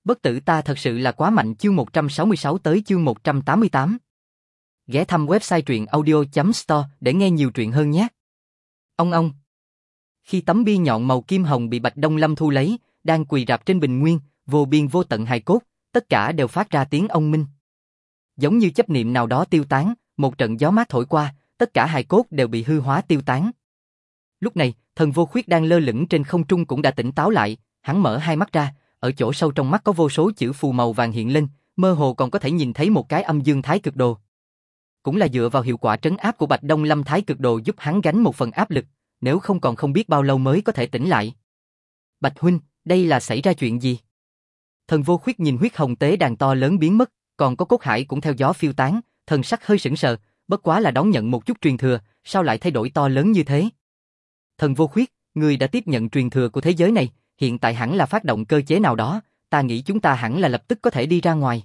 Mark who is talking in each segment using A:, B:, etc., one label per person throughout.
A: Bất tử ta thật sự là quá mạnh. Chương 166 tới chương 188. Ghé thăm website truyện audio.store để nghe nhiều truyện hơn nhé. Ông. Khi tấm bia nhọn màu kim hồng bị Bạch Đông Lâm thu lấy, đang quỳ rạp trên bình nguyên, vô biên vô tận hài cốt, tất cả đều phát ra tiếng ông minh. Giống như chấp niệm nào đó tiêu tán, một trận gió mát thổi qua, tất cả hài cốt đều bị hư hóa tiêu tán. Lúc này, Thần Vô Khuyết đang lơ lửng trên không trung cũng đã tỉnh táo lại, hắn mở hai mắt ra, ở chỗ sâu trong mắt có vô số chữ phù màu vàng hiện lên, mơ hồ còn có thể nhìn thấy một cái âm dương thái cực đồ. Cũng là dựa vào hiệu quả trấn áp của Bạch Đông Lâm thái cực đồ giúp hắn gánh một phần áp lực, nếu không còn không biết bao lâu mới có thể tỉnh lại. Bạch huynh, đây là xảy ra chuyện gì? Thần Vô Khuyết nhìn huyết hồng tế đàn to lớn biến mất, còn có cốt hải cũng theo gió phiêu tán, thần sắc hơi sững sờ, bất quá là đón nhận một chút truyền thừa, sao lại thay đổi to lớn như thế? Thần Vô Khuyết, ngươi đã tiếp nhận truyền thừa của thế giới này, hiện tại hẳn là phát động cơ chế nào đó, ta nghĩ chúng ta hẳn là lập tức có thể đi ra ngoài.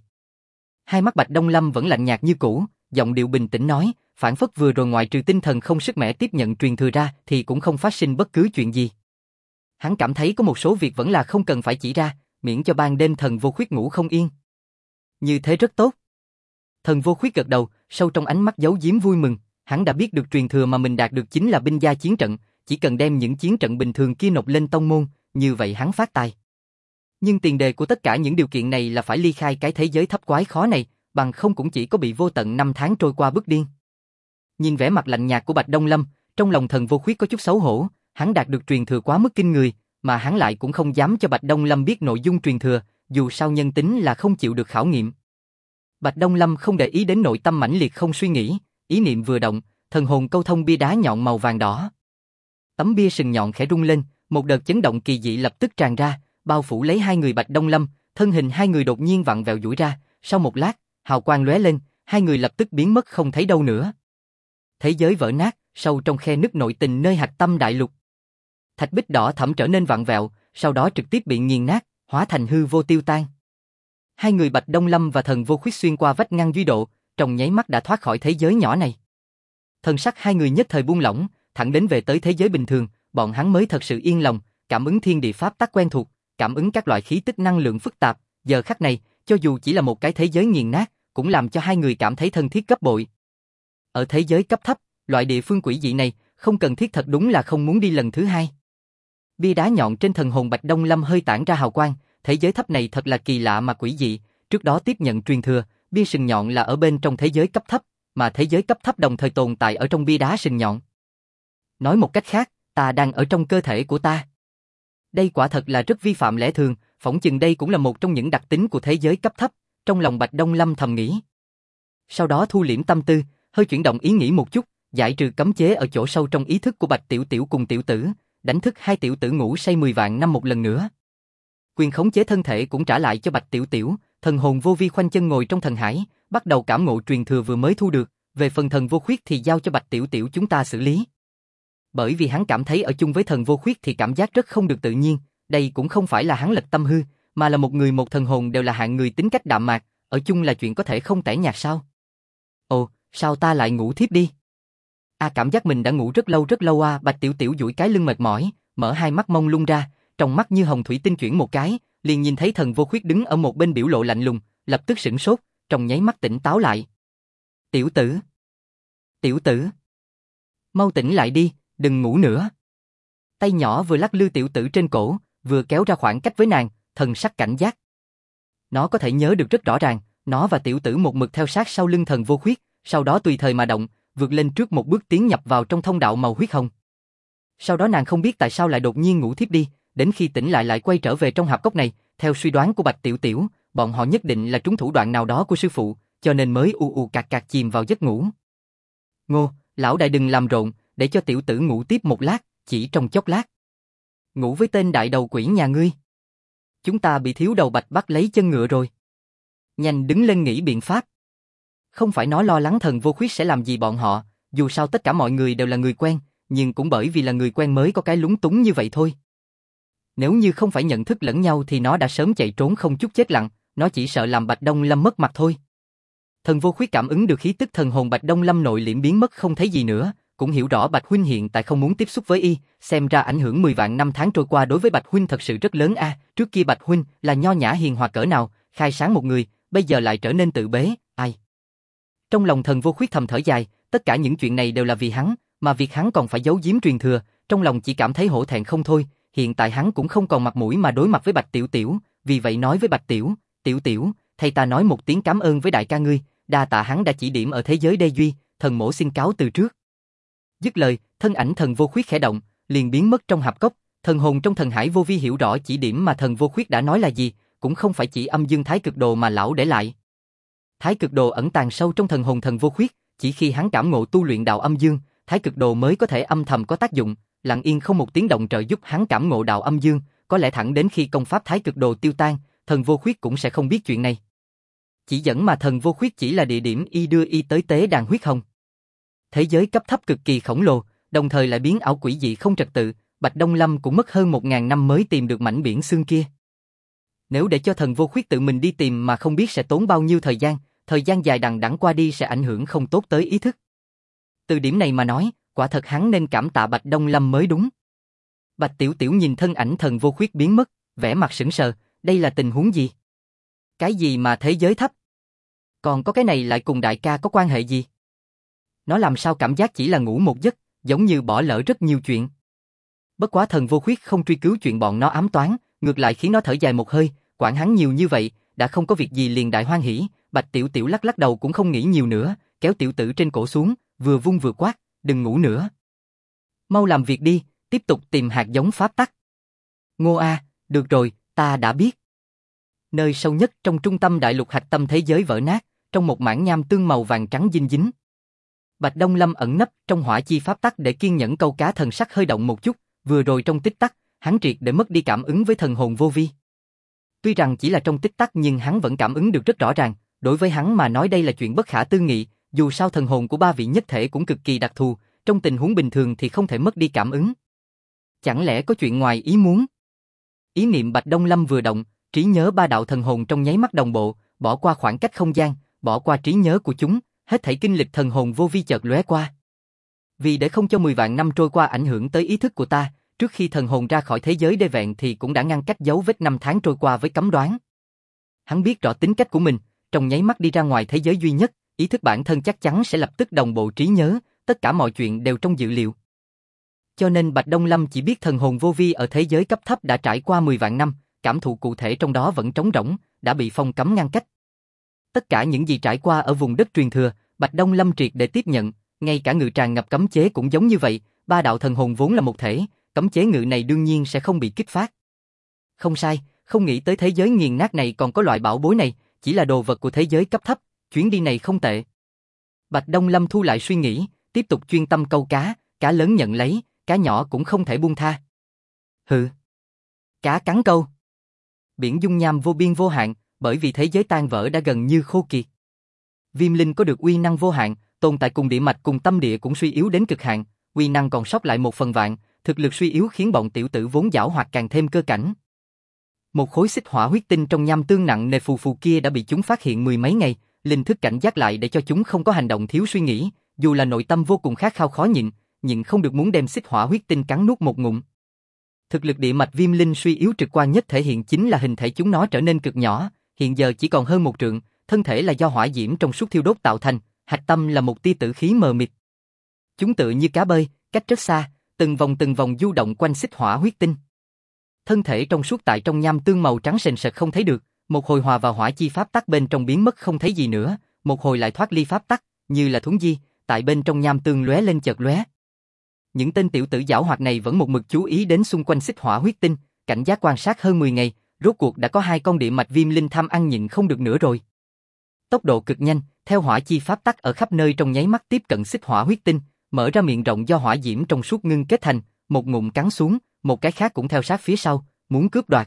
A: Hai mắt Bạch Đông Lâm vẫn lạnh nhạt như cũ, giọng điệu bình tĩnh nói, phản phất vừa rồi ngoại trừ tinh thần không sức mẻ tiếp nhận truyền thừa ra thì cũng không phát sinh bất cứ chuyện gì. Hắn cảm thấy có một số việc vẫn là không cần phải chỉ ra, miễn cho ban đêm Thần Vô Khuyết ngủ không yên. Như thế rất tốt. Thần Vô Khuyết gật đầu, sâu trong ánh mắt giấu giếm vui mừng, hắn đã biết được truyền thừa mà mình đạt được chính là binh gia chiến trận, chỉ cần đem những chiến trận bình thường kia nộp lên tông môn, như vậy hắn phát tài. Nhưng tiền đề của tất cả những điều kiện này là phải ly khai cái thế giới thấp quái khó này, bằng không cũng chỉ có bị vô tận năm tháng trôi qua bước điên. Nhìn vẻ mặt lạnh nhạt của Bạch Đông Lâm, trong lòng Thần Vô Khuyết có chút xấu hổ, hắn đạt được truyền thừa quá mức kinh người, mà hắn lại cũng không dám cho Bạch Đông Lâm biết nội dung truyền thừa, dù sao nhân tính là không chịu được khảo nghiệm. Bạch Đông Lâm không để ý đến nội tâm mãnh liệt không suy nghĩ, ý niệm vừa động, thần hồn câu thông bia đá nhọn màu vàng đỏ. Tấm bia sừng nhọn khẽ rung lên, một đợt chấn động kỳ dị lập tức tràn ra, bao phủ lấy hai người Bạch Đông Lâm, thân hình hai người đột nhiên vặn vẹo duỗi ra, sau một lát, hào quang lóe lên, hai người lập tức biến mất không thấy đâu nữa. Thế giới vỡ nát, sâu trong khe nứt nội tình nơi hạch tâm đại lục. Thạch bích đỏ thẫm trở nên vặn vẹo, sau đó trực tiếp bị nghiền nát, hóa thành hư vô tiêu tan. Hai người Bạch Đông Lâm và Thần Vô Khuyết xuyên qua vách ngăn duy độ, trong nháy mắt đã thoát khỏi thế giới nhỏ này. Thần sắc hai người nhất thời buông lỏng, thẳng đến về tới thế giới bình thường, bọn hắn mới thật sự yên lòng, cảm ứng thiên địa pháp tắc quen thuộc, cảm ứng các loại khí tức năng lượng phức tạp, giờ khắc này, cho dù chỉ là một cái thế giới nghiền nát, cũng làm cho hai người cảm thấy thân thiết gấp bội. Ở thế giới cấp thấp, loại địa phương quỷ dị này, không cần thiết thật đúng là không muốn đi lần thứ hai. Bia đá nhọn trên thần hồn Bạch Đông Lâm hơi tản ra hào quang, thế giới thấp này thật là kỳ lạ mà quỷ dị, trước đó tiếp nhận truyền thừa, bia sừng nhọn là ở bên trong thế giới cấp thấp, mà thế giới cấp thấp đồng thời tồn tại ở trong bia đá sừng nhọn. Nói một cách khác, ta đang ở trong cơ thể của ta. Đây quả thật là rất vi phạm lẽ thường, phỏng chừng đây cũng là một trong những đặc tính của thế giới cấp thấp, trong lòng Bạch Đông Lâm thầm nghĩ. Sau đó thu liễm tâm tư, hơi chuyển động ý nghĩ một chút, giải trừ cấm chế ở chỗ sâu trong ý thức của Bạch Tiểu Tiểu cùng Tiểu Tử, đánh thức hai tiểu tử ngủ say 10 vạn năm một lần nữa. Quyền khống chế thân thể cũng trả lại cho Bạch Tiểu Tiểu, thần hồn vô vi khoanh chân ngồi trong thần hải, bắt đầu cảm ngộ truyền thừa vừa mới thu được, về phần Thần Vô Khuyết thì giao cho Bạch Tiểu Tiểu chúng ta xử lý. Bởi vì hắn cảm thấy ở chung với Thần Vô Khuyết thì cảm giác rất không được tự nhiên, đây cũng không phải là hắn lệch tâm hư, mà là một người một thần hồn đều là hạng người tính cách đạm mạc, ở chung là chuyện có thể không tẻ nhạt sao? Ồ, sao ta lại ngủ thiếp đi? Cảm giác mình đã ngủ rất lâu Bạch Tiểu Tiểu duỗi cái lưng mệt mỏi, mở hai mắt mông lung ra, trong mắt như hồng thủy tinh chuyển một cái, liền nhìn thấy Thần Vô Khuyết đứng ở một bên biểu lộ lạnh lùng, lập tức sửng sốt, trong nháy mắt tỉnh táo lại. Tiểu Tử, Tiểu Tử, mau tỉnh lại đi, đừng ngủ nữa. Tay nhỏ vừa lắc lư Tiểu Tử trên cổ, vừa kéo ra khoảng cách với nàng, thần sắc cảnh giác. Nó có thể nhớ được rất rõ ràng, nó và Tiểu Tử một mực theo sát sau lưng Thần Vô Khuyết, sau đó tùy thời mà động, vượt lên trước một bước tiến nhập vào trong thông đạo màu huyết hồng. Sau đó nàng không biết tại sao lại đột nhiên ngủ thiếp đi, đến khi tỉnh lại quay trở về trong hạp cốc này, theo suy đoán của Bạch Tiểu Tiểu, bọn họ nhất định là trúng thủ đoạn nào đó của sư phụ, cho nên mới cạc cạc chìm vào giấc ngủ. Ngô, lão đại đừng làm rộn, để cho Tiểu Tử ngủ tiếp một lát, chỉ trong chốc lát. Ngủ với tên đại đầu quỷ nhà ngươi. Chúng ta bị thiếu đầu bạch bắt lấy chân ngựa rồi. Nhanh đứng lên nghĩ biện pháp. Không phải nói lo lắng Thần Vô Khuyết sẽ làm gì bọn họ, dù sao tất cả mọi người đều là người quen, nhưng cũng bởi vì là người quen mới có cái lúng túng như vậy thôi. Nếu như không phải nhận thức lẫn nhau thì nó đã sớm chạy trốn không chút chết lặng, nó chỉ sợ làm Bạch Đông Lâm mất mặt thôi. Thần Vô Khuyết cảm ứng được khí tức thần hồn Bạch Đông Lâm nội liễm biến mất không thấy gì nữa, cũng hiểu rõ Bạch huynh hiện tại không muốn tiếp xúc với y, xem ra ảnh hưởng 10 vạn năm tháng trôi qua đối với Bạch huynh thật sự rất lớn a. Trước kia Bạch huynh là nho nhã hiền hòa cỡ nào, khai sáng một người, bây giờ lại trở nên tự bế, ai. Trong lòng Thần Vô Khuyết thầm thở dài, tất cả những chuyện này đều là vì hắn, mà việc hắn còn phải giấu giếm truyền thừa, trong lòng chỉ cảm thấy hổ thẹn không thôi. Hiện tại hắn cũng không còn mặt mũi mà đối mặt với Bạch Tiểu Tiểu, vì vậy nói với Bạch Tiểu, Tiểu Tiểu, thầy ta nói một tiếng cảm ơn với đại ca ngươi, đa tạ hắn đã chỉ điểm ở thế giới đê duy, thần mỗ xin cáo từ trước. Dứt lời, thân ảnh Thần Vô Khuyết khẽ động, liền biến mất trong hạp cốc. Thần hồn trong thần hải vô vi hiểu rõ chỉ điểm mà Thần Vô Khuyết đã nói là gì, cũng không phải chỉ âm dương thái cực đồ mà lão để lại. Thái cực đồ ẩn tàng sâu trong thần hồn Thần Vô Khuyết, chỉ khi hắn cảm ngộ tu luyện đạo âm dương, thái cực đồ mới có thể âm thầm có tác dụng, lặng yên không một tiếng động trợ giúp hắn cảm ngộ đạo âm dương, có lẽ thẳng đến khi công pháp thái cực đồ tiêu tan, Thần Vô Khuyết cũng sẽ không biết chuyện này. Chỉ dẫn mà Thần Vô Khuyết chỉ là địa điểm y đưa y tới tế đàn huyết hồng. Thế giới cấp thấp cực kỳ khổng lồ, đồng thời lại biến ảo quỷ dị không trật tự, Bạch Đông Lâm cũng mất hơn 1000 năm mới tìm được mảnh biển xương kia. Nếu để cho Thần Vô Khuyết tự mình đi tìm mà không biết sẽ tốn bao nhiêu thời gian dài đằng đẵng qua đi sẽ ảnh hưởng không tốt tới ý thức. Từ điểm này mà nói, quả thật hắn nên cảm tạ Bạch Đông Lâm mới đúng. Bạch Tiểu Tiểu nhìn thân ảnh Thần Vô Khuyết biến mất, vẻ mặt sững sờ, đây là tình huống gì? Cái gì mà thế giới thấp? Còn có cái này lại cùng đại ca có quan hệ gì? Nó làm sao cảm giác chỉ là ngủ một giấc, giống như bỏ lỡ rất nhiều chuyện. Bất quá Thần Vô Khuyết không truy cứu chuyện bọn nó ám toán, ngược lại khiến nó thở dài một hơi, quản hắn nhiều như vậy, đã không có việc gì liền đại hoan hỉ. Bạch Tiểu Tiểu lắc lắc đầu cũng không nghĩ nhiều nữa, kéo tiểu tử trên cổ xuống, vừa vung vừa quát, đừng ngủ nữa. Mau làm việc đi, tiếp tục tìm hạt giống pháp tắc. Ngô A, được rồi, ta đã biết. Nơi sâu nhất trong trung tâm đại lục hạch tâm thế giới vỡ nát, trong một mảng nham tương màu vàng trắng dinh dính. Bạch Đông Lâm ẩn nấp trong hỏa chi pháp tắc để kiên nhẫn câu cá, thần sắc hơi động một chút, vừa rồi trong tích tắc, hắn triệt để mất đi cảm ứng với thần hồn vô vi. Tuy rằng chỉ là trong tích tắc nhưng hắn vẫn cảm ứng được rất rõ ràng, đối với hắn mà nói đây là chuyện bất khả tư nghị, dù sao thần hồn của ba vị nhất thể cũng cực kỳ đặc thù, trong tình huống bình thường thì không thể mất đi cảm ứng. Chẳng lẽ có chuyện ngoài ý muốn? Ý niệm Bạch Đông Lâm vừa động, trí nhớ ba đạo thần hồn trong nháy mắt đồng bộ, bỏ qua khoảng cách không gian, bỏ qua trí nhớ của chúng, hết thảy kinh lịch thần hồn vô vi chợt lóe qua. Vì để không cho 10 vạn năm trôi qua ảnh hưởng tới ý thức của ta, trước khi thần hồn ra khỏi thế giới đê vẹn thì cũng đã ngăn cách dấu vết năm tháng trôi qua với cấm đoán. Hắn biết rõ tính cách của mình, trong nháy mắt đi ra ngoài thế giới duy nhất, ý thức bản thân chắc chắn sẽ lập tức đồng bộ trí nhớ, tất cả mọi chuyện đều trong dự liệu. Cho nên Bạch Đông Lâm chỉ biết thần hồn vô vi ở thế giới cấp thấp đã trải qua 10 vạn năm, cảm thụ cụ thể trong đó vẫn trống rỗng, đã bị phong cấm ngăn cách. Tất cả những gì trải qua ở vùng đất truyền thừa, Bạch Đông Lâm triệt để tiếp nhận, ngay cả ngự tràn ngập cấm chế cũng giống như vậy, ba đạo thần hồn vốn là một thể, cấm chế ngự này đương nhiên sẽ không bị kích phát. Không sai, không nghĩ tới thế giới nghiền nát này còn có loại bảo bối này, chỉ là đồ vật của thế giới cấp thấp, chuyến đi này không tệ. Bạch Đông Lâm thu lại suy nghĩ, tiếp tục chuyên tâm câu cá, cá lớn nhận lấy, cá nhỏ cũng không thể buông tha. Hừ. Cá cắn câu. Biển dung nham vô biên vô hạn, bởi vì thế giới tan vỡ đã gần như khô kiệt. Viêm linh có được uy năng vô hạn, tồn tại cùng địa mạch cùng tâm địa cũng suy yếu đến cực hạn, uy năng còn sót lại 1/1000, thực lực suy yếu khiến bọn tiểu tử vốn giảo hoạt càng thêm cơ cảnh. Một khối xích hỏa huyết tinh trong nham tương nặng nề phù phù kia đã bị chúng phát hiện 10 mấy ngày, linh thức cảnh giác lại để cho chúng không có hành động thiếu suy nghĩ, dù là nội tâm vô cùng khát khao khó nhịn không được muốn đem xích hỏa huyết tinh cắn nuốt một ngụm. Thực lực địa mạch viêm linh suy yếu trực quan nhất thể hiện chính là hình thể chúng nó trở nên cực nhỏ, hiện giờ chỉ còn hơn 1 trượng, thân thể là do hỏa diễm trong suốt thiêu đốt tạo thành, hạch tâm là một tia tử khí mờ mịt. Chúng tựa như cá bơi, cách rất xa, từng vòng du động quanh xích hỏa huyết tinh. Thân thể trong suốt tại trong nham tương màu trắng sền sệt không thấy được, một hồi hòa vào hỏa chi pháp tắc bên trong biến mất không thấy gì nữa, một hồi lại thoát ly pháp tắc, như là thuấn di, tại bên trong nham tương lóe lên chợt lóe. Những tên tiểu tử giảo hoạt này vẫn một mực chú ý đến xung quanh xích hỏa huyết tinh, cảnh giác quan sát hơn 10 ngày, rốt cuộc đã có 2 con địa mạch viêm linh tham ăn nhịn không được nữa rồi. Tốc độ cực nhanh, theo hỏa chi pháp tắc ở khắp nơi trong nháy mắt tiếp cận xích hỏa huyết tinh, mở ra miệng rộng do hỏa diễm trong suốt ngưng kết thành, một ngụm cắn xuống, một cái khác cũng theo sát phía sau, muốn cướp đoạt.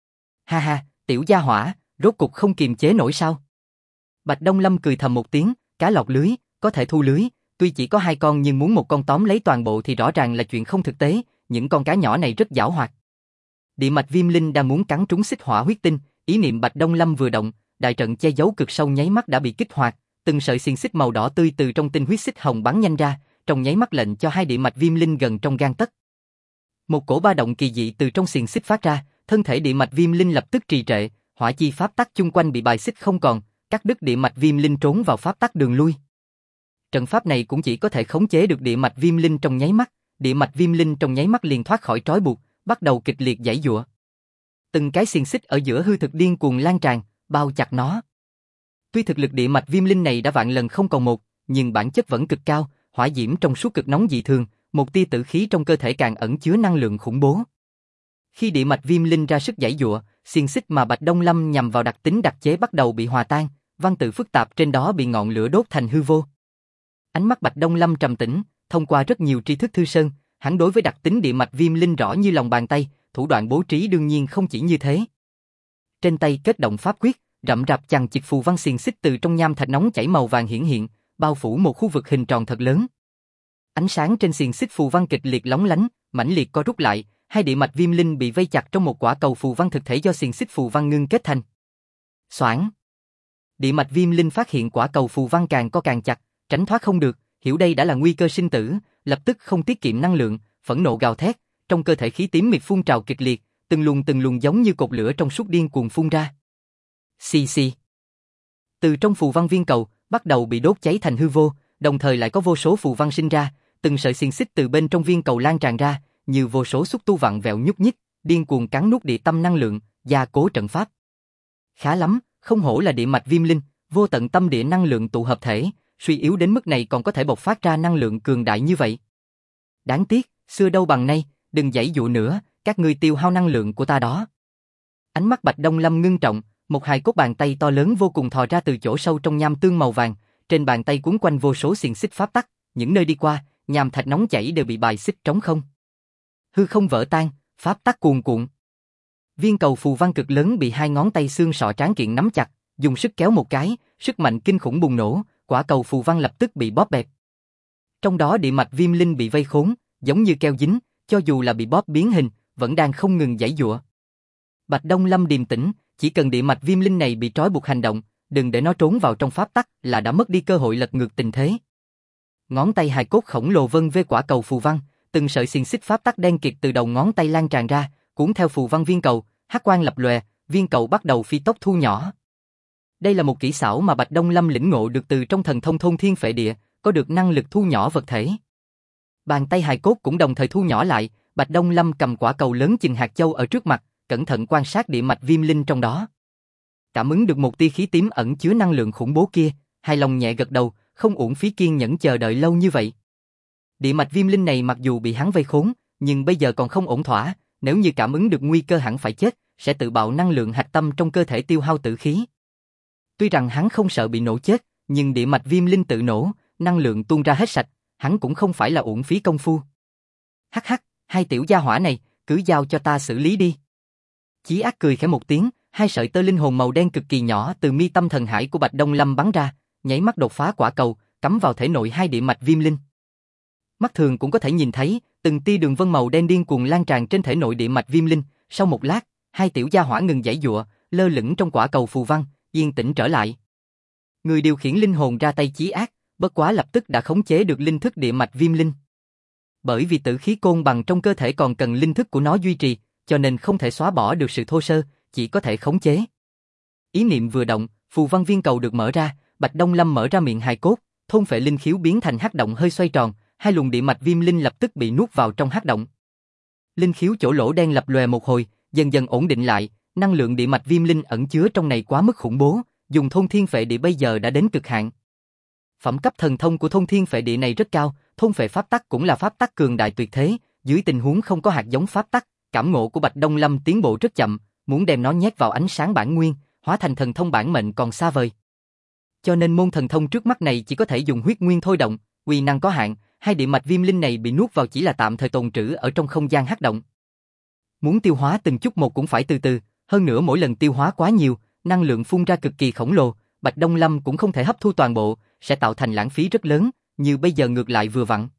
A: Ha ha, tiểu gia hỏa, rốt cục không kiềm chế nổi sao? Bạch Đông Lâm cười thầm một tiếng, cá lọt lưới, có thể thu lưới, tuy chỉ có 2 con nhưng muốn một con tóm lấy toàn bộ thì rõ ràng là chuyện không thực tế, những con cá nhỏ này rất giảo hoạt. Địa mạch viêm linh đang muốn cắn trúng xích hỏa huyết tinh, ý niệm Bạch Đông Lâm vừa động, đại trận che giấu cực sâu nháy mắt đã bị kích hoạt, từng sợi xiềng xích màu đỏ tươi từ trong tinh huyết xích hồng bắn nhanh ra, trong nháy mắt lệnh cho hai địa mạch viêm linh gần trong gang tấc. Một cổ ba động kỳ dị từ trong xiềng xích phát ra, thân thể địa mạch viêm linh lập tức trì trệ, hỏa chi pháp tắc chung quanh bị bài xích không còn, cắt đứt địa mạch viêm linh trốn vào pháp tắc đường lui. Trận pháp này cũng chỉ có thể khống chế được địa mạch viêm linh trong nháy mắt, địa mạch viêm linh trong nháy mắt liền thoát khỏi trói buộc, bắt đầu kịch liệt giãy giụa. Từng cái xiềng xích ở giữa hư thực điên cuồng lan tràn, bao chặt nó. Tuy thực lực địa mạch viêm linh này đã vạn lần không còn một, nhưng bản chất vẫn cực cao, hỏa diễm trong suốt cực nóng dị thường, một tia tử khí trong cơ thể càng ẩn chứa năng lượng khủng bố. Khi địa mạch viêm linh ra sức giãy giụa, xiềng xích mà Bạch Đông Lâm nhằm vào đặc tính đặc chế bắt đầu bị hòa tan, văn tự phức tạp trên đó bị ngọn lửa đốt thành hư vô. Ánh mắt Bạch Đông Lâm trầm tĩnh, thông qua rất nhiều tri thức thư sơn, hắn đối với đặc tính địa mạch viêm linh rõ như lòng bàn tay, thủ đoạn bố trí đương nhiên không chỉ như thế. Trên tay kết động pháp quyết, rậm rạp chằng chịt phù văn xiềng xích từ trong nham thạch nóng chảy màu vàng hiển hiện, bao phủ một khu vực hình tròn thật lớn. Ánh sáng trên xiềng xích phù văn kịch liệt lóng lánh, mãnh liệt co rút lại, hai địa mạch viêm linh bị vây chặt trong một quả cầu phù văn thực thể do xiềng xích phù văn ngưng kết thành. Xoảng. Địa mạch viêm linh phát hiện quả cầu phù văn càng co càng chặt, tránh thoát không được, hiểu đây đã là nguy cơ sinh tử, lập tức không tiết kiệm năng lượng, phẫn nộ gào thét, trong cơ thể khí tím mịt phun trào kịch liệt, từng luồng giống như cột lửa trong suốt điên cuồng phun ra. Xì xì. Từ trong phù văn viên cầu, bắt đầu bị đốt cháy thành hư vô, đồng thời lại có vô số phù văn sinh ra, từng sợi xiềng xích từ bên trong viên cầu lan tràn ra, như vô số xúc tu vặn vẹo nhúc nhích, điên cuồng cắn nuốt địa tâm năng lượng, gia cố trận pháp. Khá lắm, không hổ là địa mạch viêm linh, vô tận tâm địa năng lượng tụ hợp thể, suy yếu đến mức này còn có thể bộc phát ra năng lượng cường đại như vậy. Đáng tiếc, xưa đâu bằng nay, đừng giãy dụa nữa, các ngươi tiêu hao năng lượng của ta đó. Ánh mắt Bạch Đông Lâm ngưng trọng, một hài cốt bàn tay to lớn vô cùng thò ra từ chỗ sâu trong nham tương màu vàng, trên bàn tay cuốn quanh vô số xiềng xích pháp tắc, những nơi đi qua, nham thạch nóng chảy đều bị bài xích trống không. Hư không vỡ tan, pháp tắc cuồn cuộn. Viên cầu phù văn cực lớn bị hai ngón tay xương sọ tráng kiện nắm chặt, dùng sức kéo một cái, sức mạnh kinh khủng bùng nổ, quả cầu phù văn lập tức bị bóp bẹp. Trong đó địa mạch viêm linh bị vây khốn, giống như keo dính, cho dù là bị bóp biến hình, vẫn đang không ngừng giãy giụa. Bạch Đông Lâm điềm tĩnh, chỉ cần địa mạch viêm linh này bị trói buộc hành động, đừng để nó trốn vào trong pháp tắc là đã mất đi cơ hội lật ngược tình thế. Ngón tay hài cốt khổng lồ vân vê quả cầu phù văn, từng sợi xiềng xích pháp tắc đen kịt từ đầu ngón tay lan tràn ra, cuốn theo phù văn viên cầu, hắc quang lập lòe, viên cầu bắt đầu phi tốc thu nhỏ. Đây là một kỹ xảo mà Bạch Đông Lâm lĩnh ngộ được từ trong thần thông thôn thiên phệ địa, có được năng lực thu nhỏ vật thể. Bàn tay hài cốt cũng đồng thời thu nhỏ lại, Bạch Đông Lâm cầm quả cầu lớn chừng hạt châu ở trước mặt, cẩn thận quan sát địa mạch viêm linh trong đó. Cảm ứng được một tia khí tím ẩn chứa năng lượng khủng bố kia, hài lòng nhẹ gật đầu, không uổng phí kiên nhẫn chờ đợi lâu như vậy. Địa mạch viêm linh này mặc dù bị hắn vây khốn, nhưng bây giờ còn không ổn thỏa, nếu như cảm ứng được nguy cơ hẳn phải chết, sẽ tự bạo năng lượng hạch tâm trong cơ thể tiêu hao tử khí. Tuy rằng hắn không sợ bị nổ chết, nhưng địa mạch viêm linh tự nổ, năng lượng tuôn ra hết sạch, hắn cũng không phải là uổng phí công phu. Hắc hắc, hai tiểu gia hỏa này, cứ giao cho ta xử lý đi. Chí Ác cười khẽ một tiếng, hai sợi tơ linh hồn màu đen cực kỳ nhỏ từ mi tâm thần hải của Bạch Đông Lâm bắn ra, nháy mắt đột phá quả cầu, cắm vào thể nội hai địa mạch viêm linh. Mắt thường cũng có thể nhìn thấy, từng tia đường vân màu đen điên cuồng lan tràn trên thể nội địa mạch viêm linh, sau một lát, hai tiểu gia hỏa ngừng giãy giụa, lơ lửng trong quả cầu phù văn, yên tĩnh trở lại. Người điều khiển linh hồn ra tay Chí Ác, bất quá lập tức đã khống chế được linh thức địa mạch viêm linh. Bởi vì tử khí côn bằng trong cơ thể còn cần linh thức của nó duy trì, cho nên không thể xóa bỏ được sự thô sơ, chỉ có thể khống chế. Ý niệm vừa động, phù văn viên cầu được mở ra, Bạch Đông Lâm mở ra miệng hài cốt, thôn phệ linh khiếu biến thành hắc động hơi xoay tròn, hai luồng địa mạch viêm linh lập tức bị nuốt vào trong hắc động. Linh khiếu chỗ lỗ đen lập lòe một hồi, dần dần ổn định lại, năng lượng địa mạch viêm linh ẩn chứa trong này quá mức khủng bố, dùng thôn thiên phệ địa bây giờ đã đến cực hạn. Phẩm cấp thần thông của thôn thiên phệ địa này rất cao, thôn phệ pháp tắc cũng là pháp tắc cường đại tuyệt thế, dưới tình huống không có hạt giống pháp tắc, cảm ngộ của Bạch Đông Lâm tiến bộ rất chậm, muốn đem nó nhét vào ánh sáng bản nguyên, hóa thành thần thông bản mệnh còn xa vời. Cho nên môn thần thông trước mắt này chỉ có thể dùng huyết nguyên thôi động, uy năng có hạn, hai địa mạch viêm linh này bị nuốt vào chỉ là tạm thời tồn trữ ở trong không gian hắc động. Muốn tiêu hóa từng chút một cũng phải từ từ, hơn nữa mỗi lần tiêu hóa quá nhiều, năng lượng phun ra cực kỳ khổng lồ, Bạch Đông Lâm cũng không thể hấp thu toàn bộ, sẽ tạo thành lãng phí rất lớn, như bây giờ ngược lại vừa vặn.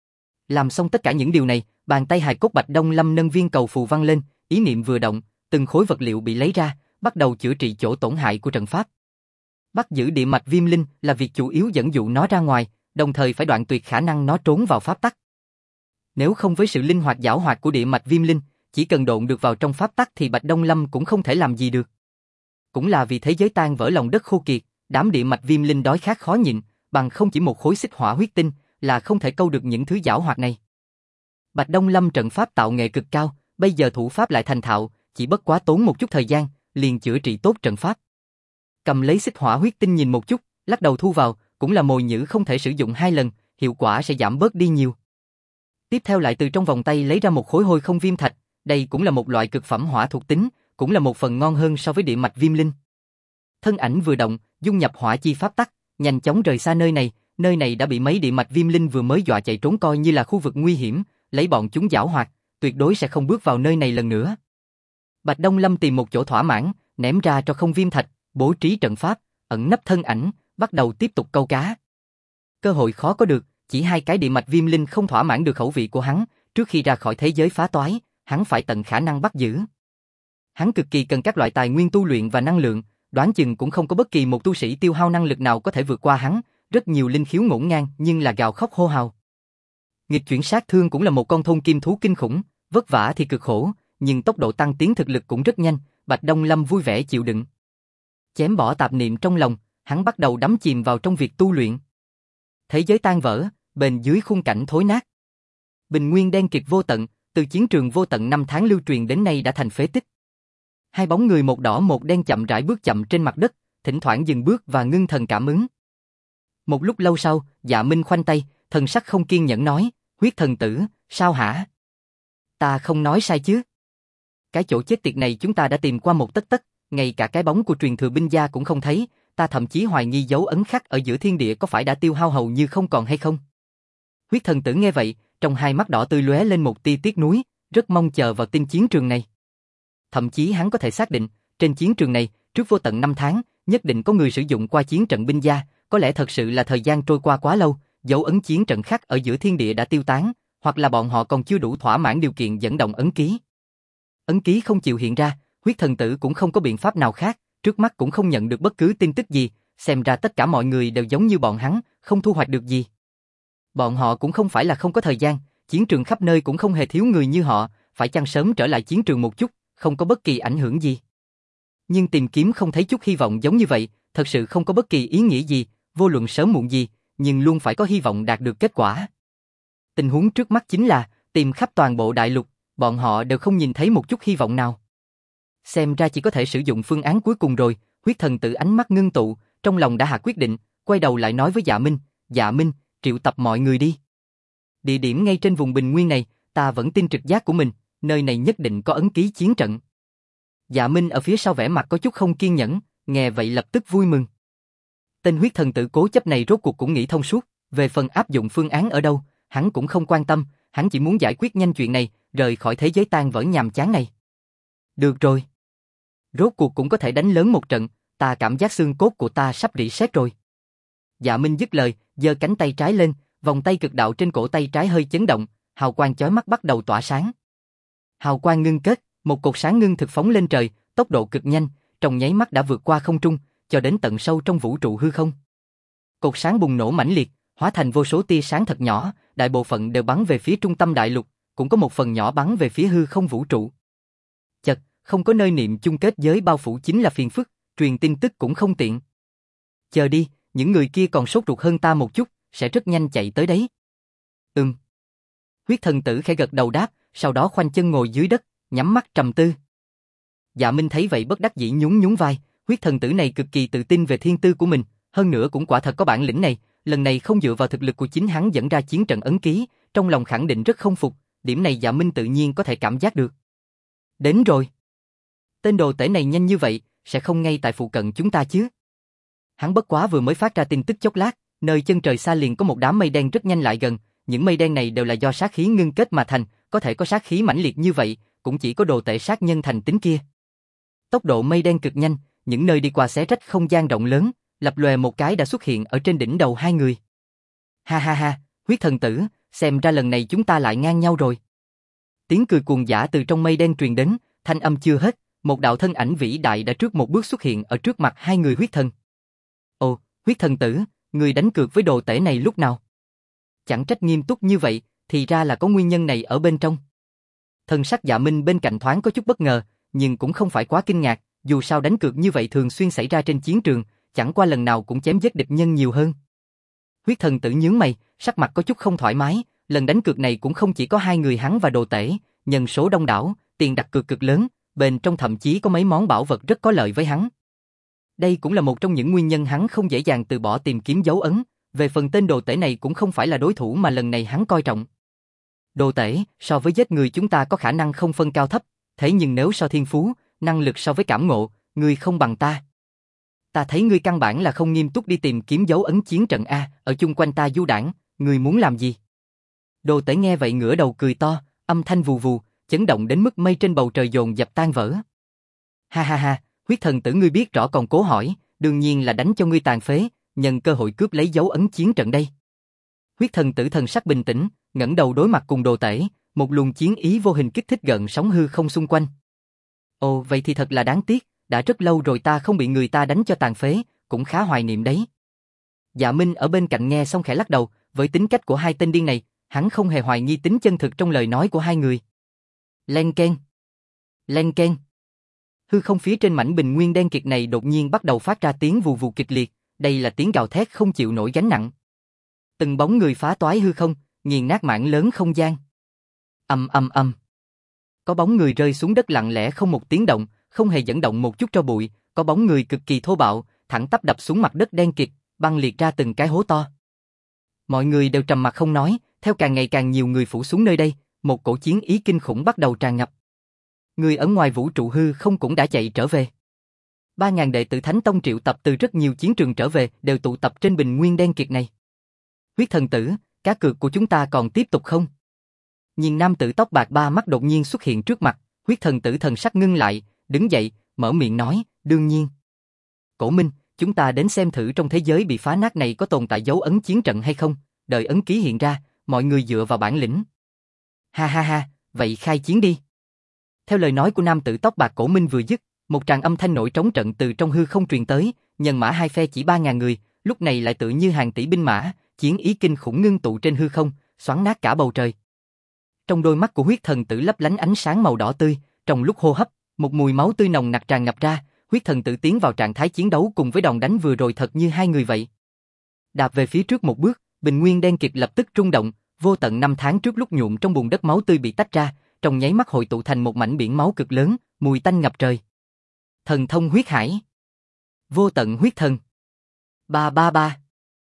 A: Làm xong tất cả những điều này, bàn tay hài cốt Bạch Đông Lâm nâng viên cầu phù văn lên, ý niệm vừa động, từng khối vật liệu bị lấy ra, bắt đầu chữa trị chỗ tổn hại của trận pháp. Bắt giữ địa mạch viêm linh là việc chủ yếu dẫn dụ nó ra ngoài, đồng thời phải đoạn tuyệt khả năng nó trốn vào pháp tắc. Nếu không với sự linh hoạt giảo hoạt của địa mạch viêm linh, chỉ cần độn được vào trong pháp tắc thì Bạch Đông Lâm cũng không thể làm gì được. Cũng là vì thế giới tan vỡ lòng đất khô kiệt, đám địa mạch viêm linh đói khát khó nhịn, bằng không chỉ một khối xích hỏa huyết tinh là không thể câu được những thứ giảo hoạt này. Bạch Đông Lâm trận pháp tạo nghệ cực cao, bây giờ thủ pháp lại thành thạo, chỉ bất quá tốn một chút thời gian, liền chữa trị tốt trận pháp. Cầm lấy xích hỏa huyết tinh nhìn một chút, lắc đầu thu vào, cũng là mồi nhử không thể sử dụng 2 lần, hiệu quả sẽ giảm bớt đi nhiều. Tiếp theo lại từ trong vòng tay lấy ra một khối hôi không viêm thạch, đây cũng là một loại cực phẩm hỏa thuộc tính, cũng là một phần ngon hơn so với địa mạch viêm linh. Thân ảnh vừa động, dung nhập hỏa chi pháp tắc, nhanh chóng rời xa nơi này đã bị mấy địa mạch viêm linh vừa mới dọa chạy trốn coi như là khu vực nguy hiểm, lấy bọn chúng giảo hoạt, tuyệt đối sẽ không bước vào nơi này lần nữa. Bạch Đông Lâm tìm một chỗ thỏa mãn, ném ra cho không viêm thạch, bố trí trận pháp, ẩn nấp thân ảnh, bắt đầu tiếp tục câu cá. Cơ hội khó có được, chỉ 2 cái địa mạch viêm linh không thỏa mãn được khẩu vị của hắn, trước khi ra khỏi thế giới phá toái, hắn phải tận khả năng bắt giữ. Hắn cực kỳ cần các loại tài nguyên tu luyện và năng lượng, đoán chừng cũng không có bất kỳ một tu sĩ tiêu hao năng lực nào có thể vượt qua hắn, rất nhiều linh khiếu ngổn ngang nhưng là gào khóc hô hào. Nghịch chuyển sát thương cũng là một con thôn kim thú kinh khủng, vất vả thì cực khổ, nhưng tốc độ tăng tiến thực lực cũng rất nhanh, Bạch Đông Lâm vui vẻ chịu đựng. Chém bỏ tạp niệm trong lòng, hắn bắt đầu đắm chìm vào trong việc tu luyện. Thế giới tan vỡ, bền dưới khung cảnh thối nát. Bình nguyên đen kịt vô tận, từ chiến trường vô tận 5 tháng lưu truyền đến nay đã thành phế tích. 2 bóng người một đỏ một đen chậm rãi bước chậm trên mặt đất, thỉnh thoảng dừng bước và ngưng thần cảm ứng. Một lúc lâu sau, Dạ Minh khoanh tay, thần sắc không kiên nhẫn nói, huyết thần tử, sao hả? Ta không nói sai chứ? Cái chỗ chết tiệt này chúng ta đã tìm qua một tất, ngay cả cái bóng của truyền thừa binh gia cũng không thấy, ta thậm chí hoài nghi dấu ấn khắc ở giữa thiên địa có phải đã tiêu hao hầu như không còn hay không? Huyết thần tử nghe vậy, trong hai mắt đỏ tươi lóe lên một tia tiếc nuối, rất mong chờ vào tin chiến trường này. Thậm chí hắn có thể xác định, trên chiến trường này, trước vô tận 5 tháng, nhất định có người sử dụng qua chiến trận binh gia, có lẽ thật sự là thời gian trôi qua quá lâu, dấu ấn chiến trận khắc ở giữa thiên địa đã tiêu tán, hoặc là bọn họ còn chưa đủ thỏa mãn điều kiện dẫn động ấn ký. Ấn ký không chịu hiện ra, huyết thần tử cũng không có biện pháp nào khác, trước mắt cũng không nhận được bất cứ tin tức gì, xem ra tất cả mọi người đều giống như bọn hắn, không thu hoạch được gì. Bọn họ cũng không phải là không có thời gian, chiến trường khắp nơi cũng không hề thiếu người như họ, phải chăng sớm trở lại chiến trường một chút, không có bất kỳ ảnh hưởng gì. Nhưng tìm kiếm không thấy chút hy vọng giống như vậy, thật sự không có bất kỳ ý nghĩa gì, vô luận sớm muộn gì, nhưng luôn phải có hy vọng đạt được kết quả. Tình huống trước mắt chính là, tìm khắp toàn bộ đại lục, bọn họ đều không nhìn thấy một chút hy vọng nào. Xem ra chỉ có thể sử dụng phương án cuối cùng rồi, huyết thần tử ánh mắt ngưng tụ, trong lòng đã hạ quyết định, quay đầu lại nói với Dạ Minh, triệu tập mọi người đi. Địa điểm ngay trên vùng bình nguyên này, ta vẫn tin trực giác của mình, nơi này nhất định có ấn ký chiến trận. Dạ Minh ở phía sau vẻ mặt có chút không kiên nhẫn, nghe vậy lập tức vui mừng. Tên huyết thần tử cố chấp này rốt cuộc cũng nghĩ thông suốt, về phần áp dụng phương án ở đâu, hắn cũng không quan tâm, hắn chỉ muốn giải quyết nhanh chuyện này, rời khỏi thế giới tan vỡ nhàm chán này. Được rồi. Rốt cuộc cũng có thể đánh lớn một trận, ta cảm giác xương cốt của ta sắp rỉ sét rồi. Dạ Minh dứt lời, giơ cánh tay trái lên, vòng tay cực đạo trên cổ tay trái hơi chấn động, hào quang chói mắt bắt đầu tỏa sáng. Hào quang ngưng kết, một cột sáng ngưng thực phóng lên trời, tốc độ cực nhanh, trong nháy mắt đã vượt qua không trung, cho đến tận sâu trong vũ trụ hư không. Cột sáng bùng nổ mãnh liệt, hóa thành vô số tia sáng thật nhỏ, đại bộ phận đều bắn về phía trung tâm đại lục, cũng có một phần nhỏ bắn về phía hư không vũ trụ. Chật, không có nơi niệm chung kết giới bao phủ chính là phiền phức, truyền tin tức cũng không tiện. Chờ đi, những người kia còn sốt ruột hơn ta một chút, sẽ rất nhanh chạy tới đấy. Huyết thần tử khẽ gật đầu đáp, sau đó khoanh chân ngồi dưới đất, nhắm mắt trầm tư. Dạ Minh thấy vậy bất đắc dĩ nhún nhún vai, huyết thần tử này cực kỳ tự tin về thiên tư của mình, hơn nữa cũng quả thật có bản lĩnh này, lần này không dựa vào thực lực của chính hắn dẫn ra chiến trận ấn ký, trong lòng khẳng định rất không phục, điểm này Dạ Minh tự nhiên có thể cảm giác được. Đến rồi. Tên đồ tể này nhanh như vậy, sẽ không ngay tại phụ cận chúng ta chứ? Hắn bất quá vừa mới phát ra tin tức chốc lát, nơi chân trời xa liền có một đám mây đen rất nhanh lại gần, những mây đen này đều là do sát khí ngưng kết mà thành, có thể có sát khí mãnh liệt như vậy, cũng chỉ có đồ tể sát nhân thành tính kia. Tốc độ mây đen cực nhanh, những nơi đi qua xé rách không gian rộng lớn, lập lòe một cái đã xuất hiện ở trên đỉnh đầu hai người. Ha ha ha, huyết thần tử, xem ra lần này chúng ta lại ngang nhau rồi. Tiếng cười cuồng dã từ trong mây đen truyền đến, thanh âm chưa hết, một đạo thân ảnh vĩ đại đã trước một bước xuất hiện ở trước mặt hai người huyết thần. Ồ, huyết thần tử, người đánh cược với đồ tể này lúc nào? chẳng trách nghiêm túc như vậy, thì ra là có nguyên nhân này ở bên trong. Thần sắc Dạ Minh bên cạnh thoáng có chút bất ngờ, nhưng cũng không phải quá kinh ngạc, dù sao đánh cược như vậy thường xuyên xảy ra trên chiến trường, chẳng qua lần nào cũng chém giết địch nhân nhiều hơn. Huyết thần tử nhướng mày, sắc mặt có chút không thoải mái, lần đánh cược này cũng không chỉ có hai người hắn và đồ tể, nhân số đông đảo, tiền đặt cược cực lớn, bên trong thậm chí có mấy món bảo vật rất có lợi với hắn. Đây cũng là một trong những nguyên nhân hắn không dễ dàng từ bỏ tìm kiếm dấu ấn, về phần tên đồ tể này cũng không phải là đối thủ mà lần này hắn coi trọng. Đồ tể, so với giết người chúng ta có khả năng không phân cao thấp, thế nhưng nếu so thiên phú, năng lực so với cảm ngộ, ngươi không bằng ta. Ta thấy ngươi căn bản là không nghiêm túc đi tìm kiếm dấu ấn chiến trận A, ở chung quanh ta du đảng, ngươi muốn làm gì? Đồ tể nghe vậy ngửa đầu cười to, âm thanh vù vù, chấn động đến mức mây trên bầu trời dồn dập tan vỡ. Ha ha ha, huyết thần tử ngươi biết rõ còn cố hỏi, đương nhiên là đánh cho ngươi tàn phế, nhân cơ hội cướp lấy dấu ấn chiến trận đây. Huyết thần tử thần sắc bình tĩnh, ngẩng đầu đối mặt cùng đồ tể, một luồng chiến ý vô hình kích thích gợn sóng hư không xung quanh. Ồ, vậy thì thật là đáng tiếc, đã rất lâu rồi ta không bị người ta đánh cho tàn phế, cũng khá hoài niệm đấy. Dạ Minh ở bên cạnh nghe xong khẽ lắc đầu, với tính cách của hai tên điên này, hắn không hề hoài nghi tính chân thực trong lời nói của hai người. Len keng, len keng. Hư không phía trên mảnh bình nguyên đen kịt này đột nhiên bắt đầu phát ra tiếng vù vù kịch liệt, đây là tiếng gào thét không chịu nổi gánh nặng. Từng bóng người phá toái hư không, nghiền nát mảng lớn không gian. Ầm ầm ầm. Có bóng người rơi xuống đất lặng lẽ không một tiếng động, không hề dẫn động một chút tro bụi, có bóng người cực kỳ thô bạo, thẳng tắp đập xuống mặt đất đen kịt, băng liệt ra từng cái hố to. Mọi người đều trầm mặc không nói, theo càng ngày càng nhiều người phủ xuống nơi đây, một cổ chiến ý kinh khủng bắt đầu tràn ngập. Người ở ngoài vũ trụ hư không cũng đã chạy trở về. 3.000 đệ tử Thánh Tông triệu tập từ rất nhiều chiến trường trở về, đều tụ tập trên bình nguyên đen kịt này. Huyết thần tử, cá cược của chúng ta còn tiếp tục không? Nhìn nam tử tóc bạc ba mắt đột nhiên xuất hiện trước mặt, huyết thần tử thần sắc ngưng lại, đứng dậy, mở miệng nói, đương nhiên. Cổ Minh, chúng ta đến xem thử trong thế giới bị phá nát này có tồn tại dấu ấn chiến trận hay không, đợi ấn ký hiện ra, mọi người dựa vào bản lĩnh. Ha ha ha, vậy khai chiến đi. Theo lời nói của nam tử tóc bạc Cổ Minh vừa dứt, một tràng âm thanh nổi trống trận từ trong hư không truyền tới, nhân mã hai phe chỉ 3.000 người, lúc này lại tự như hàng tỷ binh mã, chiến ý kinh khủng ngưng tụ trên hư không, xoắn nát cả bầu trời. Trong đôi mắt của huyết thần tử lấp lánh ánh sáng màu đỏ tươi, trong lúc hô hấp, một mùi máu tươi nồng nặc tràn ngập ra, huyết thần tử tiến vào trạng thái chiến đấu cùng với đòn đánh vừa rồi thật như hai người vậy. Đạp về phía trước một bước, bình nguyên đen kịt lập tức rung động, vô tận năm tháng trước lúc nhuộm trong bùn đất máu tươi bị tách ra, trong nháy mắt hội tụ thành một mảnh biển máu cực lớn, mùi tanh ngập trời. Thần thông huyết hải, vô tận huyết thần. Ba ba ba.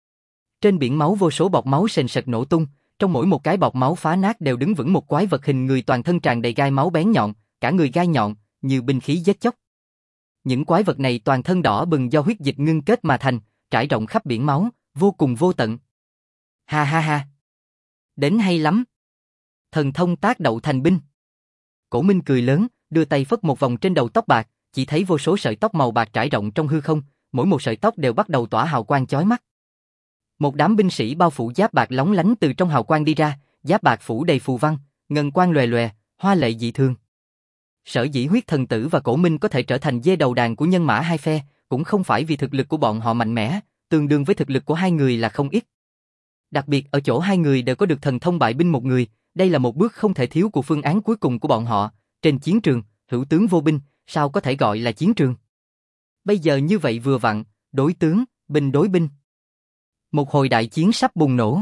A: Trên biển máu vô số bọt máu sền sệt nổ tung, trong mỗi một cái bọt máu phá nát đều đứng vững một quái vật hình người toàn thân tràn đầy gai máu bén nhọn, cả người gai nhọn, như binh khí giết chóc. Những quái vật này toàn thân đỏ bừng do huyết dịch ngưng kết mà thành, trải rộng khắp biển máu, vô cùng vô tận. Ha ha ha. Đến hay lắm. Thần thông tác đậu thành binh. Cổ Minh cười lớn, đưa tay phất một vòng trên đầu tóc bạc, chỉ thấy vô số sợi tóc màu bạc trải rộng trong hư không, mỗi một sợi tóc đều bắt đầu tỏa hào quang chói mắt. Một đám binh sĩ bao phủ giáp bạc lóng lánh từ trong hào quang đi ra, giáp bạc phủ đầy phù văn, ngân quang lòe lòe, hoa lệ dị thường. Sở dĩ huyết thần tử và Cổ Minh có thể trở thành dê đầu đàn của nhân mã hai phe, cũng không phải vì thực lực của bọn họ mạnh mẽ, tương đương với thực lực của hai người là không ít. Đặc biệt ở chỗ hai người đều có được thần thông bại binh một người, đây là một bước không thể thiếu của phương án cuối cùng của bọn họ. Trên chiến trường, hữu tướng vô binh, sao có thể gọi là chiến trường? Bây giờ như vậy vừa vặn, đối tướng, binh đối binh. Một hồi đại chiến sắp bùng nổ.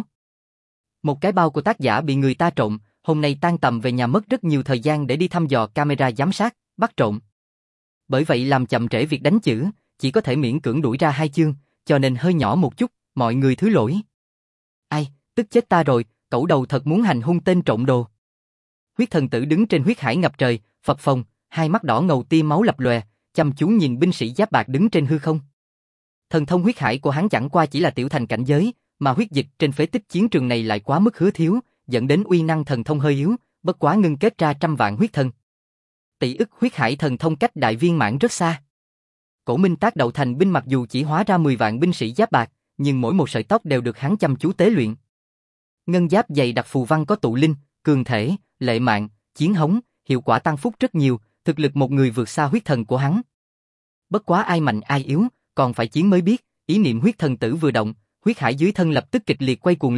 A: Một cái bao của tác giả bị người ta trộm, hôm nay tan tầm về nhà mất rất nhiều thời gian để đi thăm dò camera giám sát, bắt trộm. Bởi vậy làm chậm trễ việc đánh chữ, chỉ có thể miễn cưỡng đuổi ra 2 chương, cho nên hơi nhỏ một chút, mọi người thứ lỗi. Ai, tức chết ta rồi, cẩu đầu thật muốn hành hung tên trộm đồ. Huyết thần tử đứng trên huyết hải ngập trời, phập phồng, hai mắt đỏ ngầu tia máu lập lòe, chăm chú nhìn binh sĩ giáp bạc đứng trên hư không. Thần thông huyết hải của hắn chẳng qua chỉ là tiểu thành cảnh giới, mà huyết dịch trên phế tích chiến trường này lại quá mức hứa thiếu, dẫn đến uy năng thần thông hơi yếu, bất quá ngưng kết ra trăm vạn huyết thần. Tỷ ức huyết hải thần thông cách đại viên mãn rất xa. Cổ Minh tác đậu thành binh mặc dù chỉ hóa ra 10 vạn binh sĩ giáp bạc, nhưng mỗi một sợi tóc đều được hắn chăm chú tế luyện. Ngân giáp dày đặc phù văn có tụ linh, cường thể, lệ mạng, chiến hống, hiệu quả tăng phúc rất nhiều, thực lực một người vượt xa huyết thần của hắn. Bất quá ai mạnh ai yếu, còn phải chiến mới biết, ý niệm huyết thần tử vừa động, huyết hải dưới thân lập tức kịch liệt quay cuồng lên,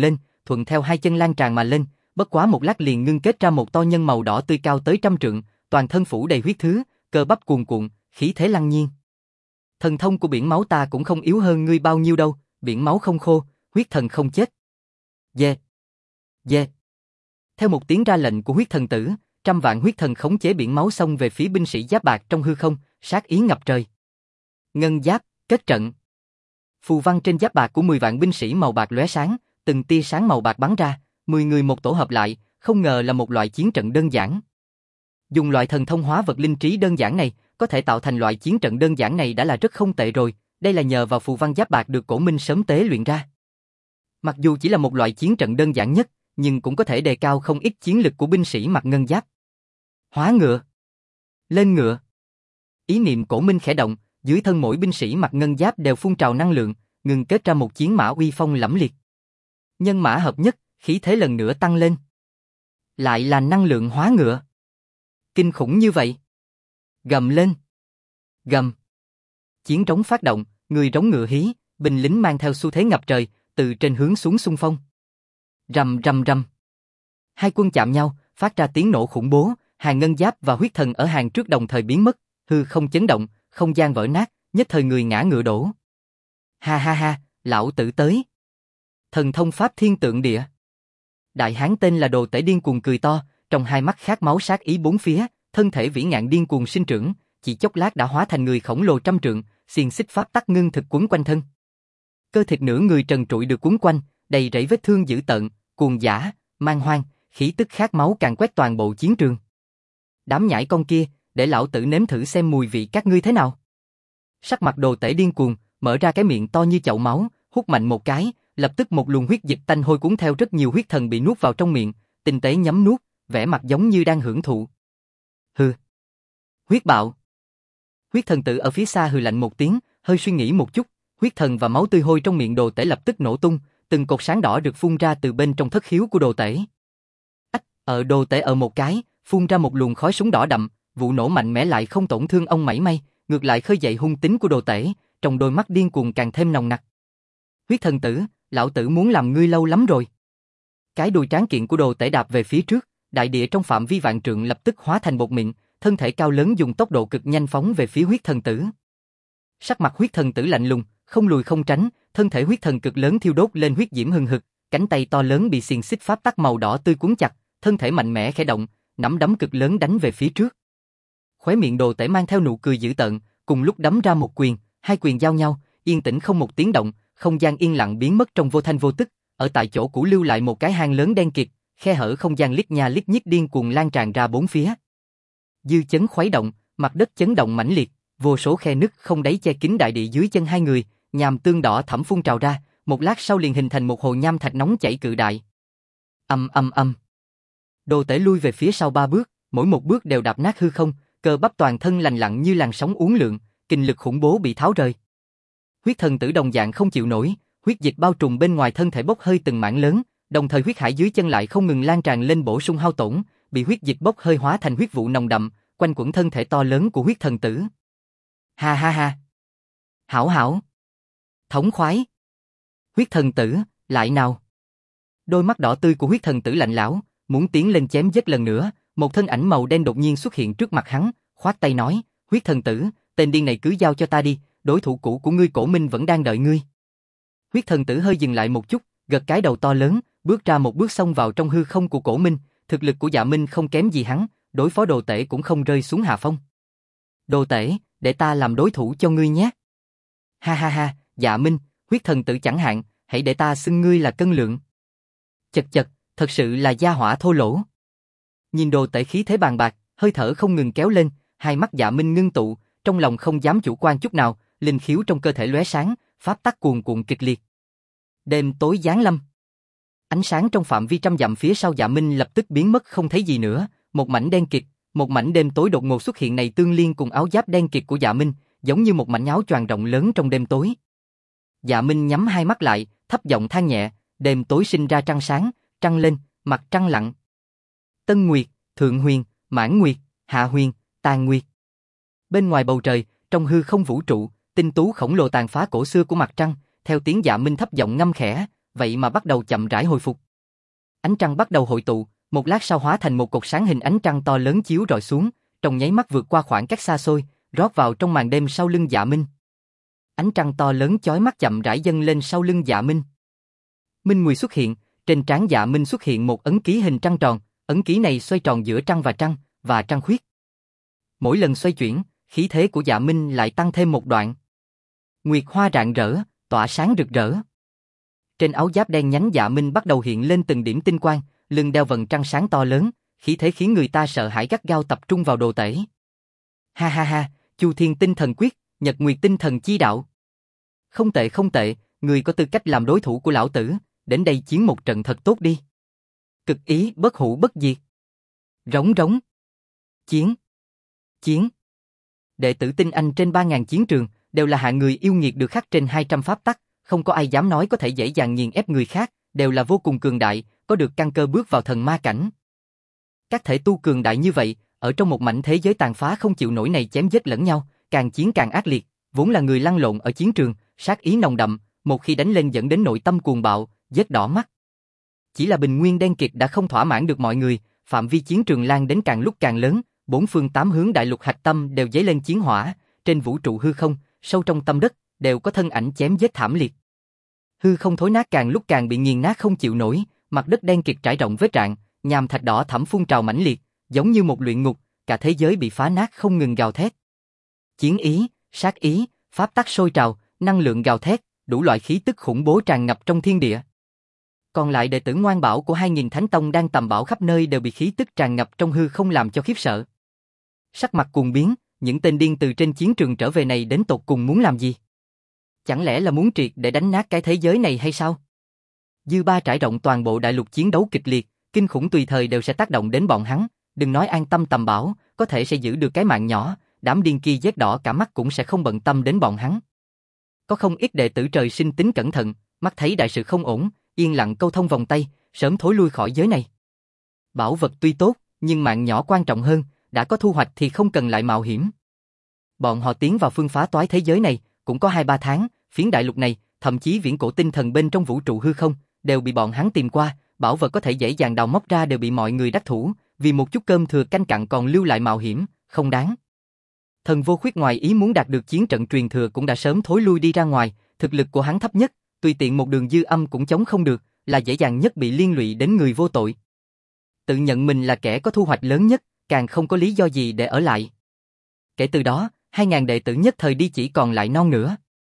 A: thuận theo hai chân lan tràn mà lên, bất quá một lát liền ngưng kết ra một to nhân màu đỏ tươi cao tới 100 trượng, toàn thân phủ đầy huyết thứ, cơ bắp cuồn cuộn, khí thế lăng nhiên. Thần thông của biển máu ta cũng không yếu hơn ngươi bao nhiêu đâu, biển máu không khô, huyết thần không chết. Dê! Dê! Theo một tiếng ra lệnh của huyết thần tử, 100 vạn huyết thần khống chế biển máu xông về phía binh sĩ giáp bạc trong hư không, sát ý ngập trời. Ngân giáp, kết trận. Phù văn trên giáp bạc của 10 vạn binh sĩ màu bạc lóe sáng, từng tia sáng màu bạc bắn ra, 10 người một tổ hợp lại, không ngờ là một loại chiến trận đơn giản. Dùng loại thần thông hóa vật linh trí đơn giản này, có thể tạo thành loại chiến trận đơn giản này đã là rất không tệ rồi, đây là nhờ vào phù văn giáp bạc được Cổ Minh sớm tế luyện ra. Mặc dù chỉ là một loại chiến trận đơn giản nhất, nhưng cũng có thể đề cao không ít chiến lực của binh sĩ mặc ngân giáp. Hóa ngựa. Lên ngựa. Ý niệm Cổ Minh khẽ động, dưới thân mỗi binh sĩ mặc ngân giáp đều phun trào năng lượng, ngừng kết ra một chiến mã uy phong lẫm liệt. Nhân mã hợp nhất, khí thế lần nữa tăng lên. Lại là năng lượng hóa ngựa. Kinh khủng như vậy. Gầm lên. Gầm. Chiến trống phát động, người rống ngựa hí, binh lính mang theo xu thế ngập trời, từ trên hướng xuống xung phong. Rầm rầm rầm. Hai quân chạm nhau, phát ra tiếng nổ khủng bố, hàng ngân giáp và huyết thần ở hàng trước đồng thời biến mất, hư không chấn động, không gian vỡ nát, nhất thời người ngã ngựa đổ. Ha ha ha, lão tử tới. Thần thông pháp thiên tượng địa. Đại hán tên là Đồ Tể điên cuồng cười to, trong hai mắt khát máu sát ý bốn phía, thân thể vĩ ngạn điên cuồng sinh trưởng, chỉ chốc lát đã hóa thành người khổng lồ 100 trượng, xiềng xích pháp tắc ngưng thực quấn quanh thân. Cơ thịt nửa người trần trụi được quấn quanh, đầy rẫy vết thương dữ tợn, cuồng dã, man hoang, khí tức khát máu càn quét toàn bộ chiến trường. Đám nhãi con kia, để lão tử nếm thử xem mùi vị các ngươi thế nào. Sắc mặt Đồ Tể điên cuồng, mở ra cái miệng to như chậu máu, hút mạnh một cái, lập tức một luồng huyết dịch tanh hôi cuốn theo rất nhiều huyết thần bị nuốt vào trong miệng, tinh tế nhấm nuốt, vẻ mặt giống như đang hưởng thụ. Hừ. Huyết bạo. Huyết thần tử ở phía xa hừ lạnh một tiếng, hơi suy nghĩ một chút, huyết thần và máu tươi hôi trong miệng Đồ Tể lập tức nổ tung, từng cột sáng đỏ được phun ra từ bên trong thất khiếu của Đồ Tể. Đồ Tể ở một cái, phun ra một luồng khói súng đỏ đậm, vụ nổ mạnh mẽ lại không tổn thương ông mảy may, ngược lại khơi dậy hung tính của Đồ Tể, trong đôi mắt điên cuồng càng thêm nồng nặc. Huyết thần tử, lão tử muốn làm ngươi lâu lắm rồi. Cái đùi tráng kiện của Đồ Tể đạp về phía trước, đại địa trong phạm vi vạn trượng lập tức hóa thành bột mịn, thân thể cao lớn dùng tốc độ cực nhanh phóng về phía huyết thần tử. Sắc mặt huyết thần tử lạnh lùng, không lùi không tránh, thân thể huyết thần cực lớn thiêu đốt lên huyết diễm hừng hực, cánh tay to lớn bị xiềng xích pháp tắc màu đỏ tươi cuốn chặt, thân thể mạnh mẽ khẽ động, nắm đấm cực lớn đánh về phía trước. Khóe miệng Đồ Tể mang theo nụ cười dữ tợn, cùng lúc đấm ra một quyền, hai quyền giao nhau, yên tĩnh không một tiếng động, không gian yên lặng biến mất trong vô thanh vô tức, ở tại chỗ cũ lưu lại một cái hang lớn đen kịt, khe hở không gian lít nha lít nhít điên cuồng lan tràn ra bốn phía. Dư chấn khuấy động, mặt đất chấn động mãnh liệt, vô số khe nứt không đáy che kín đại địa dưới chân hai người, nham tương đỏ thẫm phun trào ra, một lát sau liền hình thành một hồ nham thạch nóng chảy cự đại. Ầm ầm ầm. Đồ Tể lui về phía sau 3 bước, mỗi một bước đều đạp nát hư không, cơ bắp toàn thân lành lặn như làn sóng uốn lượn, kinh lực khủng bố bị tháo rời. Huyết thần tử đồng dạng không chịu nổi, huyết dịch bao trùm bên ngoài thân thể bốc hơi từng mảng lớn, đồng thời huyết hải dưới chân lại không ngừng lan tràn lên bổ sung hao tổn, bị huyết dịch bốc hơi hóa thành huyết vụ nồng đậm, quanh quẩn thân thể to lớn của huyết thần tử. Ha ha ha. Hảo hảo. Thống khoái. Huyết thần tử, lại nào. Đôi mắt đỏ tươi của huyết thần tử lạnh lẽo, muốn tiến lên chém giết lần nữa, một thân ảnh màu đen đột nhiên xuất hiện trước mặt hắn, khoát tay nói, huyết thần tử, tên điên này cứ giao cho ta đi, đối thủ cũ của ngươi Cổ Minh vẫn đang đợi ngươi. Huyết thần tử hơi dừng lại một chút, gật cái đầu to lớn, bước ra một bước xông vào trong hư không của Cổ Minh, thực lực của Dạ Minh không kém gì hắn, đối phó Đồ Tể cũng không rơi xuống hạ phong. Đồ Tể, để ta làm đối thủ cho ngươi nhé. Ha ha ha, Dạ Minh, huyết thần tử chẳng hạn, hãy để ta xưng ngươi là cân lượng. Chật chật, thật sự là gia hỏa thô lỗ. Nhìn Đồ Tể khí thế bàn bạc, hơi thở không ngừng kéo lên, hai mắt Dạ Minh ngưng tụ, trong lòng không dám chủ quan chút nào, linh khiếu trong cơ thể lóe sáng, pháp tắc cuồn cuộn kịch liệt. Đêm tối giáng lâm. Ánh sáng trong phạm vi trăm dặm phía sau Dạ Minh lập tức biến mất không thấy gì nữa, một mảnh đen kịt, một mảnh đêm tối đột ngột xuất hiện này tương liên cùng áo giáp đen kịt của Dạ Minh, giống như một mảnh áo choàng rộng lớn trong đêm tối. Dạ Minh nhắm hai mắt lại, thấp giọng than nhẹ, đêm tối sinh ra trăng sáng, trăng lên, mặt trăng lặn. Tân Nguyệt, Thượng Huyền, Mãn Nguyệt, Hạ Huyền, Tàn Nguyệt. Bên ngoài bầu trời, trong hư không vũ trụ, tinh tú khổng lồ tàn phá cổ xưa của mặt trăng, theo tiếng Dạ Minh thấp giọng ngâm khẽ, vậy mà bắt đầu chậm rãi hồi phục. Ánh trăng bắt đầu hội tụ, một lát sau hóa thành một cột sáng hình ánh trăng to lớn chiếu rọi xuống, trong nháy mắt vượt qua khoảng cách xa xôi, rót vào trong màn đêm sau lưng Dạ Minh. Ánh trăng to lớn chói mắt chậm rãi dâng lên sau lưng Dạ Minh. Minh Mùi xuất hiện, trên trán Dạ Minh xuất hiện một ấn ký hình trăng tròn, ấn ký này xoay tròn giữa trăng và trăng khuyết. Mỗi lần xoay chuyển, khí thế của Dạ Minh lại tăng thêm một đoạn. Nguyệt hoa rạng rỡ, tỏa sáng rực rỡ. Trên áo giáp đen nhánh Dạ Minh bắt đầu hiện lên từng điểm tinh quang, lưng đeo vầng trăng sáng to lớn, khí thế khiến người ta sợ hãi gắt gao tập trung vào đồ tể. Ha ha ha, Chu Thiên Tinh Thần Quyết, Nhật Nguyệt Tinh Thần Chi Đạo. Không tệ không tệ, người có tư cách làm đối thủ của lão tử, đến đây chiến một trận thật tốt đi. Cực ý bất hủ bất diệt. Rống rống. Chiến. Chiến. Đệ tử tinh anh trên 3.000 chiến trường, đều là hạng người yêu nghiệt được khắc trên 200 pháp tắc, không có ai dám nói có thể dễ dàng nghiền ép người khác, đều là vô cùng cường đại, có được căn cơ bước vào thần ma cảnh. Các thể tu cường đại như vậy, ở trong một mảnh thế giới tàn phá không chịu nổi này chém giết lẫn nhau, càng chiến càng ác liệt, vốn là người lăn lộn ở chiến trường, sát ý nồng đậm, một khi đánh lên dẫn đến nội tâm cuồng bạo, giết đỏ mắt. Chỉ là Bình Nguyên đen kịt đã không thỏa mãn được mọi người, phạm vi chiến trường lan đến càng lúc càng lớn, bốn phương tám hướng đại lục hạch tâm đều dấy lên chiến hỏa, trên vũ trụ hư không, sâu trong tâm đất, đều có thân ảnh chém giết thảm liệt. Hư không thối nát càng lúc càng bị nghiền nát không chịu nổi, mặt đất đen kịt trải rộng vết rạn, nham thạch đỏ thẫm phun trào mãnh liệt, giống như một luyện ngục, cả thế giới bị phá nát không ngừng gào thét. Chiến ý, sát ý, pháp tắc sôi trào, năng lượng gào thét, đủ loại khí tức khủng bố tràn ngập trong thiên địa. Còn lại đệ tử ngoan bảo của 2000 Thánh Tông đang tầm bảo khắp nơi đều bị khí tức tràn ngập trong hư không làm cho khiếp sợ. Sắc mặt cuồng biến, những tên điên từ trên chiến trường trở về này đến tột cùng muốn làm gì? Chẳng lẽ là muốn triệt để đánh nát cái thế giới này hay sao? Dư ba trải rộng toàn bộ đại lục, chiến đấu kịch liệt, kinh khủng tùy thời đều sẽ tác động đến bọn hắn, đừng nói an tâm tầm bảo, có thể sẽ giữ được cái mạng nhỏ, đám điên kia giết đỏ cả mắt cũng sẽ không bận tâm đến bọn hắn. Có không ít đệ tử trời sinh tính cẩn thận, mắt thấy đại sự không ổn, yên lặng câu thông vòng tay, sớm thối lui khỏi giới này. Bảo vật tuy tốt, nhưng mạng nhỏ quan trọng hơn, đã có thu hoạch thì không cần lại mạo hiểm. Bọn họ tiến vào phương phá toái thế giới này, cũng có 2-3 tháng, phiến đại lục này, thậm chí viễn cổ tinh thần bên trong vũ trụ hư không, đều bị bọn hắn tìm qua, bảo vật có thể dễ dàng đào móc ra đều bị mọi người đắc thủ, vì một chút cơm thừa canh cặn còn lưu lại mạo hiểm, không đáng. Thần Vô Khuyết ngoài ý muốn đạt được chiến trận truyền thừa cũng đã sớm thối lui đi ra ngoài, thực lực của hắn thấp nhất, tùy tiện một đường dư âm cũng chống không được, là dễ dàng nhất bị liên lụy đến người vô tội. Tự nhận mình là kẻ có thu hoạch lớn nhất, càng không có lý do gì để ở lại. Kể từ đó, 2000 đệ tử nhất thời đi chỉ còn lại non nữa.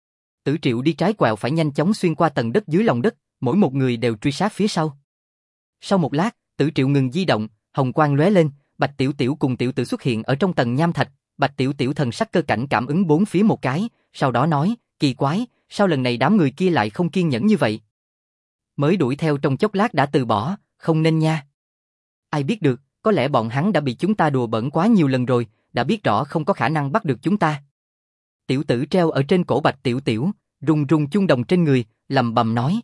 A: Tử Triệu đi trái quẹo phải nhanh chóng xuyên qua tầng đất dưới lòng đất, mỗi một người đều truy sát phía sau. Sau một lát, Tử Triệu ngừng di động, hồng quang lóe lên, Bạch Tiểu Tiểu cùng Tiểu Tử xuất hiện ở trong tầng nham thạch. Bạch Tiểu Tiểu thần sắc cơ cảnh cảm ứng bốn phía một cái, sau đó nói, kỳ quái, sao lần này đám người kia lại không kiên nhẫn như vậy? Mới đuổi theo trong chốc lát đã từ bỏ, không nên nha. Ai biết được, có lẽ bọn hắn đã bị chúng ta đùa bỡn quá nhiều lần rồi, đã biết rõ không có khả năng bắt được chúng ta. Tiểu Tử treo ở trên cổ Bạch Tiểu Tiểu, rung rung chuông đồng trên người, lầm bầm nói.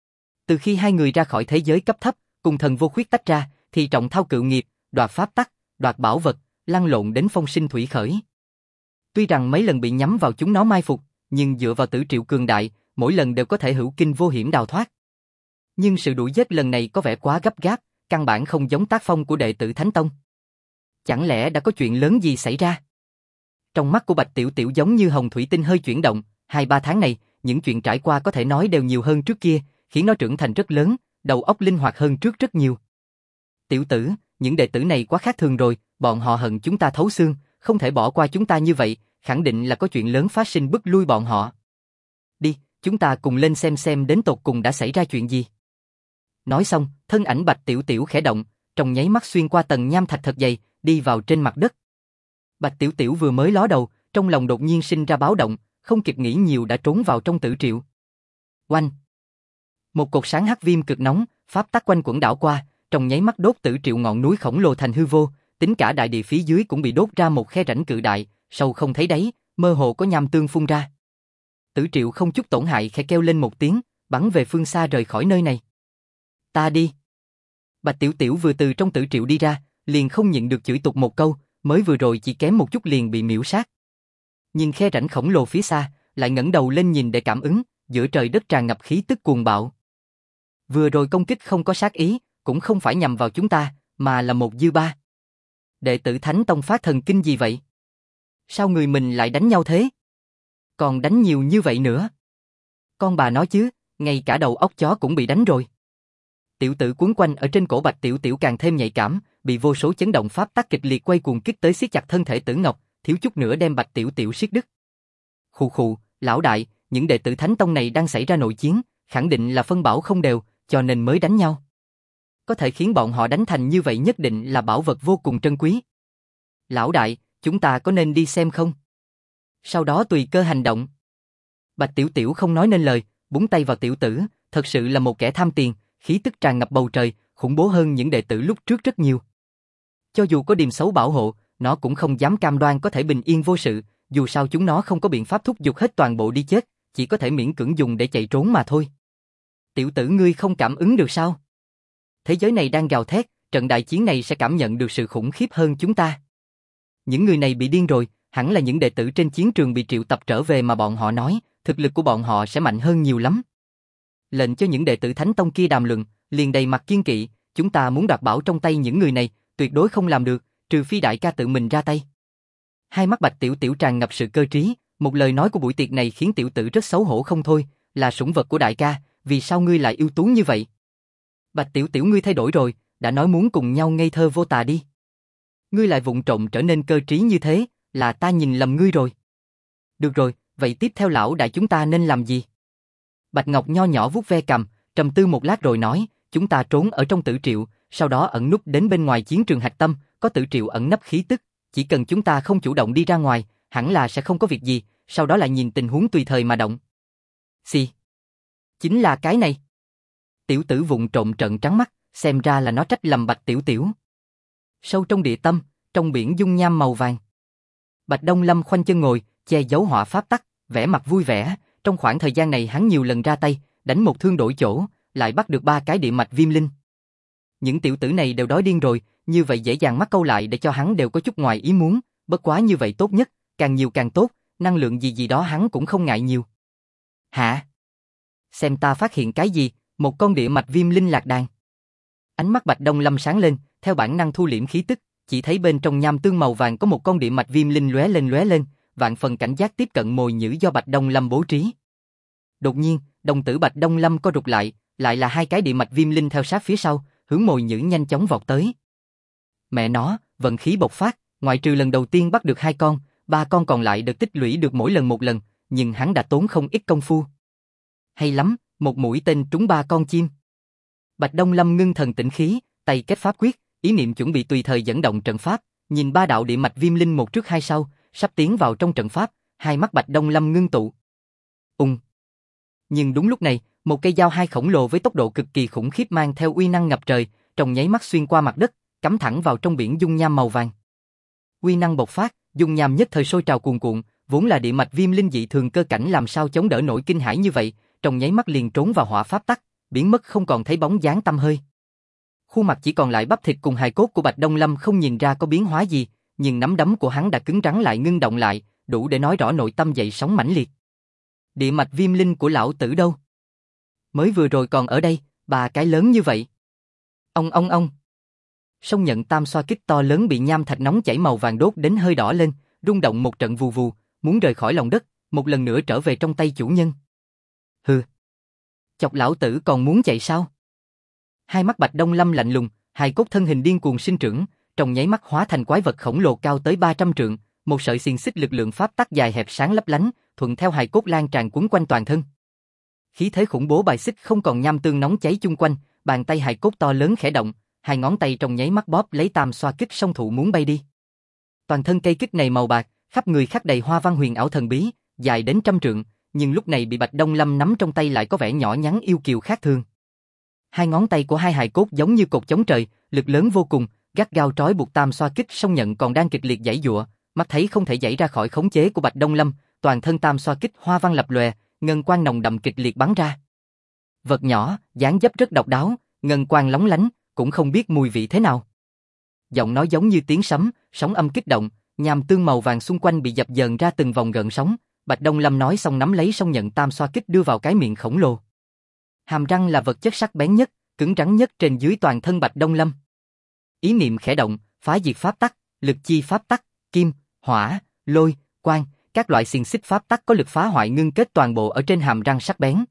A: Từ khi hai người ra khỏi thế giới cấp thấp, cùng Thần Vô Khuyết tách ra, thì trọng thao cựu nghiệp, đoạt pháp tắc, đoạt bảo vật, lăn lộn đến phong sinh thủy khởi. Tuy rằng mấy lần bị nhắm vào chúng nó mai phục, nhưng dựa vào Tử Triệu cường đại, mỗi lần đều có thể hữu kinh vô hiểm đào thoát. Nhưng sự đuổi giết lần này có vẻ quá gấp gáp, căn bản không giống tác phong của đệ tử Thánh Tông. Chẳng lẽ đã có chuyện lớn gì xảy ra? Trong mắt của Bạch Tiểu Tiểu giống như hồng thủy tinh hơi chuyển động, 2-3 tháng này, những chuyện trải qua có thể nói đều nhiều hơn trước kia, khiến nó trưởng thành rất lớn, đầu óc linh hoạt hơn trước rất nhiều. Tiểu Tử, những đệ tử này quá khác thường rồi, bọn họ hận chúng ta thấu xương, không thể bỏ qua chúng ta như vậy, khẳng định là có chuyện lớn phát sinh bức lui bọn họ. Đi, chúng ta cùng lên xem đến tột cùng đã xảy ra chuyện gì. Nói xong, thân ảnh Bạch Tiểu Tiểu khẽ động, trong nháy mắt xuyên qua tầng nham thạch thật dày, đi vào trên mặt đất. Bạch Tiểu Tiểu vừa mới ló đầu, trong lòng đột nhiên sinh ra báo động, không kịp nghĩ nhiều đã trốn vào trong Tử Triệu. Oanh! Một cột sáng hắc viêm cực nóng, pháp tắc quanh quẩn đảo qua, trong nháy mắt đốt Tử Triệu ngọn núi khổng lồ thành hư vô, tính cả đại địa phía dưới cũng bị đốt ra một khe rãnh cự đại, sâu không thấy đáy, mơ hồ có nham tương phun ra. Tử Triệu không chút tổn hại khẽ kêu lên một tiếng, bắn về phương xa rời khỏi nơi này. Ta đi. Bạch Tiểu Tiểu vừa từ trong Tử Triệu đi ra, liền không nhịn được chửi tục một câu, mới vừa rồi chỉ kém một chút liền bị miễu sát. Nhìn khe rãnh khổng lồ phía xa, lại ngẩng đầu lên nhìn để cảm ứng, giữa trời đất tràn ngập khí tức cuồng bạo. Vừa rồi công kích không có sát ý, cũng không phải nhằm vào chúng ta, mà là một dư ba. Đệ tử Thánh Tông phát thần kinh gì vậy? Sao người mình lại đánh nhau thế? Còn đánh nhiều như vậy nữa. Con bà nói chứ, ngay cả đầu óc chó cũng bị đánh rồi. Tiểu tử quấn quanh ở trên cổ Bạch Tiểu Tiểu càng thêm nhạy cảm, bị vô số chấn động pháp tắc kịch liệt quay cuồng kích tới siết chặt thân thể Tử Ngọc, thiếu chút nữa đem Bạch Tiểu Tiểu siết đứt. Khụ khụ, lão đại, những đệ tử Thánh Tông này đang xảy ra nội chiến, khẳng định là phân bảo không đều, cho nên mới đánh nhau. Có thể khiến bọn họ đánh thành như vậy nhất định là bảo vật vô cùng trân quý. Lão đại, chúng ta có nên đi xem không? Sau đó tùy cơ hành động. Bạch Tiểu Tiểu không nói nên lời, búng tay vào tiểu tử, thật sự là một kẻ tham tiền, khí tức tràn ngập bầu trời, khủng bố hơn những đệ tử lúc trước rất nhiều. Cho dù có điềm xấu bảo hộ, nó cũng không dám cam đoan có thể bình yên vô sự, dù sao chúng nó không có biện pháp thúc giục hết toàn bộ đi chết, chỉ có thể miễn cưỡng dùng để chạy trốn mà thôi. Tiểu tử ngươi không cảm ứng được sao? Thế giới này đang gào thét, trận đại chiến này sẽ cảm nhận được sự khủng khiếp hơn chúng ta. Những người này bị điên rồi, hẳn là những đệ tử trên chiến trường bị triệu tập trở về mà bọn họ nói, thực lực của bọn họ sẽ mạnh hơn nhiều lắm. Lệnh cho những đệ tử Thánh Tông kia đàm luận, liền đầy mặt kiên kỵ, chúng ta muốn đoạt bảo trong tay những người này, tuyệt đối không làm được, trừ phi đại ca tự mình ra tay. Hai mắt Bạch Tiểu Tiểu tràn ngập sự cơ trí, một lời nói của buổi tiệc này khiến tiểu tử rất xấu hổ không thôi, là sủng vật của đại ca, vì sao ngươi lại ưu tú như vậy? Bạch Tiểu Tiểu ngươi thay đổi rồi, đã nói muốn cùng nhau ngây thơ vô tà đi. Ngươi lại vụng trộm trở nên cơ trí như thế, là ta nhìn lầm ngươi rồi. Được rồi, vậy tiếp theo lão đại chúng ta nên làm gì? Bạch Ngọc nho nhỏ vuốt ve cằm, trầm tư một lát rồi nói, chúng ta trốn ở trong Tử Triệu, sau đó ẩn núp đến bên ngoài chiến trường hạch tâm, có Tử Triệu ẩn nấp khí tức, chỉ cần chúng ta không chủ động đi ra ngoài, hẳn là sẽ không có việc gì, sau đó lại nhìn tình huống tùy thời mà động. Xì. Chính là cái này. Tiểu tử vụng trộm trợn trắng mắt, xem ra là nó trách lầm Bạch Tiểu Tiểu. Sâu trong địa tâm, trong biển dung nham màu vàng. Bạch Đông Lâm khoanh chân ngồi, che giấu họa pháp tắc, vẻ mặt vui vẻ, trong khoảng thời gian này hắn nhiều lần ra tay, đánh một thương đổi chỗ, lại bắt được 3 cái địa mạch viêm linh. Những tiểu tử này đều đói điên rồi, như vậy dễ dàng mắc câu lại để cho hắn đều có chút ngoài ý muốn, bất quá như vậy tốt nhất, càng nhiều càng tốt, năng lượng gì gì đó hắn cũng không ngại nhiều. Hả? Xem ta phát hiện cái gì, một con địa mạch viêm linh lạc đàn. Ánh mắt Bạch Đông Lâm sáng lên, theo bản năng thu liễm khí tức, chỉ thấy bên trong nham tương màu vàng có một con địa mạch viêm linh lóe lên, vạn phần cảnh giác tiếp cận mồi nhử do Bạch Đông Lâm bố trí. Đột nhiên, đồng tử Bạch Đông Lâm co rụt lại là 2 cái địa mạch viêm linh theo sát phía sau, hướng mồi nhử nhanh chóng vọt tới. Mẹ nó, vận khí bộc phát, ngoại trừ lần đầu tiên bắt được 2 con, 3 con còn lại được tích lũy được mỗi lần một lần, nhưng hắn đã tốn không ít công phu. Hay lắm, một mũi tên trúng 3 con chim. Bạch Đông Lâm ngưng thần tĩnh khí, tay kết pháp quyết, ý niệm chuẩn bị tùy thời dẫn động trận pháp, nhìn 3 đạo địa mạch viêm linh một trước hai sau, sắp tiến vào trong trận pháp, hai mắt Bạch Đông Lâm ngưng tụ. Nhưng đúng lúc này, một cây dao hai khổng lồ với tốc độ cực kỳ khủng khiếp mang theo uy năng ngập trời, trong nháy mắt xuyên qua mặt đất, cắm thẳng vào trong biển dung nham màu vàng. Uy năng bộc phát, dung nham nhất thời sôi trào cuồn cuộn, vốn là địa mạch viêm linh dị thường cơ cảnh làm sao chống đỡ nổi kinh hãi như vậy, trong nháy mắt liền trốn vào hỏa pháp tắc, biến mất không còn thấy bóng dáng tăm hơi. Khuôn mặt chỉ còn lại bắp thịt cùng hài cốt của Bạch Đông Lâm không nhìn ra có biến hóa gì, nhưng nắm đấm của hắn đã cứng rắn lại ngưng động lại, đủ để nói rõ nội tâm dậy sóng mãnh liệt. Địa mạch viêm linh của lão tử đâu? Mới vừa rồi còn ở đây, 3 cái lớn như vậy. Ông. Song nhận tam xoa kích to lớn bị nham thạch nóng chảy màu vàng đốt đến hơi đỏ lên, rung động một trận vù vù, muốn rời khỏi lòng đất, một lần nữa trở về trong tay chủ nhân. Hừ. Chọc lão tử còn muốn chạy sao? Hai mắt Bạch Đông Lâm lạnh lùng, hài cốt thân hình điên cuồng sinh trưởng, trong nháy mắt hóa thành quái vật khổng lồ cao tới 300 trượng, một sợi xiềng xích lực lượng pháp tắc dài hẹp sáng lấp lánh, thuận theo hài cốt lan tràn quấn quanh toàn thân. Khí thế khủng bố bài xích không còn nham tương nóng cháy chung quanh, bàn tay hài cốt to lớn khẽ động, hai ngón tay trong nháy mắt bóp lấy tam xoa kích song thụ muốn bay đi. Toàn thân cây kích này màu bạc, khắp người khắc đầy hoa văn huyền ảo thần bí, dài đến 100 trượng, nhưng lúc này bị Bạch Đông Lâm nắm trong tay lại có vẻ nhỏ nhắn yêu kiều khác thường. Hai ngón tay của hai hài cốt giống như cột chống trời, lực lớn vô cùng, gắt gao trói buộc tam xoa kích song nhận còn đang kịch liệt giãy giụa, mắt thấy không thể giãy ra khỏi khống chế của Bạch Đông Lâm, toàn thân tam xoa kích hoa văn lập lòe, ngân quang nồng đậm kịch liệt bắn ra. Vật nhỏ, dáng dấp rất độc đáo, ngân quang lóng lánh, cũng không biết mùi vị thế nào. Giọng nói giống như tiếng sấm, sóng âm kích động, nham tương màu vàng xung quanh bị dập dờn ra từng vòng gợn sóng. Bạch Đông Lâm nói xong nắm lấy song nhận tam xoa kích đưa vào cái miệng khổng lồ. Hàm răng là vật chất sắc bén nhất, cứng rắn nhất trên dưới toàn thân Bạch Đông Lâm. Ý niệm khẽ động, phá diệt pháp tắc, lực chi pháp tắc, kim, hỏa, lôi, quang, các loại xiềng xích pháp tắc có lực phá hoại ngưng kết toàn bộ ở trên hàm răng sắc bén.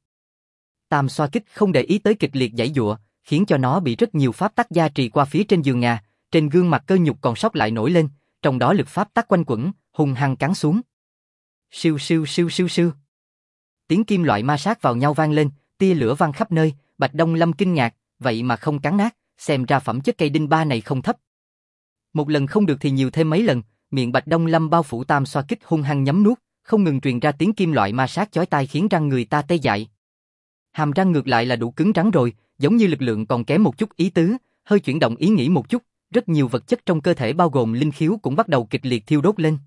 A: Tam xoa kích không để ý tới kịch liệt giãy giụa, khiến cho nó bị rất nhiều pháp tắc gia trì qua phía trên giường ngà, trên gương mặt cơ nhục còn sót lại nổi lên, trong đó lực pháp tắc quanh quẩn, hung hăng cắn xuống. Siêu siêu siêu siêu siêu. Tiếng kim loại ma sát vào nhau vang lên, tia lửa văng khắp nơi, Bạch Đông Lâm kinh ngạc, vậy mà không cắn nát, xem ra phẩm chất cây đinh ba này không thấp. Một lần không được thì nhiều thêm mấy lần, miệng Bạch Đông Lâm bao phủ tam xoa kích hung hăng nhấm nuốt, không ngừng truyền ra tiếng kim loại ma sát chói tai khiến răng người ta tê dại. Hàm răng ngược lại là đủ cứng rắn rồi, giống như lực lượng còn kém một chút ý tứ, hơi chuyển động ý nghĩ một chút, rất nhiều vật chất trong cơ thể bao gồm linh khiếu cũng bắt đầu kịch liệt thiêu đốt lên.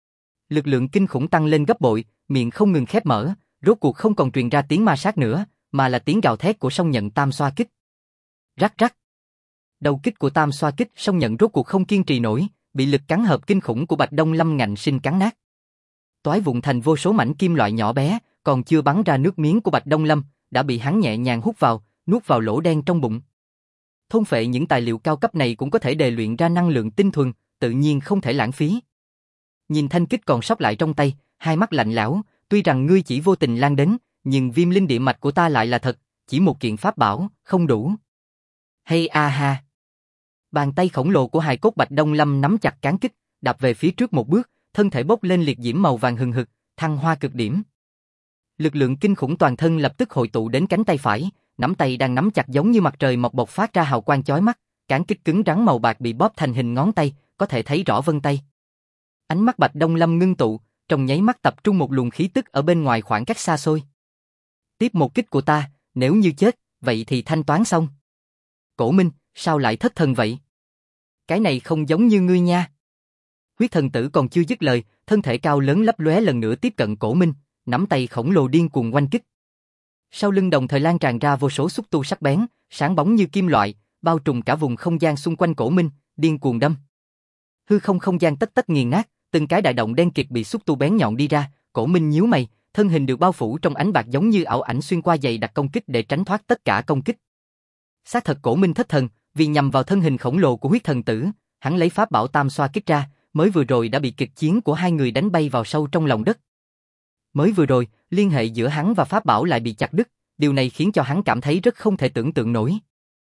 A: Lực lượng kinh khủng tăng lên gấp bội, miệng không ngừng khép mở, rốt cuộc không còn truyền ra tiếng ma sát nữa, mà là tiếng gào thét của song nhận tam xoa kích. Rắc rắc. Đầu kích của tam xoa kích song nhận rốt cuộc không kiên trì nổi, bị lực cắn hợp kinh khủng của Bạch Đông Lâm ngạnh sinh cắn nát. Toái vụn thành vô số mảnh kim loại nhỏ bé, còn chưa bắn ra nước miếng của Bạch Đông Lâm, đã bị hắn nhẹ nhàng hút vào, nuốt vào lỗ đen trong bụng. Thôn phệ những tài liệu cao cấp này cũng có thể đề luyện ra năng lượng tinh thuần, tự nhiên không thể lãng phí. Nhìn thanh kích còn sót lại trong tay, hai mắt lạnh lẽo, tuy rằng ngươi chỉ vô tình lan đến, nhưng viêm linh địa mạch của ta lại là thật, chỉ một kiện pháp bảo, không đủ. Hay a ha. Bàn tay khổng lồ của hài cốt Bạch Đông Lâm nắm chặt cán kích, đạp về phía trước một bước, thân thể bốc lên liệt diễm màu vàng hừng hực, thăng hoa cực điểm. Lực lượng kinh khủng toàn thân lập tức hội tụ đến cánh tay phải, nắm tay đang nắm chặt giống như mặt trời mọc bộc phát ra hào quang chói mắt, cán kích cứng rắn màu bạc bị bóp thành hình ngón tay, có thể thấy rõ vân tay. Ánh mắt Bạch Đông Lâm ngưng tụ, trong nháy mắt tập trung một luồng khí tức ở bên ngoài khoảng cách xa xôi. Tiếp một kích của ta, nếu như chết, vậy thì thanh toán xong. Cổ Minh, sao lại thất thần vậy? Cái này không giống như ngươi nha. Huyết thần tử còn chưa dứt lời, thân thể cao lớn lấp lóe lần nữa tiếp cận Cổ Minh, nắm tay khổng lồ điên cuồng oanh kích. Sau lưng đồng thời lan tràn ra vô số xúc tu sắc bén, sáng bóng như kim loại, bao trùm cả vùng không gian xung quanh Cổ Minh, điên cuồng đâm. Hư không không gian tất tất nghiền nát, từng cái đại động đen kịt bị xúc tu bén nhọn đi ra, Cổ Minh nhíu mày, thân hình được bao phủ trong ánh bạc giống như ảo ảnh xuyên qua dày đặc công kích để tránh thoát tất cả công kích. Xác thật Cổ Minh thất thần, vì nhằm vào thân hình khổng lồ của huyết thần tử, hắn lấy pháp bảo tam xoa kích ra, mới vừa rồi đã bị kịch chiến của hai người đánh bay vào sâu trong lòng đất. Mới vừa rồi, liên hệ giữa hắn và pháp bảo lại bị chặt đứt, điều này khiến cho hắn cảm thấy rất không thể tưởng tượng nổi.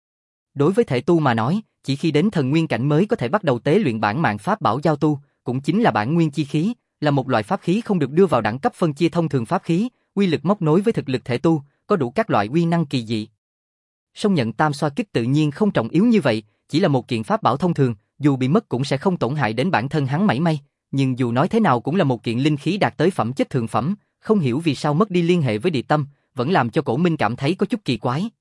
A: Đối với thể tu mà nói, chỉ khi đến thần nguyên cảnh mới có thể bắt đầu tế luyện bản mạng pháp bảo giao tu, cũng chính là bản nguyên chi khí, là một loại pháp khí không được đưa vào đẳng cấp phân chia thông thường pháp khí, uy lực móc nối với thực lực thể tu, có đủ các loại uy năng kỳ dị. Song nhận tam xoa kích tự nhiên không trọng yếu như vậy, chỉ là một kiện pháp bảo thông thường, dù bị mất cũng sẽ không tổn hại đến bản thân hắn mảy may, nhưng dù nói thế nào cũng là một kiện linh khí đạt tới phẩm chất thượng phẩm, không hiểu vì sao mất đi liên hệ với địa tâm, vẫn làm cho Cổ Minh cảm thấy có chút kỳ quái.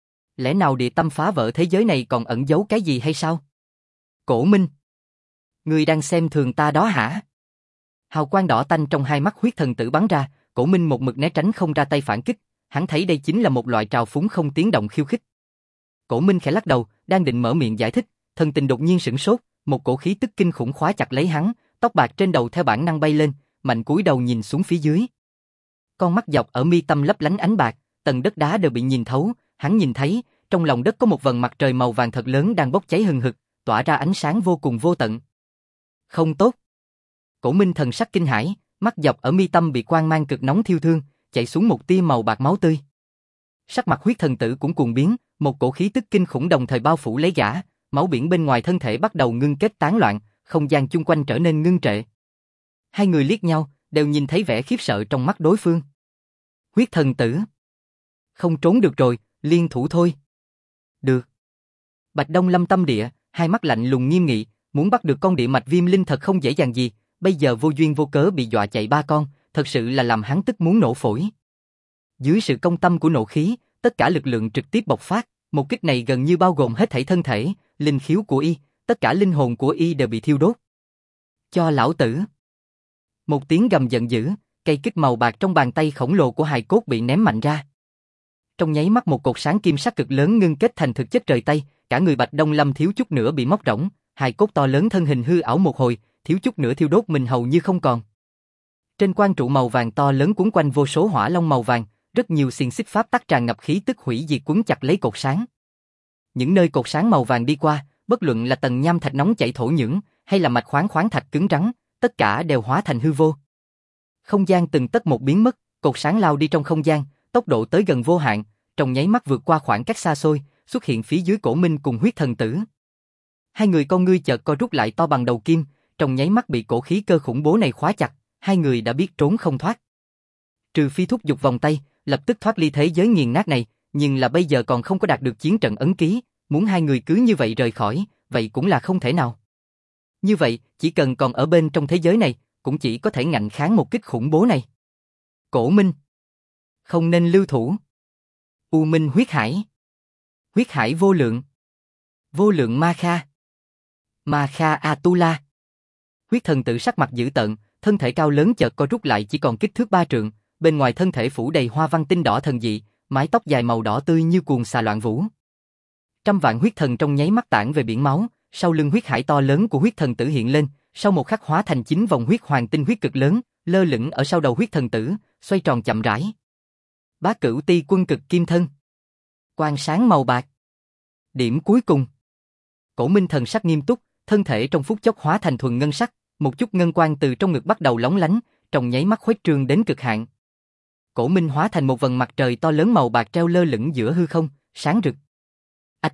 A: Lẽ nào địa tâm phá vỡ thế giới này còn ẩn giấu cái gì hay sao? Cổ Minh, ngươi đang xem thường ta đó hả? Hào quang đỏ tanh trong hai mắt huyết thần tử bắn ra, Cổ Minh một mực né tránh không ra tay phản kích, hắn thấy đây chính là một loại trào phúng không tiếng động khiêu khích. Cổ Minh khẽ lắc đầu, đang định mở miệng giải thích, thần tình đột nhiên sửng sốt, một cổ khí tức kinh khủng khóa chặt lấy hắn, tóc bạc trên đầu theo bản năng bay lên, mạnh cúi đầu nhìn xuống phía dưới. Con mắt dọc ở mi tâm lấp lánh ánh bạc, tầng đất đá đều bị nhìn thấu, hắn nhìn thấy, trong lòng đất có một vầng mặt trời màu vàng thật lớn đang bốc cháy hừng hực, tỏa ra ánh sáng vô cùng vô tận. Không tốt. Cổ Minh thần sắc kinh hãi, mắt dọc ở mi tâm bị quang mang cực nóng thiêu thương, chạy xuống một tia màu bạc máu tươi. Sắc mặt huyết thần tử cũng cuồng biến, một cổ khí tức kinh khủng đồng thời bao phủ lấy gã, máu biển bên ngoài thân thể bắt đầu ngưng kết tán loạn, không gian chung quanh trở nên ngưng trệ. Hai người liếc nhau, đều nhìn thấy vẻ khiếp sợ trong mắt đối phương. Huyết thần tử. Không trốn được rồi, liên thủ thôi. Được. Bạch Đông Lâm tâm địa, hai mắt lạnh lùng nghiêm nghị, muốn bắt được con địa mạch viêm linh thật không dễ dàng gì, bây giờ vô duyên vô cớ bị dọa chạy ba con, thật sự là làm hắn tức muốn nổ phổi. Dưới sự công tâm của nộ khí, tất cả lực lượng trực tiếp bộc phát, một kích này gần như bao gồm hết thảy thân thể, linh khiếu của y, tất cả linh hồn của y đều bị thiêu đốt. Cho lão tử. Một tiếng gầm giận dữ, cây kích màu bạc trong bàn tay khổng lồ của hài cốt bị ném mạnh ra. Trong nháy mắt một cột sáng kim sắc cực lớn ngưng kết thành thực chất trời Tây, cả người Bạch Đông Lâm thiếu chút nữa bị móc rỗng, hài cốt to lớn thân hình hư ảo một hồi, thiếu chút nữa thiêu đốt mình hầu như không còn. Trên quan trụ màu vàng to lớn quấn quanh vô số hỏa long màu vàng, rất nhiều xiềng xích pháp tắc tràn ngập khí tức hủy diệt quấn chặt lấy cột sáng. Những nơi cột sáng màu vàng đi qua, bất luận là tầng nham thạch nóng chảy thổ nhưỡng, hay là mạch khoáng thạch cứng rắn, tất cả đều hóa thành hư vô. Không gian từng tấc một biến mất, cột sáng lao đi trong không gian, tốc độ tới gần vô hạn, trong nháy mắt vượt qua khoảng cách xa xôi, xuất hiện phía dưới Cổ Minh cùng huyết thần tử. Hai người con ngươi chợt co rút lại to bằng đầu kim, trong nháy mắt bị cổ khí cơ khủng bố này khóa chặt, hai người đã biết trốn không thoát. Trừ phi thúc giục vòng tay, lập tức thoát ly thế giới nghiền nát này, nhưng là bây giờ còn không có đạt được chiến trận ấn ký, muốn hai người cứ như vậy rời khỏi, vậy cũng là không thể nào. Như vậy, chỉ cần còn ở bên trong thế giới này, cũng chỉ có thể ngạnh kháng một kích khủng bố này. Cổ Minh, không nên lưu thủ. U Minh huyết hải vô lượng Ma Kha Atula. Huyết thần tử sắc mặt dữ tợn, thân thể cao lớn chợt co rút lại chỉ còn kích thước 3 trượng, bên ngoài thân thể phủ đầy hoa văn tinh đỏ thần dị, mái tóc dài màu đỏ tươi như cuồng xà loạn vũ. Trăm vạn huyết thần trong nháy mắt tản về biển máu, sau lưng huyết hải to lớn của huyết thần tử hiện lên, sau một khắc hóa thành 9 vòng huyết hoàng tinh huyết cực lớn, lơ lửng ở sau đầu huyết thần tử, xoay tròn chậm rãi. Bá Cửu Ti Quân Cực Kim Thân. Quang sáng màu bạc. Điểm cuối cùng. Cổ Minh thần sắc nghiêm túc, thân thể trong phút chốc hóa thành thuần ngân sắc, một chút ngân quang từ trong ngực bắt đầu lóng lánh, trong nháy mắt khuếch trương đến cực hạn. Cổ Minh hóa thành một vầng mặt trời to lớn màu bạc treo lơ lửng giữa hư không, sáng rực. Ạch!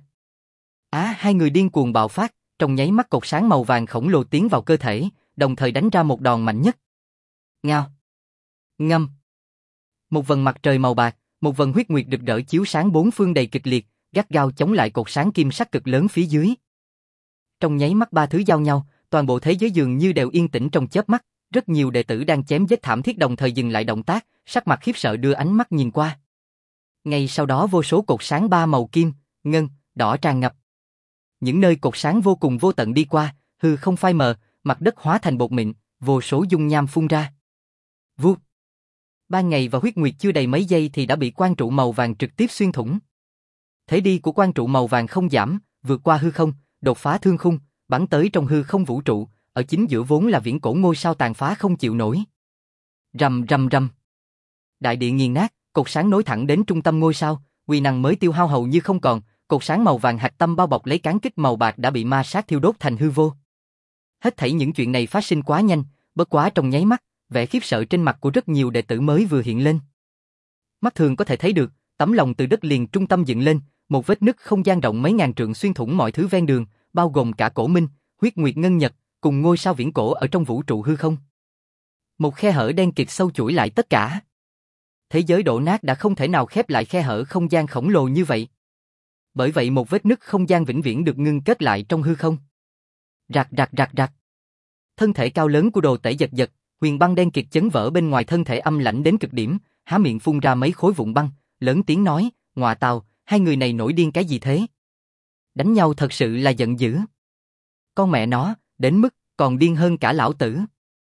A: Hai người điên cuồng bạo phát, trong nháy mắt cột sáng màu vàng khổng lồ tiến vào cơ thể, đồng thời đánh ra một đòn mạnh nhất. Ngao! Ngâm! Một vầng mặt trời màu bạc, một vầng huyết nguyệt rực rỡ chiếu sáng bốn phương đầy kịch liệt, gắt gao chống lại cột sáng kim sắc cực lớn phía dưới. Trong nháy mắt ba thứ giao nhau, toàn bộ thế giới dường như đều yên tĩnh trong chớp mắt, rất nhiều đệ tử đang chém giết thảm thiết đồng thời dừng lại động tác, sắc mặt khiếp sợ đưa ánh mắt nhìn qua. Ngay sau đó vô số cột sáng ba màu kim, ngân, đỏ tràn ngập. Những nơi cột sáng vô cùng vô tận đi qua, hư không phai mờ, mặt đất hóa thành bột mịn, vô số dung nham phun ra. Vút. Ban ngày và huyết nguyệt chưa đầy mấy giây thì đã bị quang trụ màu vàng trực tiếp xuyên thủng. Thế đi của quang trụ màu vàng không giảm, vượt qua hư không, đột phá thương khung, bắn tới trong hư không vũ trụ, ở chính giữa vốn là viễn cổ ngôi sao tàn phá không chịu nổi. Rầm rầm rầm. Đại địa nghiền nát, cột sáng nối thẳng đến trung tâm ngôi sao, uy năng mới tiêu hao hầu như không còn, cột sáng màu vàng hạch tâm bao bọc lấy cán kích màu bạc đã bị ma sát thiêu đốt thành hư vô. Hết thảy những chuyện này phát sinh quá nhanh, bất quá trong nháy mắt, vẻ khiếp sợ trên mặt của rất nhiều đệ tử mới vừa hiện lên. Mắt thường có thể thấy được, tấm lòng từ đất liền trung tâm dựng lên, một vết nứt không gian rộng mấy ngàn trượng xuyên thủng mọi thứ ven đường, bao gồm cả Cổ Minh, huyết nguyệt ngân nhật, cùng ngôi sao viễn cổ ở trong vũ trụ hư không. Một khe hở đen kịt sâu chuỗi lại tất cả. Thế giới đổ nát đã không thể nào khép lại khe hở không gian khổng lồ như vậy. Bởi vậy một vết nứt không gian vĩnh viễn được ngưng kết lại trong hư không. Rạc rạc rạc rạc. Thân thể cao lớn của đồ tể giật giật, huyền băng đen kịt chấn vỡ bên ngoài thân thể âm lãnh đến cực điểm, há miệng phun ra mấy khối vụn băng, lớn tiếng nói, ngọa tào, hai người này nổi điên cái gì thế? Đánh nhau thật sự là giận dữ. Con mẹ nó, đến mức còn điên hơn cả lão tử.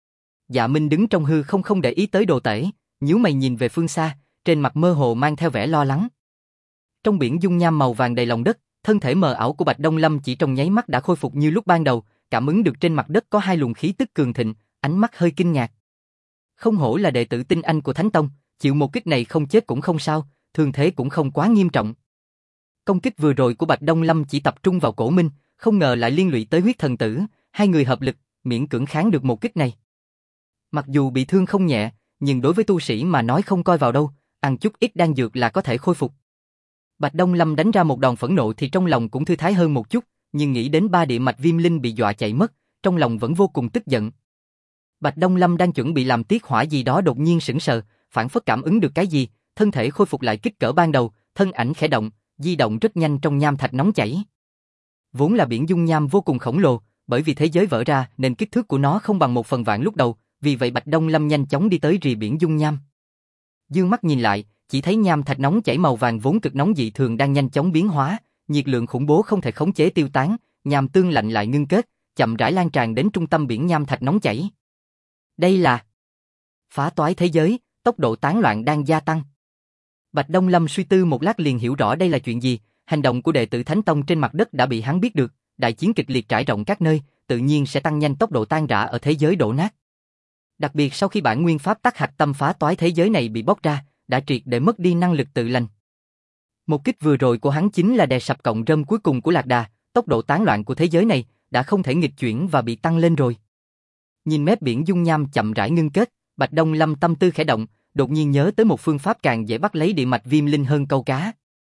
A: Dạ Minh đứng trong hư không không để ý tới đồ tể, nhíu mày nhìn về phương xa, trên mặt mơ hồ mang theo vẻ lo lắng. Trong biển dung nham màu vàng đầy lòng đất, thân thể mờ ảo của Bạch Đông Lâm chỉ trong nháy mắt đã khôi phục như lúc ban đầu, cảm ứng được trên mặt đất có hai luồng khí tức cường thịnh, ánh mắt hơi kinh ngạc. Không hổ là đệ tử tinh anh của Thánh Tông, chịu một kích này không chết cũng không sao, thương thế cũng không quá nghiêm trọng. Công kích vừa rồi của Bạch Đông Lâm chỉ tập trung vào Cổ Minh, không ngờ lại liên lụy tới huyết thần tử, hai người hợp lực, miễn cưỡng kháng được một kích này. Mặc dù bị thương không nhẹ, nhưng đối với tu sĩ mà nói không coi vào đâu, ăn chút ít đan dược là có thể khôi phục. Bạch Đông Lâm đánh ra một đòn phẫn nộ thì trong lòng cũng thư thái hơn một chút, nhưng nghĩ đến ba địa mạch viêm linh bị dọa chạy mất, trong lòng vẫn vô cùng tức giận. Bạch Đông Lâm đang chuẩn bị làm tiết hỏa gì đó đột nhiên sững sờ, phảng phất cảm ứng được cái gì, thân thể khôi phục lại kích cỡ ban đầu, thân ảnh khẽ động, di động rất nhanh trong nham thạch nóng chảy. Vốn là biển dung nham vô cùng khổng lồ, bởi vì thế giới vỡ ra nên kích thước của nó không bằng 1/1000 lúc đầu, vì vậy Bạch Đông Lâm nhanh chóng đi tới rìa biển dung nham. Dương mắt nhìn lại, chỉ thấy nham thạch nóng chảy màu vàng vốn cực nóng dị thường đang nhanh chóng biến hóa, nhiệt lượng khủng bố không thể khống chế tiêu tán, nham tương lạnh lại ngưng kết, chậm rãi lan tràn đến trung tâm biển nham thạch nóng chảy. Đây là phá toái thế giới, tốc độ tán loạn đang gia tăng. Bạch Đông Lâm suy tư một lát liền hiểu rõ đây là chuyện gì, hành động của đệ tử Thánh Tông trên mặt đất đã bị hắn biết được, đại chiến kịch liệt trải rộng các nơi, tự nhiên sẽ tăng nhanh tốc độ tan rã ở thế giới đổ nát. Đặc biệt sau khi bản nguyên pháp tắc hạch tâm phá toái thế giới này bị bóc ra, đã triệt để mất đi năng lực tự lành. Một kích vừa rồi của hắn chính là đè sập cọng rơm cuối cùng của lạc đà, tốc độ tán loạn của thế giới này đã không thể nghịch chuyển và bị tăng lên rồi. Nhìn mép biển dung nham chậm rãi ngưng kết, Bạch Đông Lâm tâm tư khẽ động, đột nhiên nhớ tới một phương pháp càng dễ bắt lấy địa mạch viêm linh hơn câu cá.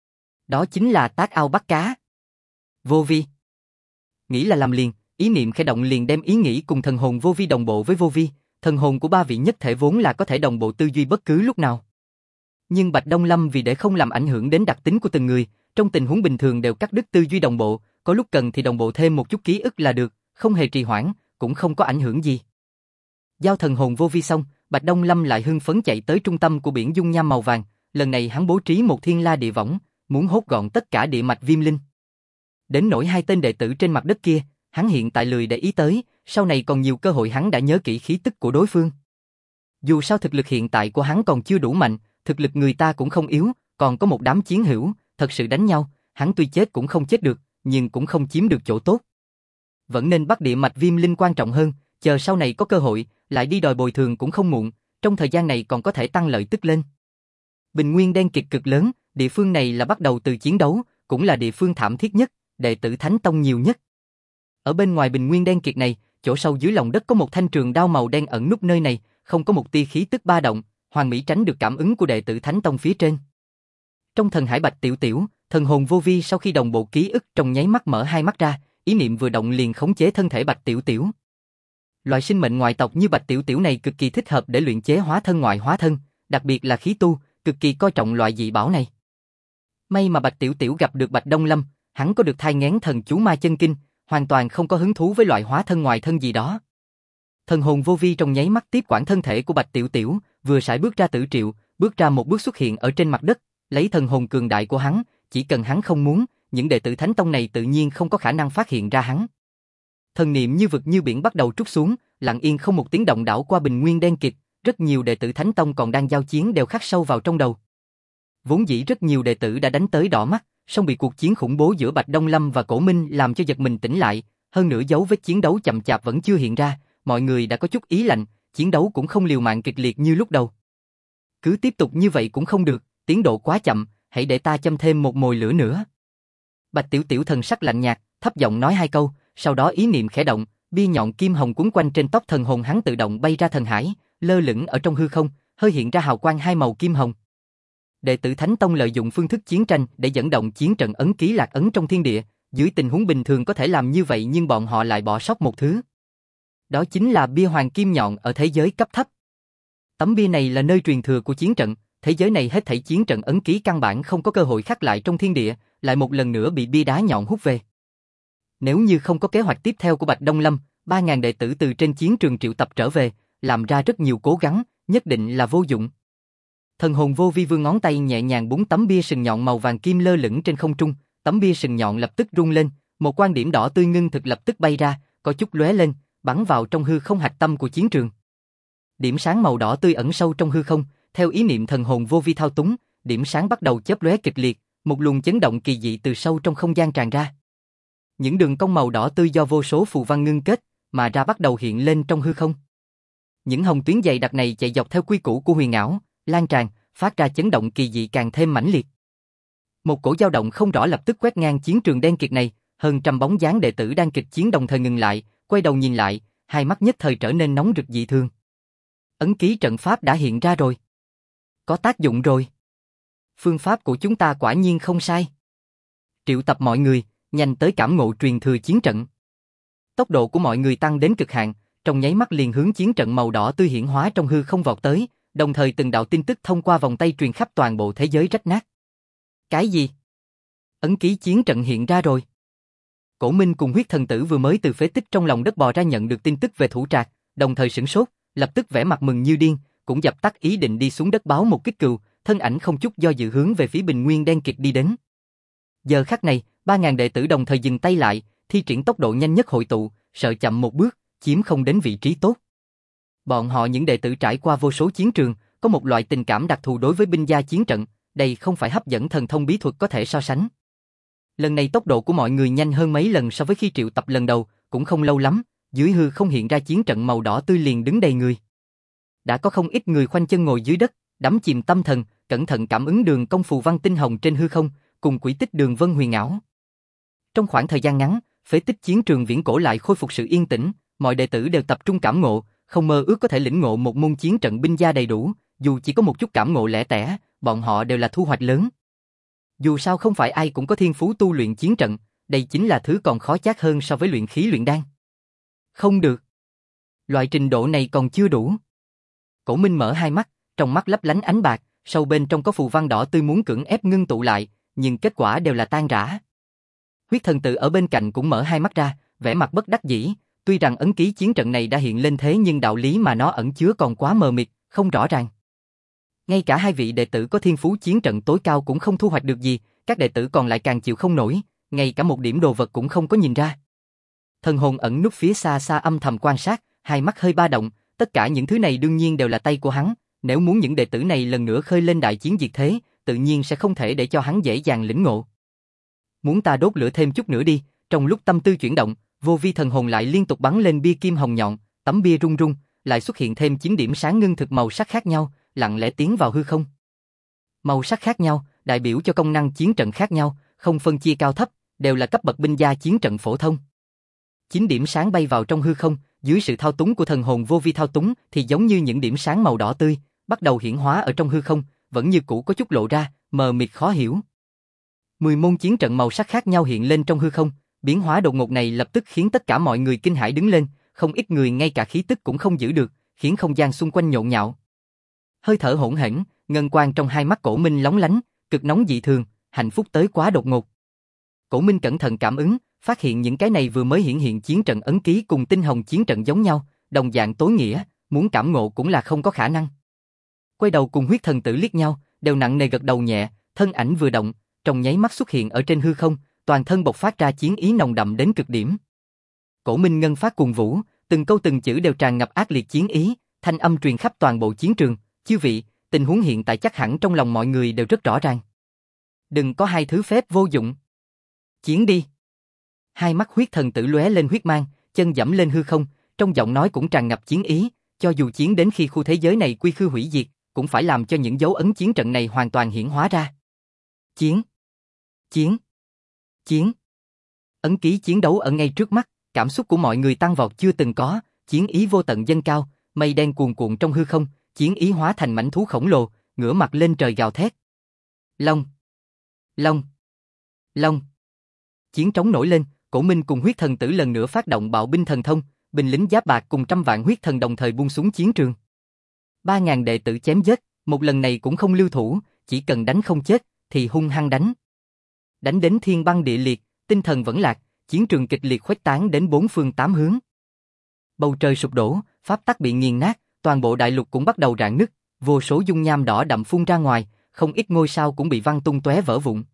A: Đó chính là tác ao bắt cá. Vô vi. Nghĩ là làm liền, ý niệm khẽ động liền đem ý nghĩ cùng thần hồn vô vi đồng bộ với vô vi, thần hồn của ba vị nhất thể vốn là có thể đồng bộ tư duy bất cứ lúc nào. Nhưng Bạch Đông Lâm vì để không làm ảnh hưởng đến đặc tính của từng người, trong tình huống bình thường đều cắt đứt tư duy đồng bộ, có lúc cần thì đồng bộ thêm một chút ký ức là được, không hề trì hoãn, cũng không có ảnh hưởng gì. Giao thần hồn vô vi xong, Bạch Đông Lâm lại hưng phấn chạy tới trung tâm của biển dung nham màu vàng, lần này hắn bố trí một thiên la địa võng, muốn hốt gọn tất cả địa mạch viêm linh. Đến nỗi hai tên đệ tử trên mặt đất kia, hắn hiện tại lười để ý tới, sau này còn nhiều cơ hội hắn đã nhớ kỹ khí tức của đối phương. Dù sao thực lực hiện tại của hắn còn chưa đủ mạnh, thực lực người ta cũng không yếu, còn có một đám chiến hữu, thật sự đánh nhau, hắn tuy chết cũng không chết được, nhưng cũng không chiếm được chỗ tốt. Vẫn nên bắt địa mạch viêm linh quan trọng hơn, chờ sau này có cơ hội, lại đi đòi bồi thường cũng không muộn, trong thời gian này còn có thể tăng lợi tức lên. Bình nguyên đen kịt cực lớn, địa phương này là bắt đầu từ chiến đấu, cũng là địa phương thảm thiết nhất, đệ tử Thánh Tông nhiều nhất. Ở bên ngoài bình nguyên đen kịt này, chỗ sâu dưới lòng đất có một thanh trường đao màu đen ẩn núp nơi này, không có một tia khí tức ba động, hoàn mỹ tránh được cảm ứng của đệ tử Thánh Tông phía trên. Trong thần hải Bạch Tiểu Tiểu, thần hồn vô vi sau khi đồng bộ ký ức trong nháy mắt mở hai mắt ra, ý niệm vừa động liền khống chế thân thể Bạch Tiểu Tiểu. Loại sinh mệnh ngoại tộc như Bạch Tiểu Tiểu này cực kỳ thích hợp để luyện chế hóa thân ngoại hóa thân, đặc biệt là khí tu, cực kỳ coi trọng loại dị bảo này. May mà Bạch Tiểu Tiểu gặp được Bạch Đông Lâm, hắn có được thai nghén thần chú ma chân kinh, hoàn toàn không có hứng thú với loại hóa thân ngoại thân gì đó. Thần hồn vô vi trong nháy mắt tiếp quản thân thể của Bạch Tiểu Tiểu, vừa sải bước ra tử triệu, bước ra một bước xuất hiện ở trên mặt đất, lấy thần hồn cường đại của hắn, chỉ cần hắn không muốn, những đệ tử Thánh Tông này tự nhiên không có khả năng phát hiện ra hắn. Thần niệm như vực như biển bắt đầu trút xuống, lặng yên không một tiếng động đảo qua bình nguyên đen kịt, rất nhiều đệ tử Thánh Tông còn đang giao chiến đều khắc sâu vào trong đầu. Vốn dĩ rất nhiều đệ tử đã đánh tới đỏ mắt, song bị cuộc chiến khủng bố giữa Bạch Đông Lâm và Cổ Minh làm cho giật mình tỉnh lại, hơn nữa dấu vết chiến đấu chậm chạp vẫn chưa hiện ra, mọi người đã có chút ý lạnh, chiến đấu cũng không liều mạng kịch liệt như lúc đầu. Cứ tiếp tục như vậy cũng không được, tiến độ quá chậm, hãy để ta châm thêm một mồi lửa nữa. Bạch Tiểu Tiểu thần sắc lạnh nhạt, thấp giọng nói hai câu, sau đó ý niệm khẽ động, bia nhọn kim hồng quấn quanh trên tóc thần hồn hắn tự động bay ra thần hải, lơ lửng ở trong hư không, hơi hiện ra hào quang hai màu kim hồng. Đệ tử Thánh Tông lợi dụng phương thức chiến tranh để dẫn động chiến trận ấn ký lạc ấn trong thiên địa, dưới tình huống bình thường có thể làm như vậy nhưng bọn họ lại bỏ sót một thứ. Đó chính là bia hoàng kim nhọn ở thế giới cấp thấp. Tấm bia này là nơi truyền thừa của chiến trận, thế giới này hết thảy chiến trận ấn ký căn bản không có cơ hội khắc lại trong thiên địa, lại một lần nữa bị bia đá nhọn hút về. Nếu như không có kế hoạch tiếp theo của Bạch Đông Lâm, 3.000 đệ tử từ trên chiến trường triệu tập trở về, làm ra rất nhiều cố gắng, nhất định là vô dụng. Thần hồn vô vi vươn ngón tay nhẹ nhàng búng tấm bia sừng nhọn màu vàng kim lơ lửng trên không trung, tấm bia sừng nhọn lập tức rung lên, một quan điểm đỏ tươi ngưng thực lập tức bay ra, có chút lóe lên, bắn vào trong hư không hạch tâm của chiến trường. Điểm sáng màu đỏ tươi ẩn sâu trong hư không, theo ý niệm thần hồn vô vi thao túng, điểm sáng bắt đầu chớp lóe kịch liệt, một luồng chấn động kỳ dị từ sâu trong không gian tràn ra. Những đường cong màu đỏ tươi do vô số phù văn ngưng kết mà ra bắt đầu hiện lên trong hư không. Những hồng tuyến dày đặc này chạy dọc theo quy củ của huyền ảo, lan tràn, phát ra chấn động kỳ dị càng thêm mãnh liệt. Một cổ dao động không rõ lập tức quét ngang chiến trường đen kịt này, hơn trăm bóng dáng đệ tử đang kịch chiến đồng thời ngừng lại, quay đầu nhìn lại, hai mắt nhất thời trở nên nóng rực dị thường. Ấn ký trận pháp đã hiện ra rồi. Có tác dụng rồi. Phương pháp của chúng ta quả nhiên không sai. Triệu tập mọi người, nhanh tới cảm ngộ truyền thừa chiến trận. Tốc độ của mọi người tăng đến cực hạn, trong nháy mắt liền hướng chiến trận màu đỏ tươi hiển hóa trong hư không vọt tới, đồng thời từng đạo tin tức thông qua vòng tay truyền khắp toàn bộ thế giới rách nát. Cái gì? Ấn ký chiến trận hiện ra rồi. Cổ Minh cùng huyết thần tử vừa mới từ phế tích trong lòng đất bò ra nhận được tin tức về thủ trạc, đồng thời sửng sốt, lập tức vẻ mặt mừng như điên, cũng dập tắt ý định đi xuống đất báo một kích cừu, thân ảnh không chút do dự hướng về phía bình nguyên đen kịt đi đến. Giờ khắc này, 3.000 đệ tử đồng thời dừng tay lại, thi triển tốc độ nhanh nhất hội tụ, sợ chậm một bước, chiếm không đến vị trí tốt. Bọn họ những đệ tử trải qua vô số chiến trường, có một loại tình cảm đặc thù đối với binh gia chiến trận, đây không phải hấp dẫn thần thông bí thuật có thể so sánh. Lần này tốc độ của mọi người nhanh hơn mấy lần so với khi triệu tập lần đầu, cũng không lâu lắm, dưới hư không hiện ra chiến trận màu đỏ tươi liền đứng đầy người. Đã có không ít người khoanh chân ngồi dưới đất, đắm chìm tâm thần, cẩn thận cảm ứng đường cong phù văn tinh hồng trên hư không, cùng quỹ tích đường vân huyền ảo. Trong khoảng thời gian ngắn, phế tích chiến trường viễn cổ lại khôi phục sự yên tĩnh, mọi đệ tử đều tập trung cảm ngộ, không mơ ước có thể lĩnh ngộ một môn chiến trận binh gia đầy đủ, dù chỉ có một chút cảm ngộ lẻ tẻ, bọn họ đều là thu hoạch lớn. Dù sao không phải ai cũng có thiên phú tu luyện chiến trận, đây chính là thứ còn khó chát hơn so với luyện khí luyện đan. Không được. Loại trình độ này còn chưa đủ. Cổ Minh mở hai mắt, trong mắt lấp lánh ánh bạc, sâu bên trong có phù văn đỏ tươi muốn cưỡng ép ngưng tụ lại, nhưng kết quả đều là tan rã. Huyết thần tử ở bên cạnh cũng mở hai mắt ra, vẻ mặt bất đắc dĩ, tuy rằng ấn ký chiến trận này đã hiện lên thế nhưng đạo lý mà nó ẩn chứa còn quá mờ mịt, không rõ ràng. Ngay cả hai vị đệ tử có thiên phú chiến trận tối cao cũng không thu hoạch được gì, các đệ tử còn lại càng chịu không nổi, ngay cả một điểm đồ vật cũng không có nhìn ra. Thần hồn ẩn núp phía xa xa âm thầm quan sát, hai mắt hơi ba động, tất cả những thứ này đương nhiên đều là tay của hắn, nếu muốn những đệ tử này lần nữa khơi lên đại chiến diệt thế, tự nhiên sẽ không thể để cho hắn dễ dàng lĩnh ngộ. Muốn ta đốt lửa thêm chút nữa đi, trong lúc tâm tư chuyển động, vô vi thần hồn lại liên tục bắn lên bia kim hồng nhọn, tấm bia rung rung, lại xuất hiện thêm 9 điểm sáng ngưng thực màu sắc khác nhau, lặng lẽ tiến vào hư không. Màu sắc khác nhau, đại biểu cho công năng chiến trận khác nhau, không phân chia cao thấp, đều là cấp bậc binh gia chiến trận phổ thông. 9 điểm sáng bay vào trong hư không, dưới sự thao túng của thần hồn vô vi thao túng thì giống như những điểm sáng màu đỏ tươi, bắt đầu hiển hóa ở trong hư không, vẫn như cũ có chút lộ ra, mờ mịt khó hiểu. 10 môn chiến trận màu sắc khác nhau hiện lên trong hư không, biến hóa đột ngột này lập tức khiến tất cả mọi người kinh hãi đứng lên, không ít người ngay cả khí tức cũng không giữ được, khiến không gian xung quanh nhộn nhạo. Hơi thở hỗn hển, ngân quang trong hai mắt Cổ Minh lóng lánh, cực nóng dị thường, hạnh phúc tới quá đột ngột. Cổ Minh cẩn thận cảm ứng, phát hiện những cái này vừa mới hiển hiện chiến trận ấn ký cùng tinh hồng chiến trận giống nhau, đồng dạng tối nghĩa, muốn cảm ngộ cũng là không có khả năng. Quay đầu cùng huyết thần tử liếc nhau, đều nặng nề gật đầu nhẹ, thân ảnh vừa động, trong nháy mắt xuất hiện ở trên hư không, toàn thân bộc phát ra chiến ý nồng đậm đến cực điểm. Cổ Minh ngân phát cuồng vũ, từng câu từng chữ đều tràn ngập ác liệt chiến ý, thanh âm truyền khắp toàn bộ chiến trường, chư vị, tình huống hiện tại chắc hẳn trong lòng mọi người đều rất rõ ràng. Đừng có hai thứ phép vô dụng. Chiến đi. Hai mắt huyết thần tử lóe lên huyết mang, chân dẫm lên hư không, trong giọng nói cũng tràn ngập chiến ý, cho dù chiến đến khi khu thế giới này quy khư hủy diệt, cũng phải làm cho những dấu ấn chiến trận này hoàn toàn hiển hóa ra. Chiến. Chiến. Chiến. Ấn ký chiến đấu ở ngay trước mắt, cảm xúc của mọi người tăng vọt chưa từng có, chiến ý vô tận dâng cao, mây đen cuồn cuộn trong hư không, chiến ý hóa thành mãnh thú khổng lồ, ngửa mặt lên trời gào thét. Long. Long. Long. Chiến trống nổi lên, Cổ Minh cùng huyết thần tử lần nữa phát động bạo binh thần thông, binh lính giáp bạc cùng trăm vạn huyết thần đồng thời buông xuống chiến trường. 3.000 đệ tử chém giết, một lần này cũng không lưu thủ, chỉ cần đánh không chết thì hung hăng đánh. Đánh đến thiên băng địa liệt, tinh thần vẫn lạc, chiến trường kịch liệt khuếch tán đến bốn phương tám hướng. Bầu trời sụp đổ, pháp tắc bị nghiền nát, toàn bộ đại lục cũng bắt đầu rạn nứt, vô số dung nham đỏ đậm phun ra ngoài, không ít ngôi sao cũng bị văng tung tóe vỡ vụn.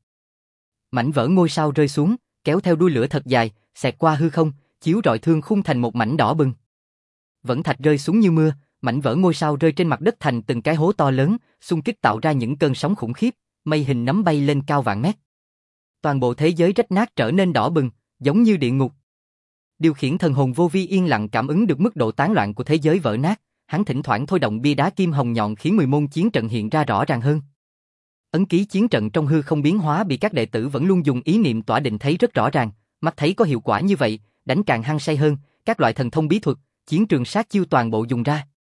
A: Mảnh vỡ ngôi sao rơi xuống, kéo theo đuôi lửa thật dài, xẹt qua hư không, chiếu rọi thương khung thành một mảnh đỏ bừng. Vẫn thạch rơi xuống như mưa, mảnh vỡ ngôi sao rơi trên mặt đất thành từng cái hố to lớn, xung kích tạo ra những cơn sóng khủng khiếp, mây hình nấm bay lên cao vạn mét. Toàn bộ thế giới rách nát trở nên đỏ bừng, giống như địa ngục. Điều khiển thần hồn vô vi yên lặng cảm ứng được mức độ tán loạn của thế giới vỡ nát, hắn thỉnh thoảng thôi động bia đá kim hồng nhọn khiến 10 môn chiến trận hiện ra rõ ràng hơn. Ấn ký chiến trận trong hư không biến hóa bị các đệ tử vẫn luôn dùng ý niệm tỏa định thấy rất rõ ràng, mắt thấy có hiệu quả như vậy, đánh càng hăng say hơn, các loại thần thông bí thuật, chiến trường sát chiêu toàn bộ dùng ra.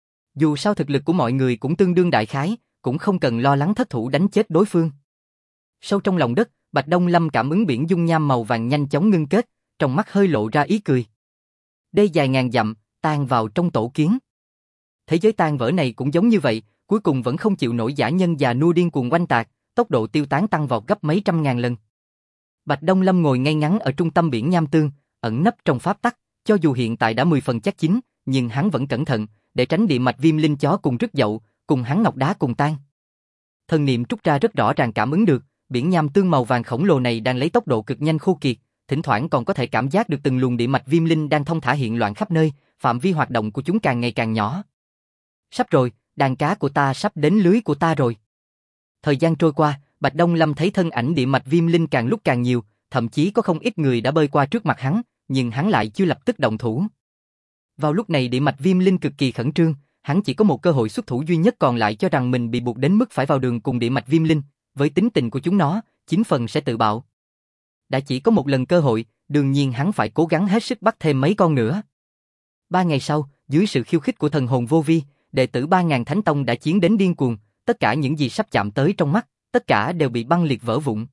A: Dù sao thực lực của mọi người cũng tương đương đại khái, cũng không cần lo lắng thất thủ đánh chết đối phương. Sâu trong lòng đất, Bạch Đông Lâm cảm ứng biển dung nham màu vàng nhanh chóng ngưng kết, trong mắt hơi lộ ra ý cười. Đây dài ngàn dặm, tan vào trong tổ kiến. Thế giới tan vỡ này cũng giống như vậy, cuối cùng vẫn không chịu nổi dã nhân già nua điên cuồng oanh tạc, tốc độ tiêu tán tăng vọt gấp mấy trăm ngàn lần. Bạch Đông Lâm ngồi ngay ngắn ở trung tâm biển nham tương, ẩn nấp trong pháp tắc, cho dù hiện tại đã 10 phần chắc chín, nhưng hắn vẫn cẩn thận, để tránh địa mạch viêm linh chó cùng rứt dậu, cùng hắn ngọc đá cùng tan. Thần niệm trút ra rất rõ ràng cảm ứng được, biển nham tương màu vàng khổng lồ này đang lấy tốc độ cực nhanh khô kiệt, thỉnh thoảng còn có thể cảm giác được từng luồng địa mạch viêm linh đang thông thả hiện loạn khắp nơi, phạm vi hoạt động của chúng càng ngày càng nhỏ. Sắp rồi, đàn cá của ta sắp đến lưới của ta rồi. Thời gian trôi qua, Bạch Đông Lâm thấy thân ảnh địa mạch viêm linh càng lúc càng nhiều, thậm chí có không ít người đã bơi qua trước mặt hắn, nhưng hắn lại chưa lập tức động thủ. Vào lúc này địa mạch viêm linh cực kỳ khẩn trương, hắn chỉ có một cơ hội xuất thủ duy nhất còn lại, cho rằng mình bị buộc đến mức phải vào đường cùng địa mạch viêm linh, với tính tình của chúng nó, 9 phần sẽ tự bạo. Đã chỉ có một lần cơ hội, đương nhiên hắn phải cố gắng hết sức bắt thêm mấy con nữa. 3 ngày sau, dưới sự khiêu khích của thần hồn vô vi, đệ tử 3000 Thánh Tông đã chiến đến điên cuồng, tất cả những gì sắp chạm tới trong mắt, tất cả đều bị băng liệt vỡ vụn.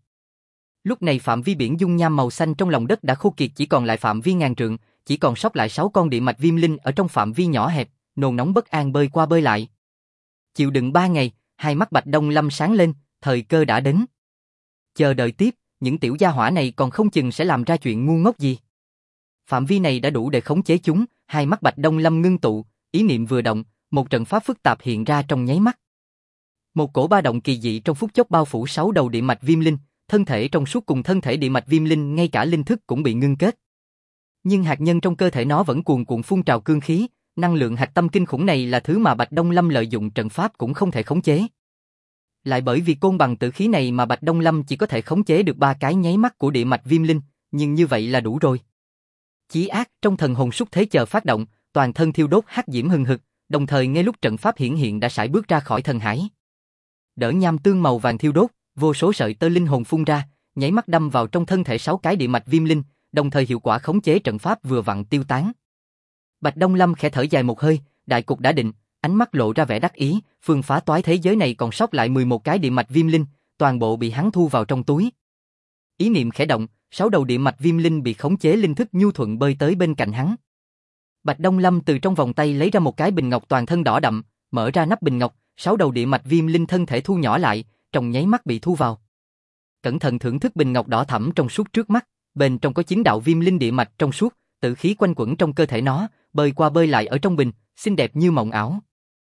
A: Lúc này phạm vi biển dung nham màu xanh trong lòng đất đã khô kiệt, chỉ còn lại phạm vi ngàn trượng, chỉ còn sót lại 6 con địa mạch viêm linh ở trong phạm vi nhỏ hẹp, nôn nóng bất an bơi qua bơi lại. Chịu đựng 3 ngày, hai mắt Bạch Đông Lâm sáng lên, thời cơ đã đến. Chờ đợi tiếp, những tiểu gia hỏa này còn không chừng sẽ làm ra chuyện ngu ngốc gì. Phạm vi này đã đủ để khống chế chúng, hai mắt Bạch Đông Lâm ngưng tụ, ý niệm vừa động, một trận pháp phức tạp hiện ra trong nháy mắt. Một cổ ba động kỳ dị trong phút chốc bao phủ 6 đầu địa mạch viêm linh, thân thể trong suốt cùng thân thể địa mạch viêm linh, ngay cả linh thức cũng bị ngưng kết. Nhưng hạt nhân trong cơ thể nó vẫn cuồn cuộn phun trào cương khí, năng lượng hạch tâm kinh khủng này là thứ mà Bạch Đông Lâm lợi dụng trận pháp cũng không thể khống chế. Lại bởi vì côn bằng tử khí này mà Bạch Đông Lâm chỉ có thể khống chế được 3 cái nháy mắt của địa mạch viêm linh, nhưng như vậy là đủ rồi. Chí ác trong thần hồn xúc thế chờ phát động, toàn thân thiêu đốt hắc diễm hừng hực, đồng thời ngay lúc trận pháp hiển hiện đã sải bước ra khỏi thần hải. Đỡ nham tương màu vàng thiêu đốt, vô số sợi tơ linh hồn phun ra, nháy mắt đâm vào trong thân thể 6 cái địa mạch viêm linh, đồng thời hiệu quả khống chế trận pháp vừa vặn tiêu tán. Bạch Đông Lâm khẽ thở dài một hơi, đại cục đã định, ánh mắt lộ ra vẻ đắc ý, phương phá toái thế giới này còn sót lại 11 cái địa mạch viêm linh, toàn bộ bị hắn thu vào trong túi. Ý niệm khẽ động, 6 đầu địa mạch viêm linh bị khống chế linh thức nhu thuận bơi tới bên cạnh hắn. Bạch Đông Lâm từ trong vòng tay lấy ra một cái bình ngọc toàn thân đỏ đậm, mở ra nắp bình ngọc, 6 đầu địa mạch viêm linh thân thể thu nhỏ lại, trong nháy mắt bị thu vào. Cẩn thận thưởng thức bình ngọc đỏ thẫm trong suốt trước mắt, bên trong có 9 đạo viêm linh địa mạch trong suốt, tử khí quanh quẩn trong cơ thể nó, bơi qua bơi lại ở trong bình, xinh đẹp như mộng ảo.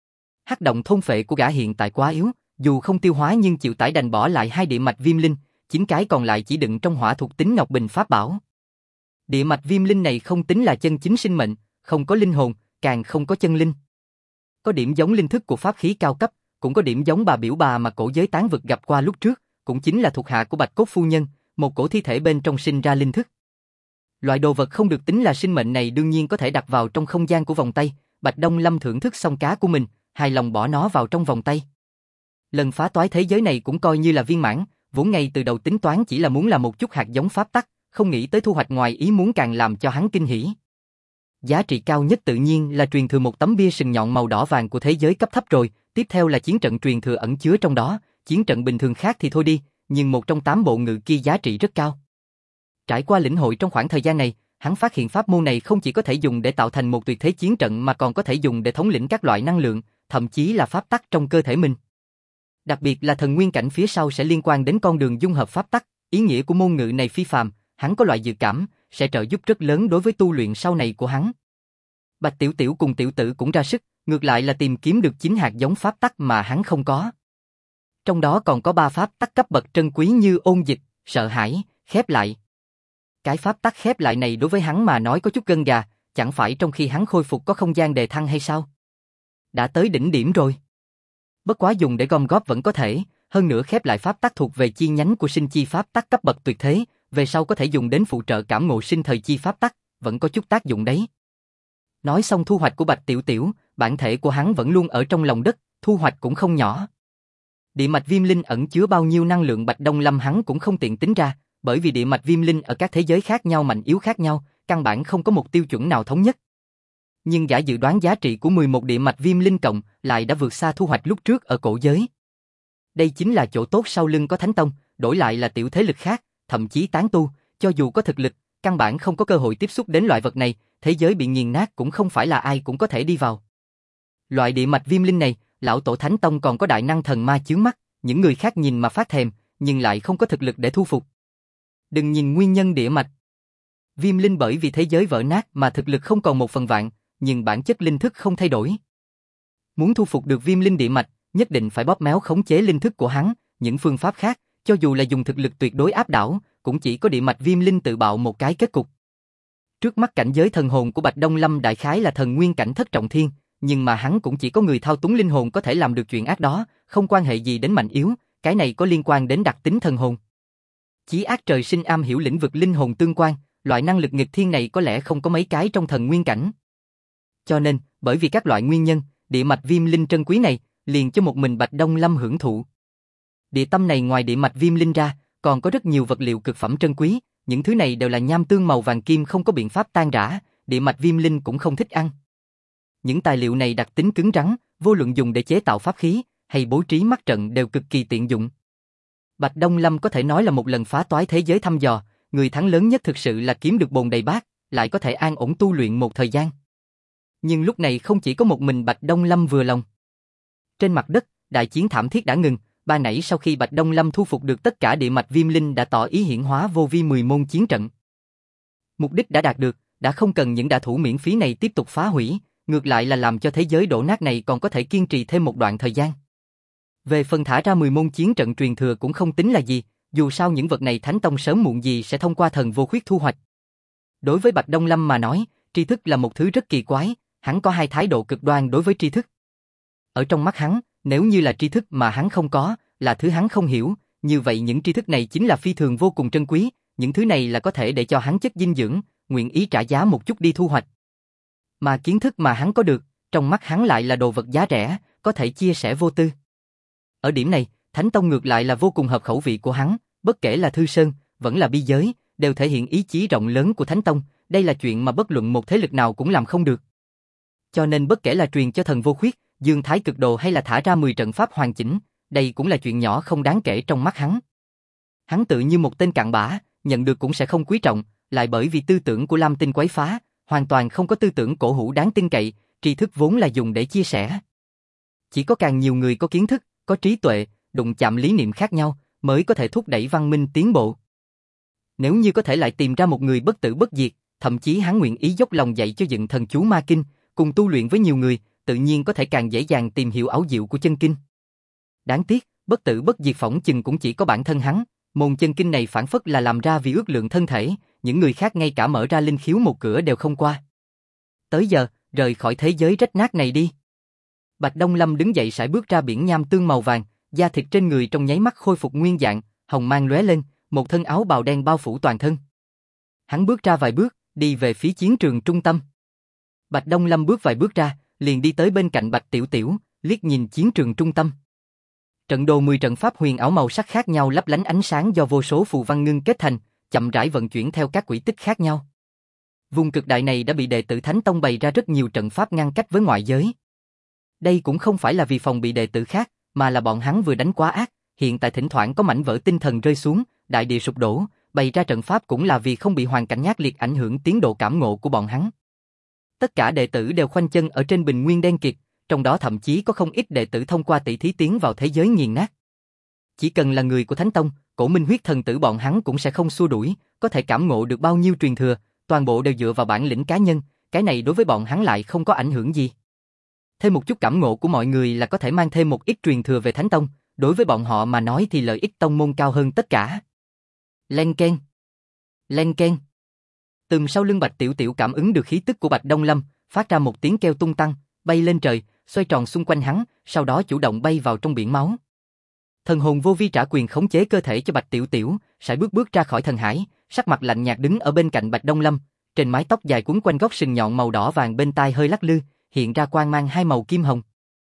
A: Hắc động thôn phệ của gã hiện tại quá yếu, dù không tiêu hóa nhưng chịu tải đành bỏ lại 2 địa mạch viêm linh, 9 cái còn lại chỉ đựng trong hỏa thuộc tính ngọc bình pháp bảo. Địa mạch viêm linh này không tính là chân chính sinh mệnh, không có linh hồn, càng không có chân linh. Có điểm giống linh thức của pháp khí cao cấp, cũng có điểm giống bà biểu bà mà cổ giới tán vực gặp qua lúc trước, cũng chính là thuộc hạ của Bạch Cốt phu nhân, một cổ thi thể bên trong sinh ra linh thức. Loại đồ vật không được tính là sinh mệnh này đương nhiên có thể đặt vào trong không gian của vòng tay. Bạch Đông Lâm thưởng thức xong cá của mình, hài lòng bỏ nó vào trong vòng tay. Lần phá toái thế giới này cũng coi như là viên mãn, vốn ngay từ đầu tính toán chỉ là muốn làm một chút hạt giống pháp tắc, không nghĩ tới thu hoạch ngoài ý muốn càng làm cho hắn kinh hỉ. Giá trị cao nhất tự nhiên là truyền thừa một tấm bia sừng nhọn màu đỏ vàng của thế giới cấp thấp rồi, tiếp theo là chiến trận truyền thừa ẩn chứa trong đó, chiến trận bình thường khác thì thôi đi, nhưng một trong 8 bộ ngự kia giá trị rất cao. Trải qua lĩnh hội trong khoảng thời gian này, hắn phát hiện pháp môn này không chỉ có thể dùng để tạo thành một tuyệt thế chiến trận mà còn có thể dùng để thống lĩnh các loại năng lượng, thậm chí là pháp tắc trong cơ thể mình. Đặc biệt là thần nguyên cảnh phía sau sẽ liên quan đến con đường dung hợp pháp tắc, ý nghĩa của môn ngự này phi phàm, hắn có loại dự cảm sẽ trợ giúp rất lớn đối với tu luyện sau này của hắn. Bạch Tiểu Tiểu cùng Tiểu Tử cũng ra sức, ngược lại là tìm kiếm được 9 hạt giống pháp tắc mà hắn không có. Trong đó còn có 3 pháp tắc cấp bậc trân quý như ôn dịch, sợ hãi, khép lại. Cái pháp tắc khép lại này đối với hắn mà nói có chút gân gà, chẳng phải trong khi hắn khôi phục có không gian đề thăng hay sao? Đã tới đỉnh điểm rồi. Bất quá dùng để gom góp vẫn có thể, hơn nữa khép lại pháp tắc thuộc về chi nhánh của sinh chi pháp tắc cấp bậc tuyệt thế, về sau có thể dùng đến phụ trợ cảm ngộ sinh thời chi pháp tắc, vẫn có chút tác dụng đấy. Nói xong thu hoạch của Bạch Tiểu Tiểu, bản thể của hắn vẫn luôn ở trong lòng đất, thu hoạch cũng không nhỏ. Địa mạch viêm linh ẩn chứa bao nhiêu năng lượng Bạch Đông Lâm hắn cũng không tiện tính ra, bởi vì địa mạch viêm linh ở các thế giới khác nhau mạnh yếu khác nhau, căn bản không có một tiêu chuẩn nào thống nhất. Nhưng gã dự đoán giá trị của 11 địa mạch viêm linh cộng lại đã vượt xa thu hoạch lúc trước ở cổ giới. Đây chính là chỗ tốt sau lưng có Thánh Tông, đổi lại là tiểu thế lực khác, thậm chí tán tu, cho dù có thực lực, căn bản không có cơ hội tiếp xúc đến loại vật này, thế giới bị nghiền nát cũng không phải là ai cũng có thể đi vào. Loại địa mạch viêm linh này, lão tổ Thánh Tông còn có đại năng thần ma chướng mắt, những người khác nhìn mà phát thèm, nhưng lại không có thực lực để thu phục. Đừng nhìn nguyên nhân địa mạch viêm linh bởi vì thế giới vỡ nát mà thực lực không còn 1/1000, nhưng bản chất linh thức không thay đổi. Muốn thu phục được viêm linh địa mạch, nhất định phải bóp méo khống chế linh thức của hắn, những phương pháp khác, cho dù là dùng thực lực tuyệt đối áp đảo, cũng chỉ có địa mạch viêm linh tự bạo một cái kết cục. Trước mắt cảnh giới thần hồn của Bạch Đông Lâm đại khái là thần nguyên cảnh thất trọng thiên, nhưng mà hắn cũng chỉ có người thao túng linh hồn có thể làm được chuyện ác đó, không quan hệ gì đến mạnh yếu, cái này có liên quan đến đặc tính thần hồn. Chí ác trời sinh am hiểu lĩnh vực linh hồn tương quan, loại năng lực nghịch thiên này có lẽ không có mấy cái trong thần nguyên cảnh. Cho nên, bởi vì các loại nguyên nhân, địa mạch viêm linh trân quý này, liền cho một mình Bạch Đông Lâm hưởng thụ. Địa tâm này ngoài địa mạch viêm linh ra, còn có rất nhiều vật liệu cực phẩm trân quý, những thứ này đều là nham tương màu vàng kim không có biện pháp tan rã, địa mạch viêm linh cũng không thích ăn. Những tài liệu này đặc tính cứng rắn, vô luận dùng để chế tạo pháp khí, hay bố trí mắt trận đều cực kỳ tiện dụng. Bạch Đông Lâm có thể nói là một lần phá toái thế giới thăm dò, người thắng lớn nhất thực sự là kiếm được bồn đầy bát, lại có thể an ổn tu luyện một thời gian. Nhưng lúc này không chỉ có một mình Bạch Đông Lâm vừa lòng. Trên mặt đất, đại chiến thảm thiết đã ngừng, ban nãy sau khi Bạch Đông Lâm thu phục được tất cả địa mạch viêm linh đã tỏ ý hiển hóa vô vi 10 môn chiến trận. Mục đích đã đạt được, đã không cần những đả thủ miễn phí này tiếp tục phá hủy, ngược lại là làm cho thế giới đổ nát này còn có thể kiên trì thêm một đoạn thời gian. Về phần thả ra 10 môn chiến trận truyền thừa cũng không tính là gì, dù sao những vật này Thánh Tông sớm muộn gì sẽ thông qua thần vô khuyết thu hoạch. Đối với Bạch Đông Lâm mà nói, tri thức là một thứ rất kỳ quái, hắn có hai thái độ cực đoan đối với tri thức. Ở trong mắt hắn, nếu như là tri thức mà hắn không có, là thứ hắn không hiểu, như vậy những tri thức này chính là phi thường vô cùng trân quý, những thứ này là có thể để cho hắn chất dinh dưỡng, nguyện ý trả giá một chút đi thu hoạch. Mà kiến thức mà hắn có được, trong mắt hắn lại là đồ vật giá rẻ, có thể chia sẻ vô tư. Ở điểm này, Thánh Tông ngược lại là vô cùng hợp khẩu vị của hắn, bất kể là Thư Sơn, vẫn là bi giới, đều thể hiện ý chí rộng lớn của Thánh Tông, đây là chuyện mà bất luận một thế lực nào cũng làm không được. Cho nên bất kể là truyền cho thần vô khuyết, Dương Thái Cực Đồ hay là thả ra 10 trận pháp hoàn chỉnh, đây cũng là chuyện nhỏ không đáng kể trong mắt hắn. Hắn tự như một tên cặn bã, nhận được cũng sẽ không quý trọng, lại bởi vì tư tưởng của Lam Tinh quấy phá, hoàn toàn không có tư tưởng cổ hủ đáng tin cậy, tri thức vốn là dùng để chia sẻ. Chỉ có càng nhiều người có kiến thức, có trí tuệ, đụng chạm lý niệm khác nhau, mới có thể thúc đẩy văn minh tiến bộ. Nếu như có thể lại tìm ra một người bất tử bất diệt, thậm chí hắn nguyện ý dốc lòng dạy cho dựng thần chú ma kinh, cùng tu luyện với nhiều người, tự nhiên có thể càng dễ dàng tìm hiểu ảo diệu của chân kinh. Đáng tiếc, bất tử bất diệt phỏng chừng cũng chỉ có bản thân hắn, môn chân kinh này phản phất là làm ra vì ước lượng thân thể, những người khác ngay cả mở ra linh khiếu một cửa đều không qua. Tới giờ, rời khỏi thế giới rách nát này đi. Bạch Đông Lâm đứng dậy sải bước ra biển nham tương màu vàng, da thịt trên người trong nháy mắt khôi phục nguyên dạng, hồng mang lóe lên, một thân áo bào đen bao phủ toàn thân. Hắn bước ra vài bước, đi về phía chiến trường trung tâm. Bạch Đông Lâm bước vài bước ra, liền đi tới bên cạnh Bạch Tiểu Tiểu, liếc nhìn chiến trường trung tâm. Trận đồ 10 trận pháp huyền ảo màu sắc khác nhau lấp lánh ánh sáng do vô số phù văn ngưng kết thành, chậm rãi vận chuyển theo các quỹ tích khác nhau. Vùng cực đại này đã bị đệ tử Thánh Tông bày ra rất nhiều trận pháp ngăn cách với ngoại giới. Đây cũng không phải là vì phòng bị đệ tử khác, mà là bọn hắn vừa đánh quá ác, hiện tại thỉnh thoảng có mảnh vỡ tinh thần rơi xuống, đại địa sụp đổ, bày ra trận pháp cũng là vì không bị hoàn cảnh ác liệt ảnh hưởng tiến độ cảm ngộ của bọn hắn. Tất cả đệ tử đều khoanh chân ở trên bình nguyên đen kịt, trong đó thậm chí có không ít đệ tử thông qua tỷ thí tiến vào thế giới nghiền nát. Chỉ cần là người của Thánh Tông, Cổ Minh huyết thần tử bọn hắn cũng sẽ không xua đuổi, có thể cảm ngộ được bao nhiêu truyền thừa, toàn bộ đều dựa vào bản lĩnh cá nhân, cái này đối với bọn hắn lại không có ảnh hưởng gì. Thêm một chút cảm ngộ của mọi người là có thể mang thêm một ít truyền thừa về Thánh Tông, đối với bọn họ mà nói thì lợi ích tông môn cao hơn tất cả. Len keng. Len keng. Từ sau lưng Bạch Tiểu Tiểu cảm ứng được khí tức của Bạch Đông Lâm, phát ra một tiếng kêu tung tăng, bay lên trời, xoay tròn xung quanh hắn, sau đó chủ động bay vào trong biển máu. Thần hồn vô vi trả quyền khống chế cơ thể cho Bạch Tiểu Tiểu, sải bước ra khỏi thần hải, sắc mặt lạnh nhạt đứng ở bên cạnh Bạch Đông Lâm, trên mái tóc dài quấn quanh góc sừng nhọn màu đỏ vàng bên tai hơi lắc lư, hiện ra quang mang hai màu kim hồng.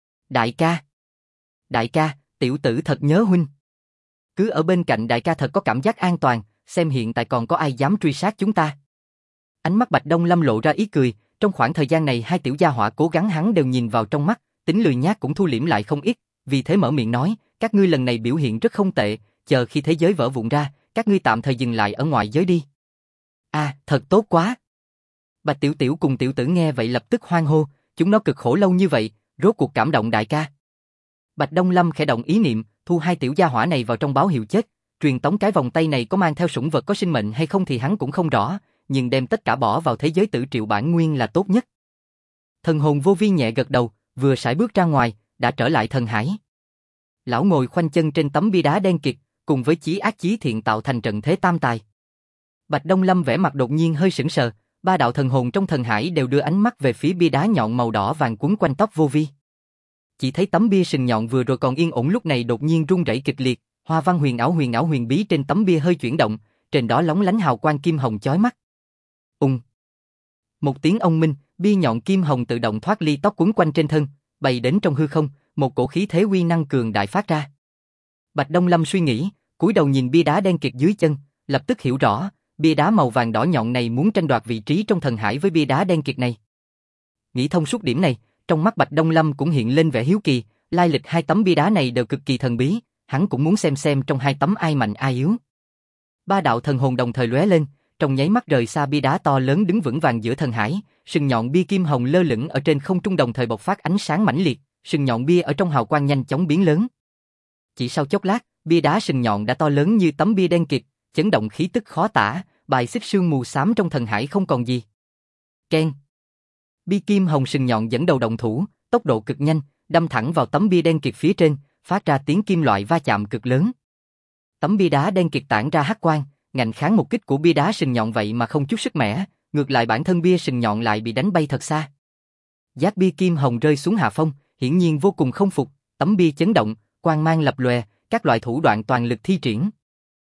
A: Đại ca, tiểu tử thật nhớ huynh. Cứ ở bên cạnh đại ca thật có cảm giác an toàn, xem hiện tại còn có ai dám truy sát chúng ta. Ánh mắt Bạch Đông Lâm lộ ra ý cười, trong khoảng thời gian này hai tiểu gia hỏa cố gắng hắn đều nhìn vào trong mắt, tính lười nhác cũng thu liễm lại không ít, vì thế mở miệng nói, các ngươi lần này biểu hiện rất không tệ, chờ khi thế giới vỡ vụn ra, các ngươi tạm thời dừng lại ở ngoại giới đi. Thật tốt quá. Bạch Tiểu Tiểu cùng tiểu tử nghe vậy lập tức hoan hô, chúng nó cực khổ lâu như vậy, rốt cuộc cảm động đại ca. Bạch Đông Lâm khẽ động ý niệm, thu hai tiểu gia hỏa này vào trong báo hiệu chết, truyền tống cái vòng tay này có mang theo sủng vật có sinh mệnh hay không thì hắn cũng không rõ, nhưng đem tất cả bỏ vào thế giới tử triệu bản nguyên là tốt nhất. Thần hồn vô vi nhẹ gật đầu, vừa sải bước ra ngoài, đã trở lại thần hải. Lão ngồi khoanh chân trên tấm bia đá đen kịt, cùng với chí ác chí thiện tạo thành trận thế tam tài. Bạch Đông Lâm vẻ mặt đột nhiên hơi sững sờ, ba đạo thần hồn trong thần hải đều đưa ánh mắt về phía bia đá nhọn màu đỏ vàng quấn quanh tóc vô vi. Chỉ thấy tấm bia sừng nhọn vừa rồi còn yên ổn lúc này đột nhiên rung rẩy kịch liệt, hoa văn huyền ảo huyền bí trên tấm bia hơi chuyển động, trên đó lóng lánh hào quang kim hồng chói mắt. Một tiếng ông minh, bia nhọn kim hồng tự động thoát ly tóc quấn quanh trên thân, bay đến trong hư không, một cổ khí thế uy năng cường đại phát ra. Bạch Đông Lâm suy nghĩ, cúi đầu nhìn bia đá đen kịt dưới chân, lập tức hiểu rõ, bia đá màu vàng đỏ nhọn này muốn tranh đoạt vị trí trong thần hải với bia đá đen kịt này. Nghĩ thông suốt điểm này, trong mắt Bạch Đông Lâm cũng hiện lên vẻ hiếu kỳ, lai lịch hai tấm bia đá này đều cực kỳ thần bí, hắn cũng muốn xem trong hai tấm ai mạnh ai yếu. Ba đạo thần hồn đồng thời lóe lên, trong nháy mắt rời xa bia đá to lớn đứng vững vàng giữa thần hải, sừng nhọn bia kim hồng lơ lửng ở trên không trung đồng thời bộc phát ánh sáng mãnh liệt, sừng nhọn bia ở trong hào quang nhanh chóng biến lớn. Chỉ sau chốc lát, bia đá sừng nhọn đã to lớn như tấm bia đen kịt, chấn động khí tức khó tả, bài xích sương mù xám trong thần hải không còn gì. Keng. Bia kim hồng sừng nhọn dẫn đầu động thủ, tốc độ cực nhanh, đâm thẳng vào tấm bia đen kịt phía trên, phát ra tiếng kim loại va chạm cực lớn. Tấm bia đá đen kịt tản ra hắc quang, ngạnh kháng một kích của bia đá sừng nhọn vậy mà không chút sức mẻ, ngược lại bản thân bia sừng nhọn lại bị đánh bay thật xa. Giác bia kim hồng rơi xuống hạ phong, hiển nhiên vô cùng không phục, tấm bia chấn động, quang mang lập lòe, các loại thủ đoạn toàn lực thi triển.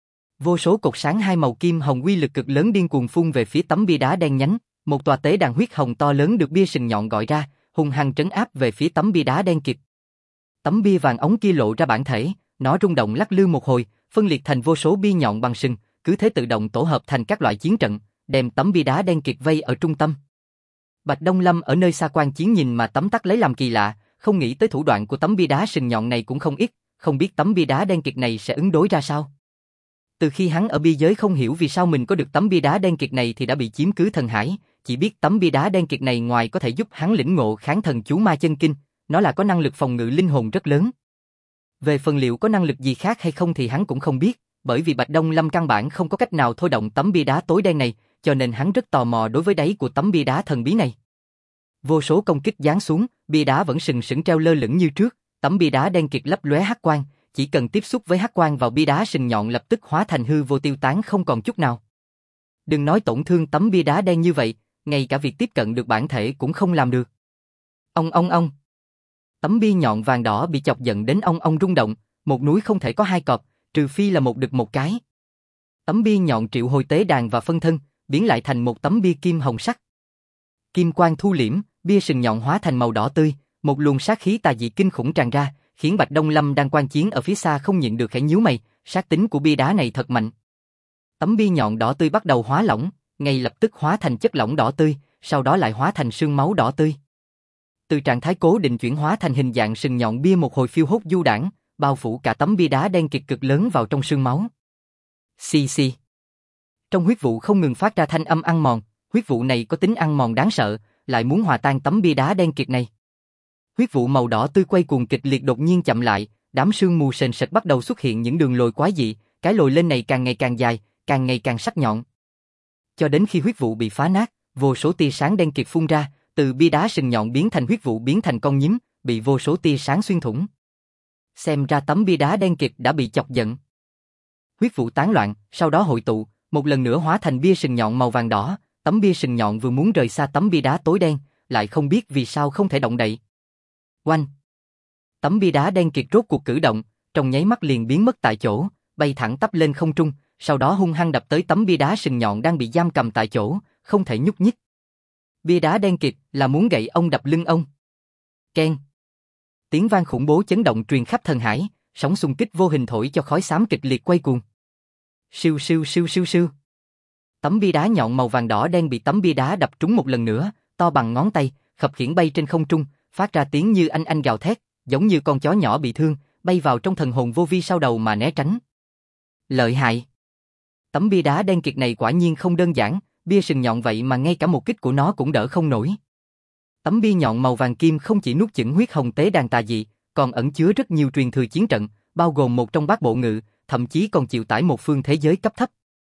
A: Vô số cột sáng hai màu kim hồng uy lực cực lớn điên cuồng phun về phía tấm bia đá đen nhánh, một tòa tế đàn huyết hồng to lớn được bia sừng nhọn gọi ra, hung hăng trấn áp về phía tấm bia đá đen kịt. Tấm bia vàng ống kia lộ ra bản thể, nó rung động lắc lư một hồi, phân liệt thành vô số bia nhọn bằng sừng, cứ thế tự động tổ hợp thành các loại chiến trận, đem tấm bia đá đen kịt vây ở trung tâm. Bạch Đông Lâm ở nơi xa quan chiến nhìn mà tấm tắc lấy làm kỳ lạ, không nghĩ tới thủ đoạn của tấm bia đá sừng nhọn này cũng không ít, không biết tấm bia đá đen kịt này sẽ ứng đối ra sao. Từ khi hắn ở bia giới không hiểu vì sao mình có được tấm bia đá đen kịt này thì đã bị chiếm cứ thần hải, chỉ biết tấm bia đá đen kịt này ngoài có thể giúp hắn lĩnh ngộ kháng thần chú ma chân kinh, nó là có năng lực phòng ngự linh hồn rất lớn. Về phần liệu có năng lực gì khác hay không thì hắn cũng không biết, bởi vì Bạch Đông Lâm căn bản không có cách nào thôi động tấm bia đá tối đen này, cho nên hắn rất tò mò đối với đáy của tấm bia đá thần bí này. Vô số công kích giáng xuống, bia đá vẫn sừng sững treo lơ lửng như trước, tấm bia đá đen kịt lấp lóe hắc quang, chỉ cần tiếp xúc với hắc quang vào bia đá sừng nhọn lập tức hóa thành hư vô tiêu tán không còn chút nào. Đừng nói tổn thương tấm bia đá đen như vậy, ngay cả việc tiếp cận được bản thể cũng không làm được. Ông. Tấm bia nhọn vàng đỏ bị chọc giận đến ong rung động, một núi không thể có hai cọp, trừ phi là một đực một cái. Tấm bia nhọn triệu hồi tế đàn và phân thân, biến lại thành một tấm bia kim hồng sắc. Kim quang thu liễm, bia sừng nhọn hóa thành màu đỏ tươi, một luồng sát khí tà dị kinh khủng tràn ra, khiến Bạch Đông Lâm đang quan chiến ở phía xa không nhịn được khẽ nhíu mày, sát tính của bia đá này thật mạnh. Tấm bia nhọn đỏ tươi bắt đầu hóa lỏng, ngay lập tức hóa thành chất lỏng đỏ tươi, sau đó lại hóa thành sương máu đỏ tươi. Từ trạng thái cố định chuyển hóa thành hình dạng sừng nhọn bia một hồi phiêu hốt du đãng, bao phủ cả tấm bia đá đen kịt cực lớn vào trong sương máu. Xì xì. Trong huyết vụ không ngừng phát ra thanh âm ăn mòn, huyết vụ này có tính ăn mòn đáng sợ, lại muốn hòa tan tấm bia đá đen kịt này. Huyết vụ màu đỏ tươi quay cuồng kịch liệt đột nhiên chậm lại, đám sương mù sền sệt bắt đầu xuất hiện những đường lồi quái dị, cái lồi lên này càng ngày càng dài, càng ngày càng sắc nhọn. Cho đến khi huyết vụ bị phá nát, vô số tia sáng đen kịt phun ra, từ bia đá sừng nhọn biến thành huyết vụ biến thành con nhím, bị vô số tia sáng xuyên thủng. Xem ra tấm bia đá đen kịt đã bị chọc giận. Huyết vụ tán loạn, sau đó hội tụ, một lần nữa hóa thành bia sừng nhọn màu vàng đỏ, tấm bia sừng nhọn vừa muốn rời xa tấm bia đá tối đen, lại không biết vì sao không thể động đậy. Oanh! Tấm bia đá đen kịt rốt cuộc cử động, trong nháy mắt liền biến mất tại chỗ, bay thẳng tắp lên không trung, sau đó hung hăng đập tới tấm bia đá sừng nhọn đang bị giam cầm tại chỗ, không thể nhúc nhích. Bia đá đen kịt là muốn gậy ông đập lưng ông. Keng! Tiếng vang khủng bố chấn động truyền khắp thần hải, sóng xung kích vô hình thổi cho khói xám kịch liệt quay cuồng. Siêu siêu siêu siêu siêu. Tấm bia đá nhọn màu vàng đỏ đen bị tấm bia đá đập trúng một lần nữa, to bằng ngón tay, khập khiễng bay trên không trung, phát ra tiếng như anh gào thét, giống như con chó nhỏ bị thương, bay vào trong thần hồn vô vi sau đầu mà né tránh. Lợi hại. Tấm bia đá đen kịt này quả nhiên không đơn giản, bia sừng nhọn vậy mà ngay cả một kích của nó cũng đỡ không nổi. Tấm bia nhọn màu vàng kim không chỉ nuốt chửng huyết hồng tế đàn tà dị, còn ẩn chứa rất nhiều truyền thừa chiến trận, bao gồm một trong bát bộ ngự, thậm chí còn chịu tải một phương thế giới cấp thấp.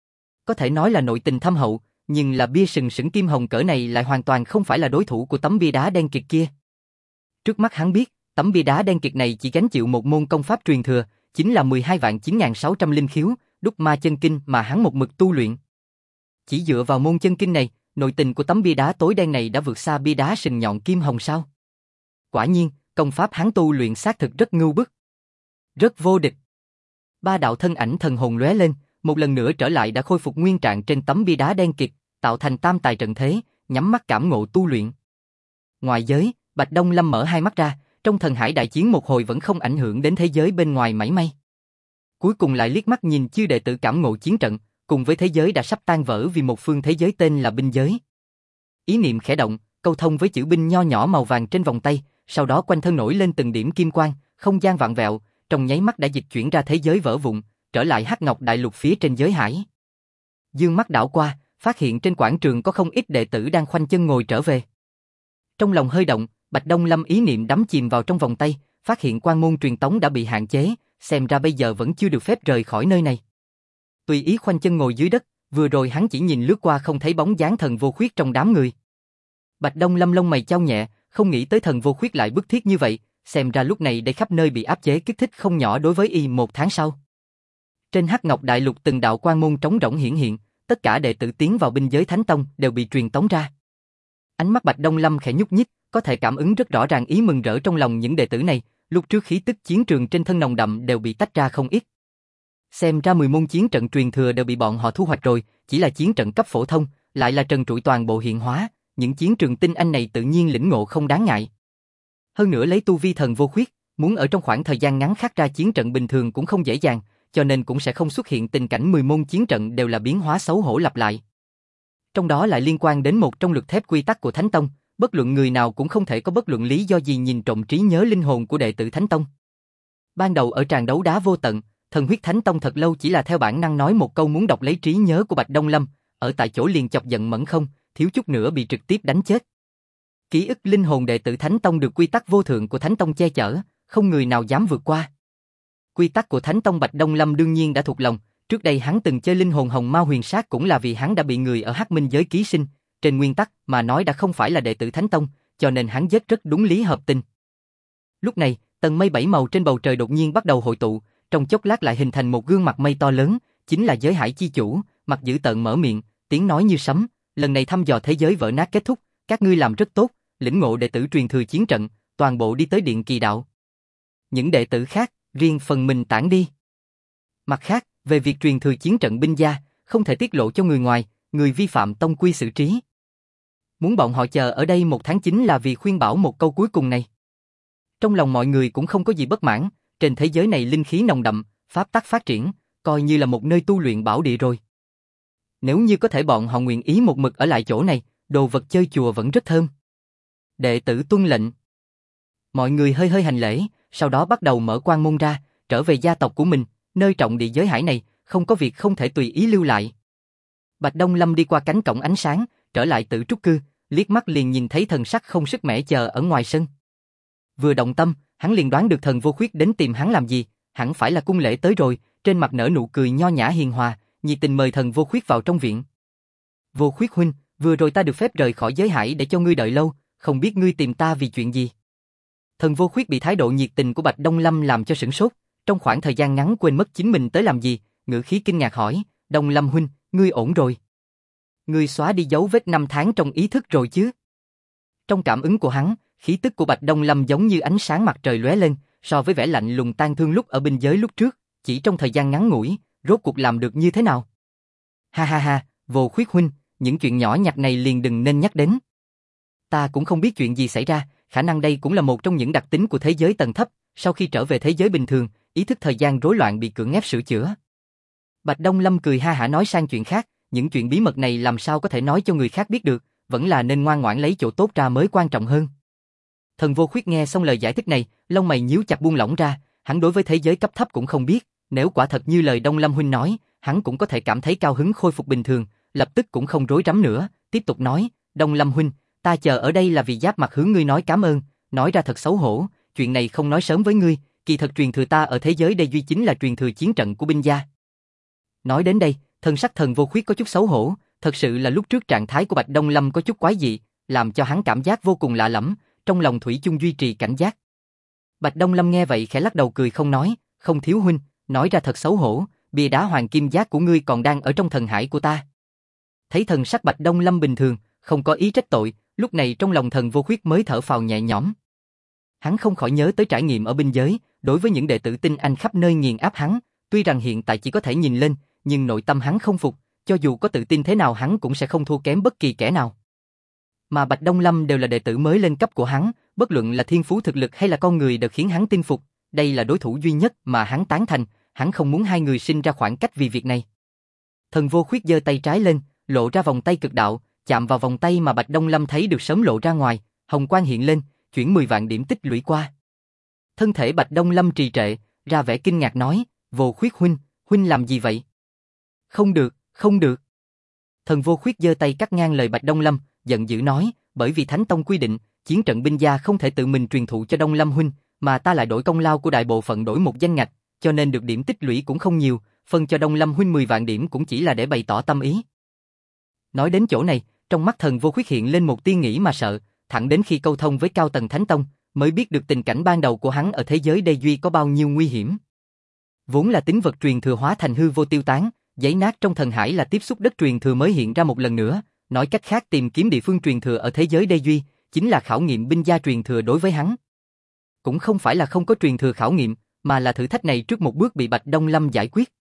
A: Có thể nói là nội tình thâm hậu, nhưng là bia sừng sững kim hồng cỡ này lại hoàn toàn không phải là đối thủ của tấm bia đá đen kịt kia. Trước mắt hắn biết, tấm bia đá đen kịt này chỉ gánh chịu một môn công pháp truyền thừa, chính là 12.9600 linh khiếu, đúc ma chân kinh mà hắn một mực tu luyện. Chỉ dựa vào môn chân kinh này, nội tình của tấm bia đá tối đen này đã vượt xa bia đá sừng nhọn kim hồng sao? Quả nhiên, công pháp hắn tu luyện xác thực rất ngưu bức, rất vô địch. Ba đạo thân ảnh thần hồn lóe lên, một lần nữa trở lại đã khôi phục nguyên trạng trên tấm bia đá đen kịt, tạo thành tam tài trận thế, nhắm mắt cảm ngộ tu luyện. Ngoài giới, Bạch Đông Lâm mở hai mắt ra, Trong thần hải đại chiến một hồi vẫn không ảnh hưởng đến thế giới bên ngoài mảy may. Cuối cùng lại liếc mắt nhìn chư đệ tử cảm ngộ chiến trận, cùng với thế giới đã sắp tan vỡ vì một phương thế giới tên là binh giới. Ý niệm khẽ động, câu thông với chữ binh nho nhỏ màu vàng trên vòng tay, sau đó quanh thân nổi lên từng điểm kim quang, không gian vạn vẹo, trong nháy mắt đã dịch chuyển ra thế giới vỡ vụn, trở lại Hắc Ngọc Đại Lục phía trên giới hải. Dương mắt đảo qua, phát hiện trên quảng trường có không ít đệ tử đang khoanh chân ngồi trở về. Trong lòng hơi động, Bạch Đông Lâm ý niệm đắm chìm vào trong vòng tay, phát hiện quan môn truyền tống đã bị hạn chế, xem ra bây giờ vẫn chưa được phép rời khỏi nơi này. Tùy ý khoanh chân ngồi dưới đất, vừa rồi hắn chỉ nhìn lướt qua không thấy bóng dáng Thần Vô Khuyết trong đám người. Bạch Đông Lâm lông mày chau nhẹ, không nghĩ tới Thần Vô Khuyết lại bức thiết như vậy, xem ra lúc này đây khắp nơi bị áp chế kích thích không nhỏ đối với y một tháng sau. Trên Hắc Ngọc Đại Lục từng đạo quan môn trống rỗng hiển hiện, tất cả đệ tử tiến vào binh giới Thánh Tông đều bị truyền tống ra. Ánh mắt Bạch Đông Lâm khẽ nhúc nhích, có thể cảm ứng rất rõ ràng ý mừng rỡ trong lòng những đệ tử này, lúc trước khí tức chiến trường trên thân nồng đậm đều bị tách ra không ít. Xem ra 10 môn chiến trận truyền thừa đều bị bọn họ thu hoạch rồi, chỉ là chiến trận cấp phổ thông, lại là trần trụi toàn bộ hiện hóa, những chiến trường tinh anh này tự nhiên lĩnh ngộ không đáng ngại. Hơn nữa lấy tu vi Thần Vô Khuyết, muốn ở trong khoảng thời gian ngắn khắc ra chiến trận bình thường cũng không dễ dàng, cho nên cũng sẽ không xuất hiện tình cảnh 10 môn chiến trận đều là biến hóa xấu hổ lặp lại. Trong đó lại liên quan đến một trong lực thép quy tắc của Thánh Tông, bất luận người nào cũng không thể có bất luận lý do gì nhìn trộm trí nhớ linh hồn của đệ tử Thánh Tông. Ban đầu ở tràng đấu đá vô tận, Thần Huyết Thánh Tông thật lâu chỉ là theo bản năng nói một câu muốn đọc lấy trí nhớ của Bạch Đông Lâm, ở tại chỗ liền chọc giận Mẫn Không, thiếu chút nữa bị trực tiếp đánh chết. Ký ức linh hồn đệ tử Thánh Tông được quy tắc vô thượng của Thánh Tông che chở, không người nào dám vượt qua. Quy tắc của Thánh Tông Bạch Đông Lâm đương nhiên đã thuộc lòng, trước đây hắn từng chơi linh hồn hồng ma huyền sát cũng là vì hắn đã bị người ở Hắc Minh giới ký sinh, trên nguyên tắc mà nói đã không phải là đệ tử Thánh Tông, cho nên hắn giết rất đúng lý hợp tình. Lúc này, tầng mây bảy màu trên bầu trời đột nhiên bắt đầu hội tụ, trong chốc lát lại hình thành một gương mặt mây to lớn, chính là giới hải chi chủ, mặt dữ tợn mở miệng, tiếng nói như sấm, lần này thăm dò thế giới vỡ nát kết thúc, các ngươi làm rất tốt, lĩnh ngộ đệ tử truyền thừa chiến trận, toàn bộ đi tới Điện Kỳ Đạo. Những đệ tử khác, riêng phần mình tản đi. Mặt khác, về việc truyền thừa chiến trận binh gia, không thể tiết lộ cho người ngoài, người vi phạm tông quy xử trí. Muốn bọn họ chờ ở đây 1 tháng chính là vì khuyên bảo một câu cuối cùng này. Trong lòng mọi người cũng không có gì bất mãn, trên thế giới này linh khí nồng đậm, pháp tắc phát triển, coi như là một nơi tu luyện bảo địa rồi. Nếu như có thể bọn họ nguyện ý một mực ở lại chỗ này, đồ vật chơi chùa vẫn rất thơm. Đệ tử tuân lệnh. Mọi người hơi hơi hành lễ, sau đó bắt đầu mở quan môn ra, trở về gia tộc của mình, nơi trọng địa giới hải này, không có việc không thể tùy ý lưu lại. Bạch Đông Lâm đi qua cánh cổng ánh sáng, trở lại Tử Trúc Cư, liếc mắt liền nhìn thấy thần sắc không sức mẻ chờ ở ngoài sân. Vừa động tâm, hắn liền đoán được Thần Vô Khuyết đến tìm hắn làm gì, hẳn phải là cung lễ tới rồi, trên mặt nở nụ cười nho nhã hiền hòa, nhiệt tình mời Thần Vô Khuyết vào trong viện. Vô Khuyết huynh, vừa rồi ta được phép rời khỏi giới hải để cho ngươi đợi lâu, không biết ngươi tìm ta vì chuyện gì. Thần Vô Khuyết bị thái độ nhiệt tình của Bạch Đông Lâm làm cho sửng sốt, trong khoảng thời gian ngắn quên mất chính mình tới làm gì, ngữ khí kinh ngạc hỏi, Đông Lâm huynh, ngươi ổn rồi? Ngươi xóa đi dấu vết 5 tháng trong ý thức rồi chứ? Trong cảm ứng của hắn, khí tức của Bạch Đông Lâm giống như ánh sáng mặt trời lóe lên, so với vẻ lạnh lùng tang thương lúc ở binh giới lúc trước, chỉ trong thời gian ngắn ngủi, rốt cuộc làm được như thế nào? Ha ha ha, Vô Khuyết huynh, những chuyện nhỏ nhặt này liền đừng nên nhắc đến. Ta cũng không biết chuyện gì xảy ra, khả năng đây cũng là một trong những đặc tính của thế giới tầng thấp, sau khi trở về thế giới bình thường, ý thức thời gian rối loạn bị cưỡng ép sửa chữa. Bạch Đông Lâm cười ha hả nói sang chuyện khác, những chuyện bí mật này làm sao có thể nói cho người khác biết được, vẫn là nên ngoan ngoãn lấy chỗ tốt ra mới quan trọng hơn. Thần Vô Khuyết nghe xong lời giải thích này, lông mày nhíu chặt buông lỏng ra, hắn đối với thế giới cấp thấp cũng không biết, nếu quả thật như lời Đông Lâm huynh nói, hắn cũng có thể cảm thấy cao hứng khôi phục bình thường, lập tức cũng không rối rắm nữa, tiếp tục nói, Đông Lâm huynh, ta chờ ở đây là vì giáp mặt hướng ngươi nói cảm ơn, nói ra thật xấu hổ, chuyện này không nói sớm với ngươi, kỳ thật truyền thừa ta ở thế giới đây duy chính là truyền thừa chiến trận của binh gia. Nói đến đây, thân sắc Thần Vô Khuyết có chút xấu hổ, thật sự là lúc trước trạng thái của Bạch Đông Lâm có chút quái dị, làm cho hắn cảm giác vô cùng lạ lẫm, trong lòng thủy chung duy trì cảnh giác. Bạch Đông Lâm nghe vậy khẽ lắc đầu cười không nói, không thiếu huynh, nói ra thật xấu hổ, bia đá hoàng kim giác của ngươi còn đang ở trong thần hải của ta. Thấy thần sắc Bạch Đông Lâm bình thường, không có ý trách tội, lúc này trong lòng Thần Vô Khuyết mới thở phào nhẹ nhõm. Hắn không khỏi nhớ tới trải nghiệm ở binh giới, đối với những đệ tử tinh anh khắp nơi nghiền áp hắn, tuy rằng hiện tại chỉ có thể nhìn lên, nhưng nội tâm hắn không phục, cho dù có tự tin thế nào hắn cũng sẽ không thua kém bất kỳ kẻ nào. Mà Bạch Đông Lâm đều là đệ tử mới lên cấp của hắn, bất luận là thiên phú thực lực hay là con người đều khiến hắn tin phục, đây là đối thủ duy nhất mà hắn tán thành, hắn không muốn hai người sinh ra khoảng cách vì việc này. Thần Vô Khuyết giơ tay trái lên, lộ ra vòng tay cực đạo, chạm vào vòng tay mà Bạch Đông Lâm thấy được sớm lộ ra ngoài, hồng quang hiện lên, chuyển 10 vạn điểm tích lũy qua. Thân thể Bạch Đông Lâm trì trệ, ra vẻ kinh ngạc nói, Vô Khuyết huynh, huynh làm gì vậy? Không được, không được. Thần Vô Khuyết giơ tay cắt ngang lời Bạch Đông Lâm, giận dữ nói, bởi vì Thánh Tông quy định, chiến trận binh gia không thể tự mình truyền thụ cho Đông Lâm huynh, mà ta lại đổi công lao của đại bộ phận đổi một danh ngạch, cho nên được điểm tích lũy cũng không nhiều, phân cho Đông Lâm huynh 10 vạn điểm cũng chỉ là để bày tỏ tâm ý. Nói đến chỗ này, trong mắt Thần Vô Khuyết hiện lên một tia nghĩ mà sợ, thẳng đến khi câu thông với cao tầng Thánh Tông, mới biết được tình cảnh ban đầu của hắn ở thế giới Đê Duy có bao nhiêu nguy hiểm. Vốn là tính vật truyền thừa hóa thành hư vô tiêu tán, giấy nát trong thần hải là tiếp xúc đất truyền thừa mới hiện ra một lần nữa, nói cách khác tìm kiếm địa phương truyền thừa ở thế giới Đê Duy, chính là khảo nghiệm binh gia truyền thừa đối với hắn. Cũng không phải là không có truyền thừa khảo nghiệm, mà là thử thách này trước một bước bị Bạch Đông Lâm giải quyết.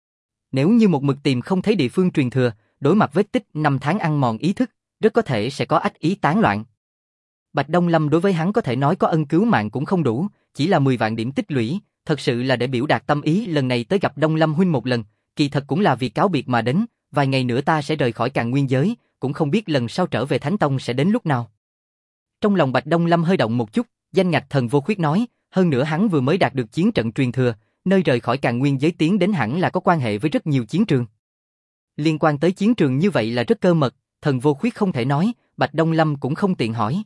A: Nếu như một mực tìm không thấy địa phương truyền thừa, đối mặt vết tích 5 tháng ăn mòn ý thức, rất có thể sẽ có ách ý tán loạn. Bạch Đông Lâm đối với hắn có thể nói có ân cứu mạng cũng không đủ, chỉ là 10 vạn điểm tích lũy, thật sự là để biểu đạt tâm ý lần này tới gặp Đông Lâm huynh một lần, kỳ thật cũng là vì cáo biệt mà đến, vài ngày nữa ta sẽ rời khỏi Càn Nguyên giới, cũng không biết lần sau trở về Thánh Tông sẽ đến lúc nào. Trong lòng Bạch Đông Lâm hơi động một chút, danh ngạch Thần Vô Khuyết nói, hơn nữa hắn vừa mới đạt được chiến trận truyền thừa, nơi rời khỏi Càn Nguyên giới tiến đến hẳn là có quan hệ với rất nhiều chiến trường. Liên quan tới chiến trường như vậy là rất cơ mật, Thần Vô Khuyết không thể nói, Bạch Đông Lâm cũng không tiện hỏi.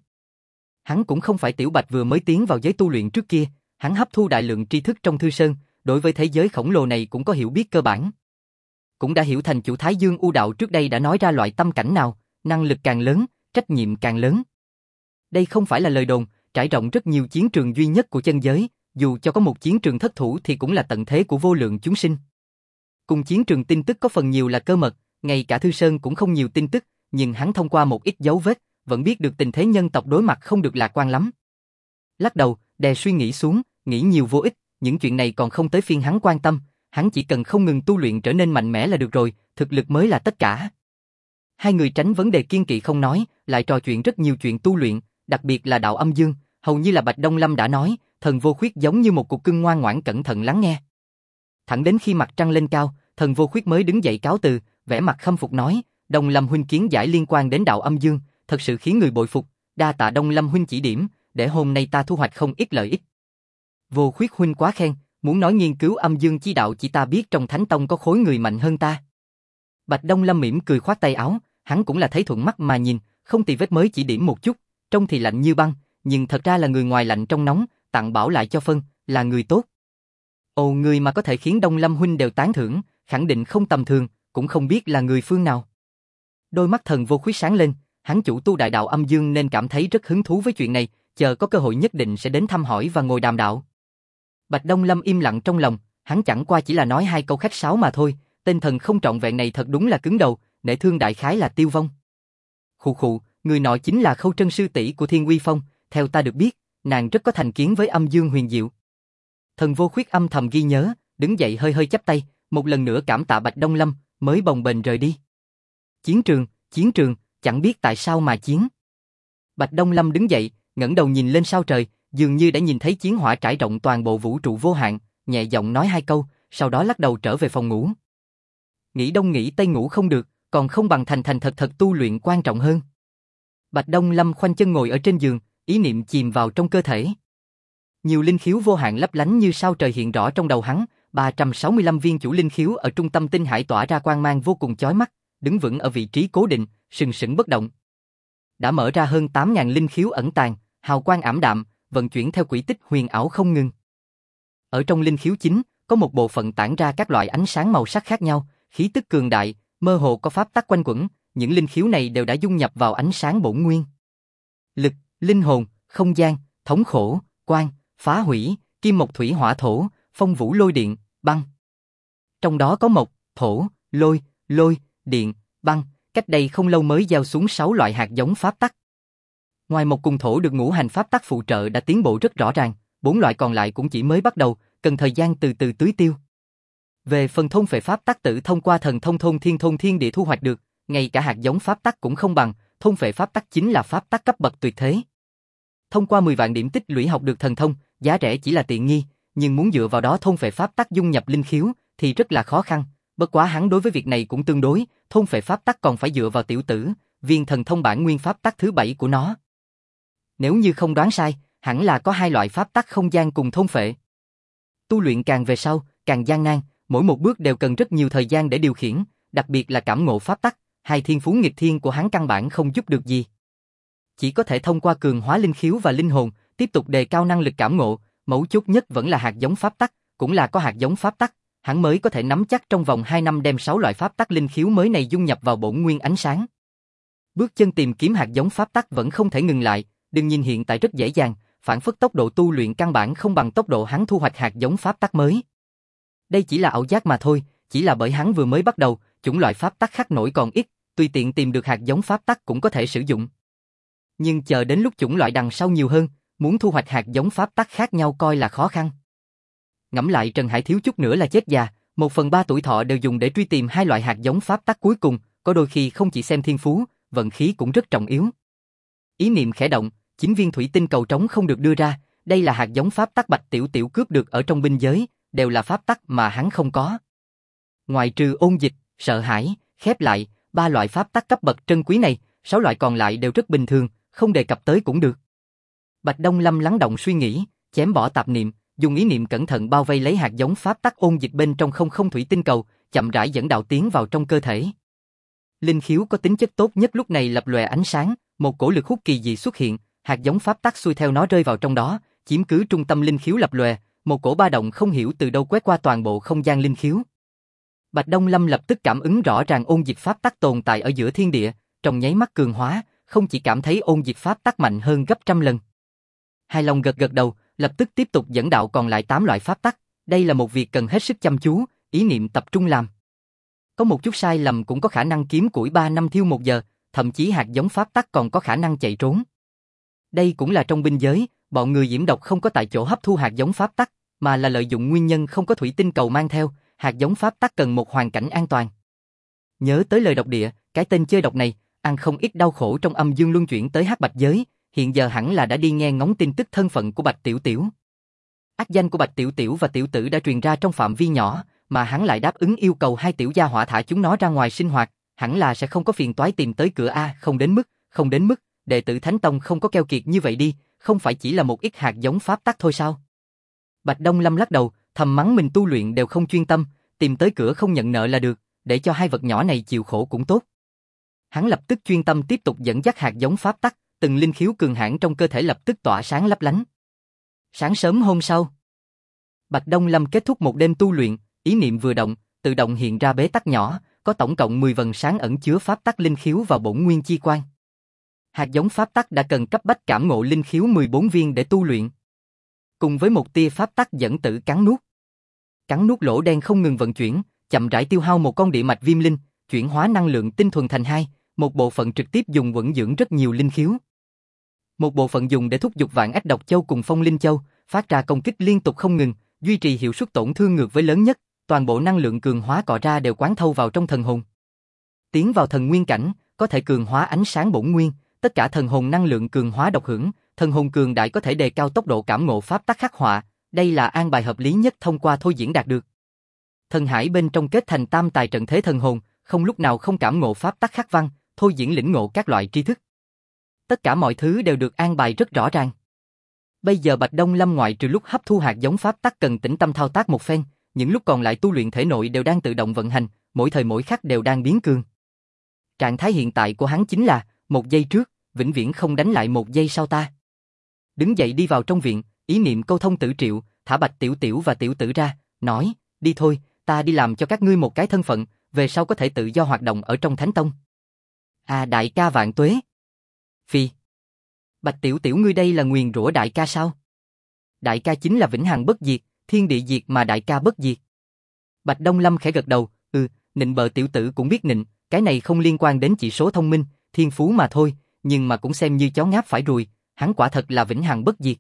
A: Hắn cũng không phải tiểu Bạch vừa mới tiến vào giới tu luyện trước kia, hắn hấp thu đại lượng tri thức trong Thư Sơn, đối với thế giới khổng lồ này cũng có hiểu biết cơ bản. Cũng đã hiểu thành chủ Thái Dương U Đạo trước đây đã nói ra loại tâm cảnh nào, năng lực càng lớn, trách nhiệm càng lớn. Đây không phải là lời đồn, trải rộng rất nhiều chiến trường duy nhất của chân giới, dù cho có một chiến trường thất thủ thì cũng là tận thế của vô lượng chúng sinh. Cùng chiến trường tin tức có phần nhiều là cơ mật, ngay cả Thư Sơn cũng không nhiều tin tức, nhưng hắn thông qua một ít dấu vết, vẫn biết được tình thế nhân tộc đối mặt không được lạc quan lắm. Lắc đầu, đè suy nghĩ xuống, nghĩ nhiều vô ích, những chuyện này còn không tới phiên hắn quan tâm, hắn chỉ cần không ngừng tu luyện trở nên mạnh mẽ là được rồi, thực lực mới là tất cả. Hai người tránh vấn đề kiên kỵ không nói, lại trò chuyện rất nhiều chuyện tu luyện, đặc biệt là đạo âm dương, hầu như là Bạch Đông Lâm đã nói, Thần Vô Khuyết giống như một cục cưng ngoan ngoãn cẩn thận lắng nghe. Thẳng đến khi mặt trăng lên cao, Thần Vô Khuyết mới đứng dậy cáo từ, vẻ mặt khâm phục nói, Đông Lâm huynh kiến giải liên quan đến đạo âm dương, thật sự khiến người bội phục, đa tạ Đông Lâm huynh chỉ điểm, để hôm nay ta thu hoạch không ít lợi ích. Vô Khuyết huynh quá khen, muốn nói nghiên cứu âm dương chi đạo chỉ ta biết trong Thánh Tông có khối người mạnh hơn ta. Bạch Đông Lâm mỉm cười khoát tay áo, hắn cũng là thấy thuận mắt mà nhìn, không tì vết mới chỉ điểm một chút, trông thì lạnh như băng, nhưng thật ra là người ngoài lạnh trong nóng, tặng bảo lại cho phân, là người tốt. Ồ, người mà có thể khiến Đông Lâm huynh đều tán thưởng, khẳng định không tầm thường, cũng không biết là người phương nào. Đôi mắt Thần Vô Khuyết sáng lên, hắn chủ tu đại đạo âm dương nên cảm thấy rất hứng thú với chuyện này, chờ có cơ hội nhất định sẽ đến thăm hỏi và ngồi đàm đạo. Bạch Đông Lâm im lặng trong lòng, hắn chẳng qua chỉ là nói hai câu khách sáo mà thôi, tên thần không trọn vẹn này thật đúng là cứng đầu, nể thương đại khái là tiêu vong. Khụ khụ, người nọ chính là Khâu Trân sư tỷ của Thiên Uy Phong, theo ta được biết, nàng rất có thành kiến với âm dương huyền diệu. Thần Vô Khuyết âm thầm ghi nhớ, đứng dậy hơi hơi chắp tay, một lần nữa cảm tạ Bạch Đông Lâm, mới bồng bềnh rời đi. Chiến trường, chẳng biết tại sao mà chiến. Bạch Đông Lâm đứng dậy, ngẩng đầu nhìn lên sao trời, dường như đã nhìn thấy chiến hỏa trải rộng toàn bộ vũ trụ vô hạn, nhẹ giọng nói hai câu, sau đó lắc đầu trở về phòng ngủ. Nghĩ đông nghĩ tây ngủ không được, còn không bằng thành thành thật thật tu luyện quan trọng hơn. Bạch Đông Lâm khoanh chân ngồi ở trên giường, ý niệm chìm vào trong cơ thể. Nhiều linh khiếu vô hạn lấp lánh như sao trời hiện rõ trong đầu hắn, 365 viên chủ linh khiếu ở trung tâm tinh hải tỏa ra quang mang vô cùng chói mắt, đứng vững ở vị trí cố định, sừng sững bất động. Đã mở ra hơn 8.000 linh khiếu ẩn tàng, hào quang ảm đạm, vận chuyển theo quỹ tích huyền ảo không ngừng. Ở trong linh khiếu chính, có một bộ phận tản ra các loại ánh sáng màu sắc khác nhau, khí tức cường đại, mơ hồ có pháp tắc quanh quẩn, những linh khiếu này đều đã dung nhập vào ánh sáng bổn nguyên. Lực, linh hồn, không gian, thống khổ, quang, phá hủy, kim mộc thủy hỏa thổ, phong vũ lôi điện, băng. Trong đó có mộc, thổ, lôi, điện, băng, cách đây không lâu mới gieo xuống 6 loại hạt giống pháp tắc. Ngoài mộc cùng thổ được ngũ hành pháp tắc phụ trợ đã tiến bộ rất rõ ràng, 4 loại còn lại cũng chỉ mới bắt đầu, cần thời gian từ từ tưới tiêu. Về phần thôn phệ pháp tắc tự thông qua thần thông thôn thiên địa thu hoạch được, ngay cả hạt giống pháp tắc cũng không bằng, thôn phệ pháp tắc chính là pháp tắc cấp bậc tuyệt thế. Thông qua 10 vạn điểm tích lũy học được thần thông, giá rẻ chỉ là tiện nghi, nhưng muốn dựa vào đó thôn phệ pháp tắc dung nhập linh khiếu thì rất là khó khăn. Bất quá hắn đối với việc này cũng tương đối, thôn phệ pháp tắc còn phải dựa vào tiểu tử, viên thần thông bản nguyên pháp tắc thứ 7 của nó. Nếu như không đoán sai, hẳn là có 2 loại pháp tắc không gian cùng thôn phệ. Tu luyện càng về sau, càng gian nan, mỗi một bước đều cần rất nhiều thời gian để điều khiển, đặc biệt là cảm ngộ pháp tắc, 2 thiên phú nghịch thiên của hắn căn bản không giúp được gì. Chỉ có thể thông qua cường hóa linh khiếu và linh hồn, tiếp tục đề cao năng lực cảm ngộ, mấu chốt nhất vẫn là hạt giống pháp tắc, cũng là có hạt giống pháp tắc, hắn mới có thể nắm chắc trong vòng 2 năm đem 6 loại pháp tắc linh khiếu mới này dung nhập vào bổn nguyên ánh sáng. Bước chân tìm kiếm hạt giống pháp tắc vẫn không thể ngừng lại, đừng nhìn hiện tại rất dễ dàng, phản phất tốc độ tu luyện căn bản không bằng tốc độ hắn thu hoạch hạt giống pháp tắc mới. Đây chỉ là ảo giác mà thôi, chỉ là bởi hắn vừa mới bắt đầu, chủng loại pháp tắc khắc nổi còn ít, tùy tiện tìm được hạt giống pháp tắc cũng có thể sử dụng. Nhưng chờ đến lúc chủng loại đằng sau nhiều hơn, muốn thu hoạch hạt giống pháp tắc khác nhau coi là khó khăn. Ngẫm lại Trần Hải thiếu chút nữa là chết già, 1/3 tuổi thọ đều dùng để truy tìm 2 loại hạt giống pháp tắc cuối cùng, có đôi khi không chỉ xem thiên phú, vận khí cũng rất trọng yếu. Ý niệm khẽ động, 9 viên thủy tinh cầu trống không được đưa ra, đây là hạt giống pháp tắc Bạch Tiểu Tiểu cướp được ở trong binh giới, đều là pháp tắc mà hắn không có. Ngoài trừ ôn dịch, sợ hãi, khép lại, 3 loại pháp tắc cấp bậc trân quý này, 6 loại còn lại đều rất bình thường, không đề cập tới cũng được. Bạch Đông Lâm lắng động suy nghĩ, chém bỏ tạp niệm, dùng ý niệm cẩn thận bao vây lấy hạt giống pháp tắc ôn dịch bên trong không thủy tinh cầu, chậm rãi dẫn đạo tiến vào trong cơ thể. Linh khiếu có tính chất tốt nhất lúc này lập lòe ánh sáng, một cổ lực hút kỳ dị xuất hiện, hạt giống pháp tắc xuôi theo nó rơi vào trong đó, chiếm cứ trung tâm linh khiếu lập lòe, một cổ ba động không hiểu từ đâu quét qua toàn bộ không gian linh khiếu. Bạch Đông Lâm lập tức cảm ứng rõ ràng ôn dịch pháp tắc tồn tại ở giữa thiên địa, trong nháy mắt cường hóa, không chỉ cảm thấy ôn dịch pháp tắc mạnh hơn gấp trăm lần. Hài lòng gật gật đầu, lập tức tiếp tục dẫn đạo còn lại 8 loại pháp tắc, đây là một việc cần hết sức chăm chú, ý niệm tập trung làm. Có một chút sai lầm cũng có khả năng kiếm củi 3 năm thiêu 1 giờ, thậm chí hạt giống pháp tắc còn có khả năng chạy trốn. Đây cũng là trong binh giới, bọn người diễm độc không có tại chỗ hấp thu hạt giống pháp tắc, mà là lợi dụng nguyên nhân không có thủy tinh cầu mang theo, hạt giống pháp tắc cần một hoàn cảnh an toàn. Nhớ tới lời độc địa, cái tên chơi độc này, ăn không ít đau khổ trong âm dương luân chuyển tới hắc bạch giới, hiện giờ hẳn là đã đi nghe ngóng tin tức thân phận của Bạch Tiểu Tiểu. Ác danh của Bạch Tiểu Tiểu và Tiểu Tử đã truyền ra trong phạm vi nhỏ, mà hắn lại đáp ứng yêu cầu 2 tiểu gia hỏa thả chúng nó ra ngoài sinh hoạt, hẳn là sẽ không có phiền toái tìm tới cửa a, không đến mức, đệ tử Thánh Tông không có keo kiệt như vậy đi, không phải chỉ là một ít hạt giống pháp tắc thôi sao? Bạch Đông Lâm lắc đầu, thầm mắng mình tu luyện đều không chuyên tâm, tìm tới cửa không nhận nợ là được, để cho 2 vật nhỏ này chịu khổ cũng tốt. Hắn lập tức chuyên tâm tiếp tục dẫn dắt hạt giống pháp tắc, từng linh khiếu cường hãn trong cơ thể lập tức tỏa sáng lấp lánh. Sáng sớm hôm sau, Bạch Đông Lâm kết thúc một đêm tu luyện, ý niệm vừa động, tự động hiện ra bế tắc nhỏ, có tổng cộng 10 vầng sáng ẩn chứa pháp tắc linh khiếu và bổn nguyên chi quan. Hạt giống pháp tắc đã cần cấp bách cảm ngộ linh khiếu 14 viên để tu luyện. Cùng với một tia pháp tắc dẫn tử cắn nuốt. Cắn nuốt lỗ đen không ngừng vận chuyển, chậm rãi tiêu hao một con địa mạch viêm linh, chuyển hóa năng lượng tinh thuần thành 2, một bộ phận trực tiếp dùng quẩn dưỡng rất nhiều linh khiếu. Một bộ phận dùng để thúc giục Vạn Ách Độc Châu cùng Phong Linh Châu, phát ra công kích liên tục không ngừng, duy trì hiệu suất tổn thương ngược với lớn nhất, toàn bộ năng lượng cường hóa cọ ra đều quán thâu vào trong thần hồn. Tiến vào thần nguyên cảnh, có thể cường hóa ánh sáng bổn nguyên, tất cả thần hồn năng lượng cường hóa độc hưởng, thần hồn cường đại có thể đề cao tốc độ cảm ngộ pháp tắc khắc họa, đây là an bài hợp lý nhất thông qua thôi diễn đạt được. Thần hải bên trong kết thành tam tài trận thế thần hồn, không lúc nào không cảm ngộ pháp tắc khắc văn, thôi diễn lĩnh ngộ các loại tri thức. Tất cả mọi thứ đều được an bài rất rõ ràng. Bây giờ Bạch Đông Lâm ngoại trừ lúc hấp thu hạt giống pháp tắc cần tĩnh tâm thao tác một phen, những lúc còn lại tu luyện thể nội đều đang tự động vận hành, mỗi thời mỗi khắc đều đang biến cường. Trạng thái hiện tại của hắn chính là, 1 giây trước, vĩnh viễn không đánh lại 1 giây sau ta. Đứng dậy đi vào trong viện, ý niệm câu thông Tử Triệu, thả Bạch Tiểu Tiểu và Tiểu Tử ra, nói, đi thôi, ta đi làm cho các ngươi một cái thân phận, về sau có thể tự do hoạt động ở trong Thánh Tông. À, đại ca vạn tuế. Phi. Bạch Tiểu Tiểu ngươi đây là nguyền rủa đại ca sao? Đại ca chính là vĩnh hằng bất diệt, thiên địa diệt mà đại ca bất diệt. Bạch Đông Lâm khẽ gật đầu, nịnh bợ Tiểu Tử cũng biết nịnh, cái này không liên quan đến chỉ số thông minh, thiên phú mà thôi, nhưng mà cũng xem như chó ngáp phải ruồi, hắn quả thật là vĩnh hằng bất diệt.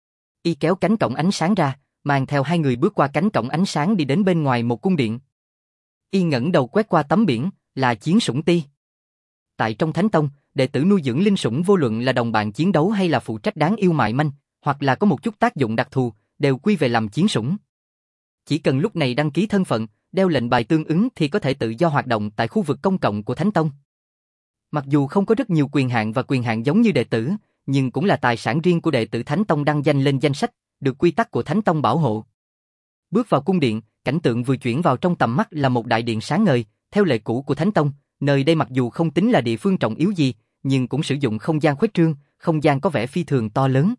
A: Y kéo cánh cổng ánh sáng ra, mang theo 2 người bước qua cánh cổng ánh sáng đi đến bên ngoài một cung điện. Y ngẩng đầu quét qua tấm biển, là Chiến Sủng Ti. Tại trong Thánh Tông, đệ tử nuôi dưỡng linh sủng vô luận là đồng bạn chiến đấu hay là phụ trách đáng yêu mại manh, hoặc là có một chút tác dụng đặc thù, đều quy về làm chiến sủng. Chỉ cần lúc này đăng ký thân phận, đeo lệnh bài tương ứng thì có thể tự do hoạt động tại khu vực công cộng của Thánh Tông. Mặc dù không có rất nhiều quyền hạn giống như đệ tử, nhưng cũng là tài sản riêng của đệ tử Thánh Tông đăng danh lên danh sách, được quy tắc của Thánh Tông bảo hộ. Bước vào cung điện, cảnh tượng vừa chuyển vào trong tầm mắt là một đại điện sáng ngời, theo lệ cũ của Thánh Tông, nơi đây mặc dù không tính là địa phương trọng yếu gì, nhưng cũng sử dụng không gian khuếch trương, không gian có vẻ phi thường to lớn.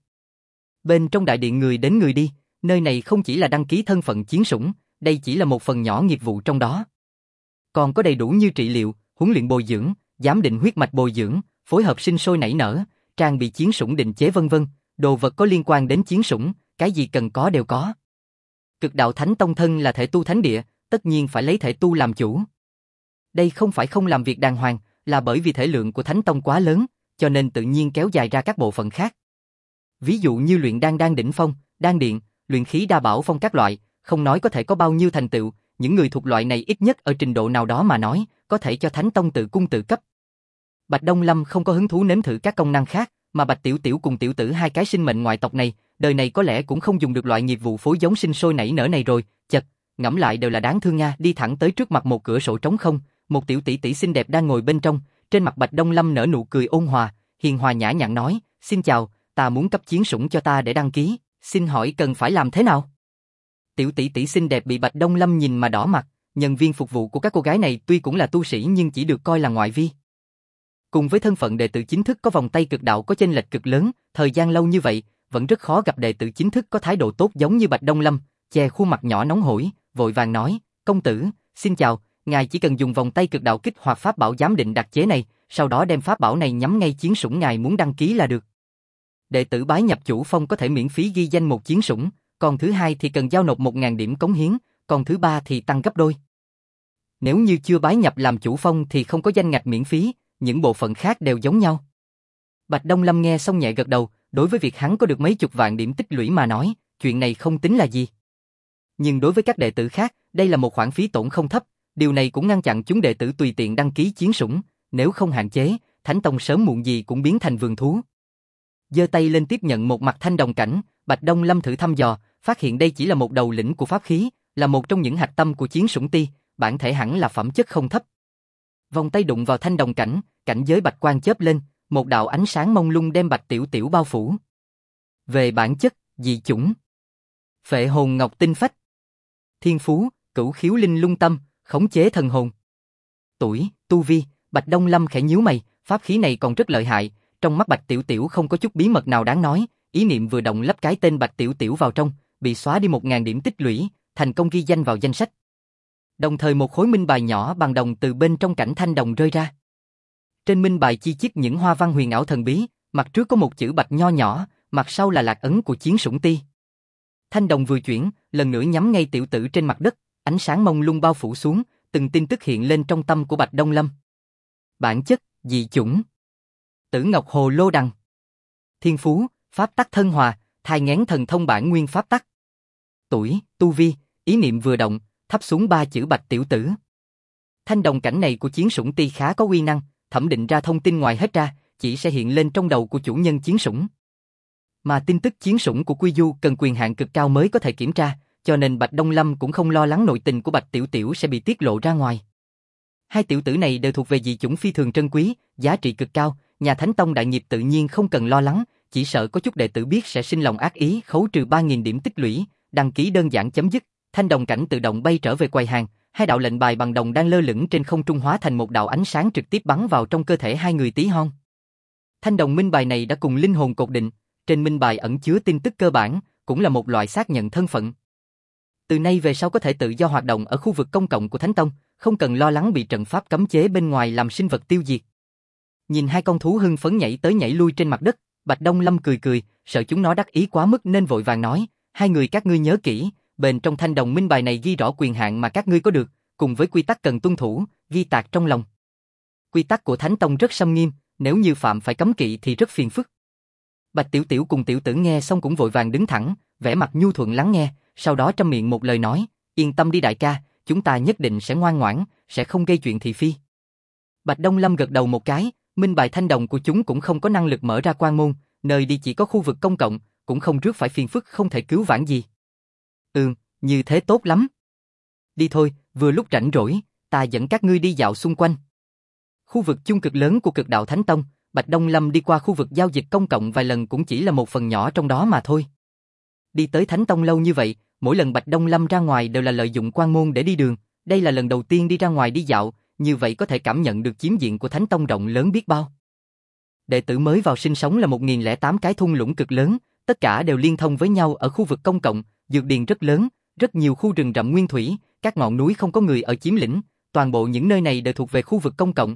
A: Bên trong đại điện người đến người đi, nơi này không chỉ là đăng ký thân phận chiến sủng, đây chỉ là một phần nhỏ nghiệp vụ trong đó. Còn có đầy đủ như trị liệu, huấn luyện bồi dưỡng, giám định huyết mạch bồi dưỡng, phối hợp sinh sôi nảy nở, trang bị chiến sủng định chế vân vân, đồ vật có liên quan đến chiến sủng, cái gì cần có đều có. Cực đạo Thánh Tông thân là thể tu thánh địa, tất nhiên phải lấy thể tu làm chủ. Đây không phải không làm việc đàng hoàng, là bởi vì thể lượng của Thánh Tông quá lớn, cho nên tự nhiên kéo dài ra các bộ phận khác. Ví dụ như luyện đan đỉnh phong, đan điện, luyện khí đa bảo phong các loại, không nói có thể có bao nhiêu thành tựu, những người thuộc loại này ít nhất ở trình độ nào đó mà nói, có thể cho Thánh Tông tự cung tự cấp. Bạch Đông Lâm không có hứng thú nếm thử các công năng khác, mà Bạch Tiểu Tiểu cùng Tiểu Tử hai cái sinh mệnh ngoại tộc này, đời này có lẽ cũng không dùng được loại nghiệp vụ phối giống sinh sôi nảy nở này rồi, chật, ngẫm lại đều là đáng thương nha, đi thẳng tới trước mặt một cửa sổ trống không, một tiểu tỷ tỷ xinh đẹp đang ngồi bên trong, trên mặt Bạch Đông Lâm nở nụ cười ôn hòa, hiền hòa nhã nhặn nói, xin chào, ta muốn cấp chiến sủng cho ta để đăng ký, xin hỏi cần phải làm thế nào? Tiểu tỷ tỷ xinh đẹp bị Bạch Đông Lâm nhìn mà đỏ mặt, nhân viên phục vụ của các cô gái này tuy cũng là tu sĩ nhưng chỉ được coi là ngoại vi. Cùng với thân phận đệ tử chính thức có vòng tay cực đạo có chênh lệch cực lớn, thời gian lâu như vậy, vẫn rất khó gặp đệ tử chính thức có thái độ tốt giống như Bạch Đông Lâm, che khuôn mặt nhỏ nóng hổi, vội vàng nói, công tử, xin chào, ngài chỉ cần dùng vòng tay cực đạo kích hoạt pháp bảo giám định đặc chế này, sau đó đem pháp bảo này nhắm ngay chiến sủng ngài muốn đăng ký là được. Đệ tử bái nhập chủ phong có thể miễn phí ghi danh một chiến sủng, còn thứ hai thì cần giao nộp 1000 điểm cống hiến, còn thứ ba thì tăng gấp đôi. Nếu như chưa bái nhập làm chủ phong thì không có danh ngạch miễn phí, những bộ phận khác đều giống nhau. Bạch Đông Lâm nghe xong nhẹ gật đầu, đối với việc hắn có được mấy chục vạn điểm tích lũy mà nói, chuyện này không tính là gì. Nhưng đối với các đệ tử khác, đây là một khoản phí tổn không thấp, điều này cũng ngăn chặn chúng đệ tử tùy tiện đăng ký chiến sủng, nếu không hạn chế, Thánh Tông sớm muộn gì cũng biến thành vườn thú. Giơ tay lên tiếp nhận một mặt thanh đồng cảnh, Bạch Đông Lâm thử thăm dò, phát hiện đây chỉ là một đầu lĩnh của pháp khí, là một trong những hạch tâm của chiến sủng ti, bản thể hẳn là phẩm chất không thấp. Vòng tay đụng vào thanh đồng cảnh, cảnh giới bạch quang chớp lên, một đạo ánh sáng mông lung đem Bạch Tiểu Tiểu bao phủ. Về bản chất, dị chủng. Phệ hồn ngọc tinh phách. Thiên phú, cửu khiếu linh lung tâm, khống chế thần hồn. Tuổi, tu vi, Bạch Đông Lâm khẽ nhíu mày, pháp khí này còn rất lợi hại, trong mắt Bạch Tiểu Tiểu không có chút bí mật nào đáng nói, ý niệm vừa động lắp cái tên Bạch Tiểu Tiểu vào trong, bị xóa đi 1000 điểm tích lũy, thành công ghi danh vào danh sách. Đồng thời một khối minh bài nhỏ bằng đồng từ bên trong cảnh thanh đồng rơi ra. Trên minh bài chi chít những hoa văn huyền ảo thần bí, mặt trước có một chữ bạch nho nhỏ, mặt sau là lạc ấn của chiến sủng ti. Thanh đồng vừa chuyển, lần nữa nhắm ngay Tiểu Tử trên mặt đất, ánh sáng mông lung bao phủ xuống, từng tin tức hiện lên trong tâm của Bạch Đông Lâm. Bản chất, dị chủng. Tử Ngọc Hồ Lô Đằng. Thiên phú, pháp tắc thân hòa, thai nghén thần thông bản nguyên pháp tắc. Tuổi, tu vi, ý niệm vừa động, thắp xuống 3 chữ Bạch Tiểu Tử. Thanh đồng cảnh này của chiến sủng ti khá có uy năng, thẩm định ra thông tin ngoài hết ra, chỉ sẽ hiện lên trong đầu của chủ nhân chiến sủng. Mà tin tức chiến sủng của Quy Du cần quyền hạn cực cao mới có thể kiểm tra, cho nên Bạch Đông Lâm cũng không lo lắng nội tình của Bạch Tiểu Tiểu sẽ bị tiết lộ ra ngoài. Hai tiểu tử này đều thuộc về dị chủng phi thường trân quý, giá trị cực cao, nhà Thánh Tông đại nghiệp tự nhiên không cần lo lắng, chỉ sợ có chút đệ tử biết sẽ sinh lòng ác ý khấu trừ 3000 điểm tích lũy, đăng ký đơn giản chấm dứt, thanh đồng cảnh tự động bay trở về quầy hàng, hai đạo lệnh bài bằng đồng đang lơ lửng trên không trung hóa thành một đạo ánh sáng trực tiếp bắn vào trong cơ thể hai người tí hon. Thanh đồng minh bài này đã cùng linh hồn cột định, trên minh bài ẩn chứa tin tức cơ bản, cũng là một loại xác nhận thân phận. Từ nay về sau có thể tự do hoạt động ở khu vực công cộng của Thánh Tông, không cần lo lắng bị trận pháp cấm chế bên ngoài làm sinh vật tiêu diệt. Nhìn hai con thú hưng phấn nhảy tới nhảy lui trên mặt đất, Bạch Đông Lâm cười cười, sợ chúng nó đắc ý quá mức nên vội vàng nói, hai người các ngươi nhớ kỹ, bên trong thanh đồng minh bài này ghi rõ quyền hạn mà các ngươi có được, cùng với quy tắc cần tuân thủ, ghi tạc trong lòng. Quy tắc của Thánh Tông rất xâm nghiêm, nếu như phạm phải cấm kỵ thì rất phiền phức. Bạch Tiểu Tiểu cùng Tiểu Tử nghe xong cũng vội vàng đứng thẳng, vẻ mặt nhu thuận lắng nghe, sau đó trăm miệng một lời nói, yên tâm đi đại ca, chúng ta nhất định sẽ ngoan ngoãn, sẽ không gây chuyện thị phi. Bạch Đông Lâm gật đầu một cái, Minh bài thanh đồng của chúng cũng không có năng lực mở ra quan môn, nơi đi chỉ có khu vực công cộng, cũng không rước phải phiền phức không thể cứu vãn gì. Như thế tốt lắm. Đi thôi, vừa lúc rảnh rỗi, ta dẫn các ngươi đi dạo xung quanh. Khu vực chung cực lớn của Cực Đạo Thánh Tông, Bạch Đông Lâm đi qua khu vực giao dịch công cộng vài lần cũng chỉ là một phần nhỏ trong đó mà thôi. Đi tới Thánh Tông lâu như vậy, mỗi lần Bạch Đông Lâm ra ngoài đều là lợi dụng quan môn để đi đường, đây là lần đầu tiên đi ra ngoài đi dạo, như vậy có thể cảm nhận được chiếm diện của Thánh Tông rộng lớn biết bao. Đệ tử mới vào sinh sống là 1008 cái thung lũng cực lớn, tất cả đều liên thông với nhau ở khu vực công cộng, dược điền rất lớn, rất nhiều khu rừng rậm nguyên thủy, các ngọn núi không có người ở chiếm lĩnh, toàn bộ những nơi này đều thuộc về khu vực công cộng.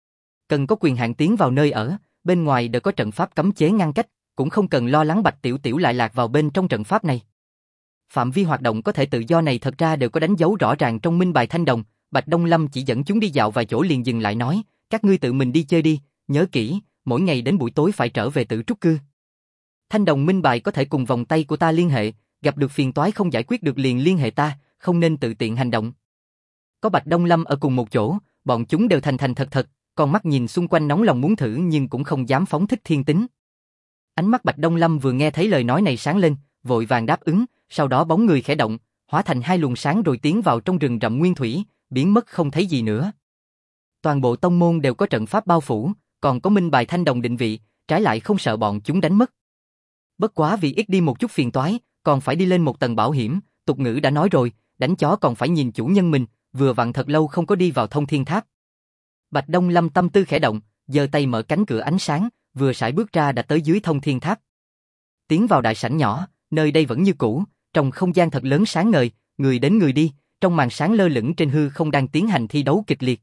A: Cần có quyền hạn tiến vào nơi ở, bên ngoài đều có trận pháp cấm chế ngăn cách, cũng không cần lo lắng Bạch Tiểu Tiểu lại lạc vào bên trong trận pháp này. Phạm vi hoạt động có thể tự do này thật ra đều có đánh dấu rõ ràng trong minh bài thanh đồng, Bạch Đông Lâm chỉ dẫn chúng đi dạo vài chỗ liền dừng lại nói, các ngươi tự mình đi chơi đi, nhớ kỹ, mỗi ngày đến buổi tối phải trở về Tử Trúc Cư. Thanh đồng minh bài có thể cùng vòng tay của ta liên hệ, gặp được phiền toái không giải quyết được liền liên hệ ta, không nên tự tiện hành động. Có Bạch Đông Lâm ở cùng một chỗ, bọn chúng đều thành thành thật thật, con mắt nhìn xung quanh nóng lòng muốn thử nhưng cũng không dám phóng thích thiên tính. Ánh mắt Bạch Đông Lâm vừa nghe thấy lời nói này sáng lên, vội vàng đáp ứng, sau đó bóng người khẽ động, hóa thành hai luồng sáng rồi tiến vào trong rừng rậm nguyên thủy, biến mất không thấy gì nữa. Toàn bộ tông môn đều có trận pháp bao phủ, còn có minh bài thanh đồng định vị, trái lại không sợ bọn chúng đánh mất. Bất quá vì ít đi một chút phiền toái, còn phải đi lên một tầng bảo hiểm, tục ngữ đã nói rồi, đánh chó còn phải nhìn chủ nhân mình, vừa vặn thật lâu không có đi vào Thông Thiên Tháp. Bạch Đông Lâm tâm tư khẽ động, giơ tay mở cánh cửa ánh sáng, vừa sải bước ra đã tới dưới Thông Thiên Tháp. Tiến vào đại sảnh nhỏ, nơi đây vẫn như cũ, trong không gian thật lớn sáng ngời, người đến người đi, trong màn sáng lơ lửng trên hư không đang tiến hành thi đấu kịch liệt.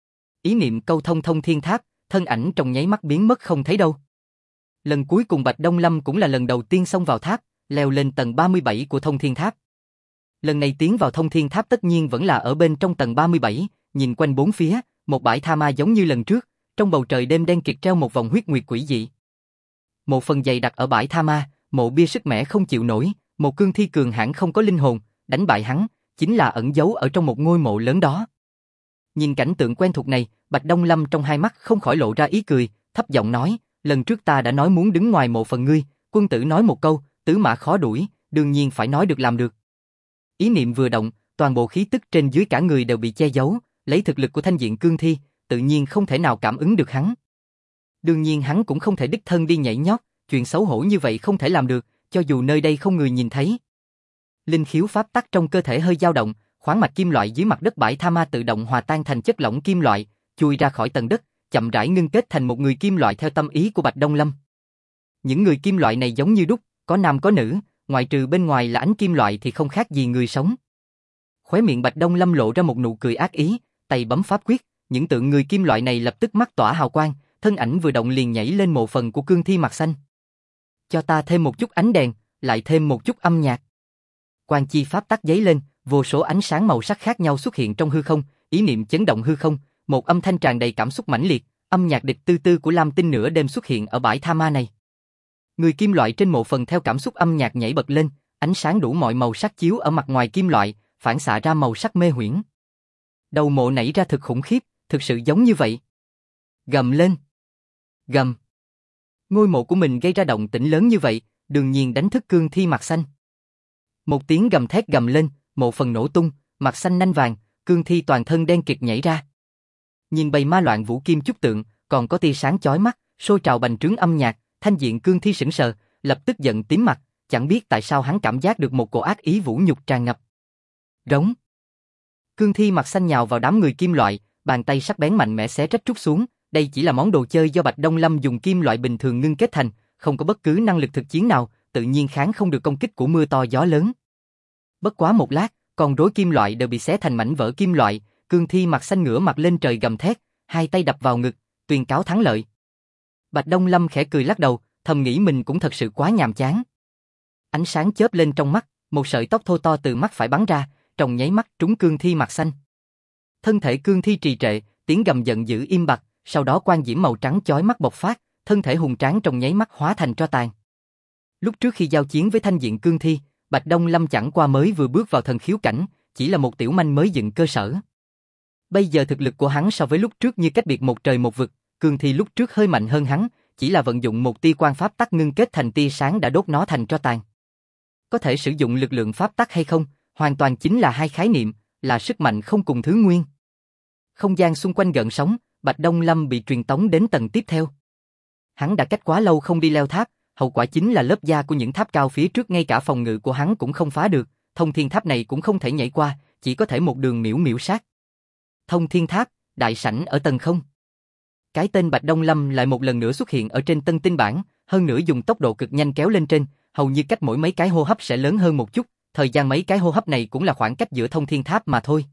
A: Ý niệm câu thông Thông Thiên Tháp, thân ảnh trong nháy mắt biến mất không thấy đâu. Lần cuối cùng Bạch Đông Lâm cũng là lần đầu tiên xông vào tháp, leo lên tầng 37 của Thông Thiên Tháp. Lần này tiến vào Thông Thiên Tháp tất nhiên vẫn là ở bên trong tầng 37, nhìn quanh bốn phía, một bãi tha ma giống như lần trước, trong bầu trời đêm đen kịt treo một vòng huyết nguyệt quỷ dị. Một phần dày đặt ở bãi tha ma, mộ bia sức mẻ không chịu nổi, một cương thi cường hãn không có linh hồn, đánh bại hắn, chính là ẩn giấu ở trong một ngôi mộ lớn đó. Nhìn cảnh tượng quen thuộc này, Bạch Đông Lâm trong hai mắt không khỏi lộ ra ý cười, thấp giọng nói, lần trước ta đã nói muốn đứng ngoài mộ phần ngươi, quân tử nói một câu, tứ mã khó đuổi, đương nhiên phải nói được làm được. Ý niệm vừa động, toàn bộ khí tức trên dưới cả người đều bị che giấu, lấy thực lực của thanh diện cương thi, tự nhiên không thể nào cảm ứng được hắn. Đương nhiên hắn cũng không thể đích thân đi nhảy nhót, chuyện xấu hổ như vậy không thể làm được, cho dù nơi đây không người nhìn thấy. Linh khiếu pháp tắc trong cơ thể hơi dao động, khoáng mạch kim loại dưới mặt đất bãi tha ma tự động hòa tan thành chất lỏng kim loại, chui ra khỏi tầng đất, chậm rãi ngưng kết thành một người kim loại theo tâm ý của Bạch Đông Lâm. Những người kim loại này giống như đúc, có nam có nữ, ngoại trừ bên ngoài là ánh kim loại thì không khác gì người sống. Khóe miệng Bạch Đông Lâm lộ ra một nụ cười ác ý, tay bấm pháp quyết, những tượng người kim loại này lập tức mắt tỏa hào quang, thân ảnh vừa động liền nhảy lên mộ phần của cương thi mặt xanh. Cho ta thêm một chút ánh đèn, lại thêm một chút âm nhạc. Quang chi pháp tắc giấy lên, vô số ánh sáng màu sắc khác nhau xuất hiện trong hư không, ý niệm chấn động hư không, một âm thanh tràn đầy cảm xúc mãnh liệt, âm nhạc địch tư tư của Lam Tinh nửa đêm xuất hiện ở bãi tha ma này. Người kim loại trên mộ phần theo cảm xúc âm nhạc nhảy bật lên, ánh sáng đủ mọi màu sắc chiếu ở mặt ngoài kim loại, phản xạ ra màu sắc mê huyễn. Đầu mộ nảy ra thực khủng khiếp, thực sự giống như vậy. Gầm lên. Gầm. Ngôi mộ của mình gây ra động tĩnh lớn như vậy, đương nhiên đánh thức cương thi mặt xanh. Một tiếng gầm thét gầm lên, mộ phần nổ tung, mặt xanh nanh vàng, cương thi toàn thân đen kịt nhảy ra. Nhìn bầy ma loạn vũ kim chúc tượng, còn có tia sáng chói mắt, sôi trào bành trướng âm nhạc, thanh diện cương thi sững sờ, lập tức giận tím mặt, chẳng biết tại sao hắn cảm giác được một cổ ác ý vũ nhục tràn ngập. Rống. Cương thi mặt xanh nhào vào đám người kim loại, bàn tay sắc bén mạnh mẽ xé rách trút xuống, đây chỉ là món đồ chơi do Bạch Đông Lâm dùng kim loại bình thường ngưng kết thành, không có bất cứ năng lực thực chiến nào, tự nhiên kháng không được công kích của mưa to gió lớn. Bất quá một lát, con rối kim loại đều bị xé thành mảnh vỡ kim loại, cương thi mặt xanh ngửa mặt lên trời gầm thét, hai tay đập vào ngực, tuyên cáo thắng lợi. Bạch Đông Lâm khẽ cười lắc đầu, thầm nghĩ mình cũng thật sự quá nhàm chán. Ánh sáng chớp lên trong mắt, một sợi tóc thô to từ mắt phải bắn ra, trong nháy mắt trúng cương thi mặt xanh. Thân thể cương thi trì trệ, tiếng gầm giận dữ im bặt, sau đó quang diễm màu trắng chói mắt bộc phát, thân thể hùng tráng trong nháy mắt hóa thành tro tàn. Lúc trước khi giao chiến với thanh diện cương thi, Bạch Đông Lâm chẳng qua mới vừa bước vào thần khiếu cảnh, chỉ là một tiểu manh mới dựng cơ sở. Bây giờ thực lực của hắn so với lúc trước như cách biệt một trời một vực, Cương Thi lúc trước hơi mạnh hơn hắn, chỉ là vận dụng một tia quan pháp tắc ngưng kết thành tia sáng đã đốt nó thành tro tàn. Có thể sử dụng lực lượng pháp tắc hay không, hoàn toàn chính là hai khái niệm, là sức mạnh không cùng thứ nguyên. Không gian xung quanh gợn sóng, Bạch Đông Lâm bị truyền tống đến tầng tiếp theo. Hắn đã cách quá lâu không đi leo tháp, hậu quả chính là lớp da của những tháp cao phía trước ngay cả phòng ngự của hắn cũng không phá được, thông thiên tháp này cũng không thể nhảy qua, chỉ có thể một đường miểu miểu sát. Thông thiên tháp, đại sảnh ở tầng không. Cái tên Bạch Đông Lâm lại một lần nữa xuất hiện ở trên tân tinh bản, hơn nữa dùng tốc độ cực nhanh kéo lên trên, hầu như cách mỗi mấy cái hô hấp sẽ lớn hơn một chút, thời gian mấy cái hô hấp này cũng là khoảng cách giữa thông thiên tháp mà thôi.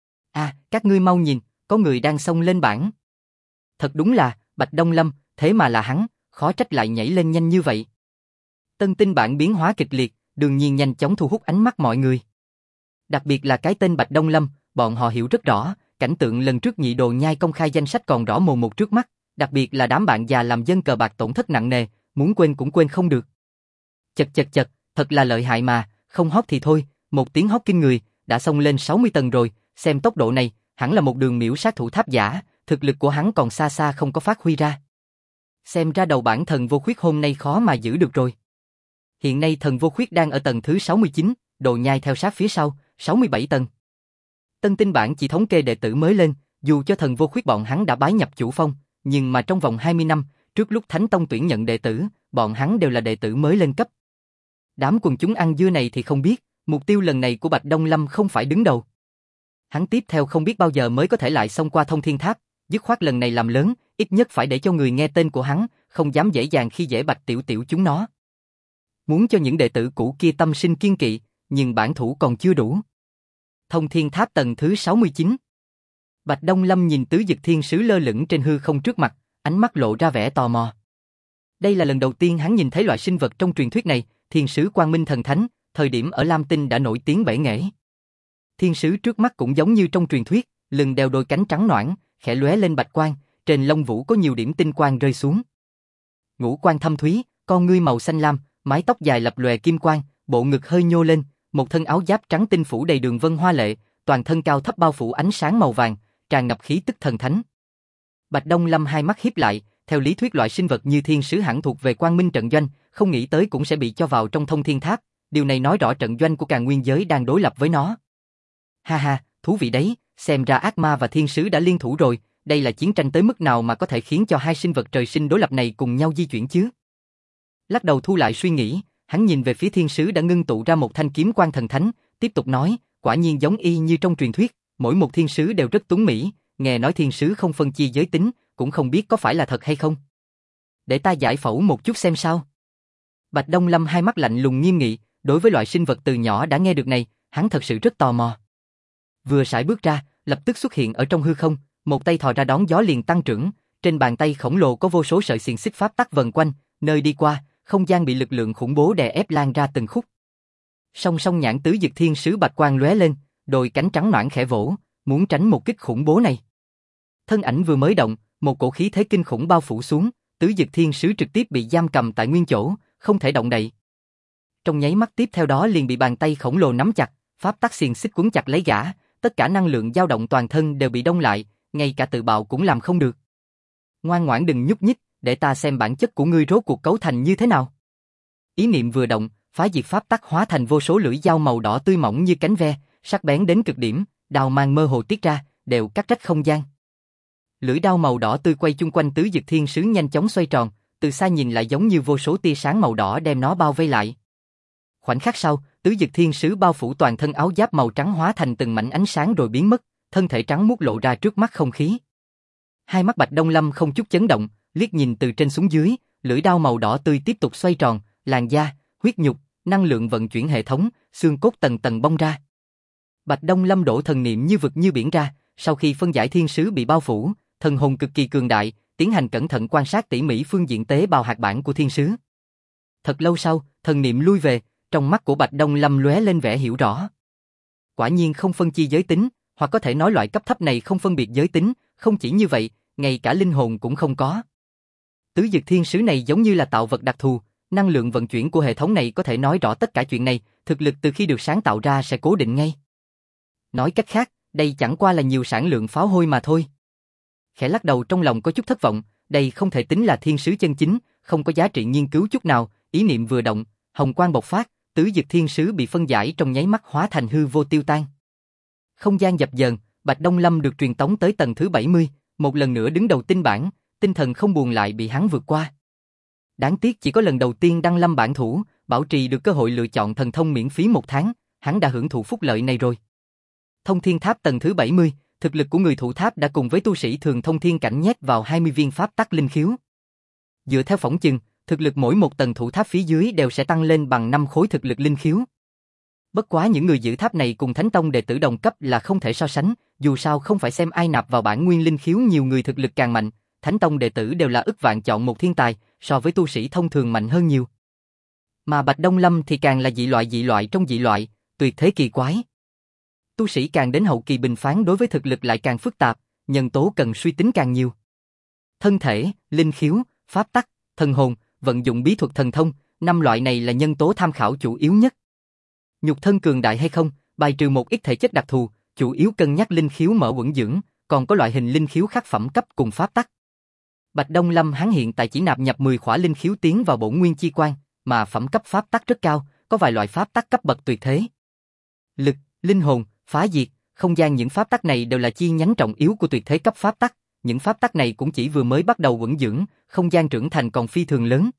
A: Các ngươi mau nhìn, có người đang xông lên bảng. Thật đúng là, Bạch Đông Lâm, thế mà là hắn, khó trách lại nhảy lên nhanh như vậy. Tân tinh bản biến hóa kịch liệt, đương nhiên nhanh chóng thu hút ánh mắt mọi người. Đặc biệt là cái tên Bạch Đông Lâm, bọn họ hiểu rất rõ, cảnh tượng lần trước Nhị Đồ Nhai công khai danh sách còn rõ mồn một trước mắt, đặc biệt là đám bạn già làm dân cờ bạc tổn thất nặng nề, muốn quên cũng quên không được. Chật, thật là lợi hại mà, không hót thì thôi, một tiếng hót kinh người, đã xông lên 60 tầng rồi, xem tốc độ này, hẳn là một đường miểu sát thủ tháp giả, thực lực của hắn còn xa xa không có phát huy ra. Xem ra đầu bản thần vô khuyết hôm nay khó mà giữ được rồi. Hiện nay thần vô khuyết đang ở tầng thứ 69, Đồ Nhai theo sát phía sau, 67 tầng. Tân tinh bản chỉ thống kê đệ tử mới lên, dù cho thần vô khuyết bọn hắn đã bái nhập chủ phong, nhưng mà trong vòng 20 năm, trước lúc Thánh Tông tuyển nhận đệ tử, bọn hắn đều là đệ tử mới lên cấp. Đám quần chúng ăn dưa này thì không biết, mục tiêu lần này của Bạch Đông Lâm không phải đứng đầu. Hắn tiếp theo không biết bao giờ mới có thể lại xông qua thông thiên tháp, dứt khoát lần này làm lớn, ít nhất phải để cho người nghe tên của hắn, không dám dễ dàng khi dễ Bạch Tiểu Tiểu chúng nó. Muốn cho những đệ tử cũ kia tâm sinh kiên kỵ, nhưng bản thủ còn chưa đủ. Thông thiên tháp tầng thứ 69. Bạch Đông Lâm nhìn tứ dực thiên sứ lơ lửng trên hư không trước mặt, ánh mắt lộ ra vẻ tò mò. Đây là lần đầu tiên hắn nhìn thấy loại sinh vật trong truyền thuyết này, thiên sứ Quang Minh Thần Thánh, thời điểm ở Lam Tinh đã nổi tiếng bể nghệ. Thiên sứ trước mắt cũng giống như trong truyền thuyết, lưng đeo đôi cánh trắng nõn, khẽ lóe lên bạch quang, trên lông vũ có nhiều điểm tinh quang rơi xuống. Ngũ quan thâm thúy, con ngươi màu xanh lam, mái tóc dài lập lòe kim quang, bộ ngực hơi nhô lên, một thân áo giáp trắng tinh phủ đầy đường vân hoa lệ, toàn thân cao thấp bao phủ ánh sáng màu vàng, tràn ngập khí tức thần thánh. Bạch Đông Lâm hai mắt híp lại, theo lý thuyết loại sinh vật như thiên sứ hẳn thuộc về Quang Minh trận doanh, không nghĩ tới cũng sẽ bị cho vào trong thông thiên tháp, điều này nói rõ trận doanh của Càn Nguyên giới đang đối lập với nó. Ha, thú vị đấy, xem ra ác ma và thiên sứ đã liên thủ rồi, đây là chiến tranh tới mức nào mà có thể khiến cho hai sinh vật trời sinh đối lập này cùng nhau di chuyển chứ? Lắc đầu thu lại suy nghĩ, hắn nhìn về phía thiên sứ đã ngưng tụ ra một thanh kiếm quang thần thánh, tiếp tục nói, quả nhiên giống y như trong truyền thuyết, mỗi một thiên sứ đều rất tuấn mỹ, nghe nói thiên sứ không phân chia giới tính, cũng không biết có phải là thật hay không. Để ta giải phẫu một chút xem sao. Bạch Đông Lâm hai mắt lạnh lùng nghiêm nghị, đối với loại sinh vật từ nhỏ đã nghe được này, hắn thật sự rất tò mò. Vừa sải bước ra, lập tức xuất hiện ở trong hư không, một tay thò ra đón gió liền tăng trưởng, trên bàn tay khổng lồ có vô số sợi xiềng xích pháp tắc vần quanh, nơi đi qua, không gian bị lực lượng khủng bố đè ép lan ra từng khúc. Song song nhãn tứ dực thiên sứ bạch quang lóe lên, đôi cánh trắng nõn khẽ vỗ, muốn tránh một kích khủng bố này. Thân ảnh vừa mới động, một cổ khí thế kinh khủng bao phủ xuống, tứ dực thiên sứ trực tiếp bị giam cầm tại nguyên chỗ, không thể động đậy. Trong nháy mắt tiếp theo đó liền bị bàn tay khổng lồ nắm chặt, pháp tắc xiềng xích quấn chặt lấy gã, tất cả năng lượng dao động toàn thân đều bị đông lại, ngay cả tự bạo cũng làm không được. Ngoan ngoãn đừng nhúc nhích, để ta xem bản chất của ngươi rốt cuộc cấu thành như thế nào. Ý niệm vừa động, phá diệt pháp tắc hóa thành vô số lưỡi dao màu đỏ tươi mỏng như cánh ve, sắc bén đến cực điểm, đao mang mơ hồ tiết ra, đều cắt rách không gian. Lưỡi đao màu đỏ tươi quay chung quanh tứ dực thiên sứ nhanh chóng xoay tròn, từ xa nhìn lại giống như vô số tia sáng màu đỏ đem nó bao vây lại. Khoảnh khắc sau, tứ dực thiên sứ bao phủ toàn thân áo giáp màu trắng hóa thành từng mảnh ánh sáng rồi biến mất, thân thể trắng muốt lộ ra trước mắt không khí. Hai mắt Bạch Đông Lâm không chút chấn động, liếc nhìn từ trên xuống dưới, lưỡi đao màu đỏ tươi tiếp tục xoay tròn, làn da, huyết nhục, năng lượng vận chuyển hệ thống, xương cốt tầng tầng bong ra. Bạch Đông Lâm đổ thần niệm như vực như biển ra, sau khi phân giải thiên sứ bị bao phủ, thần hồn cực kỳ cường đại, tiến hành cẩn thận quan sát tỉ mỉ phương diện tế bào hạt bản của thiên sứ. Thật lâu sau, thần niệm lui về, trong mắt của Bạch Đông Lâm lóe lên vẻ hiểu rõ. Quả nhiên không phân chia giới tính, hoặc có thể nói loại cấp thấp này không phân biệt giới tính, không chỉ như vậy, ngay cả linh hồn cũng không có. Tứ dực thiên sứ này giống như là tạo vật đặc thù, năng lượng vận chuyển của hệ thống này có thể nói rõ tất cả chuyện này, thực lực từ khi được sáng tạo ra sẽ cố định ngay. Nói cách khác, đây chẳng qua là nhiều sản lượng pháo hôi mà thôi. khẽ lắc đầu trong lòng có chút thất vọng, đây không thể tính là thiên sứ chân chính, không có giá trị nghiên cứu chút nào, ý niệm vừa động, hồng quang bộc phát, tứ dực thiên sứ bị phân giải trong nháy mắt hóa thành hư vô tiêu tan. Không gian dập dờn, Bạch Đông Lâm được truyền tống tới tầng thứ 70, một lần nữa đứng đầu tinh bản, tinh thần không buồn lại bị hắn vượt qua. Đáng tiếc chỉ có lần đầu tiên đăng lâm bản thủ, bảo trì được cơ hội lựa chọn thần thông miễn phí 1 tháng, hắn đã hưởng thụ phúc lợi này rồi. Thông thiên tháp tầng thứ 70, thực lực của người thủ tháp đã cùng với tu sĩ thường thông thiên cảnh nhét vào 20 viên pháp tắc linh khiếu. Dựa theo phỏng chừng, thực lực mỗi một tầng thủ tháp phía dưới đều sẽ tăng lên bằng 5 khối thực lực linh khiếu. Bất quá những người giữ tháp này cùng Thánh Tông đệ tử đồng cấp là không thể so sánh, dù sao không phải xem ai nạp vào bản nguyên linh khiếu nhiều người thực lực càng mạnh, Thánh Tông đệ tử đều là ức vạn chọn một thiên tài, so với tu sĩ thông thường mạnh hơn nhiều. Mà Bạch Đông Lâm thì càng là dị loại trong dị loại, tuyệt thế kỳ quái. Tu sĩ càng đến hậu kỳ bình phán đối với thực lực lại càng phức tạp, nhân tố cần suy tính càng nhiều. Thân thể, linh khiếu, pháp tắc, thần hồn, vận dụng bí thuật thần thông, 5 loại này là nhân tố tham khảo chủ yếu nhất. Nhục thân cường đại hay không, bài trừ một ít thể chất đặc thù, chủ yếu cân nhắc linh khiếu mở quẩn dưỡng, còn có loại hình linh khiếu khác phẩm cấp cùng pháp tắc. Bạch Đông Lâm hắn hiện tại chỉ nạp nhập 10 khỏa linh khiếu tiến vào bổn nguyên chi quan, mà phẩm cấp pháp tắc rất cao, có vài loại pháp tắc cấp bậc tuyệt thế. Lực, linh hồn, phá diệt, không gian, những pháp tắc này đều là chi nhánh trọng yếu của tuyệt thế cấp pháp tắc, những pháp tắc này cũng chỉ vừa mới bắt đầu quẩn dưỡng, không gian trưởng thành còn phi thường lớn.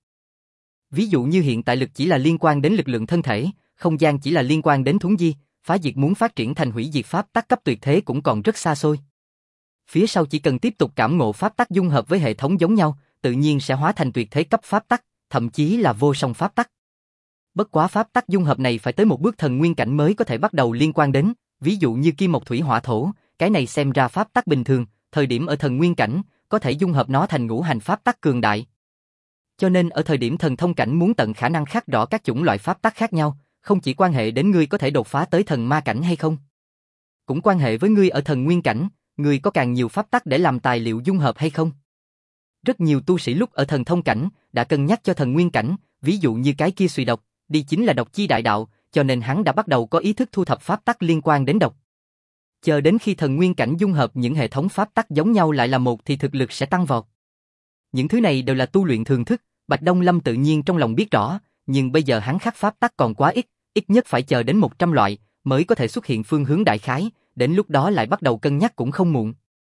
A: Ví dụ như hiện tại lực chỉ là liên quan đến lực lượng thân thể, không gian chỉ là liên quan đến thuấn di, phá diệt muốn phát triển thành hủy diệt pháp tắc cấp tuyệt thế cũng còn rất xa xôi. Phía sau chỉ cần tiếp tục cảm ngộ pháp tắc dung hợp với hệ thống giống nhau, tự nhiên sẽ hóa thành tuyệt thế cấp pháp tắc, thậm chí là vô song pháp tắc. Bất quá pháp tắc dung hợp này phải tới một bước thần nguyên cảnh mới có thể bắt đầu liên quan đến, ví dụ như kim mộc thủy hỏa thổ, cái này xem ra pháp tắc bình thường, thời điểm ở thần nguyên cảnh, có thể dung hợp nó thành ngũ hành pháp tắc cường đại. Cho nên ở thời điểm thần thông cảnh muốn tận khả năng khắc rõ các chủng loại pháp tắc khác nhau, không chỉ quan hệ đến ngươi có thể đột phá tới thần ma cảnh hay không, cũng quan hệ với ngươi ở thần nguyên cảnh, ngươi có càng nhiều pháp tắc để làm tài liệu dung hợp hay không. Rất nhiều tu sĩ lúc ở thần thông cảnh đã cân nhắc cho thần nguyên cảnh, ví dụ như cái kia Xùy độc, đi chính là độc chi đại đạo, cho nên hắn đã bắt đầu có ý thức thu thập pháp tắc liên quan đến độc. Chờ đến khi thần nguyên cảnh dung hợp những hệ thống pháp tắc giống nhau lại là một thì thực lực sẽ tăng vọt. Những thứ này đều là tu luyện thường thức, Bạch Đông Lâm tự nhiên trong lòng biết rõ, nhưng bây giờ hắn khắc pháp tắc còn quá ít nhất phải chờ đến 100 loại mới có thể xuất hiện phương hướng đại khái, đến lúc đó lại bắt đầu cân nhắc cũng không muộn.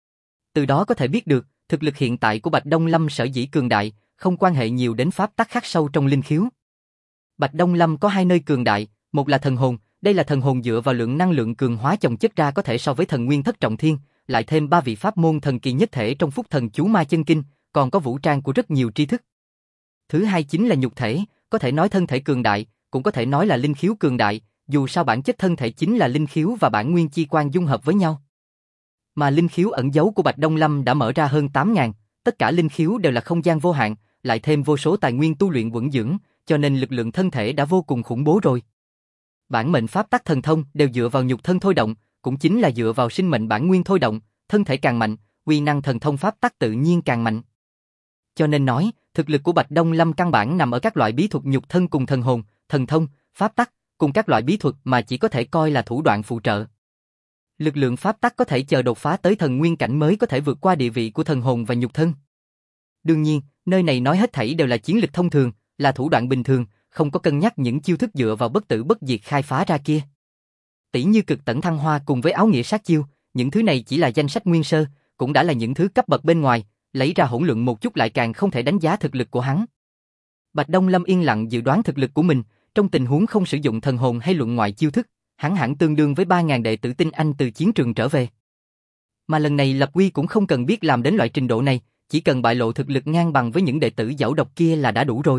A: Từ đó có thể biết được, thực lực hiện tại của Bạch Đông Lâm sở dĩ cường đại, không quan hệ nhiều đến pháp tắc khắc sâu trong linh khiếu. Bạch Đông Lâm có 2 nơi cường đại, một là thần hồn, đây là thần hồn dựa vào lượng năng lượng cường hóa chồng chất ra có thể so với thần nguyên thất trọng thiên, lại thêm 3 vị pháp môn thần kỳ nhất thể trong phúc thần chú ma chân kinh, còn có vũ trang của rất nhiều tri thức. Thứ hai chính là nhục thể, có thể nói thân thể cường đại, cũng có thể nói là linh khiếu cường đại, dù sao bản chất thân thể chính là linh khiếu và bản nguyên chi quan dung hợp với nhau. Mà linh khiếu ẩn giấu của Bạch Đông Lâm đã mở ra hơn 8.000, tất cả linh khiếu đều là không gian vô hạn, lại thêm vô số tài nguyên tu luyện vững dưỡng, cho nên lực lượng thân thể đã vô cùng khủng bố rồi. Bản mệnh pháp tắc thần thông đều dựa vào nhục thân thôi động, cũng chính là dựa vào sinh mệnh bản nguyên thôi động, thân thể càng mạnh, uy năng thần thông pháp tắc tự nhiên càng mạnh. Cho nên nói, thực lực của Bạch Đông Lâm căn bản nằm ở các loại bí thuật nhục thân cùng thần hồn, thần thông, pháp tắc, cùng các loại bí thuật mà chỉ có thể coi là thủ đoạn phụ trợ. Lực lượng pháp tắc có thể chờ đột phá tới thần nguyên cảnh mới có thể vượt qua địa vị của thần hồn và nhục thân. Đương nhiên, nơi này nói hết thảy đều là chiến lực thông thường, là thủ đoạn bình thường, không có cân nhắc những chiêu thức dựa vào bất tử bất diệt khai phá ra kia. Tỷ như cực tẩn thăng hoa cùng với áo nghĩa sát chiêu, những thứ này chỉ là danh sách nguyên sơ, cũng đã là những thứ cấp bậc bên ngoài, lấy ra hỗn luận một chút lại càng không thể đánh giá thực lực của hắn. Bạch Đông Lâm yên lặng dự đoán thực lực của mình, trong tình huống không sử dụng thần hồn hay luận ngoại chiêu thức, hắn hẳn tương đương với 3.000 đệ tử tinh anh từ chiến trường trở về. Mà lần này lập quy cũng không cần biết làm đến loại trình độ này, chỉ cần bại lộ thực lực ngang bằng với những đệ tử giảo độc kia là đã đủ rồi.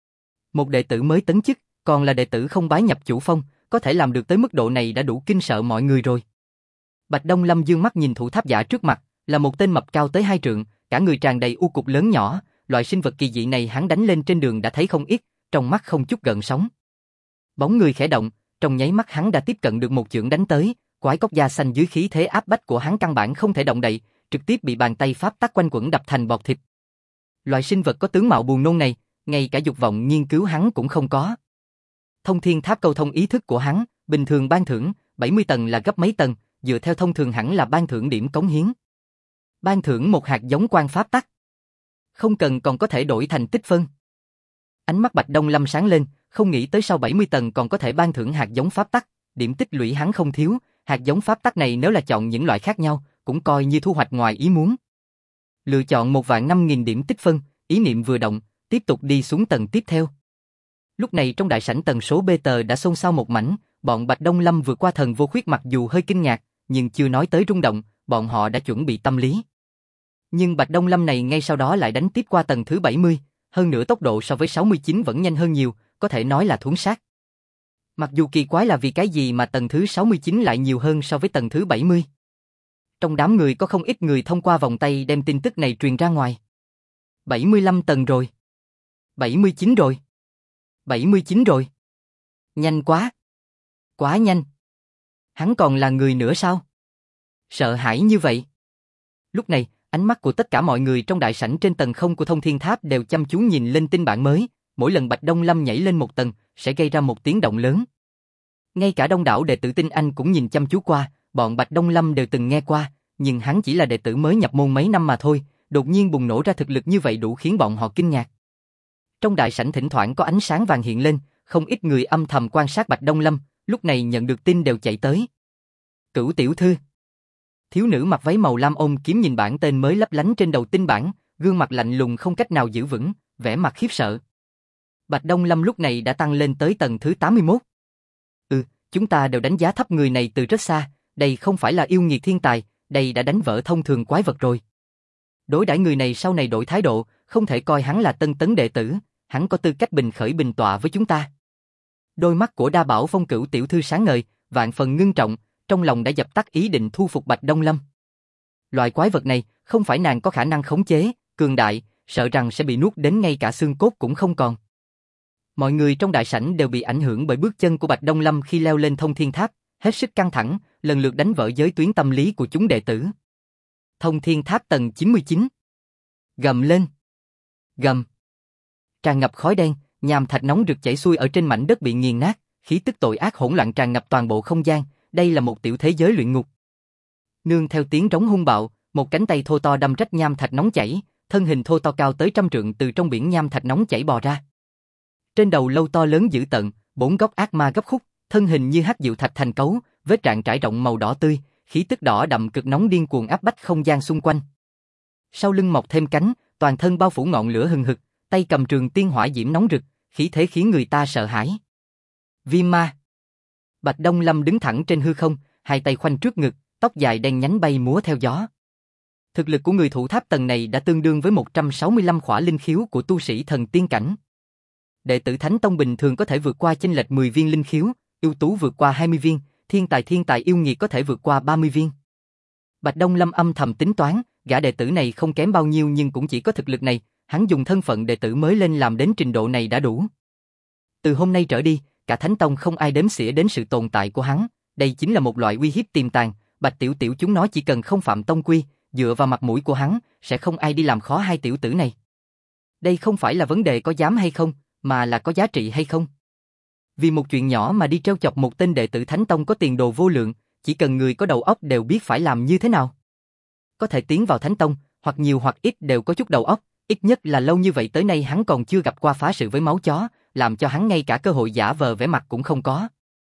A: Một đệ tử mới tấn chức, còn là đệ tử không bái nhập chủ phong, có thể làm được tới mức độ này đã đủ kinh sợ mọi người rồi. Bạch Đông Lâm dương mắt nhìn thủ tháp giả trước mặt, là một tên mập cao tới 2 trượng, cả người tràn đầy u cục lớn nhỏ, loại sinh vật kỳ dị này hắn đánh lên trên đường đã thấy không ít, trong mắt không chút gợn sóng. Bóng người khẽ động, trong nháy mắt hắn đã tiếp cận được một chưởng đánh tới, quái cốc da xanh dưới khí thế áp bách của hắn căn bản không thể động đậy, trực tiếp bị bàn tay pháp tắc quanh quẩn đập thành bọt thịt. Loại sinh vật có tướng mạo buồn nôn này, ngay cả dục vọng nghiên cứu hắn cũng không có. Thông thiên tháp câu thông ý thức của hắn, bình thường ban thưởng, 70 tầng là gấp mấy tầng, dựa theo thông thường hẳn là ban thưởng điểm cống hiến. Ban thưởng một hạt giống quan pháp tắc. Không cần còn có thể đổi thành tích phân. Ánh mắt Bạch Đông Lâm sáng lên, không nghĩ tới sau 70 tầng còn có thể ban thưởng hạt giống pháp tắc, điểm tích lũy hắn không thiếu, hạt giống pháp tắc này nếu là chọn những loại khác nhau, cũng coi như thu hoạch ngoài ý muốn. Lựa chọn 1.500.000 điểm tích phân, ý niệm vừa động, tiếp tục đi xuống tầng tiếp theo. Lúc này trong đại sảnh tầng số B tờ đã xôn xao một mảnh, bọn Bạch Đông Lâm vượt qua thần vô khuyết mặc dù hơi kinh ngạc, nhưng chưa nói tới rung động, bọn họ đã chuẩn bị tâm lý. Nhưng Bạch Đông Lâm này ngay sau đó lại đánh tiếp qua tầng thứ 70, hơn nữa tốc độ so với 69 vẫn nhanh hơn nhiều, có thể nói là thuấn sát. Mặc dù kỳ quái là vì cái gì mà tầng thứ 69 lại nhiều hơn so với tầng thứ 70. Trong đám người có không ít người thông qua vòng tay đem tin tức này truyền ra ngoài. 75 tầng rồi. 79 rồi. 79 rồi. Nhanh quá. Quá nhanh. Hắn còn là người nữa sao? Sợ hãi như vậy. Lúc này, ánh mắt của tất cả mọi người trong đại sảnh trên tầng không của Thông Thiên Tháp đều chăm chú nhìn lên tin bản mới, mỗi lần Bạch Đông Lâm nhảy lên một tầng, sẽ gây ra một tiếng động lớn. Ngay cả đông đảo đệ tử Tinh Anh cũng nhìn chăm chú qua, bọn Bạch Đông Lâm đều từng nghe qua, nhưng hắn chỉ là đệ tử mới nhập môn mấy năm mà thôi, đột nhiên bùng nổ ra thực lực như vậy đủ khiến bọn họ kinh ngạc. Trong đại sảnh thỉnh thoảng có ánh sáng vàng hiện lên, không ít người âm thầm quan sát Bạch Đông Lâm, lúc này nhận được tin đều chạy tới. Cửu tiểu thư. Thiếu nữ mặc váy màu lam ôm kiếm nhìn bảng tên mới lấp lánh trên đầu tin bản, gương mặt lạnh lùng không cách nào giữ vững, vẻ mặt khiếp sợ. Bạch Đông Lâm lúc này đã tăng lên tới tầng thứ 81. Chúng ta đều đánh giá thấp người này từ rất xa, đây không phải là yêu nghiệt thiên tài, đây đã đánh vỡ thông thường quái vật rồi. Đối đãi người này sau này đổi thái độ, không thể coi hắn là tân tấn đệ tử, hắn có tư cách bình khởi bình tọa với chúng ta. Đôi mắt của Đa Bảo Phong Cửu tiểu thư sáng ngời, vạn phần ngưng trọng, trong lòng đã dập tắt ý định thu phục Bạch Đông Lâm. Loại quái vật này, không phải nàng có khả năng khống chế, cường đại, sợ rằng sẽ bị nuốt đến ngay cả xương cốt cũng không còn. Mọi người trong đại sảnh đều bị ảnh hưởng bởi bước chân của Bạch Đông Lâm khi leo lên Thông Thiên Tháp, hết sức căng thẳng, lần lượt đánh vỡ giới tuyến tâm lý của chúng đệ tử. Thông Thiên Tháp tầng 99. Gầm lên. Gầm. Tràn ngập khói đen, nham thạch nóng rực chảy xuôi ở trên mảnh đất bị nghiền nát, khí tức tội ác hỗn loạn tràn ngập toàn bộ không gian, đây là một tiểu thế giới luyện ngục. Nương theo tiếng trống hung bạo, một cánh tay thô to đâm rách nham thạch nóng chảy, thân hình thô to cao tới 100 trượng từ trong biển nham thạch nóng chảy bò ra. Trên đầu lâu to lớn dữ tợn, 4 góc ác ma gấp khúc, thân hình như hắc diệu thạch thành cấu, vết rạn trải rộng màu đỏ tươi, khí tức đỏ đậm cực nóng điên cuồng áp bách không gian xung quanh. Sau lưng mọc thêm cánh, toàn thân bao phủ ngọn lửa hừng hực, tay cầm trường tiên hỏa diễm nóng rực, khí thế khiến người ta sợ hãi. Viêm ma. Bạch Đông Lâm đứng thẳng trên hư không, hai tay khoanh trước ngực, tóc dài đen nhánh bay múa theo gió. Thực lực của người thủ tháp tầng này đã tương đương với 165 khỏa linh khiếu của tu sĩ thần tiên cảnh. Đệ tử Thánh Tông bình thường có thể vượt qua chênh lệch 10 viên linh khiếu, ưu tú vượt qua 20 viên, thiên tài yêu nghiệt có thể vượt qua 30 viên. Bạch Đông Lâm âm thầm tính toán, gã đệ tử này không kém bao nhiêu nhưng cũng chỉ có thực lực này, hắn dùng thân phận đệ tử mới lên làm đến trình độ này đã đủ. Từ hôm nay trở đi, cả Thánh Tông không ai đếm xỉa đến sự tồn tại của hắn, đây chính là một loại uy hiếp tiềm tàng, Bạch tiểu tiểu chúng nó chỉ cần không phạm tông quy, dựa vào mặt mũi của hắn, sẽ không ai đi làm khó hai tiểu tử này. Đây không phải là vấn đề có dám hay không, mà là có giá trị hay không. Vì một chuyện nhỏ mà đi trêu chọc một tên đệ tử Thánh Tông có tiền đồ vô lượng, chỉ cần người có đầu óc đều biết phải làm như thế nào. Có thể tiến vào Thánh Tông, hoặc nhiều hoặc ít đều có chút đầu óc, ít nhất là lâu như vậy tới nay hắn còn chưa gặp qua phá sự với máu chó, làm cho hắn ngay cả cơ hội giả vờ vẻ mặt cũng không có.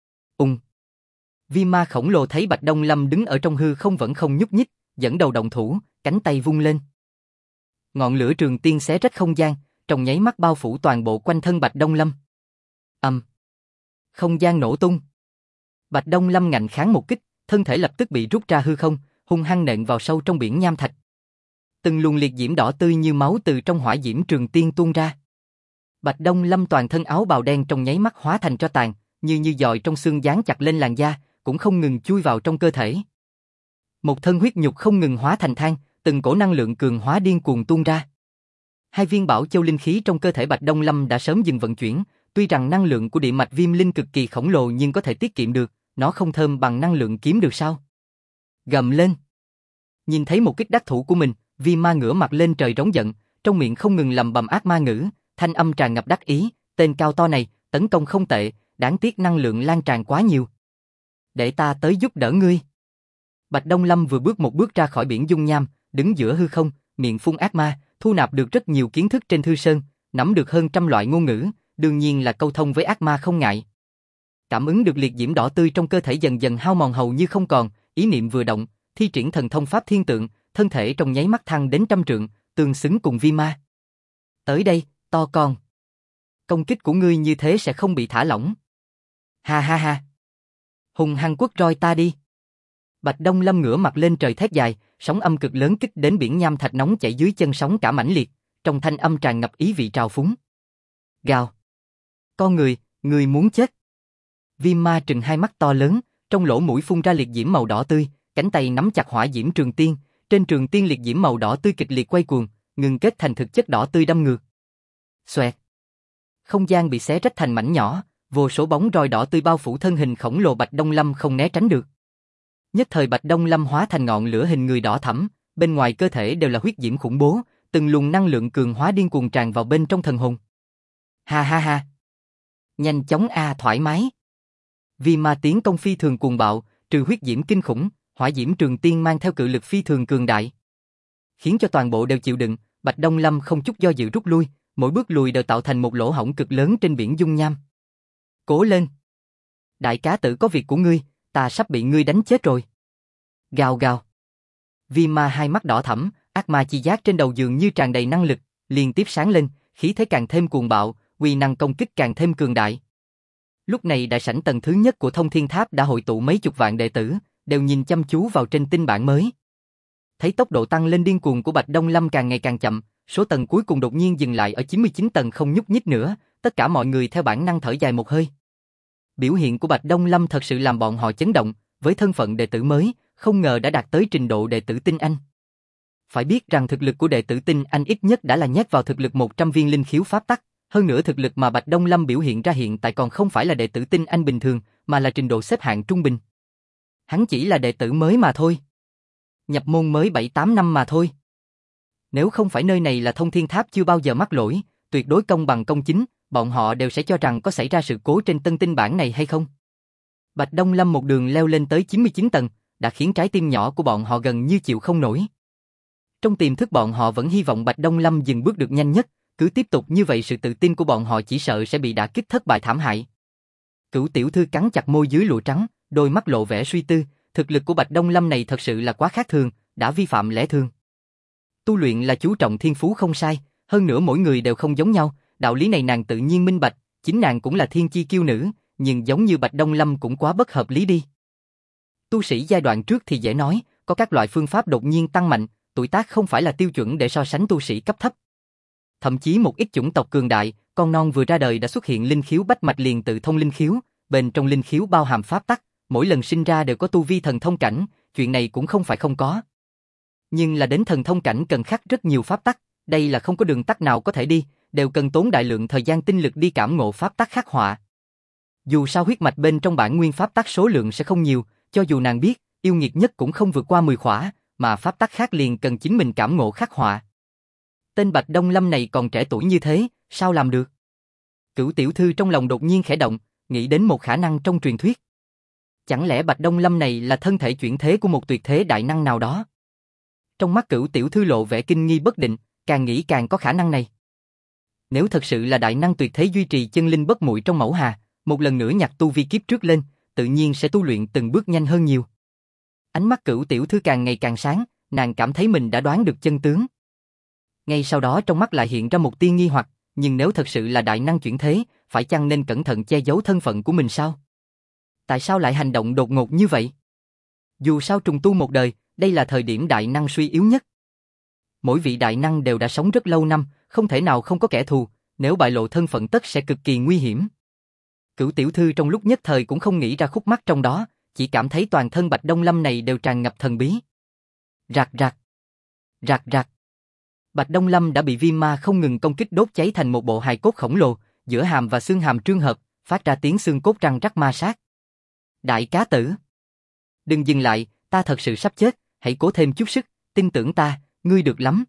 A: Viêm ma khổng lồ thấy Bạch Đông Lâm đứng ở trong hư không vẫn không nhúc nhích, dẫn đầu động thủ, cánh tay vung lên. Ngọn lửa trường tiên xé rách không gian, trong nháy mắt bao phủ toàn bộ quanh thân Bạch Đông Lâm. Không gian nổ tung. Bạch Đông Lâm ngạnh kháng một kích, thân thể lập tức bị rút ra hư không, hung hăng nện vào sâu trong biển nham thạch. Từng luồng liệt diễm đỏ tươi như máu từ trong hỏa diễm trường tiên tuôn ra. Bạch Đông Lâm toàn thân áo bào đen trong nháy mắt hóa thành tro tàn, như giòi trong xương dán chặt lên làn da, cũng không ngừng chui vào trong cơ thể. Một thân huyết nhục không ngừng hóa thành than, từng cổ năng lượng cường hóa điên cuồng tuôn ra. Hai viên bảo châu linh khí trong cơ thể Bạch Đông Lâm đã sớm dừng vận chuyển, tuy rằng năng lượng của địa mạch viêm linh cực kỳ khổng lồ nhưng có thể tiết kiệm được, nó không thơm bằng năng lượng kiếm được sao? Gầm lên. Nhìn thấy một kích đắc thủ của mình, Viêm ma ngửa mặt lên trời rống giận, trong miệng không ngừng lầm bầm ác ma ngữ, thanh âm tràn ngập đắc ý, tên cao to này, tấn công không tệ, đáng tiếc năng lượng lan tràn quá nhiều. Để ta tới giúp đỡ ngươi. Bạch Đông Lâm vừa bước một bước ra khỏi biển dung nham, đứng giữa hư không, miệng phun ác ma, thu nạp được rất nhiều kiến thức trên Thư Sơn, nắm được hơn trăm loại ngôn ngữ, đương nhiên là câu thông với ác ma không ngại. Cảm ứng được liệt diễm đỏ tươi trong cơ thể dần dần hao mòn hầu như không còn, ý niệm vừa động, thi triển thần thông pháp thiên tượng, thân thể trong nháy mắt thăng đến 100 trượng, tương xứng cùng vi ma. Tới đây, to con. Công kích của ngươi như thế sẽ không bị thả lỏng. Ha ha ha. Hùng hăng quất roi ta đi. Bạch Đông Lâm ngửa mặt lên trời thét dài, sóng âm cực lớn kích đến biển nham thạch nóng chảy dưới chân sóng cả mãnh liệt, trong thanh âm tràn ngập ý vị trào phúng. Gào. Con người muốn chết. Viêm ma trừng hai mắt to lớn, trong lỗ mũi phun ra liệt diễm màu đỏ tươi, cánh tay nắm chặt hỏa diễm trường tiên, trên trường tiên liệt diễm màu đỏ tươi kịch liệt quay cuồng, ngừng kết thành thực chất đỏ tươi đâm ngược. Xoẹt. Không gian bị xé rách thành mảnh nhỏ, vô số bóng roi đỏ tươi bao phủ thân hình khổng lồ Bạch Đông Lâm không né tránh được. Nhất thời Bạch Đông Lâm hóa thành ngọn lửa hình người đỏ thẫm, bên ngoài cơ thể đều là huyết diễm khủng bố, từng luồng năng lượng cường hóa điên cuồng tràn vào bên trong thần hồn. Ha ha ha. Nhanh chóng thoải mái. Vì ma tiến công phi thường cuồng bạo, trừ huyết diễm kinh khủng, hỏa diễm trường tiên mang theo cự lực phi thường cường đại, khiến cho toàn bộ đều chịu đựng. Bạch Đông Lâm không chút do dự rút lui, mỗi bước lùi đều tạo thành một lỗ hổng cực lớn trên biển dung nham. Cố lên. Đại cá tử có việc của ngươi, ta sắp bị ngươi đánh chết rồi. Gào gào. Vi ma hai mắt đỏ thẫm, ác ma chi giác trên đầu dường như tràn đầy năng lực, liên tiếp sáng lên, khí thế càng thêm cuồng bạo, uy năng công kích càng thêm cường đại. Lúc này đại sảnh tầng thứ nhất của Thông Thiên Tháp đã hội tụ mấy chục vạn đệ tử, đều nhìn chăm chú vào trên tinh bản mới. Thấy tốc độ tăng lên điên cuồng của Bạch Đông Lâm càng ngày càng chậm, số tầng cuối cùng đột nhiên dừng lại ở 99 tầng không nhúc nhích nữa, tất cả mọi người theo bản năng thở dài một hơi. Biểu hiện của Bạch Đông Lâm thật sự làm bọn họ chấn động, với thân phận đệ tử mới, không ngờ đã đạt tới trình độ đệ tử tinh anh. Phải biết rằng thực lực của đệ tử tinh anh ít nhất đã là nhét vào thực lực 100 viên linh khiếu pháp tắc, hơn nữa thực lực mà Bạch Đông Lâm biểu hiện ra hiện tại còn không phải là đệ tử tinh anh bình thường, mà là trình độ xếp hạng trung bình. Hắn chỉ là đệ tử mới mà thôi. Nhập môn mới 7-8 năm mà thôi. Nếu không phải nơi này là Thông Thiên Tháp chưa bao giờ mắc lỗi, tuyệt đối công bằng công chính, bọn họ đều sẽ cho rằng có xảy ra sự cố trên tân tinh bản này hay không. Bạch Đông Lâm một đường leo lên tới 99 tầng, đã khiến trái tim nhỏ của bọn họ gần như chịu không nổi. Trong tiềm thức bọn họ vẫn hy vọng Bạch Đông Lâm dừng bước được nhanh nhất, cứ tiếp tục như vậy sự tự tin của bọn họ chỉ sợ sẽ bị đả kích thất bại thảm hại. Cửu tiểu thư cắn chặt môi dưới lụa trắng, đôi mắt lộ vẻ suy tư, thực lực của Bạch Đông Lâm này thật sự là quá khác thường, đã vi phạm lẽ thường. Tu luyện là chú trọng thiên phú không sai, hơn nữa mỗi người đều không giống nhau, đạo lý này nàng tự nhiên minh bạch, chính nàng cũng là thiên chi kiêu nữ, nhưng giống như Bạch Đông Lâm cũng quá bất hợp lý đi. Tu sĩ giai đoạn trước thì dễ nói, có các loại phương pháp đột nhiên tăng mạnh, tuổi tác không phải là tiêu chuẩn để so sánh tu sĩ cấp thấp. Thậm chí một ít chủng tộc cường đại, con non vừa ra đời đã xuất hiện linh khiếu bách mạch liền tự thông linh khiếu, bên trong linh khiếu bao hàm pháp tắc, mỗi lần sinh ra đều có tu vi thần thông cảnh, chuyện này cũng không phải không có. Nhưng là đến thần thông cảnh cần khắc rất nhiều pháp tắc, đây là không có đường tắt nào có thể đi, đều cần tốn đại lượng thời gian tinh lực đi cảm ngộ pháp tắc khắc họa. Dù sao huyết mạch bên trong bản nguyên pháp tắc số lượng sẽ không nhiều, cho dù nàng biết, yêu nghiệt nhất cũng không vượt qua 10 khỏa, mà pháp tắc khác liền cần chính mình cảm ngộ khắc họa. Tên Bạch Đông Lâm này còn trẻ tuổi như thế, sao làm được? Cửu tiểu thư trong lòng đột nhiên khẽ động, nghĩ đến một khả năng trong truyền thuyết. Chẳng lẽ Bạch Đông Lâm này là thân thể chuyển thế của một tuyệt thế đại năng nào đó? Trong mắt Cửu tiểu thư lộ vẻ kinh nghi bất định, càng nghĩ càng có khả năng này. Nếu thật sự là đại năng tuyệt thế duy trì chân linh bất muội trong mẫu hà, một lần nữa nhặt tu vi kiếp trước lên, tự nhiên sẽ tu luyện từng bước nhanh hơn nhiều. Ánh mắt Cửu tiểu thư càng ngày càng sáng, nàng cảm thấy mình đã đoán được chân tướng. Ngay sau đó trong mắt lại hiện ra một tia nghi hoặc, nhưng nếu thật sự là đại năng chuyển thế, phải chăng nên cẩn thận che giấu thân phận của mình sao? Tại sao lại hành động đột ngột như vậy? Dù sao trùng tu một đời, đây là thời điểm đại năng suy yếu nhất. Mỗi vị đại năng đều đã sống rất lâu năm, không thể nào không có kẻ thù, nếu bại lộ thân phận tất sẽ cực kỳ nguy hiểm. Cửu tiểu thư trong lúc nhất thời cũng không nghĩ ra khúc mắc trong đó, chỉ cảm thấy toàn thân Bạch Đông Lâm này đều tràn ngập thần bí. Rạc rạc, rạc rạc. Bạch Đông Lâm đã bị viêm ma không ngừng công kích đốt cháy thành một bộ hài cốt khổng lồ, giữa hàm và xương hàm trương hợp, phát ra tiếng xương cốt răng rắc ma sát. Đại cá tử, đừng dừng lại, ta thật sự sắp chết, hãy cố thêm chút sức, tin tưởng ta, ngươi được lắm.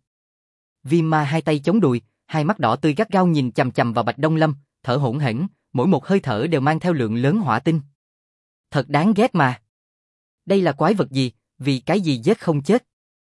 A: Viêm ma hai tay chống đùi, hai mắt đỏ tươi gắt gao nhìn chằm chằm vào Bạch Đông Lâm, thở hổn hển, mỗi một hơi thở đều mang theo lượng lớn hỏa tinh. Thật đáng ghét mà. Đây là quái vật gì, vì cái gì giết không chết?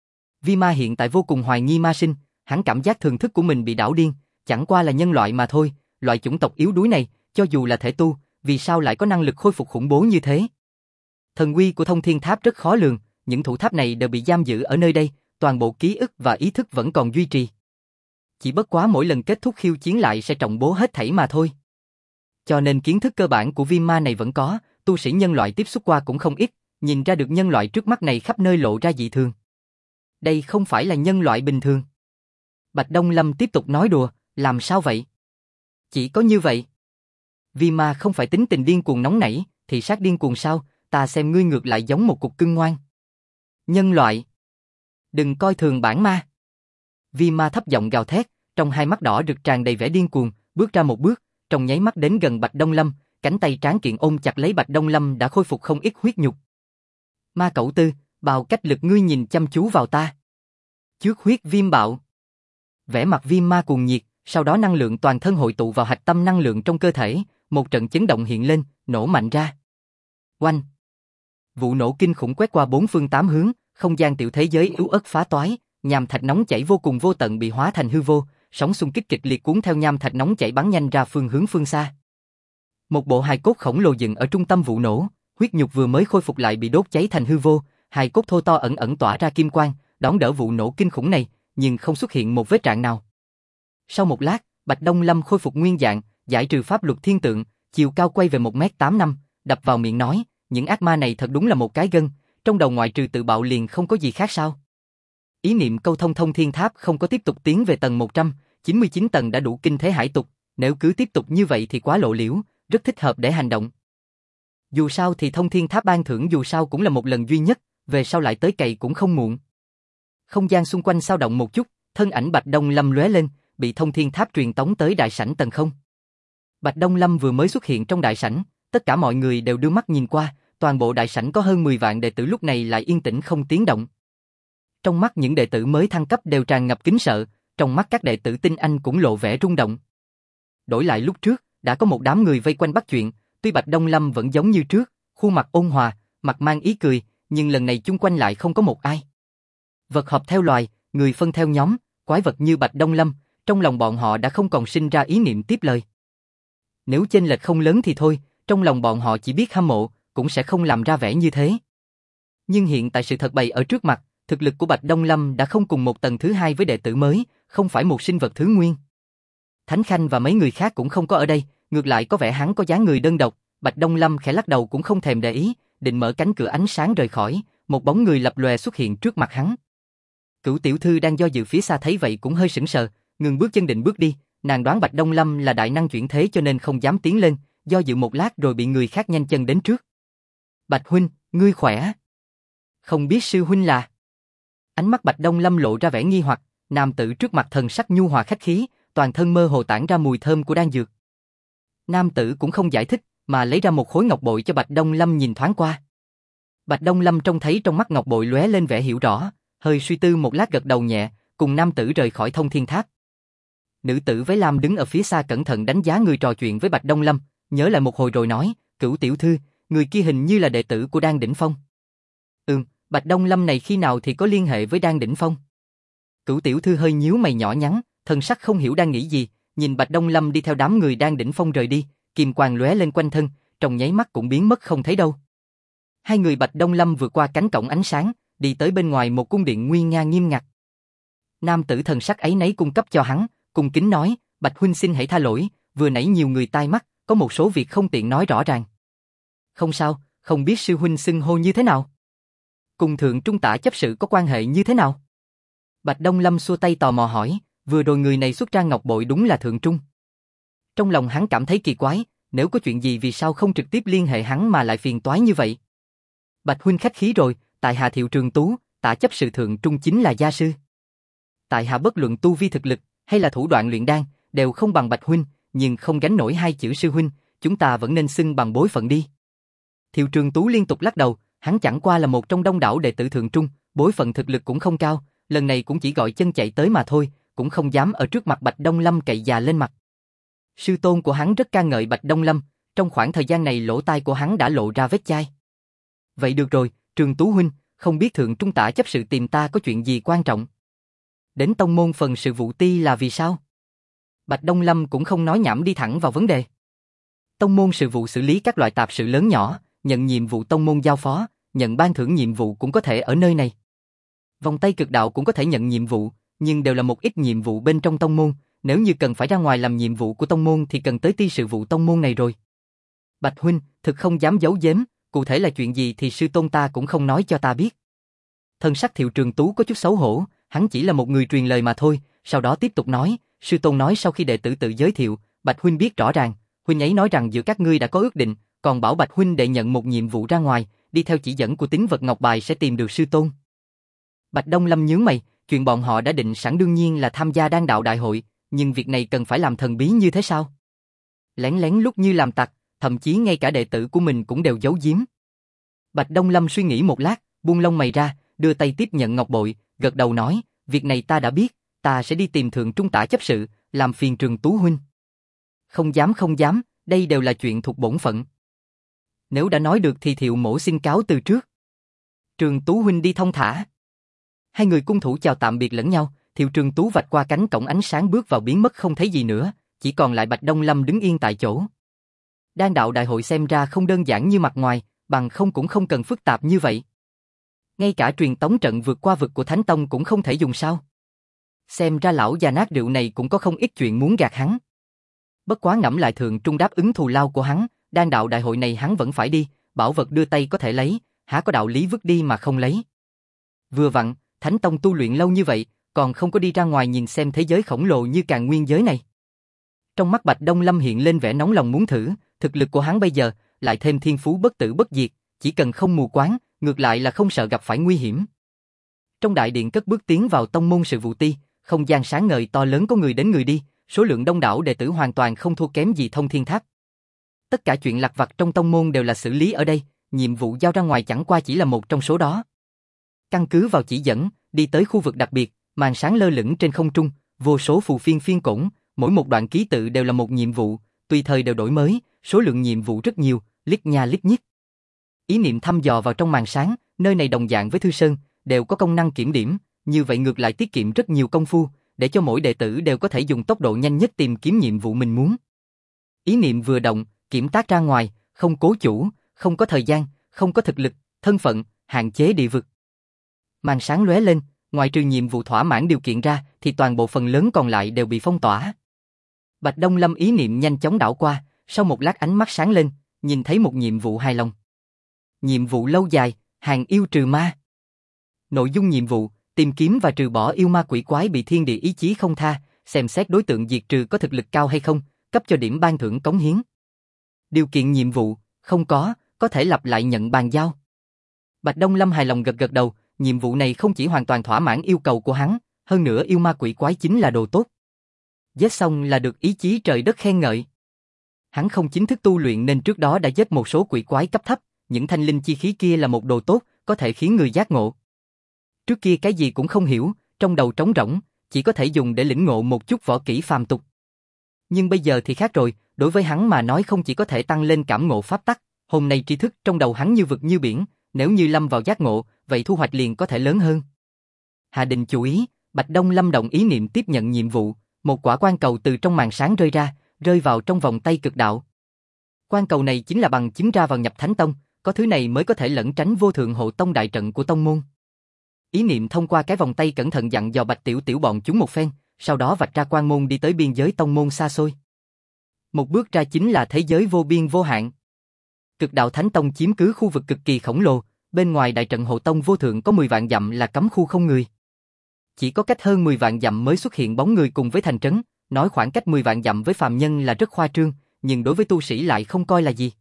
A: Vi Ma hiện tại vô cùng hoài nghi ma sinh, hắn cảm giác thần thức của mình bị đảo điên, chẳng qua là nhân loại mà thôi, loại chủng tộc yếu đuối này, cho dù là thể tu, vì sao lại có năng lực khôi phục khủng bố như thế? Thần uy của Thông Thiên Tháp rất khó lường, những thủ tháp này đều bị giam giữ ở nơi đây, toàn bộ ký ức và ý thức vẫn còn duy trì. Chỉ bất quá mỗi lần kết thúc khiêu chiến lại sẽ trọng bố hết thảy mà thôi. Cho nên kiến thức cơ bản của viêm ma này vẫn có, tu sĩ nhân loại tiếp xúc qua cũng không ít, nhìn ra được nhân loại trước mắt này khắp nơi lộ ra dị thường. Đây không phải là nhân loại bình thường. Bạch Đông Lâm tiếp tục nói đùa, làm sao vậy? Chỉ có như vậy. Viêm ma không phải tính tình điên cuồng nóng nảy, thì sát điên cuồng sao, ta xem ngươi ngược lại giống một cục cưng ngoan. Nhân loại, đừng coi thường bản ma. Viêm ma thấp giọng gào thét, trong hai mắt đỏ rực tràn đầy vẻ điên cuồng, bước ra một bước, trong nháy mắt đến gần Bạch Đông Lâm, cánh tay tráng kiện ôm chặt lấy Bạch Đông Lâm đã khôi phục không ít huyết nhục. Ma cẩu tư, bào cách lực ngươi nhìn chăm chú vào ta. Chước huyết viêm bạo. Vẻ mặt viêm ma cuồng nhiệt, sau đó năng lượng toàn thân hội tụ vào hạch tâm năng lượng trong cơ thể, một trận chấn động hiện lên, nổ mạnh ra. Oanh! Vụ nổ kinh khủng quét qua bốn phương tám hướng, không gian tiểu thế giới yếu ớt phá toái, nham thạch nóng chảy vô cùng vô tận bị hóa thành hư vô, sóng xung kích kịch liệt cuốn theo nham thạch nóng chảy bắn nhanh ra phương hướng phương xa. Một bộ hài cốt khổng lồ dựng ở trung tâm vụ nổ, huyết nhục vừa mới khôi phục lại bị đốt cháy thành hư vô, hài cốt thô to ẩn ẩn tỏa ra kim quang, đón đỡ vụ nổ kinh khủng này, nhưng không xuất hiện một vết rạn nào. Sau một lát, Bạch Đông Lâm khôi phục nguyên dạng, giải trừ pháp luật thiên tượng, chiều cao quay về 1m85, đập vào miệng nói, những ác ma này thật đúng là một cái gân, trong đầu ngoại trừ tự bạo liền không có gì khác sao? Ý niệm câu thông Thông Thiên Tháp không có tiếp tục tiến về tầng 199 tầng đã đủ kinh thế hải tục, nếu cứ tiếp tục như vậy thì quá lộ liễu, rất thích hợp để hành động. Dù sao thì Thông Thiên Tháp ban thưởng dù sao cũng là một lần duy nhất, về sau lại tới cày cũng không muộn. Không gian xung quanh dao động một chút, thân ảnh Bạch Đông Lâm lóe lên, bị Thông Thiên Tháp truyền tống tới đại sảnh tầng 0. Bạch Đông Lâm vừa mới xuất hiện trong đại sảnh, tất cả mọi người đều đưa mắt nhìn qua, toàn bộ đại sảnh có hơn 10 vạn đệ tử lúc này lại yên tĩnh không tiếng động. Trong mắt những đệ tử mới thăng cấp đều tràn ngập kính sợ, trong mắt các đệ tử tinh anh cũng lộ vẻ rung động. Đổi lại lúc trước, đã có một đám người vây quanh bắt chuyện, tuy Bạch Đông Lâm vẫn giống như trước, khuôn mặt ôn hòa, mặt mang ý cười, nhưng lần này chung quanh lại không có một ai. Vật hợp theo loài, người phân theo nhóm, quái vật như Bạch Đông Lâm, trong lòng bọn họ đã không còn sinh ra ý niệm tiếp lời. Nếu chênh lệch không lớn thì thôi, trong lòng bọn họ chỉ biết hâm mộ, cũng sẽ không làm ra vẻ như thế. Nhưng hiện tại sự thật bày ở trước mặt, thực lực của Bạch Đông Lâm đã không cùng một tầng thứ hai với đệ tử mới, không phải một sinh vật thứ nguyên. Thánh Khanh và mấy người khác cũng không có ở đây, ngược lại có vẻ hắn có dáng người đơn độc, Bạch Đông Lâm khẽ lắc đầu cũng không thèm để ý, định mở cánh cửa ánh sáng rời khỏi, một bóng người lập lòe xuất hiện trước mặt hắn. Cửu tiểu thư đang do dự phía xa thấy vậy cũng hơi sững sờ, ngừng bước chân định bước đi, nàng đoán Bạch Đông Lâm là đại năng chuyển thế cho nên không dám tiến lên, do dự một lát rồi bị người khác nhanh chân đến trước. Bạch huynh, ngươi khỏe? Không biết sư huynh là? Ánh mắt Bạch Đông Lâm lộ ra vẻ nghi hoặc, nam tử trước mặt thần sắc nhu hòa khách khí, toàn thân mơ hồ tản ra mùi thơm của đan dược. Nam tử cũng không giải thích, mà lấy ra một khối ngọc bội cho Bạch Đông Lâm nhìn thoáng qua. Bạch Đông Lâm trông thấy trong mắt ngọc bội lóe lên vẻ hiểu rõ, hơi suy tư một lát gật đầu nhẹ, cùng nam tử rời khỏi Thông Thiên Tháp. Nữ tử váy lam đứng ở phía xa cẩn thận đánh giá người trò chuyện với Bạch Đông Lâm, nhớ lại một hồi rồi nói, Cửu tiểu thư, người kia hình như là đệ tử của Đan Đỉnh Phong. Bạch Đông Lâm này khi nào thì có liên hệ với Đan Đỉnh Phong? Cửu tiểu thư hơi nhíu mày nhỏ nhắn, thần sắc không hiểu đang nghĩ gì, nhìn Bạch Đông Lâm đi theo đám người Đan Đỉnh Phong rời đi, kim quang lóe lên quanh thân, trong nháy mắt cũng biến mất không thấy đâu. Hai người Bạch Đông Lâm vượt qua cánh cổng ánh sáng, đi tới bên ngoài một cung điện nguy nga nghiêm ngặt. Nam tử thần sắc ấy nấy cung cấp cho hắn, cung kính nói, Bạch huynh xin hãy tha lỗi, vừa nãy nhiều người tai mắt, có một số việc không tiện nói rõ ràng. Không sao, không biết sư huynh xưng hô như thế nào? Cùng thượng trung tả chấp sự có quan hệ như thế nào? Bạch Đông Lâm xua tay tò mò hỏi, vừa rồi người này xuất ra ngọc bội đúng là thượng trung. Trong lòng hắn cảm thấy kỳ quái, nếu có chuyện gì vì sao không trực tiếp liên hệ hắn mà lại phiền toái như vậy? Bạch huynh khách khí rồi, tại hạ Thiệu Trường Tú, tả chấp sự thượng trung chính là gia sư. Tại hạ bất luận tu vi thực lực hay là thủ đoạn luyện đan đều không bằng Bạch huynh, nhưng không gánh nổi hai chữ sư huynh, chúng ta vẫn nên xưng bằng bối phận đi. Thiệu Trường Tú liên tục lắc đầu, hắn chẳng qua là một trong đông đảo đệ tử thượng trung, bối phận thực lực cũng không cao, lần này cũng chỉ gọi chân chạy tới mà thôi, cũng không dám ở trước mặt Bạch Đông Lâm cậy già lên mặt. Sư tôn của hắn rất ca ngợi Bạch Đông Lâm, trong khoảng thời gian này lỗ tai của hắn đã lộ ra vết chai. Vậy được rồi, Trường Tú huynh, không biết thượng trung tả chấp sự tìm ta có chuyện gì quan trọng. Đến tông môn phần sự vụ ti là vì sao? Bạch Đông Lâm cũng không nói nhảm đi thẳng vào vấn đề. Tông môn sự vụ xử lý các loại tạp sự lớn nhỏ, nhận nhiệm vụ tông môn giao phó, nhận ban thưởng nhiệm vụ cũng có thể ở nơi này. Vòng tay cực đạo cũng có thể nhận nhiệm vụ, nhưng đều là một ít nhiệm vụ bên trong tông môn, nếu như cần phải ra ngoài làm nhiệm vụ của tông môn thì cần tới ti sự vụ tông môn này rồi. Bạch huynh, thực không dám giấu giếm, cụ thể là chuyện gì thì sư tôn ta cũng không nói cho ta biết. Thân sắc Thiệu Trường Tú có chút xấu hổ, hắn chỉ là một người truyền lời mà thôi, sau đó tiếp tục nói, sư tôn nói sau khi đệ tử tự giới thiệu, Bạch huynh biết rõ ràng, huynh ấy nói rằng giữa các ngươi đã có ước định, còn bảo Bạch huynh đệ nhận một nhiệm vụ ra ngoài, đi theo chỉ dẫn của Tín Vật Ngọc Bài sẽ tìm được sư tôn. Bạch Đông Lâm nhướng mày, chuyện bọn họ đã định sẵn đương nhiên là tham gia đan đạo đại hội, nhưng việc này cần phải làm thần bí như thế sao? Lén lén lúc như làm tặc, thậm chí ngay cả đệ tử của mình cũng đều giấu giếm. Bạch Đông Lâm suy nghĩ một lát, buông lông mày ra, đưa tay tiếp nhận ngọc bội, gật đầu nói, việc này ta đã biết, ta sẽ đi tìm thượng trung tả chấp sự, làm phiền Trường Tú huynh. Không dám, đây đều là chuyện thuộc bổn phận. Nếu đã nói được thì Thiệu mỗ xin cáo từ trước. Trường Tú huynh đi thông thả. Hai người cung thủ chào tạm biệt lẫn nhau, Thiệu Trường Tú vạch qua cánh cổng ánh sáng bước vào biến mất không thấy gì nữa, chỉ còn lại Bạch Đông Lâm đứng yên tại chỗ. Đan đạo đại hội xem ra không đơn giản như mặt ngoài, bằng không cũng không cần phức tạp như vậy. Ngay cả truyền tống trận vượt qua vực của Thánh Tông cũng không thể dùng sao? Xem ra lão già nát rượu này cũng có không ít chuyện muốn gạt hắn. Bất quá ngẫm lại thượng trung đáp ứng thù lao của hắn, đan đạo đại hội này hắn vẫn phải đi, bảo vật đưa tay có thể lấy, há có đạo lý vứt đi mà không lấy. Vừa vặn, Thánh Tông tu luyện lâu như vậy, còn không có đi ra ngoài nhìn xem thế giới khổng lồ như Càn Nguyên giới này. Trong mắt Bạch Đông Lâm hiện lên vẻ nóng lòng muốn thử, thực lực của hắn bây giờ, lại thêm thiên phú bất tử bất diệt, chỉ cần không mù quáng, ngược lại là không sợ gặp phải nguy hiểm. Trong đại điện cất bước tiến vào tông môn sự vụ ti, không gian sáng ngời to lớn có người đến người đi, số lượng đông đảo đệ tử hoàn toàn không thua kém gì Thông Thiên Tháp. Tất cả chuyện lặt vặt trong tông môn đều là xử lý ở đây, nhiệm vụ giao ra ngoài chẳng qua chỉ là một trong số đó. Căn cứ vào chỉ dẫn, đi tới khu vực đặc biệt, màn sáng lơ lửng trên không trung, vô số phù phiên phiên cổn, mỗi một đoạn ký tự đều là một nhiệm vụ, tùy thời đều đổi mới, số lượng nhiệm vụ rất nhiều, lít nha lít nhít. Ý niệm thăm dò vào trong màn sáng, nơi này đồng dạng với Thư Sơn, đều có công năng kiểm điểm, như vậy ngược lại tiết kiệm rất nhiều công phu, để cho mỗi đệ tử đều có thể dùng tốc độ nhanh nhất tìm kiếm nhiệm vụ mình muốn. Ý niệm vừa động, kiểm tác ra ngoài, không cố chủ, không có thời gian, không có thực lực, thân phận, hạn chế địa vực. Màn sáng lóe lên, ngoại trừ nhiệm vụ thỏa mãn điều kiện ra, thì toàn bộ phần lớn còn lại đều bị phong tỏa. Bạch Đông Lâm ý niệm nhanh chóng đảo qua, sau một lát ánh mắt sáng lên, nhìn thấy một nhiệm vụ hài lòng. Nhiệm vụ lâu dài, hàng yêu trừ ma. Nội dung nhiệm vụ, tìm kiếm và trừ bỏ yêu ma quỷ quái bị thiên địa ý chí không tha, xem xét đối tượng diệt trừ có thực lực cao hay không, cấp cho điểm ban thưởng cống hiến. Điều kiện nhiệm vụ, không có thể lặp lại nhận bàn giao. Bạch Đông Lâm hài lòng gật gật đầu, nhiệm vụ này không chỉ hoàn toàn thỏa mãn yêu cầu của hắn, hơn nữa yêu ma quỷ quái chính là đồ tốt. Giết xong là được ý chí trời đất khen ngợi. Hắn không chính thức tu luyện nên trước đó đã giết một số quỷ quái cấp thấp, những thanh linh chi khí kia là một đồ tốt, có thể khiến người giác ngộ. Trước kia cái gì cũng không hiểu, trong đầu trống rỗng, chỉ có thể dùng để lĩnh ngộ một chút võ kỹ phàm tục. Nhưng bây giờ thì khác rồi, đối với hắn mà nói không chỉ có thể tăng lên cảm ngộ pháp tắc, hôm nay tri thức trong đầu hắn như vực như biển, nếu như lâm vào giác ngộ, vậy thu hoạch liền có thể lớn hơn. Hạ định chú ý, Bạch Đông Lâm động ý niệm tiếp nhận nhiệm vụ, một quả quan cầu từ trong màn sáng rơi ra, rơi vào trong vòng tay cực đạo. Quan cầu này chính là bằng chứng ra vào nhập Thánh Tông, có thứ này mới có thể lẩn tránh vô thượng hộ tông đại trận của tông môn. Ý niệm thông qua cái vòng tay cẩn thận dặn dò Bạch Tiểu Tiểu bọn chúng một phen, sau đó vạch ra quan môn đi tới biên giới tông môn xa xôi. Một bước ra chính là thế giới vô biên vô hạn. Cực đạo Thánh Tông chiếm cứ khu vực cực kỳ khổng lồ, bên ngoài đại trận hộ tông vô thượng có 10 vạn dặm là cấm khu không người. Chỉ có cách hơn 10 vạn dặm mới xuất hiện bóng người cùng với thành trấn, nói khoảng cách 10 vạn dặm với phàm nhân là rất khoa trương, nhưng đối với tu sĩ lại không coi là gì.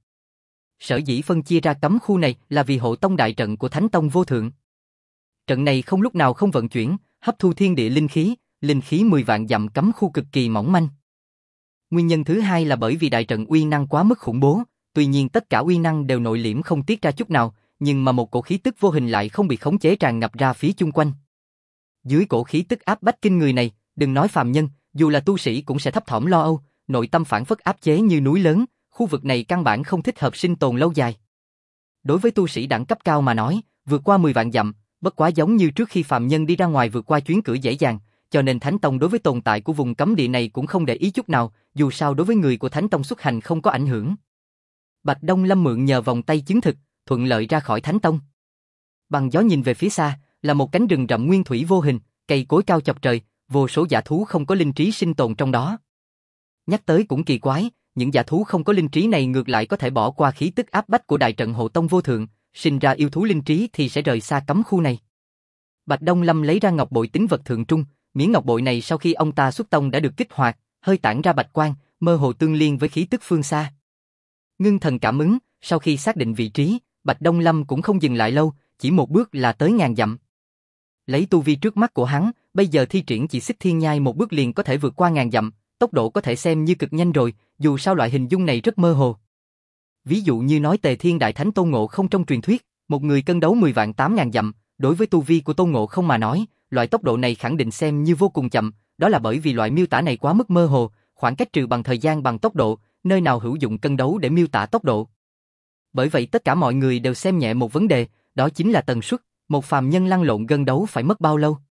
A: Sở dĩ phân chia ra cấm khu này là vì hộ tông đại trận của Thánh Tông vô thượng. Trận này không lúc nào không vận chuyển, hấp thu thiên địa linh khí 10 vạn dặm cấm khu cực kỳ mỏng manh. Nguyên nhân thứ hai là bởi vì đại trận uy năng quá mức khủng bố, tuy nhiên tất cả uy năng đều nội liễm không tiết ra chút nào, nhưng mà một cổ khí tức vô hình lại không bị khống chế tràn ngập ra phía chung quanh. Dưới cổ khí tức áp bách kinh người này, đừng nói phàm nhân, dù là tu sĩ cũng sẽ thấp thỏm lo âu, nội tâm phản phất áp chế như núi lớn, khu vực này căn bản không thích hợp sinh tồn lâu dài. Đối với tu sĩ đẳng cấp cao mà nói, vượt qua 10 vạn dặm, bất quá giống như trước khi phàm nhân đi ra ngoài vượt qua chuyến cửa dễ dàng, cho nên Thánh Tông đối với tồn tại của vùng cấm địa này cũng không để ý chút nào, dù sao đối với người của Thánh Tông xuất hành không có ảnh hưởng. Bạch Đông Lâm mượn nhờ vòng tay chứng thực, thuận lợi ra khỏi Thánh Tông. Bằng gió nhìn về phía xa, là một cánh rừng rậm nguyên thủy vô hình, cây cối cao chọc trời, vô số dã thú không có linh trí sinh tồn trong đó. Nhắc tới cũng kỳ quái, những dã thú không có linh trí này ngược lại có thể bỏ qua khí tức áp bách của đại trận hộ tông vô thượng, sinh ra yêu thú linh trí thì sẽ rời xa cấm khu này. Bạch Đông Lâm lấy ra ngọc bội tín vật thượng trung, miếng ngọc bội này sau khi ông ta xuất tông đã được kích hoạt, hơi tản ra bạch quang, mơ hồ tương liên với khí tức phương xa. Ngưng thần cảm ứng, sau khi xác định vị trí, Bạch Đông Lâm cũng không dừng lại lâu, chỉ một bước là tới ngàn dặm. Lấy tu vi trước mắt của hắn, bây giờ thi triển chỉ xích thiên nhai một bước liền có thể vượt qua ngàn dặm, tốc độ có thể xem như cực nhanh rồi, dù sao loại hình dung này rất mơ hồ. Ví dụ như nói Tề Thiên Đại Thánh Tôn Ngộ Không trong truyền thuyết, một người cân đấu 10 vạn 8 ngàn dặm, đối với tu vi của Tôn Ngộ Không mà nói, loại tốc độ này khẳng định xem như vô cùng chậm, đó là bởi vì loại miêu tả này quá mức mơ hồ, khoảng cách trừ bằng thời gian bằng tốc độ, nơi nào hữu dụng cân đấu để miêu tả tốc độ. Bởi vậy tất cả mọi người đều xem nhẹ một vấn đề, đó chính là tần suất, một phàm nhân lăn lộn gân đấu phải mất bao lâu.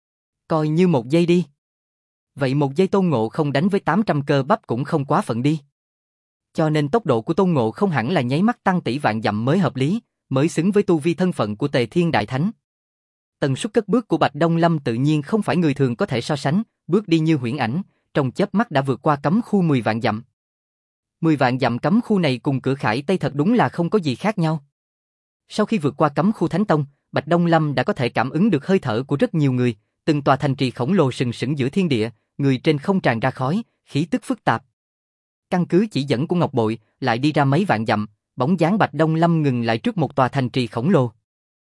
A: Coi như một giây đi. Vậy một giây Tôn Ngộ Không đánh với 800 cơ bắp cũng không quá phận đi. Cho nên tốc độ của Tôn Ngộ Không hẳn là nháy mắt tăng tỷ vạn dặm mới hợp lý, mới xứng với tu vi thân phận của Tề Thiên Đại Thánh. Tần suất cất bước của Bạch Đông Lâm tự nhiên không phải người thường có thể so sánh, bước đi như huyễn ảnh, trong chớp mắt đã vượt qua cấm khu 10 vạn dặm. 10 vạn dặm cấm khu này cùng cửa Khải Tây thật đúng là không có gì khác nhau. Sau khi vượt qua cấm khu Thánh Tông, Bạch Đông Lâm đã có thể cảm ứng được hơi thở của rất nhiều người, từng tòa thành trì khổng lồ sừng sững giữa thiên địa, người trên không tràn ra khói, khí tức phức tạp. Căn cứ chỉ dẫn của Ngọc Bội, lại đi ra mấy vạn dặm, bóng dáng Bạch Đông Lâm ngừng lại trước một tòa thành trì khổng lồ.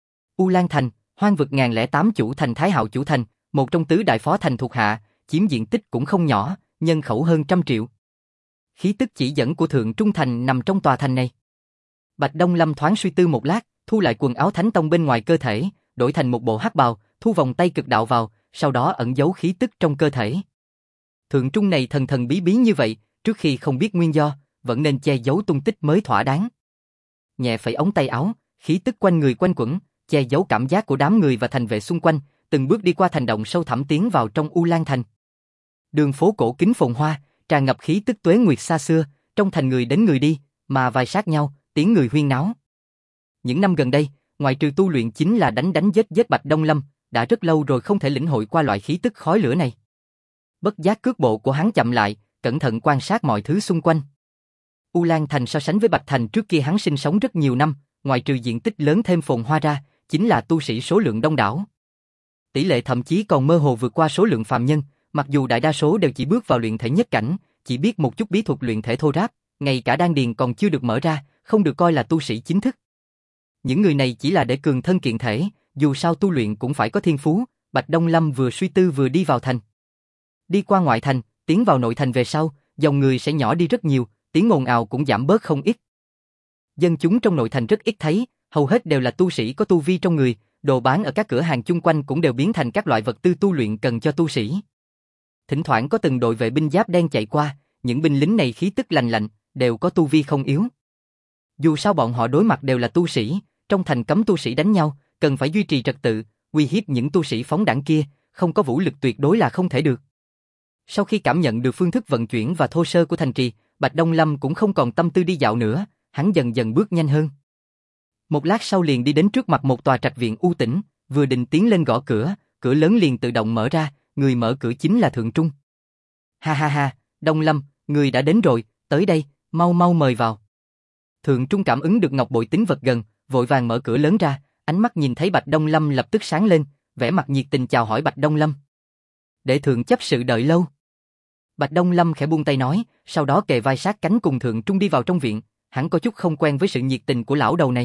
A: U Lan Thành, Hoang vực 1008 chủ thành Thái Hạo chủ thành, một trong tứ đại phó thành thuộc hạ, chiếm diện tích cũng không nhỏ, nhân khẩu hơn 100 triệu. Khí tức chỉ dẫn của Thượng Trung Thành nằm trong tòa thành này. Bạch Đông Lâm thoáng suy tư một lát, thu lại quần áo Thánh Tông bên ngoài cơ thể, đổi thành một bộ hắc bào, thu vòng tay cực đạo vào, sau đó ẩn giấu khí tức trong cơ thể. Thượng Trung này thần thần bí bí như vậy, trước khi không biết nguyên do, vẫn nên che giấu tung tích mới thỏa đáng. Nhẹ phẩy ống tay áo, khí tức quanh người quanh quẩn, che giấu cảm giác của đám người và thành vệ xung quanh, từng bước đi qua thành động sâu thẳm tiến vào trong U Lan Thành. Đường phố cổ kính phồn hoa, tràn ngập khí tức tuế nguyệt xa xưa, trong thành người đến người đi, mà vài sát nhau, tiếng người huyên náo. Những năm gần đây, ngoại trừ tu luyện chính là đánh giết Bạch Đông Lâm, đã rất lâu rồi không thể lĩnh hội qua loại khí tức khói lửa này. Bất giác cước bộ của hắn chậm lại, cẩn thận quan sát mọi thứ xung quanh. U Lan Thành so sánh với Bạch Thành trước kia hắn sinh sống rất nhiều năm, ngoài trừ diện tích lớn thêm phồn hoa ra, chính là tu sĩ số lượng đông đảo. Tỷ lệ thậm chí còn mơ hồ vượt qua số lượng phàm nhân, mặc dù đại đa số đều chỉ bước vào luyện thể nhất cảnh, chỉ biết một chút bí thuật luyện thể thô ráp, ngay cả đan điền còn chưa được mở ra, không được coi là tu sĩ chính thức. Những người này chỉ là để cường thân kiện thể, dù sao tu luyện cũng phải có thiên phú. Bạch Đông Lâm vừa suy tư vừa đi vào thành. Đi qua ngoại thành, tiến vào nội thành về sau, dòng người sẽ nhỏ đi rất nhiều, tiếng ồn ào cũng giảm bớt không ít. Dân chúng trong nội thành rất ít thấy, hầu hết đều là tu sĩ có tu vi trong người, đồ bán ở các cửa hàng chung quanh cũng đều biến thành các loại vật tư tu luyện cần cho tu sĩ. Thỉnh thoảng có từng đội vệ binh giáp đen chạy qua, những binh lính này khí tức lành lạnh, đều có tu vi không yếu. Dù sao bọn họ đối mặt đều là tu sĩ, trong thành cấm tu sĩ đánh nhau, cần phải duy trì trật tự, uy hiếp những tu sĩ phóng đảng kia, không có vũ lực tuyệt đối là không thể được. Sau khi cảm nhận được phương thức vận chuyển và thô sơ của thành trì, Bạch Đông Lâm cũng không còn tâm tư đi dạo nữa, hắn dần dần bước nhanh hơn. Một lát sau liền đi đến trước mặt một tòa trạch viện u tĩnh, vừa định tiến lên gõ cửa, cửa lớn liền tự động mở ra, người mở cửa chính là Thượng Trung. Ha ha ha, Đông Lâm, người đã đến rồi, tới đây, mau mau mời vào. Thượng Trung cảm ứng được ngọc bội tín vật gần, vội vàng mở cửa lớn ra, ánh mắt nhìn thấy Bạch Đông Lâm lập tức sáng lên, vẻ mặt nhiệt tình chào hỏi Bạch Đông Lâm. Để thượng chấp sự đợi lâu. Bạch Đông Lâm khẽ buông tay nói, sau đó kề vai sát cánh cùng Thượng Trung đi vào trong viện, hắn có chút không quen với sự nhiệt tình của lão đầu này.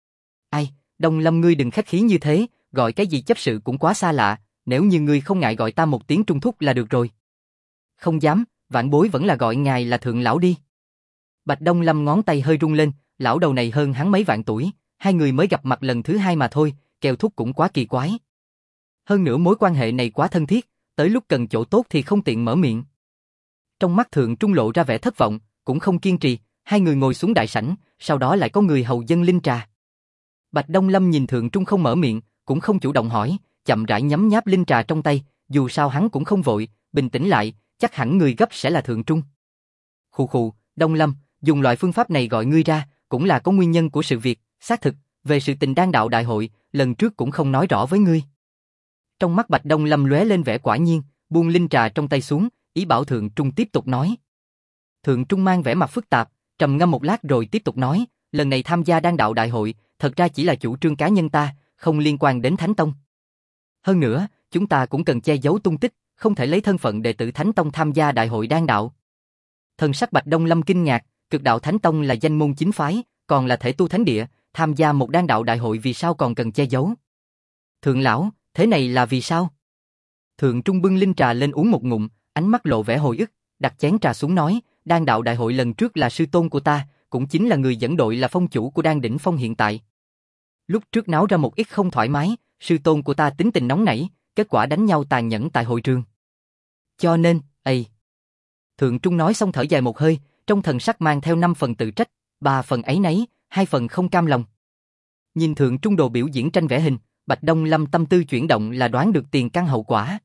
A: Ai, Đông Lâm ngươi đừng khách khí như thế, gọi cái gì chấp sự cũng quá xa lạ, nếu như ngươi không ngại gọi ta một tiếng Trung Thúc là được rồi. Không dám, vãn bối vẫn là gọi ngài là Thượng lão đi. Bạch Đông Lâm ngón tay hơi rung lên, lão đầu này hơn hắn mấy vạn tuổi, hai người mới gặp mặt lần thứ hai mà thôi, kêu thúc cũng quá kỳ quái. Hơn nữa mối quan hệ này quá thân thiết, tới lúc cần chỗ tốt thì không tiện mở miệng. Trong mắt Thượng Trung lộ ra vẻ thất vọng, cũng không kiên trì, hai người ngồi xuống đại sảnh, sau đó lại có người hầu dâng linh trà. Bạch Đông Lâm nhìn Thượng Trung không mở miệng, cũng không chủ động hỏi, chậm rãi nhấm nháp linh trà trong tay, dù sao hắn cũng không vội, bình tĩnh lại, chắc hẳn người gấp sẽ là Thượng Trung. Khụ khụ, Đông Lâm, dùng loại phương pháp này gọi ngươi ra, cũng là có nguyên nhân của sự việc, xác thực, về sự tình đan đạo đại hội, lần trước cũng không nói rõ với ngươi. Trong mắt Bạch Đông Lâm lóe lên vẻ quả nhiên, buông linh trà trong tay xuống, ý bảo Thượng Trung tiếp tục nói. Thượng Trung mang vẻ mặt phức tạp, trầm ngâm một lát rồi tiếp tục nói, lần này tham gia đan đạo đại hội, thật ra chỉ là chủ trương cá nhân ta, không liên quan đến Thánh Tông. Hơn nữa, chúng ta cũng cần che giấu tung tích, không thể lấy thân phận đệ tử Thánh Tông tham gia đại hội đan đạo. Thần sắc Bạch Đông Lâm kinh ngạc, Cực đạo Thánh Tông là danh môn chính phái, còn là thể tu thánh địa, tham gia một đan đạo đại hội vì sao còn cần che giấu? Thượng lão, thế này là vì sao? Thượng Trung bưng linh trà lên uống một ngụm, ánh mắt lộ vẻ hồi ức, đặt chén trà xuống nói, đan đạo đại hội lần trước là sư tôn của ta, cũng chính là người dẫn đội là phong chủ của đan đỉnh phong hiện tại. Lúc trước náo ra một ít không thoải mái, sư tôn của ta tính tình nóng nảy, kết quả đánh nhau tàn nhẫn tại hội trường. Cho nên, Thượng Trung nói xong thở dài một hơi, trong thần sắc mang theo 5 phần tự trách, 3 phần áy náy, 2 phần không cam lòng. Nhìn Thượng Trung đồ biểu diễn tranh vẽ hình, Bạch Đông Lâm tâm tư chuyển động là đoán được tiền căn hậu quả.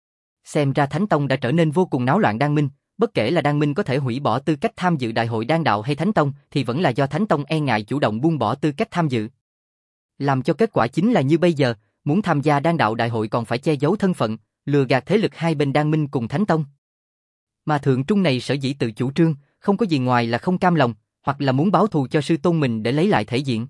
A: Xem ra Thánh Tông đã trở nên vô cùng náo loạn Đan Minh, bất kể là Đan Minh có thể hủy bỏ tư cách tham dự đại hội đan đạo hay Thánh Tông thì vẫn là do Thánh Tông e ngại chủ động buông bỏ tư cách tham dự. Làm cho kết quả chính là như bây giờ, muốn tham gia đan đạo đại hội còn phải che giấu thân phận, lừa gạt thế lực hai bên Đan Minh cùng Thánh Tông. Mà Thượng Trung này sở dĩ tự chủ trương, không có gì ngoài là không cam lòng, hoặc là muốn báo thù cho sư tôn mình để lấy lại thể diện.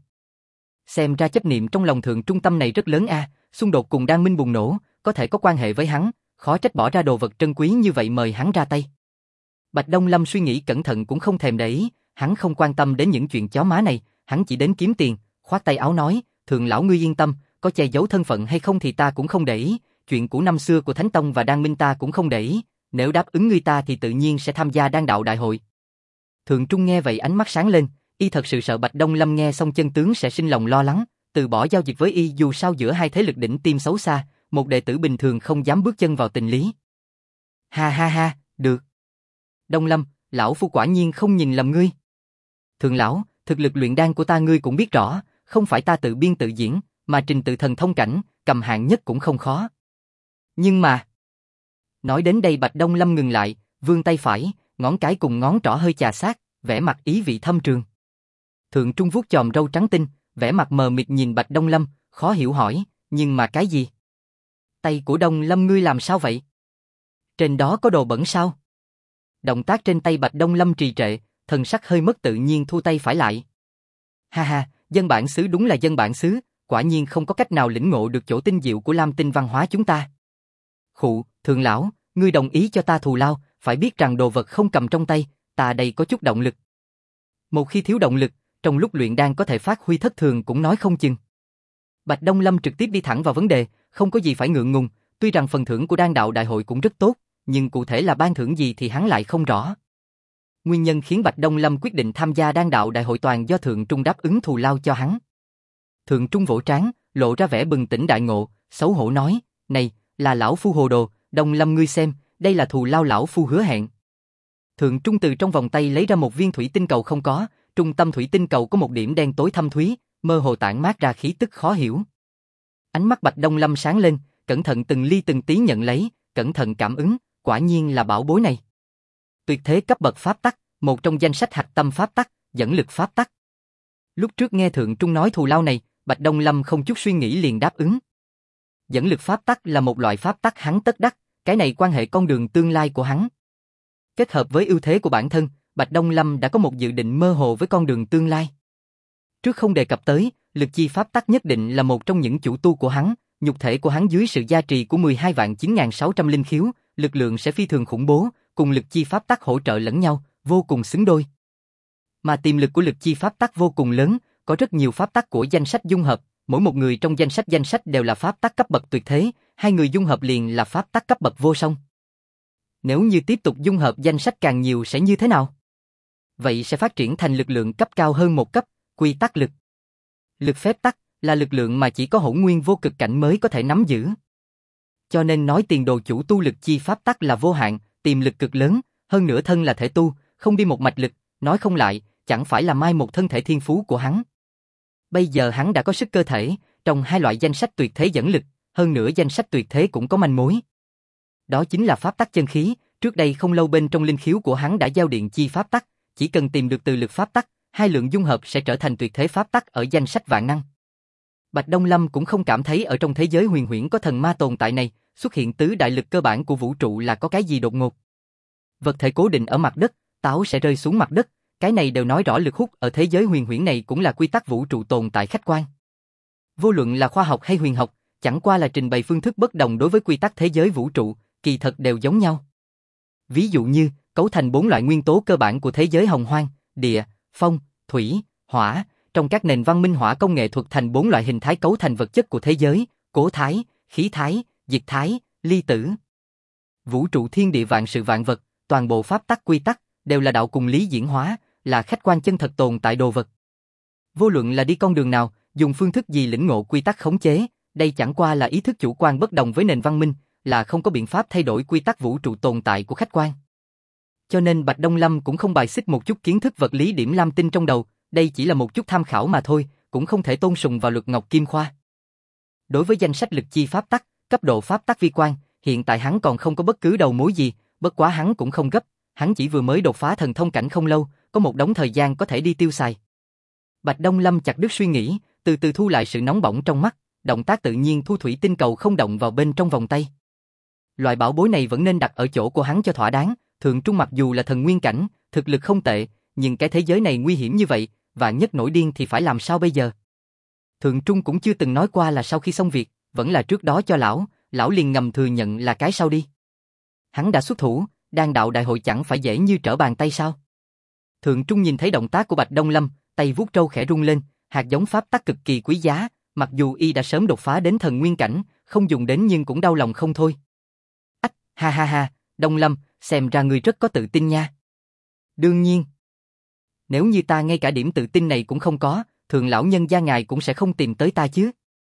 A: Xem ra chấp niệm trong lòng Thượng Trung tâm này rất lớn a, xung đột cùng Đan Minh bùng nổ, có thể có quan hệ với hắn, khó trách bỏ ra đồ vật trân quý như vậy mời hắn ra tay. Bạch Đông Lâm suy nghĩ cẩn thận cũng không thèm để ý, hắn không quan tâm đến những chuyện chó má này, hắn chỉ đến kiếm tiền, khoát tay áo nói, Thượng lão ngươi yên tâm, có che giấu thân phận hay không thì ta cũng không để ý, chuyện cũ năm xưa của Thánh Tông và Đan Minh ta cũng không để ý, nếu đáp ứng ngươi ta thì tự nhiên sẽ tham gia đan đạo đại hội. Thượng Trung nghe vậy ánh mắt sáng lên, y thật sự sợ Bạch Đông Lâm nghe xong chân tướng sẽ sinh lòng lo lắng, từ bỏ giao dịch với y dù sao giữa hai thế lực đỉnh tiêm xấu xa, một đệ tử bình thường không dám bước chân vào tình lý. Ha ha ha, được. Đông Lâm, lão phu quả nhiên không nhìn lầm ngươi. Thượng lão, thực lực luyện đan của ta ngươi cũng biết rõ, không phải ta tự biên tự diễn, mà trình tự thần thông cảnh, cầm hạng nhất cũng không khó. Nhưng mà... Nói đến đây Bạch Đông Lâm ngừng lại, vươn tay phải, ngón cái cùng ngón trỏ hơi chà sát, vẻ mặt ý vị thâm trường. Thượng Trung vuốt chòm râu trắng tinh, vẻ mặt mờ mịt nhìn Bạch Đông Lâm, khó hiểu hỏi, nhưng mà cái gì? Tay của Đông Lâm ngươi làm sao vậy? Trên đó có đồ bẩn sao? Động tác trên tay Bạch Đông Lâm trì trệ, thần sắc hơi mất tự nhiên thu tay phải lại. Ha ha, dân bản xứ đúng là dân bản xứ, quả nhiên không có cách nào lĩnh ngộ được chỗ tinh diệu của Lam Tinh văn hóa chúng ta. Khụ, Thượng lão, ngươi đồng ý cho ta thù lao, phải biết rằng đồ vật không cầm trong tay, ta đây có chút động lực. Một khi thiếu động lực, trong lúc luyện đan có thể phát huy thất thường cũng nói không chừng. Bạch Đông Lâm trực tiếp đi thẳng vào vấn đề, không có gì phải ngượng ngùng, tuy rằng phần thưởng của đan đạo đại hội cũng rất tốt, nhưng cụ thể là ban thưởng gì thì hắn lại không rõ. Nguyên nhân khiến Bạch Đông Lâm quyết định tham gia đan đạo đại hội toàn do Thượng Trung đáp ứng thù lao cho hắn. Thượng Trung vỗ trán, lộ ra vẻ bừng tỉnh đại ngộ, xấu hổ nói, này, là lão phu hồ đồ, Đông Lâm ngươi xem, đây là thù lao lão phu hứa hẹn. Thượng Trung từ trong vòng tay lấy ra một viên thủy tinh cầu không có, trung tâm thủy tinh cầu có một điểm đen tối thâm thúy, mơ hồ tản mát ra khí tức khó hiểu. Ánh mắt Bạch Đông Lâm sáng lên, cẩn thận từng ly từng tí nhận lấy, cẩn thận cảm ứng, quả nhiên là bảo bối này. Tuyệt thế cấp bậc pháp tắc, một trong danh sách hạch tâm pháp tắc, dẫn lực pháp tắc. Lúc trước nghe Thượng Trung nói thù lao này, Bạch Đông Lâm không chút suy nghĩ liền đáp ứng. Dẫn lực pháp tắc là một loại pháp tắc hắn tất đắc, cái này quan hệ con đường tương lai của hắn. Kết hợp với ưu thế của bản thân, Bạch Đông Lâm đã có một dự định mơ hồ với con đường tương lai. Trước không đề cập tới, lực chi pháp tắc nhất định là một trong những chủ tu của hắn, nhục thể của hắn dưới sự gia trì của 12.9600 linh khiếu, lực lượng sẽ phi thường khủng bố, cùng lực chi pháp tắc hỗ trợ lẫn nhau, vô cùng xứng đôi. Mà tiềm lực của lực chi pháp tắc vô cùng lớn, có rất nhiều pháp tắc của danh sách dung hợp, mỗi một người trong danh sách đều là pháp tắc cấp bậc tuyệt thế, hai người dung hợp liền là pháp tắc cấp bậc vô song. Nếu như tiếp tục dung hợp danh sách càng nhiều sẽ như thế nào? Vậy sẽ phát triển thành lực lượng cấp cao hơn một cấp, quy tắc lực. Lực phép tắc là lực lượng mà chỉ có hỗn nguyên vô cực cảnh mới có thể nắm giữ. Cho nên nói tiền đồ chủ tu lực chi pháp tắc là vô hạn, tiềm lực cực lớn, hơn nữa thân là thể tu, không đi một mạch lực, nói không lại, chẳng phải là mai một thân thể thiên phú của hắn. Bây giờ hắn đã có sức cơ thể, trong hai loại danh sách tuyệt thế dẫn lực, hơn nữa danh sách tuyệt thế cũng có manh mối. Đó chính là pháp tắc chân khí, trước đây không lâu bên trong linh khiếu của hắn đã giao điện chi pháp tắc, chỉ cần tìm được từ lực pháp tắc, hai lượng dung hợp sẽ trở thành tuyệt thế pháp tắc ở danh sách vạn năng. Bạch Đông Lâm cũng không cảm thấy ở trong thế giới huyền huyễn có thần ma tồn tại này, xuất hiện tứ đại lực cơ bản của vũ trụ là có cái gì đột ngột. Vật thể cố định ở mặt đất, táo sẽ rơi xuống mặt đất, cái này đều nói rõ lực hút ở thế giới huyền huyễn này cũng là quy tắc vũ trụ tồn tại khách quan. Vô luận là khoa học hay huyền học, chẳng qua là trình bày phương thức bất đồng đối với quy tắc thế giới vũ trụ, kỳ thật đều giống nhau. Ví dụ như, cấu thành 4 loại nguyên tố cơ bản của thế giới hồng hoang, địa, phong, thủy, hỏa, trong các nền văn minh hỏa công nghệ thuật thành 4 loại hình thái cấu thành vật chất của thế giới, cố thái, khí thái, diệt thái, ly tử. Vũ trụ thiên địa vạn sự vạn vật, toàn bộ pháp tắc quy tắc, đều là đạo cùng lý diễn hóa, là khách quan chân thật tồn tại đồ vật. Vô luận là đi con đường nào, dùng phương thức gì lĩnh ngộ quy tắc khống chế, đây chẳng qua là ý thức chủ quan bất đồng với nền văn minh, là không có biện pháp thay đổi quy tắc vũ trụ tồn tại của khách quan. Cho nên Bạch Đông Lâm cũng không bài xích một chút kiến thức vật lý điểm lam tinh trong đầu, đây chỉ là một chút tham khảo mà thôi, cũng không thể tôn sùng vào luật Ngọc Kim Khoa. Đối với danh sách lực chi pháp tắc, cấp độ pháp tắc vi quan, hiện tại hắn còn không có bất cứ đầu mối gì, bất quá hắn cũng không gấp, hắn chỉ vừa mới đột phá thần thông cảnh không lâu, có một đống thời gian có thể đi tiêu xài. Bạch Đông Lâm chặt đứt suy nghĩ, từ từ thu lại sự nóng bỏng trong mắt, động tác tự nhiên thu thủy tinh cầu không động vào bên trong vòng tay. Loại bảo bối này vẫn nên đặt ở chỗ của hắn cho thỏa đáng, Thượng Trung mặc dù là thần nguyên cảnh, thực lực không tệ, nhưng cái thế giới này nguy hiểm như vậy, vạn nhất nổi điên thì phải làm sao bây giờ? Thượng Trung cũng chưa từng nói qua là sau khi xong việc, vẫn là trước đó cho lão liền ngầm thừa nhận là cái sau đi. Hắn đã xuất thủ, đan đạo đại hội chẳng phải dễ như trở bàn tay sao? Thượng Trung nhìn thấy động tác của Bạch Đông Lâm, tay vuốt râu khẽ rung lên, hạt giống pháp tắc cực kỳ quý giá, mặc dù y đã sớm đột phá đến thần nguyên cảnh, không dùng đến nhưng cũng đau lòng không thôi. Ách, ha ha ha, Đông Lâm, xem ra ngươi rất có tự tin nha. Đương nhiên. Nếu như ta ngay cả điểm tự tin này cũng không có, Thượng lão nhân gia ngài cũng sẽ không tìm tới ta chứ.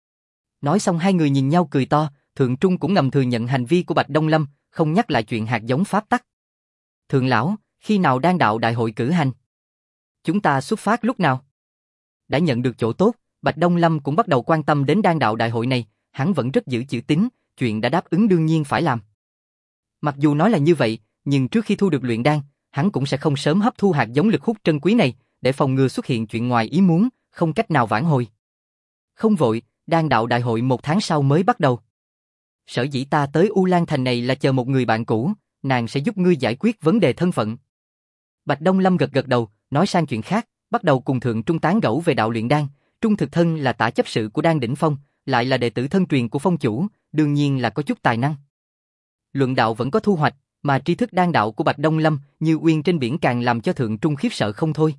A: Nói xong hai người nhìn nhau cười to, Thượng Trung cũng ngầm thừa nhận hành vi của Bạch Đông Lâm, không nhắc lại chuyện hạt giống pháp tắc. Thượng lão, khi nào đan đạo đại hội cử hành? Chúng ta xuất phát lúc nào? Đã nhận được chỗ tốt, Bạch Đông Lâm cũng bắt đầu quan tâm đến đan đạo đại hội này, hắn vẫn rất giữ chữ tín, chuyện đã đáp ứng đương nhiên phải làm. Mặc dù nói là như vậy, nhưng trước khi thu được luyện đan, hắn cũng sẽ không sớm hấp thu hạt giống lực hút trân quý này, để phòng ngừa xuất hiện chuyện ngoài ý muốn, không cách nào vãn hồi. Không vội, đan đạo đại hội 1 tháng sau mới bắt đầu. Sở dĩ ta tới U Lan Thành này là chờ một người bạn cũ, nàng sẽ giúp ngươi giải quyết vấn đề thân phận. Bạch Đông Lâm gật gật đầu, nói sang chuyện khác, bắt đầu cùng Thượng Trung tán gẫu về đạo luyện đan. Trung thực thân là tả chấp sự của Đan Đỉnh Phong, lại là đệ tử thân truyền của phong chủ, đương nhiên là có chút tài năng. Luận đạo vẫn có thu hoạch, mà tri thức đan đạo của Bạch Đông Lâm như uyên trên biển càng làm cho Thượng Trung khiếp sợ không thôi.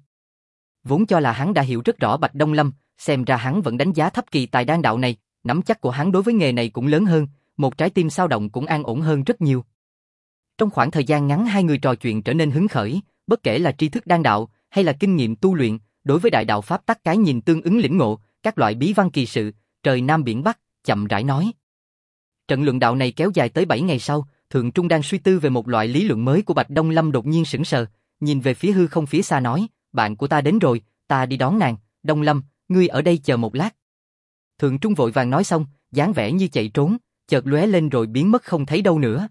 A: Vốn cho là hắn đã hiểu rất rõ Bạch Đông Lâm, xem ra hắn vẫn đánh giá thấp kỳ tài đan đạo này, nắm chắc của hắn đối với nghề này cũng lớn hơn, một trái tim sao động cũng an ổn hơn rất nhiều. Trong khoảng thời gian ngắn hai người trò chuyện trở nên hứng khởi, bất kể là tri thức đan đạo hay là kinh nghiệm tu luyện, đối với đại đạo pháp tắc cái nhìn tương ứng lĩnh ngộ, các loại bí văn kỳ sự, trời Nam biển Bắc, chậm rãi nói. Trận luận đạo này kéo dài tới 7 ngày sau, Thượng Trung đang suy tư về một loại lý luận mới của Bạch Đông Lâm đột nhiên sững sờ, nhìn về phía hư không phía xa nói, bạn của ta đến rồi, ta đi đón nàng, Đông Lâm, ngươi ở đây chờ một lát. Thượng Trung vội vàng nói xong, dáng vẻ như chạy trốn, chợt lóe lên rồi biến mất không thấy đâu nữa.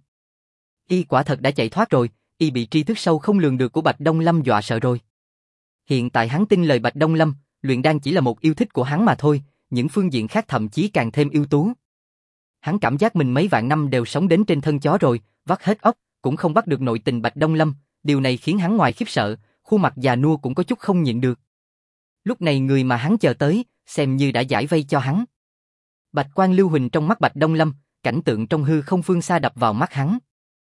A: Y quả thật đã chạy thoát rồi, y bị tri thức sâu không lường được của Bạch Đông Lâm dọa sợ rồi. Hiện tại hắn tin lời Bạch Đông Lâm, luyện đan chỉ là một yêu thích của hắn mà thôi, những phương diện khác thậm chí càng thêm ưu tú. Hắn cảm giác mình mấy vạn năm đều sống đến trên thân chó rồi, vắt hết óc, cũng không bắt được nội tình Bạch Đông Lâm, điều này khiến hắn ngoài khiếp sợ, khuôn mặt già nua cũng có chút không nhịn được. Lúc này người mà hắn chờ tới, xem như đã giải vây cho hắn. Bạch quang lưu huỳnh trong mắt Bạch Đông Lâm, cảnh tượng trong hư không phương xa đập vào mắt hắn.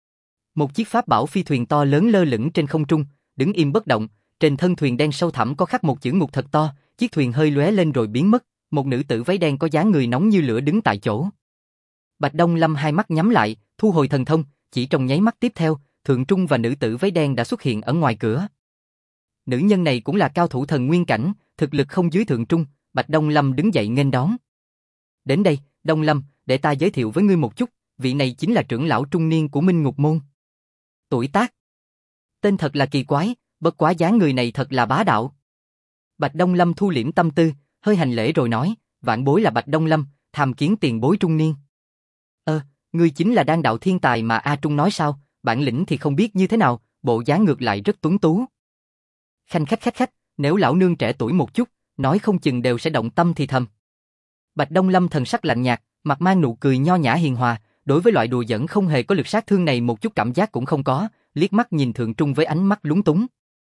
A: Một chiếc pháp bảo phi thuyền to lớn lơ lửng trên không trung, đứng im bất động, trên thân thuyền đen sâu thẳm có khắc một chữ ngục thật to, chiếc thuyền hơi lóe lên rồi biến mất, một nữ tử váy đen có dáng người nóng như lửa đứng tại chỗ. Bạch Đông Lâm hai mắt nhắm lại, thu hồi thần thông, chỉ trong nháy mắt tiếp theo, Thượng Trung và nữ tử váy đen đã xuất hiện ở ngoài cửa. Nữ nhân này cũng là cao thủ thần nguyên cảnh, thực lực không dưới Thượng Trung, Bạch Đông Lâm đứng dậy nghênh đón. Đến đây, Đông Lâm, để ta giới thiệu với ngươi một chút, vị này chính là trưởng lão trung niên của Minh Ngục Môn. Tuổi tác. Tên thật là kỳ quái, bất quá dáng người này thật là bá đạo. Bạch Đông Lâm thu liễm tâm tư, hơi hành lễ rồi nói, vạn bối là Bạch Đông Lâm, tham kiến tiền bối trung niên. Ngươi chính là đan đạo thiên tài mà A Trung nói sao, bản lĩnh thì không biết như thế nào, bộ dáng ngược lại rất tuấn tú. Khanh khách, nếu lão nương trẻ tuổi một chút, nói không chừng đều sẽ động tâm thì thầm. Bạch Đông Lâm thần sắc lạnh nhạt, mặt mang nụ cười nho nhã hiền hòa, đối với loại đùa giỡn không hề có lực sát thương này một chút cảm giác cũng không có, liếc mắt nhìn Thượng Trung với ánh mắt lúng túng.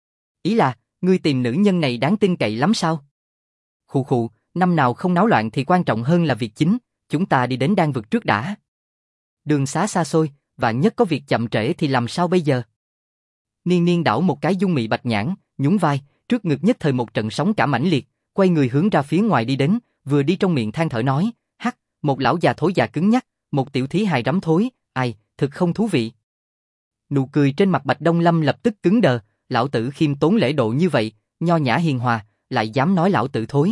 A: Ý là, ngươi tìm nữ nhân này đáng tin cậy lắm sao? Khụ khụ, năm nào không náo loạn thì quan trọng hơn là việc chính, chúng ta đi đến đan vực trước đã. Đường xá xa xôi, vạn nhất có việc chậm trễ thì làm sao bây giờ? Niên Niên đảo một cái dung mị bạch nhãn, nhún vai, trước ngực nhất thời một trận sóng cả mãnh liệt, quay người hướng ra phía ngoài đi đến, vừa đi trong miệng than thở nói, hắc, một lão già thối già cứng nhắc, một tiểu thí hài rắm thối, ai, thực không thú vị. Nụ cười trên mặt Bạch Đông Lâm lập tức cứng đờ, lão tử khiêm tốn lễ độ như vậy, nho nhã hiền hòa, lại dám nói lão tử thối.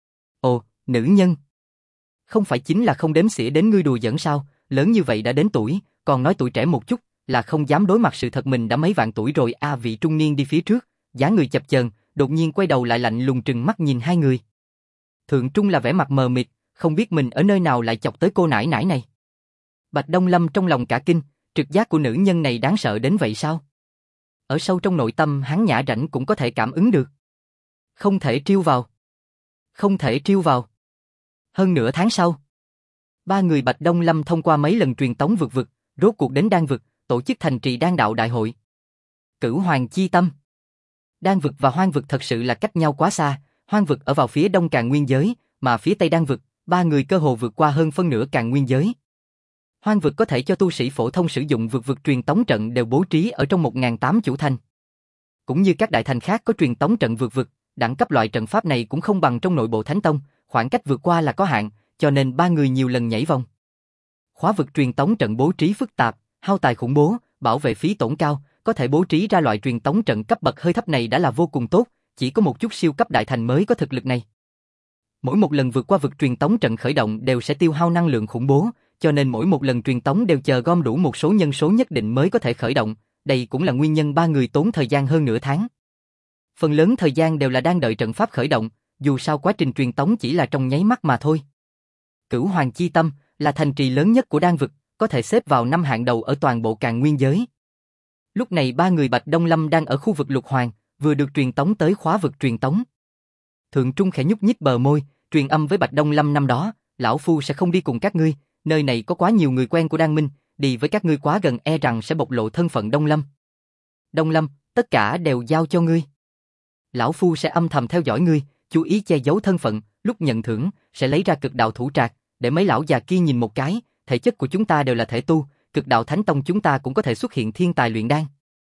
A: Ồ, nữ nhân. Không phải chính là không đếm xỉa đến ngươi đùa giỡn sao, lớn như vậy đã đến tuổi, còn nói tuổi trẻ một chút, là không dám đối mặt sự thật mình đã mấy vạn tuổi rồi. Vị trung niên đi phía trước, dáng người chập chờn, đột nhiên quay đầu lại lạnh lùng trừng mắt nhìn hai người. Thượng Trung là vẻ mặt mờ mịt, không biết mình ở nơi nào lại chọc tới cô nãi nãi này. Bạch Đông Lâm trong lòng cả kinh, trực giác của nữ nhân này đáng sợ đến vậy sao? Ở sâu trong nội tâm hắn nhã rảnh cũng có thể cảm ứng được. Không thể trêu vào. Không thể trêu vào. Hơn nửa tháng sau, ba người Bạch Đông Lâm thông qua mấy lần truyền tống vượt vực, rốt cuộc đến đan vực, tổ chức thành trì đan đạo đại hội. Cửu Hoàng chi tâm. Đan vực và hoang vực thật sự là cách nhau quá xa, hoang vực ở vào phía đông Càn Nguyên giới, mà phía tây đan vực, ba người cơ hồ vượt qua hơn phân nửa Càn Nguyên giới. Hoang vực có thể cho tu sĩ phổ thông sử dụng vượt vực truyền tống trận đều bố trí ở trong 1.800 chủ thành. Cũng như các đại thành khác có truyền tống trận vượt vực, đẳng cấp loại trận pháp này cũng không bằng trong nội bộ Thánh Tông, khoảng cách vượt qua là có hạn, cho nên ba người nhiều lần nhảy vòng. Khóa vực truyền tống trận bố trí phức tạp, hao tài khủng bố, bảo vệ phí tổn cao, có thể bố trí ra loại truyền tống trận cấp bậc hơi thấp này đã là vô cùng tốt, chỉ có một chút siêu cấp đại thành mới có thực lực này. Mỗi một lần vượt qua vực truyền tống trận khởi động đều sẽ tiêu hao năng lượng khủng bố, cho nên mỗi một lần truyền tống đều chờ gom đủ một số nhân số nhất định mới có thể khởi động, đây cũng là nguyên nhân ba người tốn thời gian hơn nửa tháng. Phần lớn thời gian đều là đang đợi trận pháp khởi động, dù sao quá trình truyền tống chỉ là trong nháy mắt mà thôi. Cửu Hoàng chi tâm là thành trì lớn nhất của đan vực, có thể xếp vào 5 hạng đầu ở toàn bộ Càn Nguyên giới. Lúc này ba người Bạch Đông Lâm đang ở khu vực Lục Hoàng, vừa được truyền tống tới khóa vực truyền tống. Thượng Trung khẽ nhúc nhích bờ môi, truyền âm với Bạch Đông Lâm năm đó, lão phu sẽ không đi cùng các ngươi, nơi này có quá nhiều người quen của Đan Minh, đi với các ngươi quá gần e rằng sẽ bộc lộ thân phận Đông Lâm. Đông Lâm, tất cả đều giao cho ngươi. Lão phu sẽ âm thầm theo dõi ngươi, chú ý che giấu thân phận, lúc nhận thưởng sẽ lấy ra cực đạo thủ trạc, để mấy lão già kia nhìn một cái, thể chất của chúng ta đều là thể tu, cực đạo thánh tông chúng ta cũng có thể xuất hiện thiên tài luyện đan.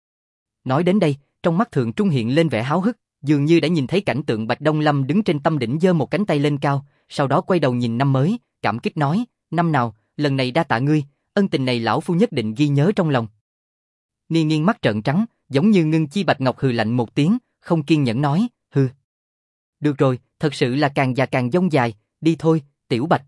A: Nói đến đây, trong mắt Thượng Trung hiện lên vẻ háo hức, dường như đã nhìn thấy cảnh tượng Bạch Đông Lâm đứng trên tâm đỉnh giơ một cánh tay lên cao, sau đó quay đầu nhìn năm mới, cảm kích nói, năm nào, lần này đa tạ ngươi, ân tình này lão phu nhất định ghi nhớ trong lòng. Niên Niên mắt trợn trắng, giống như ngưng chi bạch ngọc hừ lạnh một tiếng, không kiên nhẫn nói, hừ. Được rồi, thật sự là càng già càng dông dài, đi thôi, Tiểu Bạch.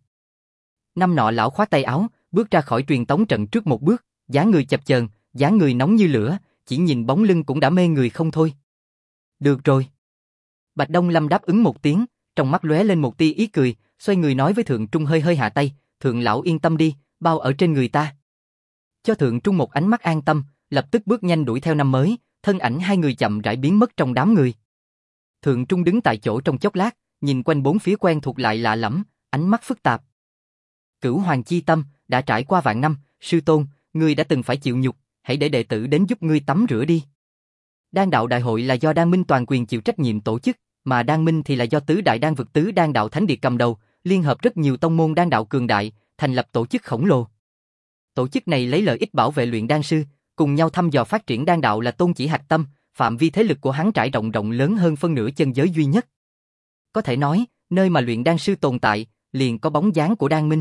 A: Năm nọ lão khoát tay áo, bước ra khỏi truyền tống trận trước một bước, dáng người chập chờn, dáng người nóng như lửa, chỉ nhìn bóng lưng cũng đã mê người không thôi. Được rồi. Bạch Đông Lâm đáp ứng một tiếng, trong mắt lóe lên một tia ý cười, xoay người nói với Thượng Trung hơi hơi hạ tay, Thượng lão yên tâm đi, bao ở trên người ta. Cho Thượng Trung một ánh mắt an tâm, lập tức bước nhanh đuổi theo năm mới, thân ảnh hai người chậm rãi biến mất trong đám người. Thượng Trung đứng tại chỗ trong chốc lát, nhìn quanh bốn phía quen thuộc lại lạ lẫm, ánh mắt phức tạp. Cửu Hoàng chi tâm, đã trải qua vạn năm, sư tôn, ngươi đã từng phải chịu nhục, hãy để đệ tử đến giúp ngươi tắm rửa đi. Đan đạo đại hội là do Đan Minh toàn quyền chịu trách nhiệm tổ chức, mà Đan Minh thì là do tứ đại đan vực tứ đan đạo thánh địa cầm đầu, liên hợp rất nhiều tông môn đan đạo cường đại, thành lập tổ chức khổng lồ. Tổ chức này lấy lợi ích bảo vệ luyện đan sư, cùng nhau thăm dò phát triển đan đạo là tôn chỉ hạch tâm, phạm vi thế lực của hắn trải rộng rộng lớn hơn phân nửa chân giới duy nhất. Có thể nói, nơi mà luyện đan sư tồn tại, liền có bóng dáng của Đan Minh.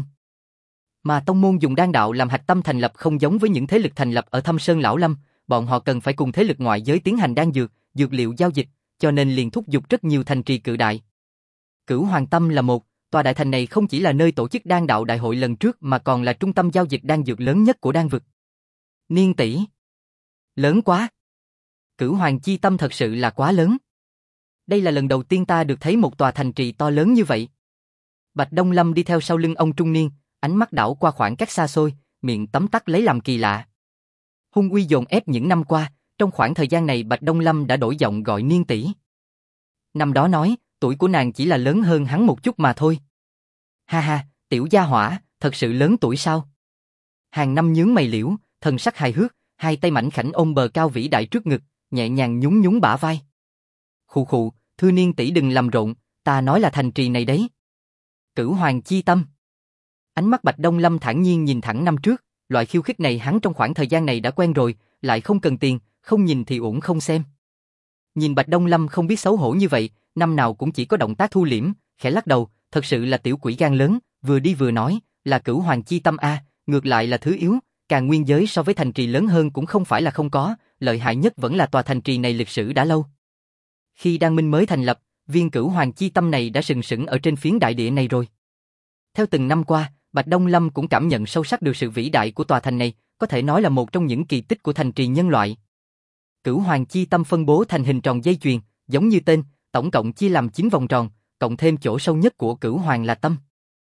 A: Mà tông môn dùng đan đạo làm hạch tâm thành lập không giống với những thế lực thành lập ở Thâm Sơn Lão Lâm, bọn họ cần phải cùng thế lực ngoại giới tiến hành đan dược, dược liệu giao dịch, cho nên liền thúc giục rất nhiều thành trì cự đại. Cửu Hoàng Tâm là một, tòa đại thành này không chỉ là nơi tổ chức đan đạo đại hội lần trước mà còn là trung tâm giao dịch đan dược lớn nhất của đan vực. Niên tỷ, lớn quá. Cửu Hoàng chi tâm thật sự là quá lớn. Đây là lần đầu tiên ta được thấy một tòa thành trì to lớn như vậy. Bạch Đông Lâm đi theo sau lưng ông trung niên, ánh mắt đảo qua khoảng cách xa xôi, miệng tấm tắc lấy làm kỳ lạ. Hung uy dồn ép những năm qua, trong khoảng thời gian này Bạch Đông Lâm đã đổi giọng gọi Niên tỷ. Năm đó nói, tuổi của nàng chỉ là lớn hơn hắn một chút mà thôi. Ha ha, tiểu gia hỏa, thật sự lớn tuổi sao? Hàng Năm nhướng mày liễu, thần sắc hài hước, hai tay mảnh khảnh ôm bờ cao vĩ đại trước ngực, nhẹ nhàng nhún nhún bả vai. Khụ khụ, thưa Niên tỷ đừng làm rộn, ta nói là thành trì này đấy. Cửu Hoàng Chi Tâm. Ánh mắt Bạch Đông Lâm thản nhiên nhìn thẳng năm trước, loại khiêu khích này hắn trong khoảng thời gian này đã quen rồi, lại không cần tiền, không nhìn thì uổng không xem. Nhìn Bạch Đông Lâm không biết xấu hổ như vậy, năm nào cũng chỉ có động tác thu liễm, khẽ lắc đầu, thật sự là tiểu quỷ gan lớn, vừa đi vừa nói, là Cửu Hoàng Chi Tâm a, ngược lại là thứ yếu, Càn Nguyên giới so với thành trì lớn hơn cũng không phải là không có, lợi hại nhất vẫn là tòa thành trì này lịch sử đã lâu. Khi Đan Minh mới thành lập, viên Cửu Hoàng Chi Tâm này đã sừng sững ở trên phiến đại địa này rồi. Theo từng năm qua, Bạch Đông Lâm cũng cảm nhận sâu sắc được sự vĩ đại của tòa thành này, có thể nói là một trong những kỳ tích của thành trì nhân loại. Cửu Hoàng Chi Tâm phân bố thành hình tròn dây chuyền, giống như tên, tổng cộng chia làm 9 vòng tròn, cộng thêm chỗ sâu nhất của Cửu Hoàng là tâm.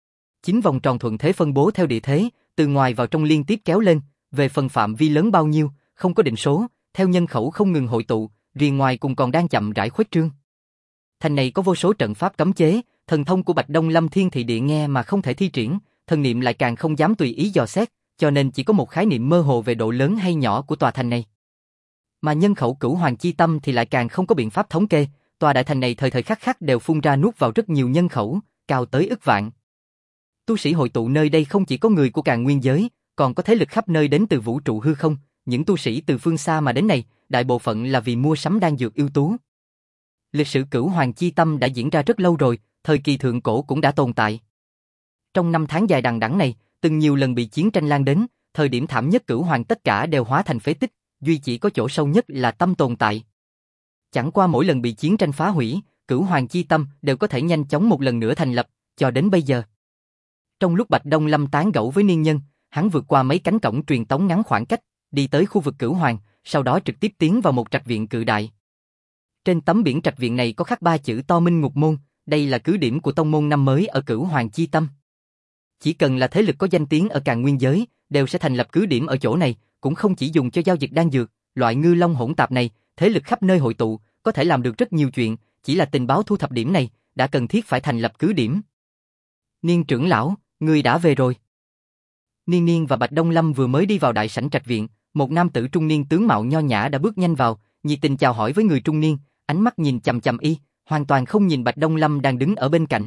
A: 9 vòng tròn thuận thế phân bố theo địa thế, từ ngoài vào trong liên tiếp kéo lên, về phần phạm vi lớn bao nhiêu, không có định số, theo nhân khẩu không ngừng hội tụ, riêng ngoài cùng còn đang chậm rãi khuếch trương. Thành này có vô số trận pháp cấm chế, thần thông của Bạch Đông Lâm Thiên Thị Địa nghe mà không thể thi triển, thần niệm lại càng không dám tùy ý dò xét, cho nên chỉ có một khái niệm mơ hồ về độ lớn hay nhỏ của tòa thành này. Mà nhân khẩu Cửu Hoàng Chi Tâm thì lại càng không có biện pháp thống kê, tòa đại thành này thời thời khắc khắc đều phun ra nuốt vào rất nhiều nhân khẩu, cao tới ức vạn. Tu sĩ hội tụ nơi đây không chỉ có người của Càn Nguyên giới, còn có thế lực khắp nơi đến từ vũ trụ hư không, những tu sĩ từ phương xa mà đến này, đại bộ phận là vì mua sắm đan dược ưu tú. Lịch sử Cửu Hoàng Chi Tâm đã diễn ra rất lâu rồi, thời kỳ thượng cổ cũng đã tồn tại. Trong năm tháng dài đằng đẵng này, từng nhiều lần bị chiến tranh lan đến, thời điểm thảm nhất Cửu Hoàng tất cả đều hóa thành phế tích, duy chỉ có chỗ sâu nhất là tâm tồn tại. Chẳng qua mỗi lần bị chiến tranh phá hủy, Cửu Hoàng Chi Tâm đều có thể nhanh chóng một lần nữa thành lập, cho đến bây giờ. Trong lúc Bạch Đông Lâm tán gẫu với niên nhân, hắn vượt qua mấy cánh cổng truyền tống ngắn khoảng cách, đi tới khu vực Cửu Hoàng, sau đó trực tiếp tiến vào một trạch viện cự đại. Trên tấm biển trạch viện này có khắc 3 chữ to Minh Ngục Môn, đây là cứ điểm của tông môn năm mới ở Cửu Hoàng Chi Tâm. Chỉ cần là thế lực có danh tiếng ở Càn Nguyên giới, đều sẽ thành lập cứ điểm ở chỗ này, cũng không chỉ dùng cho giao dịch đan dược, loại ngư long hỗn tạp này, thế lực khắp nơi hội tụ, có thể làm được rất nhiều chuyện, chỉ là tình báo thu thập điểm này, đã cần thiết phải thành lập cứ điểm. Niên trưởng lão, người đã về rồi. Niên Niên và Bạch Đông Lâm vừa mới đi vào đại sảnh trạch viện, một nam tử trung niên tướng mạo nho nhã đã bước nhanh vào, nhiệt tình chào hỏi với người trung niên, ánh mắt nhìn chằm chằm y, hoàn toàn không nhìn Bạch Đông Lâm đang đứng ở bên cạnh.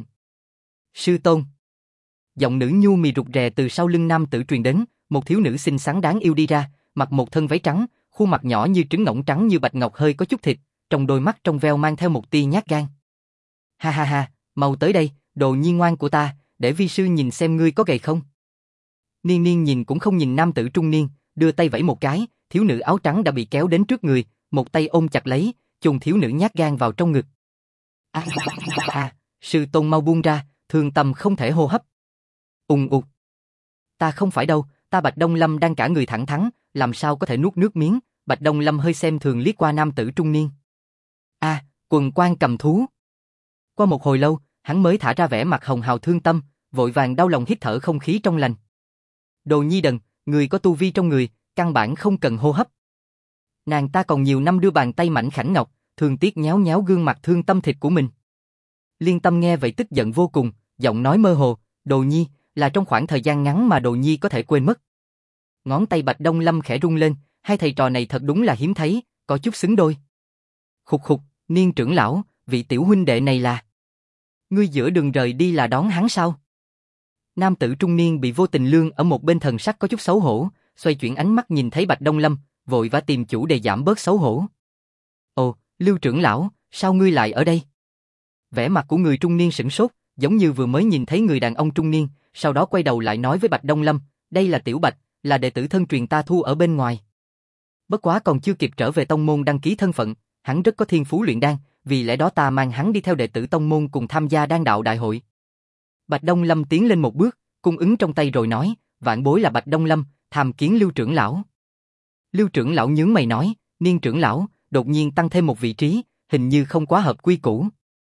A: Sư tôn. Giọng nữ nhu mì rụt rè từ sau lưng nam tử truyền đến, một thiếu nữ xinh xắn đáng yêu đi ra, mặc một thân váy trắng, khuôn mặt nhỏ như trứng ngỗng trắng như bạch ngọc hơi có chút thịt, trong đôi mắt trong veo mang theo một tia nhát gan. Ha ha ha, mau tới đây, đồ nhi ngoan của ta, để vi sư nhìn xem ngươi có gầy không. Niên Niên nhìn cũng không nhìn nam tử trung niên, đưa tay vẫy một cái, thiếu nữ áo trắng đã bị kéo đến trước người, một tay ôm chặt lấy, chôn thiếu nữ nhát gan vào trong ngực. Sư tôn mau buông ra, thương tâm không thể hô hấp. Ùng ục. Ta không phải đâu, ta Bạch Đông Lâm đang cả người thẳng thắn, làm sao có thể nuốt nước miếng. Bạch Đông Lâm hơi xem thường liếc qua nam tử trung niên. Quần quan cầm thú. Qua một hồi lâu, hắn mới thả ra vẻ mặt hồng hào thương tâm, vội vàng đau lòng hít thở không khí trong lành. Đồ nhi đần, người có tu vi trong người, căn bản không cần hô hấp. Nàng ta còn nhiều năm đưa bàn tay mảnh khảnh ngọc, thương tiếc nhéo nhéo gương mặt thương tâm thịt của mình. Liên Tâm nghe vậy tức giận vô cùng, giọng nói mơ hồ, đồ nhi, là trong khoảng thời gian ngắn mà đồ nhi có thể quên mất. Ngón tay Bạch Đông Lâm khẽ rung lên, hai thầy trò này thật đúng là hiếm thấy, có chút xứng đôi. Khục khục, Niên trưởng lão, vị tiểu huynh đệ này là... Ngươi giữa đường rời đi là đón hắn sao? Nam tử trung niên bị vô tình lương ở một bên thần sắc có chút xấu hổ, xoay chuyển ánh mắt nhìn thấy Bạch Đông Lâm, vội vã tìm chủ đề giảm bớt xấu hổ. Ồ, Lưu trưởng lão, sao ngươi lại ở đây? Vẻ mặt của người trung niên sửng sốt, giống như vừa mới nhìn thấy người đàn ông trung niên, sau đó quay đầu lại nói với Bạch Đông Lâm, đây là Tiểu Bạch, là đệ tử thân truyền ta thu ở bên ngoài. Bất quá còn chưa kịp trở về tông môn đăng ký thân phận, hắn rất có thiên phú luyện đan, vì lẽ đó ta mang hắn đi theo đệ tử tông môn cùng tham gia đan đạo đại hội. Bạch Đông Lâm tiến lên một bước, cung ứng trong tay rồi nói, vạn bối là Bạch Đông Lâm, tham kiến Lưu trưởng lão. Lưu trưởng lão nhướng mày nói, Niên trưởng lão, đột nhiên tăng thêm một vị trí, hình như không quá hợp quy củ.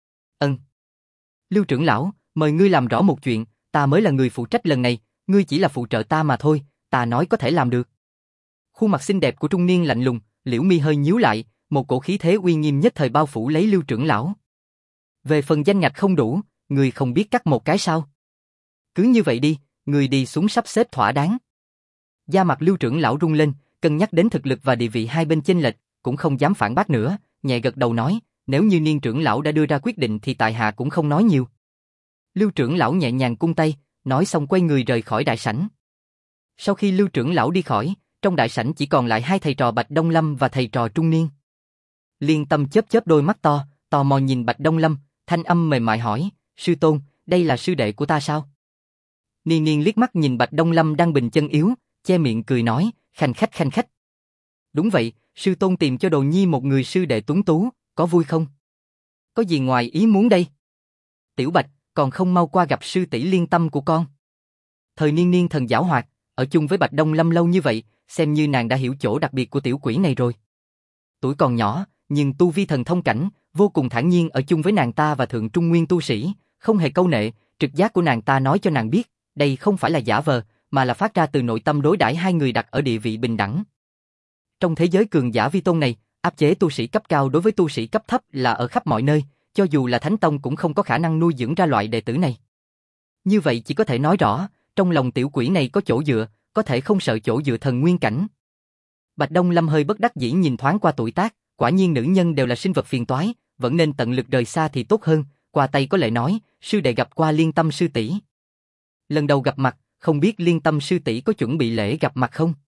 A: Lưu trưởng lão, mời ngươi làm rõ một chuyện, ta mới là người phụ trách lần này, ngươi chỉ là phụ trợ ta mà thôi, ta nói có thể làm được. Khuôn mặt xinh đẹp của trung niên lạnh lùng, liễu mi hơi nhíu lại, một cổ khí thế uy nghiêm nhất thời bao phủ lấy Lưu trưởng lão. Về phần danh ngạch không đủ, ngươi không biết cắt một cái sao? Cứ như vậy đi, ngươi đi xuống sắp xếp thỏa đáng. Da mặt Lưu trưởng lão rung lên, cân nhắc đến thực lực và địa vị hai bên chênh lệch, cũng không dám phản bác nữa, nhẹ gật đầu nói, nếu như Niên trưởng lão đã đưa ra quyết định thì tại hạ cũng không nói nhiều. Lưu trưởng lão nhẹ nhàng cung tay, nói xong quay người rời khỏi đại sảnh. Sau khi Lưu trưởng lão đi khỏi, trong đại sảnh chỉ còn lại hai thầy trò Bạch Đông Lâm và thầy trò Trung Niên. Liên Tâm chớp chớp đôi mắt to, tò mò nhìn Bạch Đông Lâm, thanh âm mềm mại hỏi, sư tôn, đây là sư đệ của ta sao? Niên Niên liếc mắt nhìn Bạch Đông Lâm đang bình chân yếu, che miệng cười nói, khanh khách khanh khách. Đúng vậy, sư tôn tìm cho đồ nhi một người sư đệ tuấn tú, có vui không? Có gì ngoài ý muốn đây? Tiểu Bạch, còn không mau qua gặp sư tỷ Liên Tâm của con. Thời Niên Niên thần giảo hoạt, ở chung với Bạch Đông Lâm lâu như vậy, xem như nàng đã hiểu chỗ đặc biệt của tiểu quỷ này rồi. Tuổi còn nhỏ, nhưng tu vi thần thông cảnh, vô cùng thản nhiên ở chung với nàng ta và thượng trung nguyên tu sĩ, không hề câu nệ, trực giác của nàng ta nói cho nàng biết, đây không phải là giả vờ, mà là phát ra từ nội tâm đối đãi hai người đặt ở địa vị bình đẳng. Trong thế giới cường giả vi tôn này, áp chế tu sĩ cấp cao đối với tu sĩ cấp thấp là ở khắp mọi nơi, cho dù là Thánh Tông cũng không có khả năng nuôi dưỡng ra loại đệ tử này. Như vậy chỉ có thể nói rõ, trong lòng tiểu quỷ này có chỗ dựa, có thể không sợ chỗ dựa thần nguyên cảnh. Bạch Đông Lâm hơi bất đắc dĩ nhìn thoáng qua tuổi tác, quả nhiên nữ nhân đều là sinh vật phiền toái, vẫn nên tận lực rời xa thì tốt hơn, qua tay có lệ nói, sư đệ gặp qua Liên Tâm sư tỷ. Lần đầu gặp mặt, không biết Liên Tâm sư tỷ có chuẩn bị lễ gặp mặt không?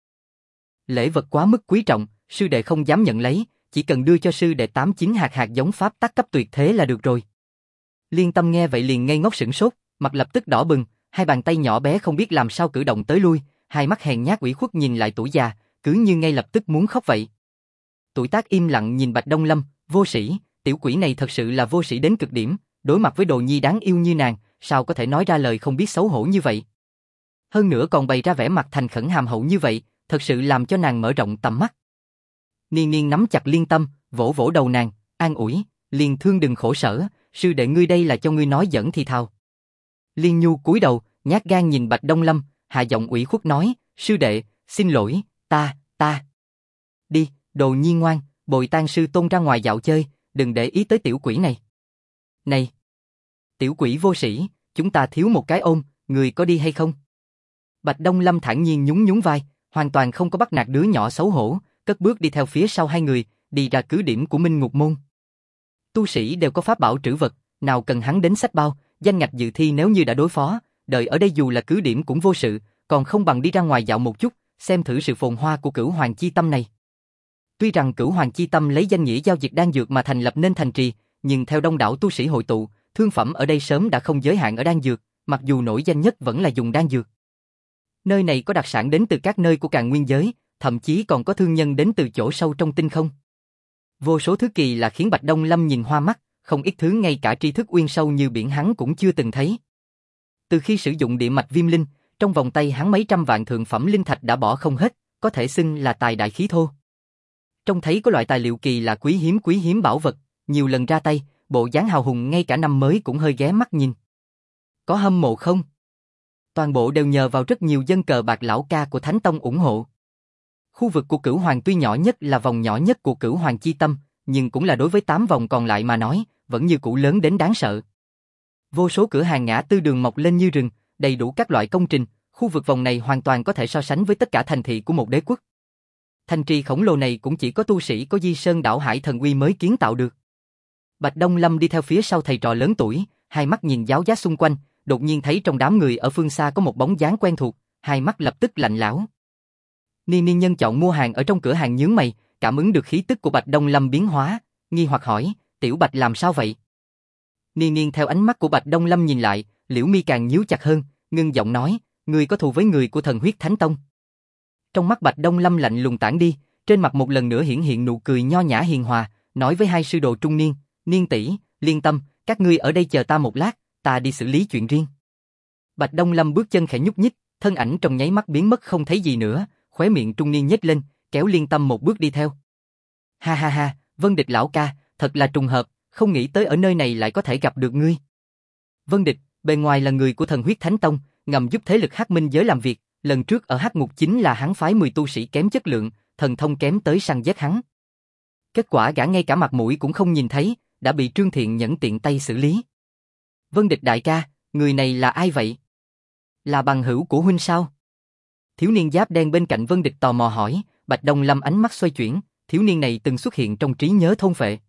A: Lễ vật quá mức quý trọng, sư đệ không dám nhận lấy, chỉ cần đưa cho sư đệ 8-9 hạt hạt giống pháp tắc cấp tuyệt thế là được rồi. Liên Tâm nghe vậy liền ngây ngốc sửng sốt, mặt lập tức đỏ bừng, hai bàn tay nhỏ bé không biết làm sao cử động tới lui, hai mắt hèn nhát ủy khuất nhìn lại tuổi già, cứ như ngay lập tức muốn khóc vậy. Tuổi tác im lặng nhìn Bạch Đông Lâm, vô sĩ, tiểu quỷ này thật sự là vô sĩ đến cực điểm, đối mặt với đồ nhi đáng yêu như nàng, sao có thể nói ra lời không biết xấu hổ như vậy. Hơn nữa còn bày ra vẻ mặt thành khẩn hàm hậu như vậy, thật sự làm cho nàng mở rộng tầm mắt. Niên Niên nắm chặt Liên Tâm, vỗ vỗ đầu nàng, an ủi, Liên Thương đừng khổ sở, sư đệ ngươi đây là cho ngươi nói giỡn thì thào. Liên Nhu cúi đầu, nhát gan nhìn Bạch Đông Lâm, hạ giọng ủy khuất nói, sư đệ, xin lỗi, ta. Đi, đồ nhi ngoan, bồi tang sư tôn ra ngoài dạo chơi, đừng để ý tới tiểu quỷ này. Này, tiểu quỷ vô sĩ, chúng ta thiếu một cái ôm, người có đi hay không? Bạch Đông Lâm thản nhiên nhún nhún vai, hoàn toàn không có bắt nạt đứa nhỏ xấu hổ, cất bước đi theo phía sau hai người, đi ra cứ điểm của Minh Ngục Môn. Tu sĩ đều có pháp bảo trữ vật, nào cần hắn đến xách bao, danh ngạch dự thi nếu như đã đối phó, đợi ở đây dù là cứ điểm cũng vô sự, còn không bằng đi ra ngoài dạo một chút, xem thử sự phồn hoa của Cửu Hoàng Chi Tâm này. Tuy rằng Cửu Hoàng Chi Tâm lấy danh nghĩa giao dịch đan dược mà thành lập nên thành trì, nhưng theo đông đảo tu sĩ hội tụ, thương phẩm ở đây sớm đã không giới hạn ở đan dược, mặc dù nổi danh nhất vẫn là dùng đan dược. Nơi này có đặc sản đến từ các nơi của Càn Nguyên giới, thậm chí còn có thương nhân đến từ chỗ sâu trong tinh không. Vô số thứ kỳ là khiến Bạch Đông Lâm nhìn hoa mắt, không ít thứ ngay cả tri thức uyên sâu như biển hắn cũng chưa từng thấy. Từ khi sử dụng địa mạch viêm linh, trong vòng tay hắn mấy trăm vạn thượng phẩm linh thạch đã bỏ không hết, có thể xưng là tài đại khí thô. Trông thấy có loại tài liệu kỳ là quý hiếm bảo vật, nhiều lần ra tay, bộ dáng hào hùng ngay cả năm mới cũng hơi ghé mắt nhìn. Có hâm mộ không? Toàn bộ đều nhờ vào rất nhiều dân cờ bạc lão ca của Thánh Tông ủng hộ. Khu vực của Cửu Hoàng tuy nhỏ nhất là vòng nhỏ nhất của Cửu Hoàng Chi Tâm, nhưng cũng là đối với 8 vòng còn lại mà nói, vẫn như cũ lớn đến đáng sợ. Vô số cửa hàng ngã tư đường mọc lên như rừng, đầy đủ các loại công trình, khu vực vòng này hoàn toàn có thể so sánh với tất cả thành thị của một đế quốc. Thành trì khổng lồ này cũng chỉ có tu sĩ có Di Sơn Đảo Hải Thần Uy mới kiến tạo được. Bạch Đông Lâm đi theo phía sau thầy trò lớn tuổi, hai mắt nhìn giáo giác xung quanh, đột nhiên thấy trong đám người ở phương xa có một bóng dáng quen thuộc, hai mắt lập tức lạnh lẽo. Niên Niên nhân chọn mua hàng ở trong cửa hàng nhướng mày, cảm ứng được khí tức của Bạch Đông Lâm biến hóa, nghi hoặc hỏi, Tiểu Bạch làm sao vậy? Niên Niên theo ánh mắt của Bạch Đông Lâm nhìn lại, liễu mi càng nhíu chặt hơn, ngưng giọng nói, người có thù với người của Thần Huyết Thánh Tông. Trong mắt Bạch Đông Lâm lạnh lùng tản đi, trên mặt một lần nữa hiển hiện nụ cười nho nhã hiền hòa, nói với hai sư đồ trung niên, Niên tỷ, Liên Tâm, các ngươi ở đây chờ ta một lát, ta đi xử lý chuyện riêng. Bạch Đông Lâm bước chân khẽ nhúc nhích, thân ảnh trong nháy mắt biến mất không thấy gì nữa, khóe miệng trung niên nhếch lên, kéo Liên Tâm một bước đi theo. Ha ha ha, Vân Địch lão ca, thật là trùng hợp, không nghĩ tới ở nơi này lại có thể gặp được ngươi. Vân Địch, bề ngoài là người của Thần Huyết Thánh Tông, ngầm giúp thế lực Hắc Minh giới làm việc, lần trước ở Hắc Ngục chính là hắn phái 10 tu sĩ kém chất lượng, thần thông kém tới săn giết hắn. Kết quả gã ngay cả mặt mũi cũng không nhìn thấy, đã bị Trương Thiện Nhẫn tiện tay xử lý. Vân Địch đại ca, người này là ai vậy? Là bằng hữu của huynh sao? Thiếu niên giáp đen bên cạnh Vân Địch tò mò hỏi, Bạch Đông Lâm ánh mắt xoay chuyển, thiếu niên này từng xuất hiện trong trí nhớ thôn phệ.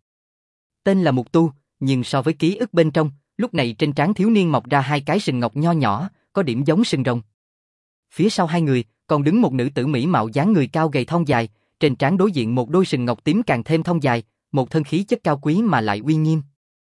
A: Tên là Mục Tu, nhưng so với ký ức bên trong, lúc này trên trán thiếu niên mọc ra 2 cái sừng ngọc nho nhỏ, có điểm giống sừng rồng. Phía sau 2 người, còn đứng một nữ tử mỹ mạo dáng người cao gầy thon dài, trên trán đối diện một đôi sừng ngọc tím càng thêm thon dài, một thân khí chất cao quý mà lại uy nghiêm.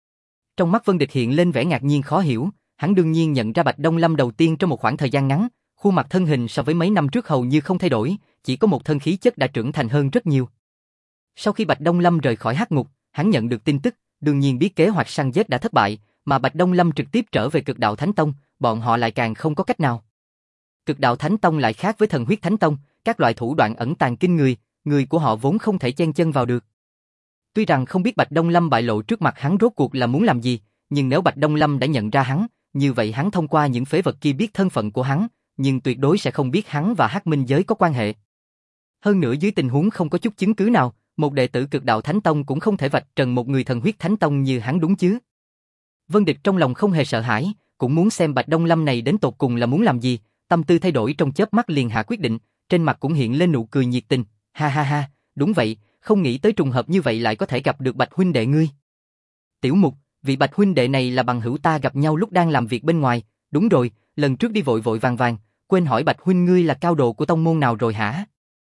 A: Trong mắt Vân Địch hiện lên vẻ ngạc nhiên khó hiểu, hắn đương nhiên nhận ra Bạch Đông Lâm đầu tiên trong một khoảng thời gian ngắn, khuôn mặt thân hình so với mấy năm trước hầu như không thay đổi, chỉ có một thân khí chất đã trưởng thành hơn rất nhiều. Sau khi Bạch Đông Lâm rời khỏi Hắc Ngục, hắn nhận được tin tức, đương nhiên biết kế hoạch săn giết đã thất bại, mà Bạch Đông Lâm trực tiếp trở về Cực Đạo Thánh Tông, bọn họ lại càng không có cách nào. Cực Đạo Thánh Tông lại khác với Thần Huyết Thánh Tông, các loại thủ đoạn ẩn tàng kinh người, người của họ vốn không thể chen chân vào được. Tuy rằng không biết Bạch Đông Lâm bại lộ trước mặt hắn rốt cuộc là muốn làm gì, nhưng nếu Bạch Đông Lâm đã nhận ra hắn, như vậy hắn thông qua những phế vật kia biết thân phận của hắn, nhưng tuyệt đối sẽ không biết hắn và Hắc Minh giới có quan hệ. Hơn nữa dưới tình huống không có chút chứng cứ nào, một đệ tử Cực Đạo Thánh Tông cũng không thể vạch trần một người Thần Huyết Thánh Tông như hắn đúng chứ. Vân Địch trong lòng không hề sợ hãi, cũng muốn xem Bạch Đông Lâm này đến tột cùng là muốn làm gì, tâm tư thay đổi trong chớp mắt liền hạ quyết định, trên mặt cũng hiện lên nụ cười nhiệt tình, ha ha ha, đúng vậy, không nghĩ tới trùng hợp như vậy lại có thể gặp được Bạch huynh đệ ngươi. Tiểu Mục, vị Bạch huynh đệ này là bằng hữu ta gặp nhau lúc đang làm việc bên ngoài, đúng rồi, lần trước đi vội vội vàng vàng, quên hỏi Bạch huynh ngươi là cao đồ của tông môn nào rồi hả?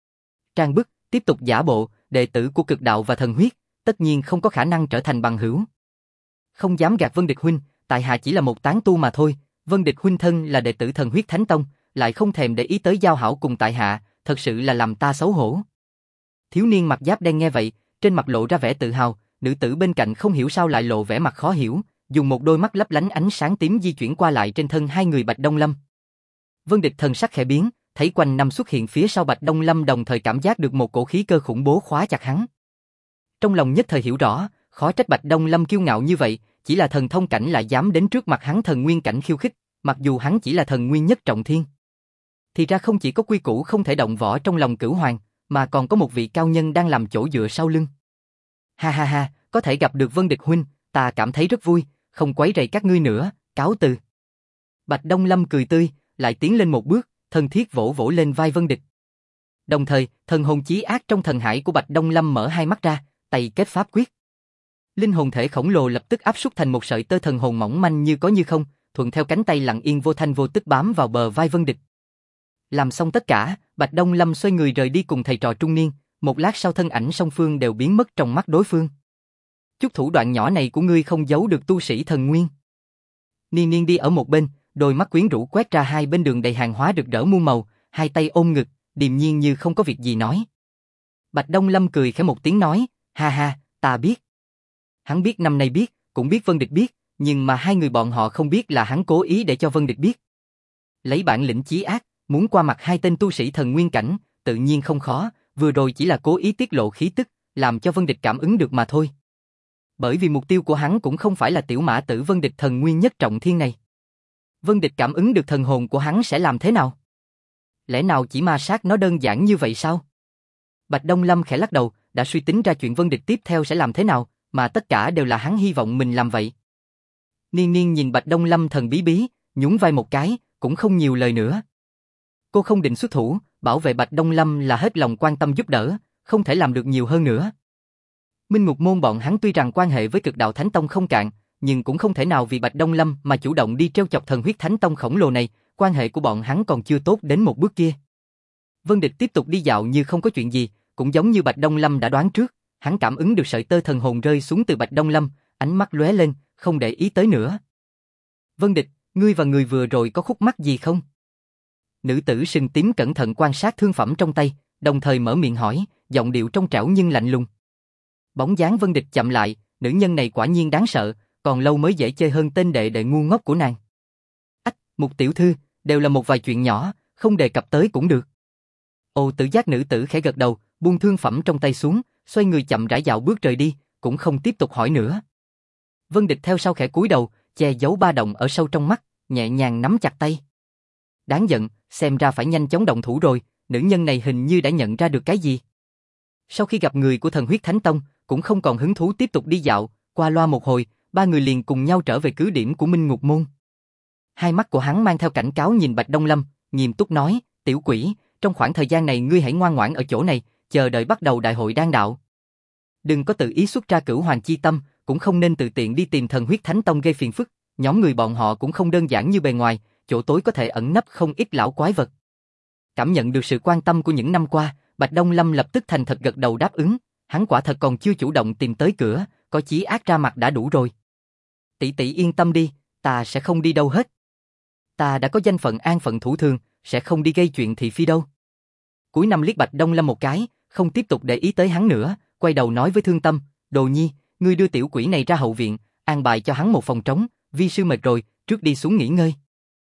A: Trang Bức tiếp tục giả bộ, đệ tử của Cực Đạo và Thần Huyết, tất nhiên không có khả năng trở thành bằng hữu. Không dám gạt Vân Địch huynh, tại hạ chỉ là một tán tu mà thôi, Vân Địch huynh thân là đệ tử Thần Huyết Thánh Tông, lại không thèm để ý tới giao hảo cùng tại hạ, thật sự là làm ta xấu hổ. Thiếu niên mặc giáp đen nghe vậy, trên mặt lộ ra vẻ tự hào, nữ tử bên cạnh không hiểu sao lại lộ vẻ mặt khó hiểu, dùng một đôi mắt lấp lánh ánh sáng tím di chuyển qua lại trên thân 2 người Bạch Đông Lâm. Vân Địch thần sắc khẽ biến, thấy quanh năm xuất hiện phía sau Bạch Đông Lâm đồng thời cảm giác được một cổ khí cơ khủng bố khóa chặt hắn. Trong lòng nhất thời hiểu rõ, khó trách Bạch Đông Lâm kiêu ngạo như vậy, chỉ là thần thông cảnh lại dám đến trước mặt hắn thần nguyên cảnh khiêu khích, mặc dù hắn chỉ là thần nguyên nhất trọng thiên. Thì ra không chỉ có quy củ không thể động võ trong lòng Cửu Hoàng, mà còn có một vị cao nhân đang làm chỗ dựa sau lưng. Ha ha ha, có thể gặp được Vân Địch huynh, ta cảm thấy rất vui, không quấy rầy các ngươi nữa, cáo từ. Bạch Đông Lâm cười tươi, lại tiến lên một bước, thân thiết vỗ vỗ lên vai Vân Địch. Đồng thời, thần hồn chí ác trong thần hải của Bạch Đông Lâm mở 2 mắt ra, tay kết pháp quyết. Linh hồn thể khổng lồ lập tức áp súc thành một sợi tơ thần hồn mỏng manh như có như không, thuận theo cánh tay lặng yên vô thanh vô tức bám vào bờ vai Vân Địch. Làm xong tất cả, Bạch Đông Lâm xoay người rời đi cùng thầy trò trung niên, một lát sau thân ảnh song phương đều biến mất trong mắt đối phương. Chút thủ đoạn nhỏ này của ngươi không giấu được tu sĩ thần nguyên. Niên Niên đi ở một bên, đôi mắt quyến rũ quét ra hai bên đường đầy hàng hóa rực rỡ muôn màu, hai tay ôm ngực, điềm nhiên như không có việc gì nói. Bạch Đông Lâm cười khẽ một tiếng nói, ha ha, ta biết. Hắn biết năm nay biết, cũng biết Vân Địch biết, nhưng mà 2 người bọn họ không biết là hắn cố ý để cho Vân Địch biết. Lấy bản lĩnh chí ác, muốn qua mặt 2 tên tu sĩ thần nguyên cảnh, tự nhiên không khó, vừa rồi chỉ là cố ý tiết lộ khí tức, làm cho Vân Địch cảm ứng được mà thôi. Bởi vì mục tiêu của hắn cũng không phải là tiểu mã tử Vân Địch thần nguyên nhất trọng thiên này. Vân Địch cảm ứng được thần hồn của hắn sẽ làm thế nào? Lẽ nào chỉ ma sát nó đơn giản như vậy sao? Bạch Đông Lâm khẽ lắc đầu, đã suy tính ra chuyện Vân Địch tiếp theo sẽ làm thế nào, mà tất cả đều là hắn hy vọng mình làm vậy. Niên Niên nhìn Bạch Đông Lâm thần bí bí, nhún vai một cái, cũng không nhiều lời nữa. Cô không định xuất thủ, bảo vệ Bạch Đông Lâm là hết lòng quan tâm giúp đỡ, không thể làm được nhiều hơn nữa. Minh Ngục Môn bọn hắn tuy rằng quan hệ với Cực Đạo Thánh Tông không cạn, nhưng cũng không thể nào vì Bạch Đông Lâm mà chủ động đi trêu chọc Thần Huyết Thánh Tông khổng lồ này, quan hệ của bọn hắn còn chưa tốt đến một bước kia. Vân Địch tiếp tục đi dạo như không có chuyện gì, cũng giống như Bạch Đông Lâm đã đoán trước, hắn cảm ứng được sợi tơ thần hồn rơi xuống từ Bạch Đông Lâm, ánh mắt lóe lên, không để ý tới nữa. Vân Địch, ngươi và người vừa rồi có khúc mắc gì không? Nữ tử sừng tím cẩn thận quan sát thương phẩm trong tay, đồng thời mở miệng hỏi, giọng điệu trong trẻo nhưng lạnh lùng. Bóng dáng Vân Địch chậm lại, nữ nhân này quả nhiên đáng sợ, còn lâu mới dễ chơi hơn tên đệ đệ ngu ngốc của nàng. Ách, Mục tiểu thư, đều là một vài chuyện nhỏ, không đề cập tới cũng được. Ô Tử Giác nữ tử khẽ gật đầu, buông thương phẩm trong tay xuống, xoay người chậm rãi dạo bước rời đi, cũng không tiếp tục hỏi nữa. Vân Địch theo sau khẽ cúi đầu, che giấu ba động ở sâu trong mắt, nhẹ nhàng nắm chặt tay. Đáng giận, xem ra phải nhanh chóng động thủ rồi, nữ nhân này hình như đã nhận ra được cái gì. Sau khi gặp người của Thần Huyết Thánh Tông, cũng không còn hứng thú tiếp tục đi dạo, qua loa một hồi, ba người liền cùng nhau trở về cứ điểm của Minh Ngục Môn. Hai mắt của hắn mang theo cảnh cáo nhìn Bạch Đông Lâm, nghiêm túc nói, tiểu quỷ, trong khoảng thời gian này ngươi hãy ngoan ngoãn ở chỗ này, chờ đợi bắt đầu đại hội đan đạo. Đừng có tự ý xuất ra Cửu Hoàng Chi Tâm, cũng không nên tự tiện đi tìm Thần Huyết Thánh Tông gây phiền phức, nhóm người bọn họ cũng không đơn giản như bề ngoài, chỗ tối có thể ẩn nấp không ít lão quái vật. Cảm nhận được sự quan tâm của những năm qua, Bạch Đông Lâm lập tức thành thật gật đầu đáp ứng, hắn quả thật còn chưa chủ động tìm tới cửa, có chí ác ra mặt đã đủ rồi. Tỷ tỷ yên tâm đi, ta sẽ không đi đâu hết. Ta đã có danh phận an phận thủ thường, sẽ không đi gây chuyện thị phi đâu. Cuối năm liếc Bạch Đông Lâm một cái, không tiếp tục để ý tới hắn nữa, quay đầu nói với Thương Tâm, Đồ Nhi, ngươi đưa tiểu quỷ này ra hậu viện, an bài cho hắn một phòng trống, vi sư mệt rồi, trước đi xuống nghỉ ngơi.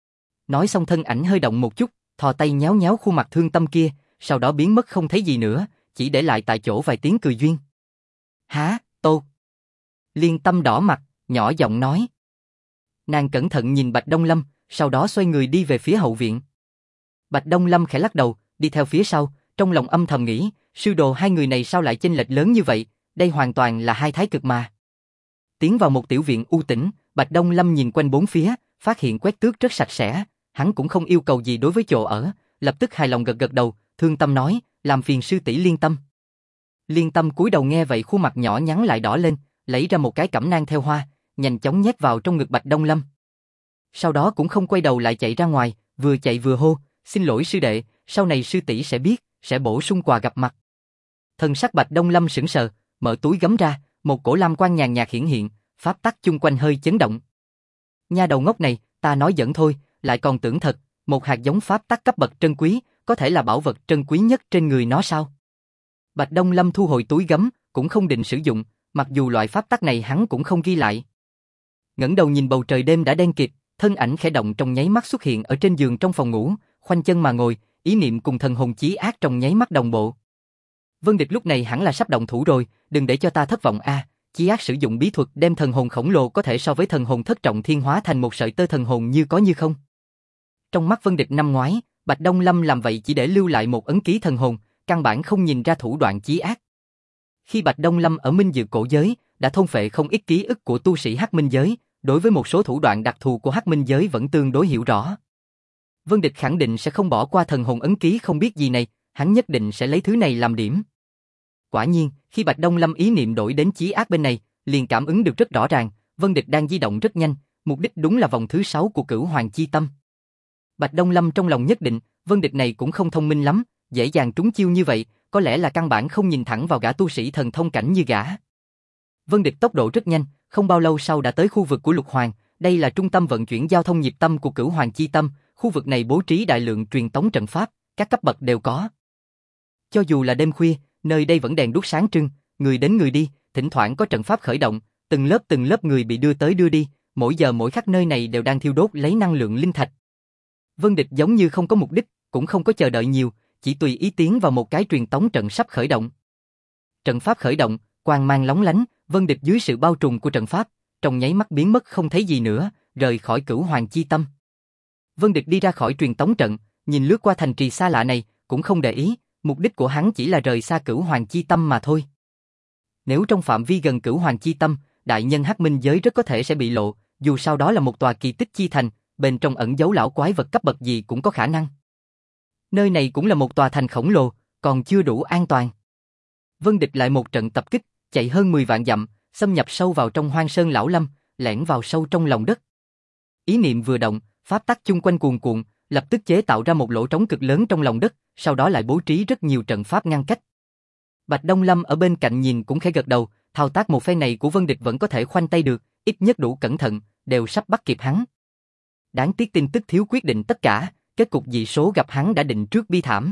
A: Nói xong thân ảnh hơi động một chút, thò tay nhéo nhéo khuôn mặt Thương Tâm kia, sau đó biến mất không thấy gì nữa, chỉ để lại tại chỗ vài tiếng cười duyên. Hả, Tô? Liên Tâm đỏ mặt, nhỏ giọng nói. Nàng cẩn thận nhìn Bạch Đông Lâm, sau đó xoay người đi về phía hậu viện. Bạch Đông Lâm khẽ lắc đầu, đi theo phía sau, trong lòng âm thầm nghĩ, sư đồ hai người này sao lại chênh lệch lớn như vậy, đây hoàn toàn là hai thái cực mà. Tiến vào một tiểu viện u tĩnh, Bạch Đông Lâm nhìn quanh bốn phía, phát hiện quét tước rất sạch sẽ, hắn cũng không yêu cầu gì đối với chỗ ở, lập tức hài lòng gật gật đầu, Thương Tâm nói, làm phiền sư tỷ Liên Tâm. Liên Tâm cúi đầu nghe vậy khuôn mặt nhỏ nhắn lại đỏ lên, lấy ra một cái cẩm nang theo hoa, nhanh chóng nhét vào trong ngực Bạch Đông Lâm. Sau đó cũng không quay đầu lại chạy ra ngoài, vừa chạy vừa hô, xin lỗi sư đệ, sau này sư tỷ sẽ biết, sẽ bổ sung quà gặp mặt. Thần sắc Bạch Đông Lâm sững sờ, mở túi gấm ra, một cổ lam quang nhàn nhạt hiển hiện, pháp tắc chung quanh hơi chấn động. Nha đầu ngốc này, ta nói giỡn thôi, lại còn tưởng thật, một hạt giống pháp tắc cấp bậc trân quý, có thể là bảo vật trân quý nhất trên người nó sao? Bạch Đông Lâm thu hồi túi gấm, cũng không định sử dụng, mặc dù loại pháp tắc này hắn cũng không ghi lại. Ngẩng đầu nhìn bầu trời đêm đã đen kịt, thân ảnh khẽ động trong nháy mắt xuất hiện ở trên giường trong phòng ngủ, khoanh chân mà ngồi, ý niệm cùng thần hồn chí ác trong nháy mắt đồng bộ. Vân Địch lúc này hẳn là sắp động thủ rồi, đừng để cho ta thất vọng a. Chí ác sử dụng bí thuật đem thần hồn khổng lồ có thể so với thần hồn thất trọng thiên hóa thành một sợi tơ thần hồn như có như không. Trong mắt Vân Địch năm ngoái, Bạch Đông Lâm làm vậy chỉ để lưu lại một ấn ký thần hồn, căn bản không nhìn ra thủ đoạn chí ác. Khi Bạch Đông Lâm ở Minh Dược cổ giới, đã thôn phệ không ít ký ức của tu sĩ Hắc Minh giới, đối với một số thủ đoạn đặc thù của Hắc Minh giới vẫn tương đối hiểu rõ. Vân Địch khẳng định sẽ không bỏ qua thần hồn ấn ký không biết gì này, hắn nhất định sẽ lấy thứ này làm điểm. Quả nhiên, khi Bạch Đông Lâm ý niệm đổi đến chí ác bên này, liền cảm ứng được rất rõ ràng, Vân Địch đang di động rất nhanh, mục đích đúng là vòng thứ 6 của Cửu Hoàng Chi Tâm. Bạch Đông Lâm trong lòng nhất định, Vân Địch này cũng không thông minh lắm, dễ dàng trúng chiêu như vậy, có lẽ là căn bản không nhìn thẳng vào gã tu sĩ thần thông cảnh như gã. Vân Địch tốc độ rất nhanh, không bao lâu sau đã tới khu vực của Lục Hoàng, đây là trung tâm vận chuyển giao thông nhịp tâm của Cửu Hoàng Chi Tâm, khu vực này bố trí đại lượng truyền tống trận pháp, các cấp bậc đều có. Cho dù là đêm khuya, nơi đây vẫn đèn đuốc sáng trưng, người đến người đi, thỉnh thoảng có trận pháp khởi động, từng lớp người bị đưa tới đưa đi, mỗi giờ mỗi khắc nơi này đều đang thiêu đốt lấy năng lượng linh thạch. Vân Địch giống như không có mục đích, cũng không có chờ đợi nhiều, chỉ tùy ý tiến vào một cái truyền tống trận sắp khởi động. Trận pháp khởi động, quang mang lóng lánh, Vân Địch dưới sự bao trùm của trận pháp, trong nháy mắt biến mất không thấy gì nữa, rời khỏi Cửu Hoàng Chi Tâm. Vân Địch đi ra khỏi truyền tống trận, nhìn lướt qua thành trì xa lạ này, cũng không để ý, mục đích của hắn chỉ là rời xa Cửu Hoàng Chi Tâm mà thôi. Nếu trong phạm vi gần Cửu Hoàng Chi Tâm, đại nhân Hắc Minh giới rất có thể sẽ bị lộ, dù sao đó là một tòa kỳ tích chi thành, bên trong ẩn giấu lão quái vật cấp bậc gì cũng có khả năng. Nơi này cũng là một tòa thành khổng lồ, còn chưa đủ an toàn. Vân Địch lại một trận tập kích, chạy hơn 10 vạn dặm, xâm nhập sâu vào trong hoang sơn lão lâm, lẻn vào sâu trong lòng đất. Ý niệm vừa động, pháp tắc chung quanh cuồn cuộn, lập tức chế tạo ra một lỗ trống cực lớn trong lòng đất, sau đó lại bố trí rất nhiều trận pháp ngăn cách. Bạch Đông Lâm ở bên cạnh nhìn cũng khẽ gật đầu, thao tác một phe này của Vân Địch vẫn có thể khoanh tay được, ít nhất đủ cẩn thận, đều sắp bắt kịp hắn. Đáng tiếc tin tức thiếu quyết định tất cả, kết cục dị số gặp hắn đã định trước bi thảm.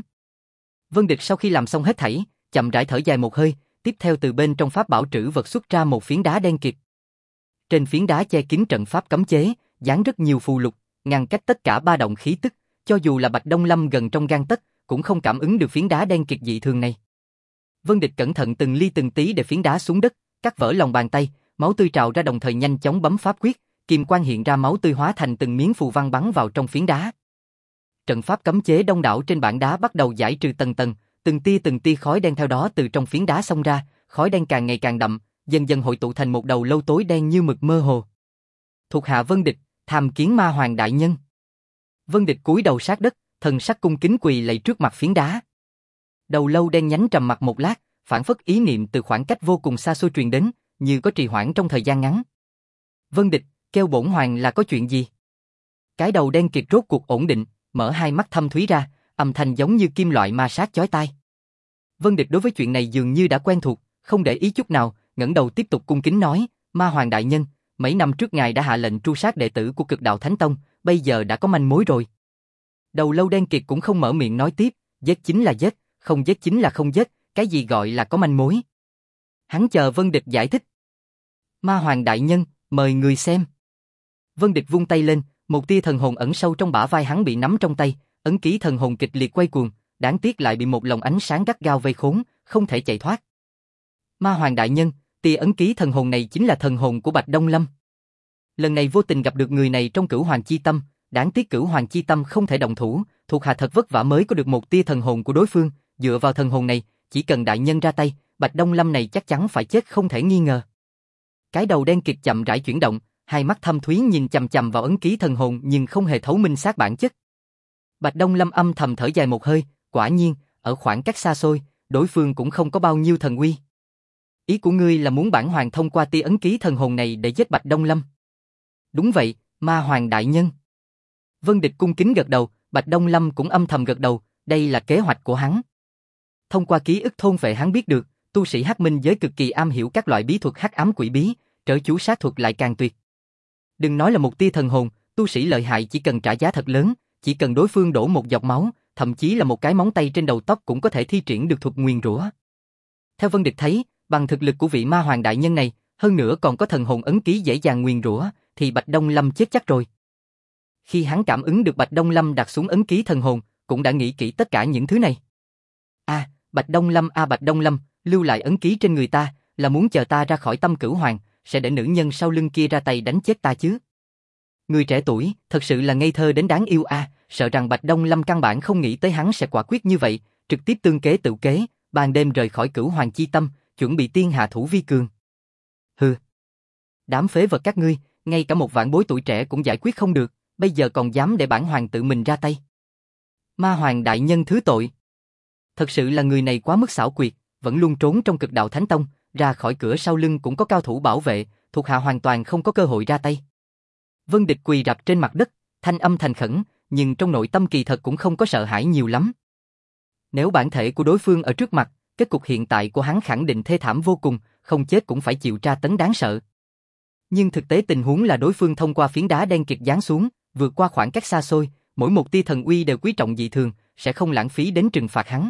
A: Vân Địch sau khi làm xong hết thảy, chậm rãi thở dài một hơi, tiếp theo từ bên trong pháp bảo trữ vật xuất ra một phiến đá đen kịt. Trên phiến đá che kín trận pháp cấm chế, dán rất nhiều phù lục, ngăn cách tất cả ba động khí tức, cho dù là Bạch Đông Lâm gần trong gang tấc, cũng không cảm ứng được phiến đá đen kịt dị thường này. Vân Địch cẩn thận từng ly từng tí để phiến đá xuống đất, cắt vỡ lòng bàn tay, máu tươi trào ra đồng thời nhanh chóng bấm pháp quyết, kim quang hiện ra máu tươi hóa thành từng miếng phù văn bắn vào trong phiến đá. Trận pháp cấm chế đông đảo trên bảng đá bắt đầu giải trừ tầng tầng, từng tia khói đen theo đó từ trong phiến đá xông ra, khói đen càng ngày càng đậm, dần dần hội tụ thành một đầu lâu tối đen như mực mơ hồ. Thuộc hạ Vân Địch, tham kiến Ma Hoàng đại nhân. Vân Địch cúi đầu sát đất, thần sắc cung kính quỳ lạy trước mặt phiến đá. Đầu lâu đen nhánh trầm mặc một lát, phảng phất ý niệm từ khoảng cách vô cùng xa xôi truyền đến, như có trì hoãn trong thời gian ngắn. Vân Địch, kêu bổn hoàng là có chuyện gì? Cái đầu đen kịt rốt cuộc ổn định, mở hai mắt thâm thúy ra, âm thanh giống như kim loại ma sát chói tai. Vân Địch đối với chuyện này dường như đã quen thuộc, không để ý chút nào, ngẩng đầu tiếp tục cung kính nói, Ma Hoàng đại nhân, mấy năm trước ngài đã hạ lệnh tru sát đệ tử của Cực Đạo Thánh Tông, bây giờ đã có manh mối rồi. Đầu lâu đen kiệt cũng không mở miệng nói tiếp, giết chính là giết, không giết chính là không giết, cái gì gọi là có manh mối? Hắn chờ Vân Địch giải thích. Ma Hoàng đại nhân, mời người xem. Vân Địch vung tay lên, một tia thần hồn ẩn sâu trong bả vai hắn bị nắm trong tay, ấn ký thần hồn kịch liệt quay cuồng, đáng tiếc lại bị một lồng ánh sáng gắt gao vây khốn, không thể chạy thoát. Ma Hoàng đại nhân, tia ấn ký thần hồn này chính là thần hồn của Bạch Đông Lâm. Lần này vô tình gặp được người này trong Cửu Hoàng chi tâm, đáng tiếc Cửu Hoàng chi tâm không thể động thủ, thuộc hạ thật vất vả mới có được một tia thần hồn của đối phương, dựa vào thần hồn này, chỉ cần đại nhân ra tay, Bạch Đông Lâm này chắc chắn phải chết không thể nghi ngờ. Cái đầu đen kịt chậm rãi chuyển động, hai mắt thâm thúy nhìn chằm chằm vào ấn ký thần hồn nhưng không hề thấu minh xác bản chất. Bạch Đông Lâm âm thầm thở dài một hơi, quả nhiên, ở khoảng cách xa xôi, đối phương cũng không có bao nhiêu thần uy. Ý của ngươi là muốn bản hoàng thông qua tia ấn ký thần hồn này để giết Bạch Đông Lâm? Đúng vậy, Ma Hoàng đại nhân. Vân Địch cung kính gật đầu, Bạch Đông Lâm cũng âm thầm gật đầu, đây là kế hoạch của hắn. Thông qua ký ức thôn phệ hắn biết được, tu sĩ Hắc Minh giới cực kỳ am hiểu các loại bí thuật hắc ám quỷ bí, trớ chú sát thuật lại càng tuyệt. Đừng nói là một tia thần hồn, tu sĩ lợi hại chỉ cần trả giá thật lớn, chỉ cần đối phương đổ một giọt máu, thậm chí là một cái móng tay trên đầu tóc cũng có thể thi triển được thuật nguyền rủa. Theo Vân Địch thấy, bằng thực lực của vị Ma Hoàng đại nhân này, hơn nữa còn có thần hồn ấn ký dễ dàng nguyền rủa, thì Bạch Đông Lâm chết chắc rồi. Khi hắn cảm ứng được Bạch Đông Lâm đặt xuống ấn ký thần hồn, cũng đã nghĩ kỹ tất cả những thứ này. Bạch Đông Lâm Bạch Đông Lâm, lưu lại ấn ký trên người ta, là muốn chờ ta ra khỏi Tâm Cửu Hoàng, sẽ để nữ nhân sau lưng kia ra tay đánh chết ta chứ. Người trẻ tuổi, thật sự là ngây thơ đến đáng yêu sợ rằng Bạch Đông Lâm căn bản không nghĩ tới hắn sẽ quả quyết như vậy, trực tiếp tương kế tự kế, ban đêm rời khỏi Cửu Hoàng chi tâm, chuẩn bị tiên hạ thủ vi cường. Hừ. Đám phế vật các ngươi, ngay cả một vạn bối tuổi trẻ cũng giải quyết không được, bây giờ còn dám để bản hoàng tự mình ra tay. Ma Hoàng đại nhân thứ tội. Thật sự là người này quá mức xảo quyệt, vẫn luôn trốn trong Cực Đạo Thánh Tông, ra khỏi cửa sau lưng cũng có cao thủ bảo vệ, thuộc hạ hoàn toàn không có cơ hội ra tay. Vân Địch quỳ rạp trên mặt đất, thanh âm thành khẩn, nhưng trong nội tâm kỳ thật cũng không có sợ hãi nhiều lắm. Nếu bản thể của đối phương ở trước mặt, kết cục hiện tại của hắn khẳng định thê thảm vô cùng, không chết cũng phải chịu tra tấn đáng sợ. Nhưng thực tế tình huống là đối phương thông qua phiến đá đen kịt giáng xuống, vượt qua khoảng cách xa xôi, mỗi một tia thần uy đều quý trọng dị thường, sẽ không lãng phí đến trừng phạt hắn.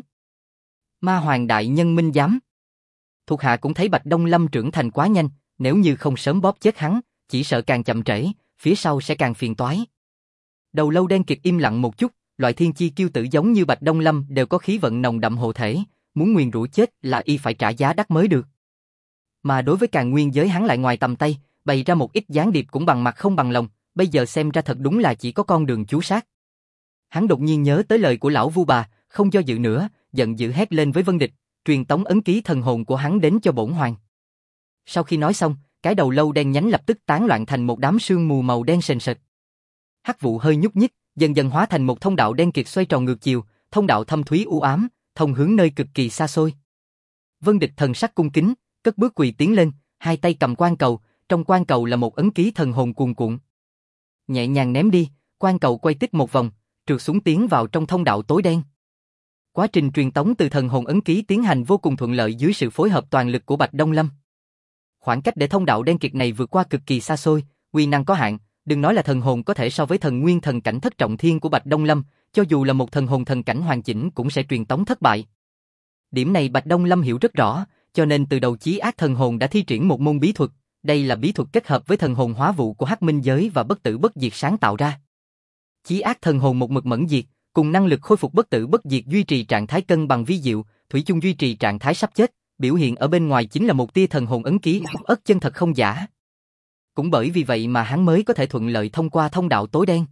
A: Ma Hoàng đại nhân minh giám. Thuộc hạ cũng thấy Bạch Đông Lâm trưởng thành quá nhanh, nếu như không sớm bóp chết hắn, chỉ sợ càng chậm trễ, phía sau sẽ càng phiền toái. Đầu lâu đen kịt im lặng một chút, loại thiên chi kiêu tử giống như Bạch Đông Lâm đều có khí vận nồng đậm hộ thể, muốn nguyền rủa chết là y phải trả giá đắt mới được. Mà đối với Càn Nguyên giới hắn lại ngoài tầm tay, bày ra một ít gián điệp cũng bằng mặt không bằng lòng, bây giờ xem ra thật đúng là chỉ có con đường chú sát. Hắn đột nhiên nhớ tới lời của lão Vu Bà, không do dự nữa, giận dữ hét lên với Vân Địch, truyền tống ấn ký thần hồn của hắn đến cho bổn hoàng. Sau khi nói xong, cái đầu lâu đen nhánh lập tức tán loạn thành một đám sương mù màu đen sền sệt. Hắc vụ hơi nhúc nhích, dần dần hóa thành một thông đạo đen kịt xoay tròn ngược chiều, thông đạo thâm thúy u ám, thông hướng nơi cực kỳ xa xôi. Vân Địch thần sắc cung kính, cất bước quỳ tiến lên, hai tay cầm quan cầu, trong quan cầu là một ấn ký thần hồn cuồn cuộn. Nhẹ nhàng ném đi, quan cầu quay tích một vòng, trượt xuống tiến vào trong thông đạo tối đen. Quá trình truyền tống từ thần hồn ấn ký tiến hành vô cùng thuận lợi dưới sự phối hợp toàn lực của Bạch Đông Lâm. Khoảng cách để thông đạo đen kịt này vượt qua cực kỳ xa xôi, uy năng có hạn, đừng nói là thần hồn có thể so với thần nguyên thần cảnh thất trọng thiên của Bạch Đông Lâm, cho dù là một thần hồn thần cảnh hoàn chỉnh cũng sẽ truyền tống thất bại. Điểm này Bạch Đông Lâm hiểu rất rõ, cho nên từ đầu chí ác thần hồn đã thi triển một môn bí thuật, đây là bí thuật kết hợp với thần hồn hóa vụ của Hắc Minh giới và bất tử bất diệt sáng tạo ra. Chí ác thần hồn một mực mẫn diệt, cùng năng lực khôi phục bất tử bất diệt duy trì trạng thái cân bằng vi diệu, thủy chung duy trì trạng thái sắp chết, biểu hiện ở bên ngoài chính là một tia thần hồn ấn ký ất chân thật không giả. Cũng bởi vì vậy mà hắn mới có thể thuận lợi thông qua thông đạo tối đen.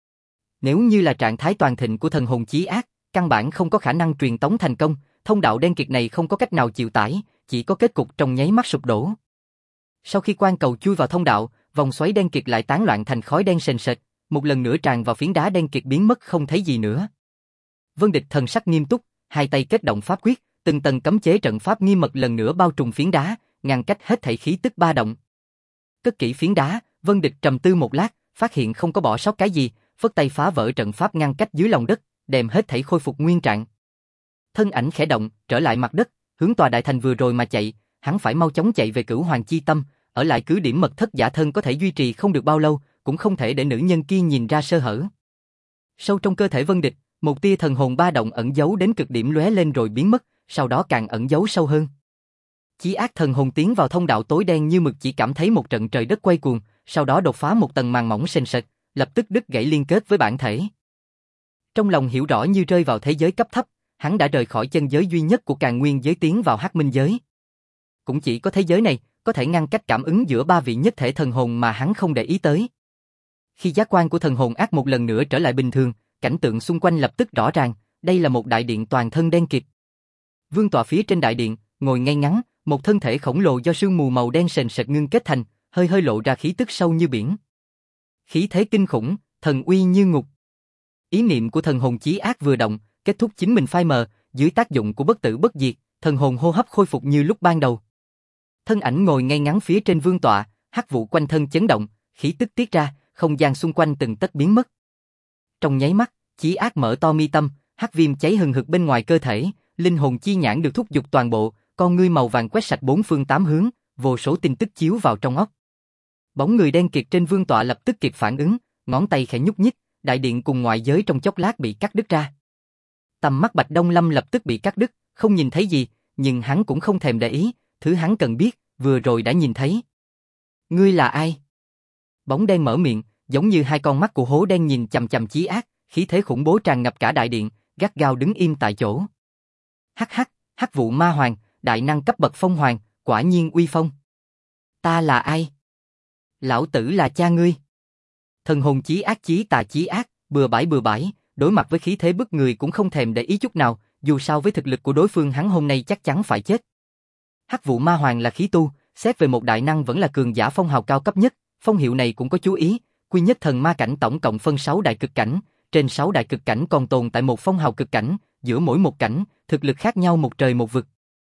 A: Nếu như là trạng thái toàn thịnh của thần hồn chí ác, căn bản không có khả năng truyền tống thành công, thông đạo đen kịt này không có cách nào chịu tải, chỉ có kết cục trong nháy mắt sụp đổ. Sau khi quan cầu chui vào thông đạo, vòng xoáy đen kịt lại tán loạn thành khói đen sền sệt, một lần nữa tràn vào phiến đá đen kịt biến mất không thấy gì nữa. Vân Địch thần sắc nghiêm túc, hai tay kết động pháp quyết, từng tầng cấm chế trận pháp nghiêm mật lần nữa bao trùm phiến đá, ngăn cách hết thảy khí tức ba động. Cất kỹ phiến đá, Vân Địch trầm tư một lát, phát hiện không có bỏ sót cái gì, phất tay phá vỡ trận pháp ngăn cách dưới lòng đất, đem hết thảy khôi phục nguyên trạng. Thân ảnh khẽ động, trở lại mặt đất, hướng tòa đại thành vừa rồi mà chạy, hắn phải mau chóng chạy về Cửu Hoàng chi tâm, ở lại cứ điểm mật thất giả thân có thể duy trì không được bao lâu, cũng không thể để nữ nhân kia nhìn ra sơ hở. Sâu trong cơ thể Vân Địch, một tia thần hồn ba động ẩn giấu đến cực điểm lóe lên rồi biến mất, sau đó càng ẩn giấu sâu hơn. Chí ác thần hồn tiến vào thông đạo tối đen như mực, chỉ cảm thấy một trận trời đất quay cuồng, sau đó đột phá một tầng màn mỏng sền sệt, lập tức đứt gãy liên kết với bản thể. Trong lòng hiểu rõ như rơi vào thế giới cấp thấp, hắn đã rời khỏi chân giới duy nhất của Càn Nguyên giới tiến vào Hắc Minh giới. Cũng chỉ có thế giới này có thể ngăn cách cảm ứng giữa ba vị nhất thể thần hồn mà hắn không để ý tới. Khi giác quan của thần hồn ác một lần nữa trở lại bình thường, cảnh tượng xung quanh lập tức rõ ràng, đây là một đại điện toàn thân đen kịt. Vương tọa phía trên đại điện, ngồi ngay ngắn, một thân thể khổng lồ do sương mù màu đen sền sệt ngưng kết thành, hơi hơi lộ ra khí tức sâu như biển. Khí thế kinh khủng, thần uy như ngục. Ý niệm của thần hồn chí ác vừa động, kết thúc chính mình phai mờ, dưới tác dụng của bất tử bất diệt, thần hồn hô hấp khôi phục như lúc ban đầu. Thân ảnh ngồi ngay ngắn phía trên vương tọa, hắc vụ quanh thân chấn động, khí tức tiết ra, không gian xung quanh từng tấc biến mất. Trong nháy mắt, chí ác mở to mi tâm, hắc viêm cháy hừng hực bên ngoài cơ thể, linh hồn chi nhãn được thúc giục toàn bộ, con ngươi màu vàng quét sạch bốn phương tám hướng, vô số tin tức chiếu vào trong óc. Bóng người đen kịt trên vương tọa lập tức kịp phản ứng, ngón tay khẽ nhúc nhích, đại điện cùng ngoại giới trong chốc lát bị cắt đứt ra. Tầm mắt Bạch Đông Lâm lập tức bị cắt đứt, không nhìn thấy gì, nhưng hắn cũng không thèm để ý, thứ hắn cần biết, vừa rồi đã nhìn thấy. Ngươi là ai? Bóng đen mở miệng, giống như hai con mắt của hố đen nhìn chằm chằm chí ác, khí thế khủng bố tràn ngập cả đại điện, gắt gao đứng im tại chỗ. Hắc hắc, Hắc Vụ Ma Hoàng, đại năng cấp bậc phong hoàng, quả nhiên uy phong. Ta là ai? Lão tử là cha ngươi. Thần hồn chí ác, bừa bãi, đối mặt với khí thế bức người cũng không thèm để ý chút nào, dù sao với thực lực của đối phương hắn hôm nay chắc chắn phải chết. Hắc Vụ Ma Hoàng là khí tu, xét về một đại năng vẫn là cường giả phong hào cao cấp nhất, phong hiệu này cũng có chú ý, quy nhất thần ma cảnh tổng cộng phân 6 đại cực cảnh, trên 6 đại cực cảnh còn tồn tại một phong hào cực cảnh, giữa mỗi một cảnh, thực lực khác nhau một trời một vực.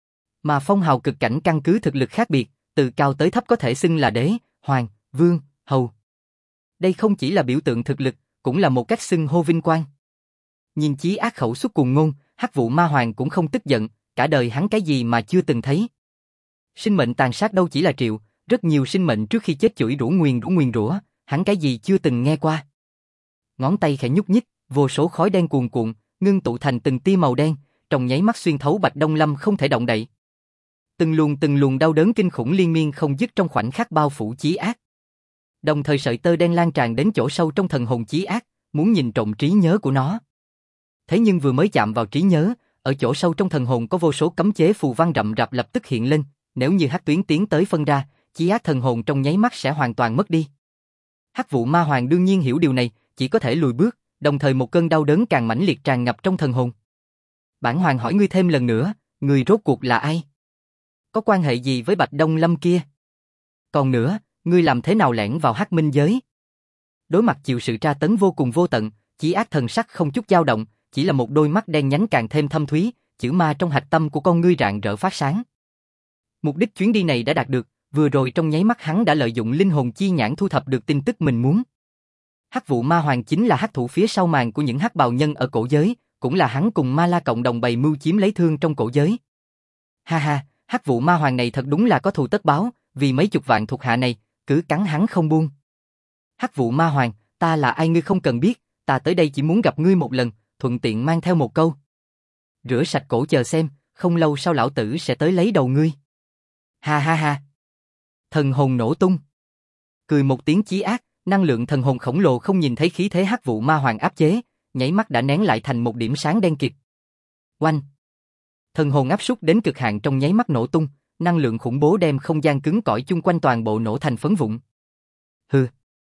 A: Mà phong hào cực cảnh căn cứ thực lực khác biệt, từ cao tới thấp có thể xưng là đế, hoàng, vương, hầu. Đây không chỉ là biểu tượng thực lực, cũng là một cách xưng hô vinh quang. Nhìn chí ác khẩu xuất cuồng ngôn, Hắc Vụ Ma Hoàng cũng không tức giận, cả đời hắn cái gì mà chưa từng thấy. Sinh mệnh tàn sát đâu chỉ là triệu, rất nhiều sinh mệnh trước khi chết chửi rủa nguyền rủa, hắn cái gì chưa từng nghe qua. Ngón tay khẽ nhúc nhích, vô số khói đen cuồn cuộn, ngưng tụ thành từng tia màu đen, trong nháy mắt xuyên thấu Bạch Đông Lâm không thể động đậy. Từng luồng đau đớn kinh khủng liên miên không dứt trong khoảnh khắc bao phủ chí ác. Đồng thời sợi tơ đen lan tràn đến chỗ sâu trong thần hồn chí ác, muốn nhìn trộm trí nhớ của nó. Thế nhưng vừa mới chạm vào trí nhớ, ở chỗ sâu trong thần hồn có vô số cấm chế phù văn rậm rạp lập tức hiện lên, nếu như hắc tuyến tiến tới phân ra, chí ác thần hồn trong nháy mắt sẽ hoàn toàn mất đi. Hắc Vụ Ma Hoàng đương nhiên hiểu điều này, chỉ có thể lùi bước, đồng thời một cơn đau đớn càng mãnh liệt tràn ngập trong thần hồn. Bản hoàng hỏi ngươi thêm lần nữa, ngươi rốt cuộc là ai? Có quan hệ gì với Bạch Đông Lâm kia? Còn nữa, ngươi làm thế nào lẻn vào Hắc Minh giới? Đối mặt chịu sự tra tấn vô cùng vô tận, chí ác thần sắc không chút dao động, chỉ là một đôi mắt đen nhánh càng thêm thâm thúy, chữ ma trong hạch tâm của con ngươi rạng rỡ phát sáng. Mục đích chuyến đi này đã đạt được, vừa rồi trong nháy mắt hắn đã lợi dụng linh hồn chi nhãn thu thập được tin tức mình muốn. Hắc Vụ Ma Hoàng chính là hắc thủ phía sau màn của những hắc bào nhân ở cổ giới, cũng là hắn cùng Ma La cộng đồng bày mưu chiếm lấy thương trong cổ giới. Ha ha, Hắc Vụ Ma Hoàng này thật đúng là có thù tất báo, vì mấy chục vạn thuộc hạ này, cứ cắn hắn không buông. Hắc Vụ Ma Hoàng, ta là ai ngươi không cần biết, ta tới đây chỉ muốn gặp ngươi một lần, thuận tiện mang theo một câu. Rửa sạch cổ chờ xem, không lâu sau lão tử sẽ tới lấy đầu ngươi. Ha ha ha. Thần hồn nổ tung. Cười một tiếng chí ác, năng lượng thần hồn khổng lồ không nhìn thấy khí thế Hắc Vụ Ma Hoàng áp chế, nhảy mắt đã nén lại thành một điểm sáng đen kịt. Oanh. Thần hồn áp suất đến cực hạn trong nháy mắt nổ tung, năng lượng khủng bố đem không gian cứng cỏi chung quanh toàn bộ nổ thành phấn vụn. Hừ.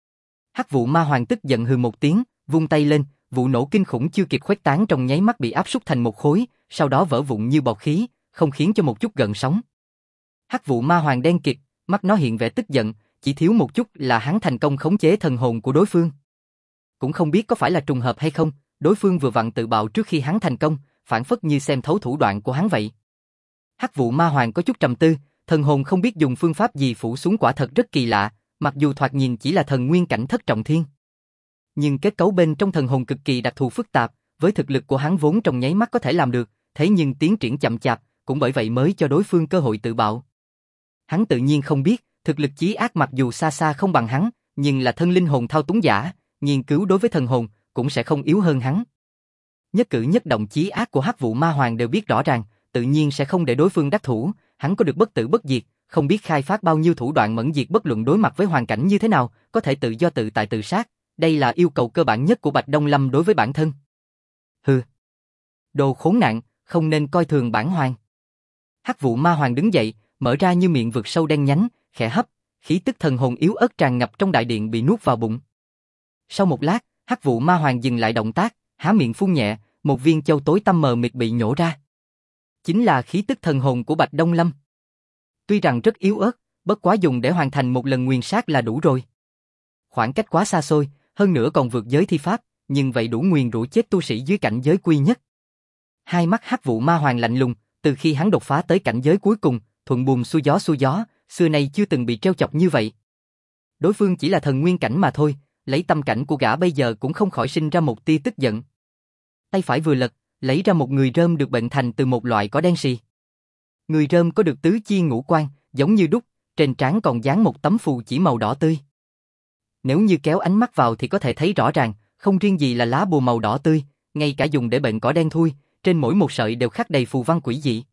A: Hắc vụ ma hoàng tức giận hừ một tiếng, vung tay lên, vụ nổ kinh khủng chưa kịp khuếch tán trong nháy mắt bị áp suất thành một khối, sau đó vỡ vụn như bọt khí, không khiến cho một chút gợn sóng. Hắc vụ ma hoàng đen kịt, mắt nó hiện vẻ tức giận, chỉ thiếu một chút là hắn thành công khống chế thần hồn của đối phương. Cũng không biết có phải là trùng hợp hay không, đối phương vừa vặn tự bạo trước khi hắn thành công, phản phất như xem thấu thủ đoạn của hắn vậy. Hắc vụ ma hoàng có chút trầm tư, thần hồn không biết dùng phương pháp gì phủ xuống quả thật rất kỳ lạ, mặc dù thoạt nhìn chỉ là thần nguyên cảnh thất trọng thiên. Nhưng kết cấu bên trong thần hồn cực kỳ đặc thù phức tạp, với thực lực của hắn vốn trong nháy mắt có thể làm được, thế nhưng tiến triển chậm chạp, cũng bởi vậy mới cho đối phương cơ hội tự bạo. Hắn tự nhiên không biết, thực lực chí ác mặc dù xa xa không bằng hắn, nhưng là thân linh hồn thao túng giả, nghiên cứu đối với thần hồn cũng sẽ không yếu hơn hắn. Nhất cử nhất động chí ác của Hắc vụ ma hoàng đều biết rõ ràng, tự nhiên sẽ không để đối phương đắc thủ, hắn có được bất tử bất diệt, không biết khai phát bao nhiêu thủ đoạn mẫn diệt bất luận đối mặt với hoàn cảnh như thế nào, có thể tự do tự tại tự sát, đây là yêu cầu cơ bản nhất của Bạch Đông Lâm đối với bản thân. Hừ. Đồ khốn nạn, không nên coi thường bản hoàng. Hắc vụ ma hoàng đứng dậy, mở ra như miệng vực sâu đen nhánh, khẽ hấp, khí tức thần hồn yếu ớt tràn ngập trong đại điện bị nuốt vào bụng. Sau một lát, Hắc vụ ma hoàng dừng lại động tác, há miệng phun nhẹ, một viên châu tối tăm mờ mịt bị nhổ ra. Chính là khí tức thần hồn của Bạch Đông Lâm. Tuy rằng rất yếu ớt, bất quá dùng để hoàn thành một lần nguyền sát là đủ rồi. Khoảng cách quá xa xôi, hơn nữa còn vượt giới thi pháp, nhưng vậy đủ nguyền rủa chết tu sĩ dưới cảnh giới quy nhất. Hai mắt Hắc vụ ma hoàng lạnh lùng, từ khi hắn đột phá tới cảnh giới cuối cùng, thuận buồm xuôi gió, xưa nay chưa từng bị trêu chọc như vậy. Đối phương chỉ là thần nguyên cảnh mà thôi, lấy tâm cảnh của gã bây giờ cũng không khỏi sinh ra một tia tức giận. Tay phải vừa lật, lấy ra một người rơm được bệnh thành từ một loại cỏ đen xì. Người rơm có được tứ chi ngũ quan, giống như đúc, trên trán còn dán một tấm phù chỉ màu đỏ tươi. Nếu như kéo ánh mắt vào thì có thể thấy rõ ràng, không riêng gì là lá bùa màu đỏ tươi, ngay cả dùng để bệnh cỏ đen thui, trên mỗi một sợi đều khắc đầy phù văn quỷ dị.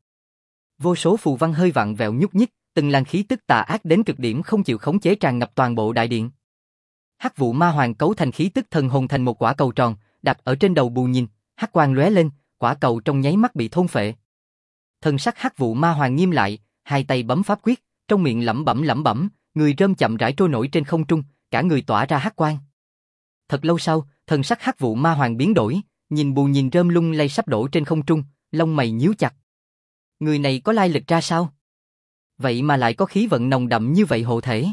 A: Vô số phù văn hơi vặn vẹo nhúc nhích, từng làn khí tức tà ác đến cực điểm không chịu khống chế tràn ngập toàn bộ đại điện. Hắc vụ ma hoàng cấu thành khí tức thần hồn thành một quả cầu tròn, đặt ở trên đầu bù nhìn, hắc quang lóe lên, quả cầu trong nháy mắt bị thôn phệ. Thần sắc Hắc vụ ma hoàng nghiêm lại, hai tay bấm pháp quyết, trong miệng lẩm bẩm, người rơm chậm rãi trôi nổi trên không trung, cả người tỏa ra hắc quang. Thật lâu sau, thần sắc Hắc vụ ma hoàng biến đổi, nhìn bù nhìn rơm lung lay sắp đổ trên không trung, lông mày nhíu chặt. Người này có lai lịch ra sao? Vậy mà lại có khí vận nồng đậm như vậy hộ thể.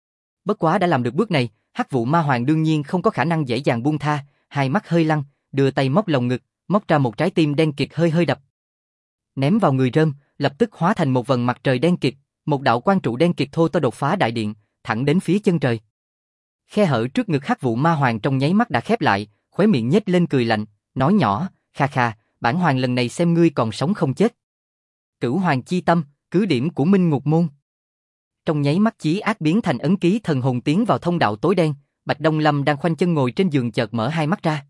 A: Bất quá đã làm được bước này, Hắc vụ ma hoàng đương nhiên không có khả năng dễ dàng buông tha, hai mắt hơi lăng, đưa tay móc lồng ngực, móc ra một trái tim đen kịt hơi đập. Ném vào người rơm, lập tức hóa thành một vầng mặt trời đen kịt, một đạo quang trụ đen kịt thô to đột phá đại điện, thẳng đến phía chân trời. Khe hở trước ngực Hắc vụ ma hoàng trong nháy mắt đã khép lại, khóe miệng nhếch lên cười lạnh, nói nhỏ, kha kha, bản hoàng lần này xem ngươi còn sống không chết. Cửu hoàng chi tâm, cứ điểm của Minh Ngục Môn. Trong nháy mắt chí ác biến thành ấn ký thần hồn tiến vào thông đạo tối đen, Bạch Đông Lâm đang khoanh chân ngồi trên giường chợt mở hai mắt ra.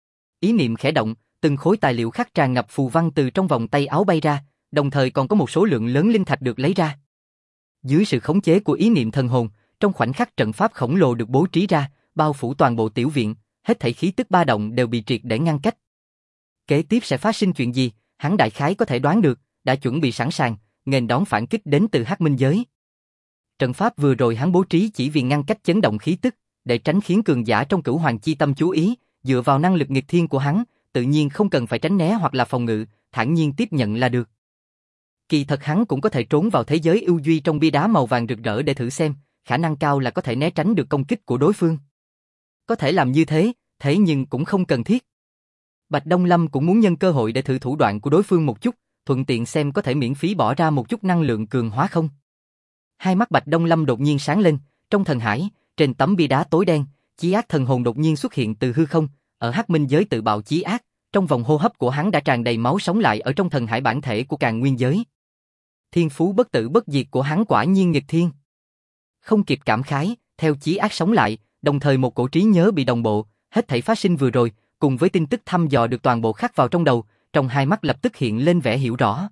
A: Ý niệm khẽ động, từng khối tài liệu khắc tràn ngập phù văn từ trong vòng tay áo bay ra, đồng thời còn có một số lượng lớn linh thạch được lấy ra. Dưới sự khống chế của ý niệm thần hồn, trong khoảnh khắc trận pháp khổng lồ được bố trí ra, bao phủ toàn bộ tiểu viện, hết thảy khí tức ba động đều bị triệt để ngăn cách. Kế tiếp sẽ phát sinh chuyện gì, hắn đại khái có thể đoán được, đã chuẩn bị sẵn sàng, nghênh đón phản kích đến từ Hắc Minh giới. Trận pháp vừa rồi hắn bố trí chỉ vì ngăn cách chấn động khí tức, để tránh khiến cường giả trong Cửu Hoàng chi tâm chú ý, dựa vào năng lực nghịch thiên của hắn, tự nhiên không cần phải tránh né hoặc là phòng ngự, thản nhiên tiếp nhận là được. Kỳ thật hắn cũng có thể trốn vào thế giới ưu duy trong bia đá màu vàng rực rỡ để thử xem, khả năng cao là có thể né tránh được công kích của đối phương. Có thể làm như thế, thế nhưng cũng không cần thiết. Bạch Đông Lâm cũng muốn nhân cơ hội để thử thủ đoạn của đối phương một chút, thuận tiện xem có thể miễn phí bỏ ra một chút năng lượng cường hóa không. Hai mắt Bạch Đông Lâm đột nhiên sáng lên, trong thần hải, trên tấm bia đá tối đen, chí ác thần hồn đột nhiên xuất hiện từ hư không, ở Hắc Minh giới tự bạo chí ác, trong vòng hô hấp của hắn đã tràn đầy máu sống lại ở trong thần hải bản thể của Càn Nguyên giới. Thiên phú bất tử bất diệt của hắn quả nhiên nghịch thiên. Không kịp cảm khái, theo chí ác sống lại, đồng thời một cổ trí nhớ bị đồng bộ, hết thảy phát sinh vừa rồi, cùng với tin tức thăm dò được toàn bộ khắc vào trong đầu, trong hai mắt lập tức hiện lên vẻ hiểu rõ.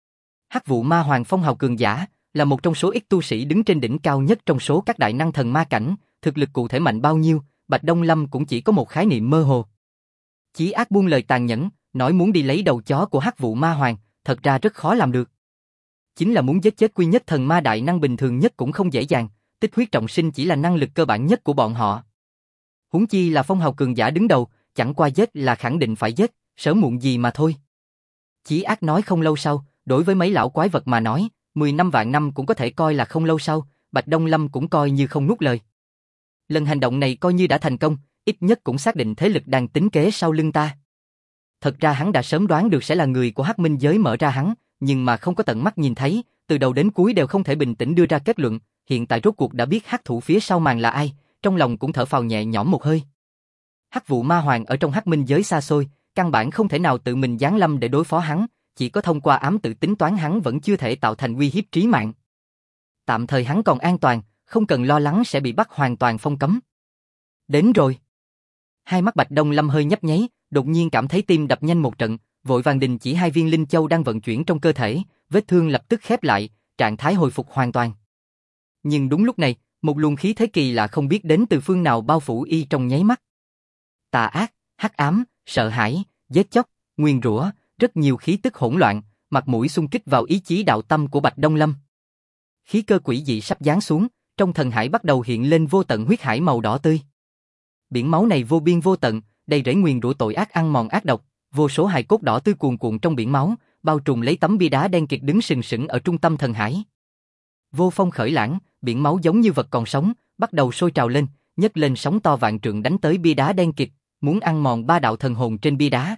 A: Hắc vụ ma hoàng phong hào cường giả, là một trong số ít tu sĩ đứng trên đỉnh cao nhất trong số các đại năng thần ma cảnh, thực lực cụ thể mạnh bao nhiêu, Bạch Đông Lâm cũng chỉ có một khái niệm mơ hồ. Chí ác buông lời tàn nhẫn, nói muốn đi lấy đầu chó của Hắc vụ ma hoàng, thật ra rất khó làm được. Chính là muốn giết chết Quy Nhất Thần Ma đại năng bình thường nhất cũng không dễ dàng, tích huyết trọng sinh chỉ là năng lực cơ bản nhất của bọn họ. Huống chi là phong hào cường giả đứng đầu, chẳng qua giết là khẳng định phải giết, sớm muộn gì mà thôi. Chí Ác nói không lâu sau, đối với mấy lão quái vật mà nói, 10 năm vạn năm cũng có thể coi là không lâu sau, Bạch Đông Lâm cũng coi như không nuốt lời. Lần hành động này coi như đã thành công, ít nhất cũng xác định thế lực đang tính kế sau lưng ta. Thật ra hắn đã sớm đoán được sẽ là người của Hắc Minh giới mở ra hắn, nhưng mà không có tận mắt nhìn thấy, từ đầu đến cuối đều không thể bình tĩnh đưa ra kết luận, hiện tại rốt cuộc đã biết hắc thủ phía sau màn là ai, trong lòng cũng thở phào nhẹ nhõm một hơi. Hắc Vụ Ma Hoàng ở trong Hắc Minh giới xa xôi, căn bản không thể nào tự mình giáng lâm để đối phó hắn, chỉ có thông qua ám tự tính toán hắn vẫn chưa thể tạo thành uy hiếp trí mạng. Tạm thời hắn còn an toàn, không cần lo lắng sẽ bị bắt hoàn toàn phong cấm. Đến rồi. Hai mắt Bạch Đông Lâm hơi nhấp nháy, đột nhiên cảm thấy tim đập nhanh một trận, vội vàng đình chỉ 2 viên linh châu đang vận chuyển trong cơ thể, vết thương lập tức khép lại, trạng thái hồi phục hoàn toàn. Nhưng đúng lúc này, một luồng khí thế kỳ lạ không biết đến từ phương nào bao phủ y trong nháy mắt. Tà ác, hắc ám, sợ hãi, giết chóc, nguyền rủa, rất nhiều khí tức hỗn loạn, mặt mũi xung kích vào ý chí đạo tâm của Bạch Đông Lâm. Khí cơ quỷ dị sắp giáng xuống, trong thần hải bắt đầu hiện lên vô tận huyết hải màu đỏ tươi. Biển máu này vô biên vô tận, đầy rẫy nguyền rủa tội ác ăn mòn ác độc, vô số hài cốt đỏ tươi cuồn cuộn trong biển máu, bao trùm lấy tấm bia đá đen kịt đứng sừng sững ở trung tâm thần hải. Vô phong khởi lãng, biển máu giống như vật còn sống, bắt đầu sôi trào lên, nhấc lên sóng to vạn trượng đánh tới bia đá đen kịt, muốn ăn mòn 3 đạo thần hồn trên bia đá.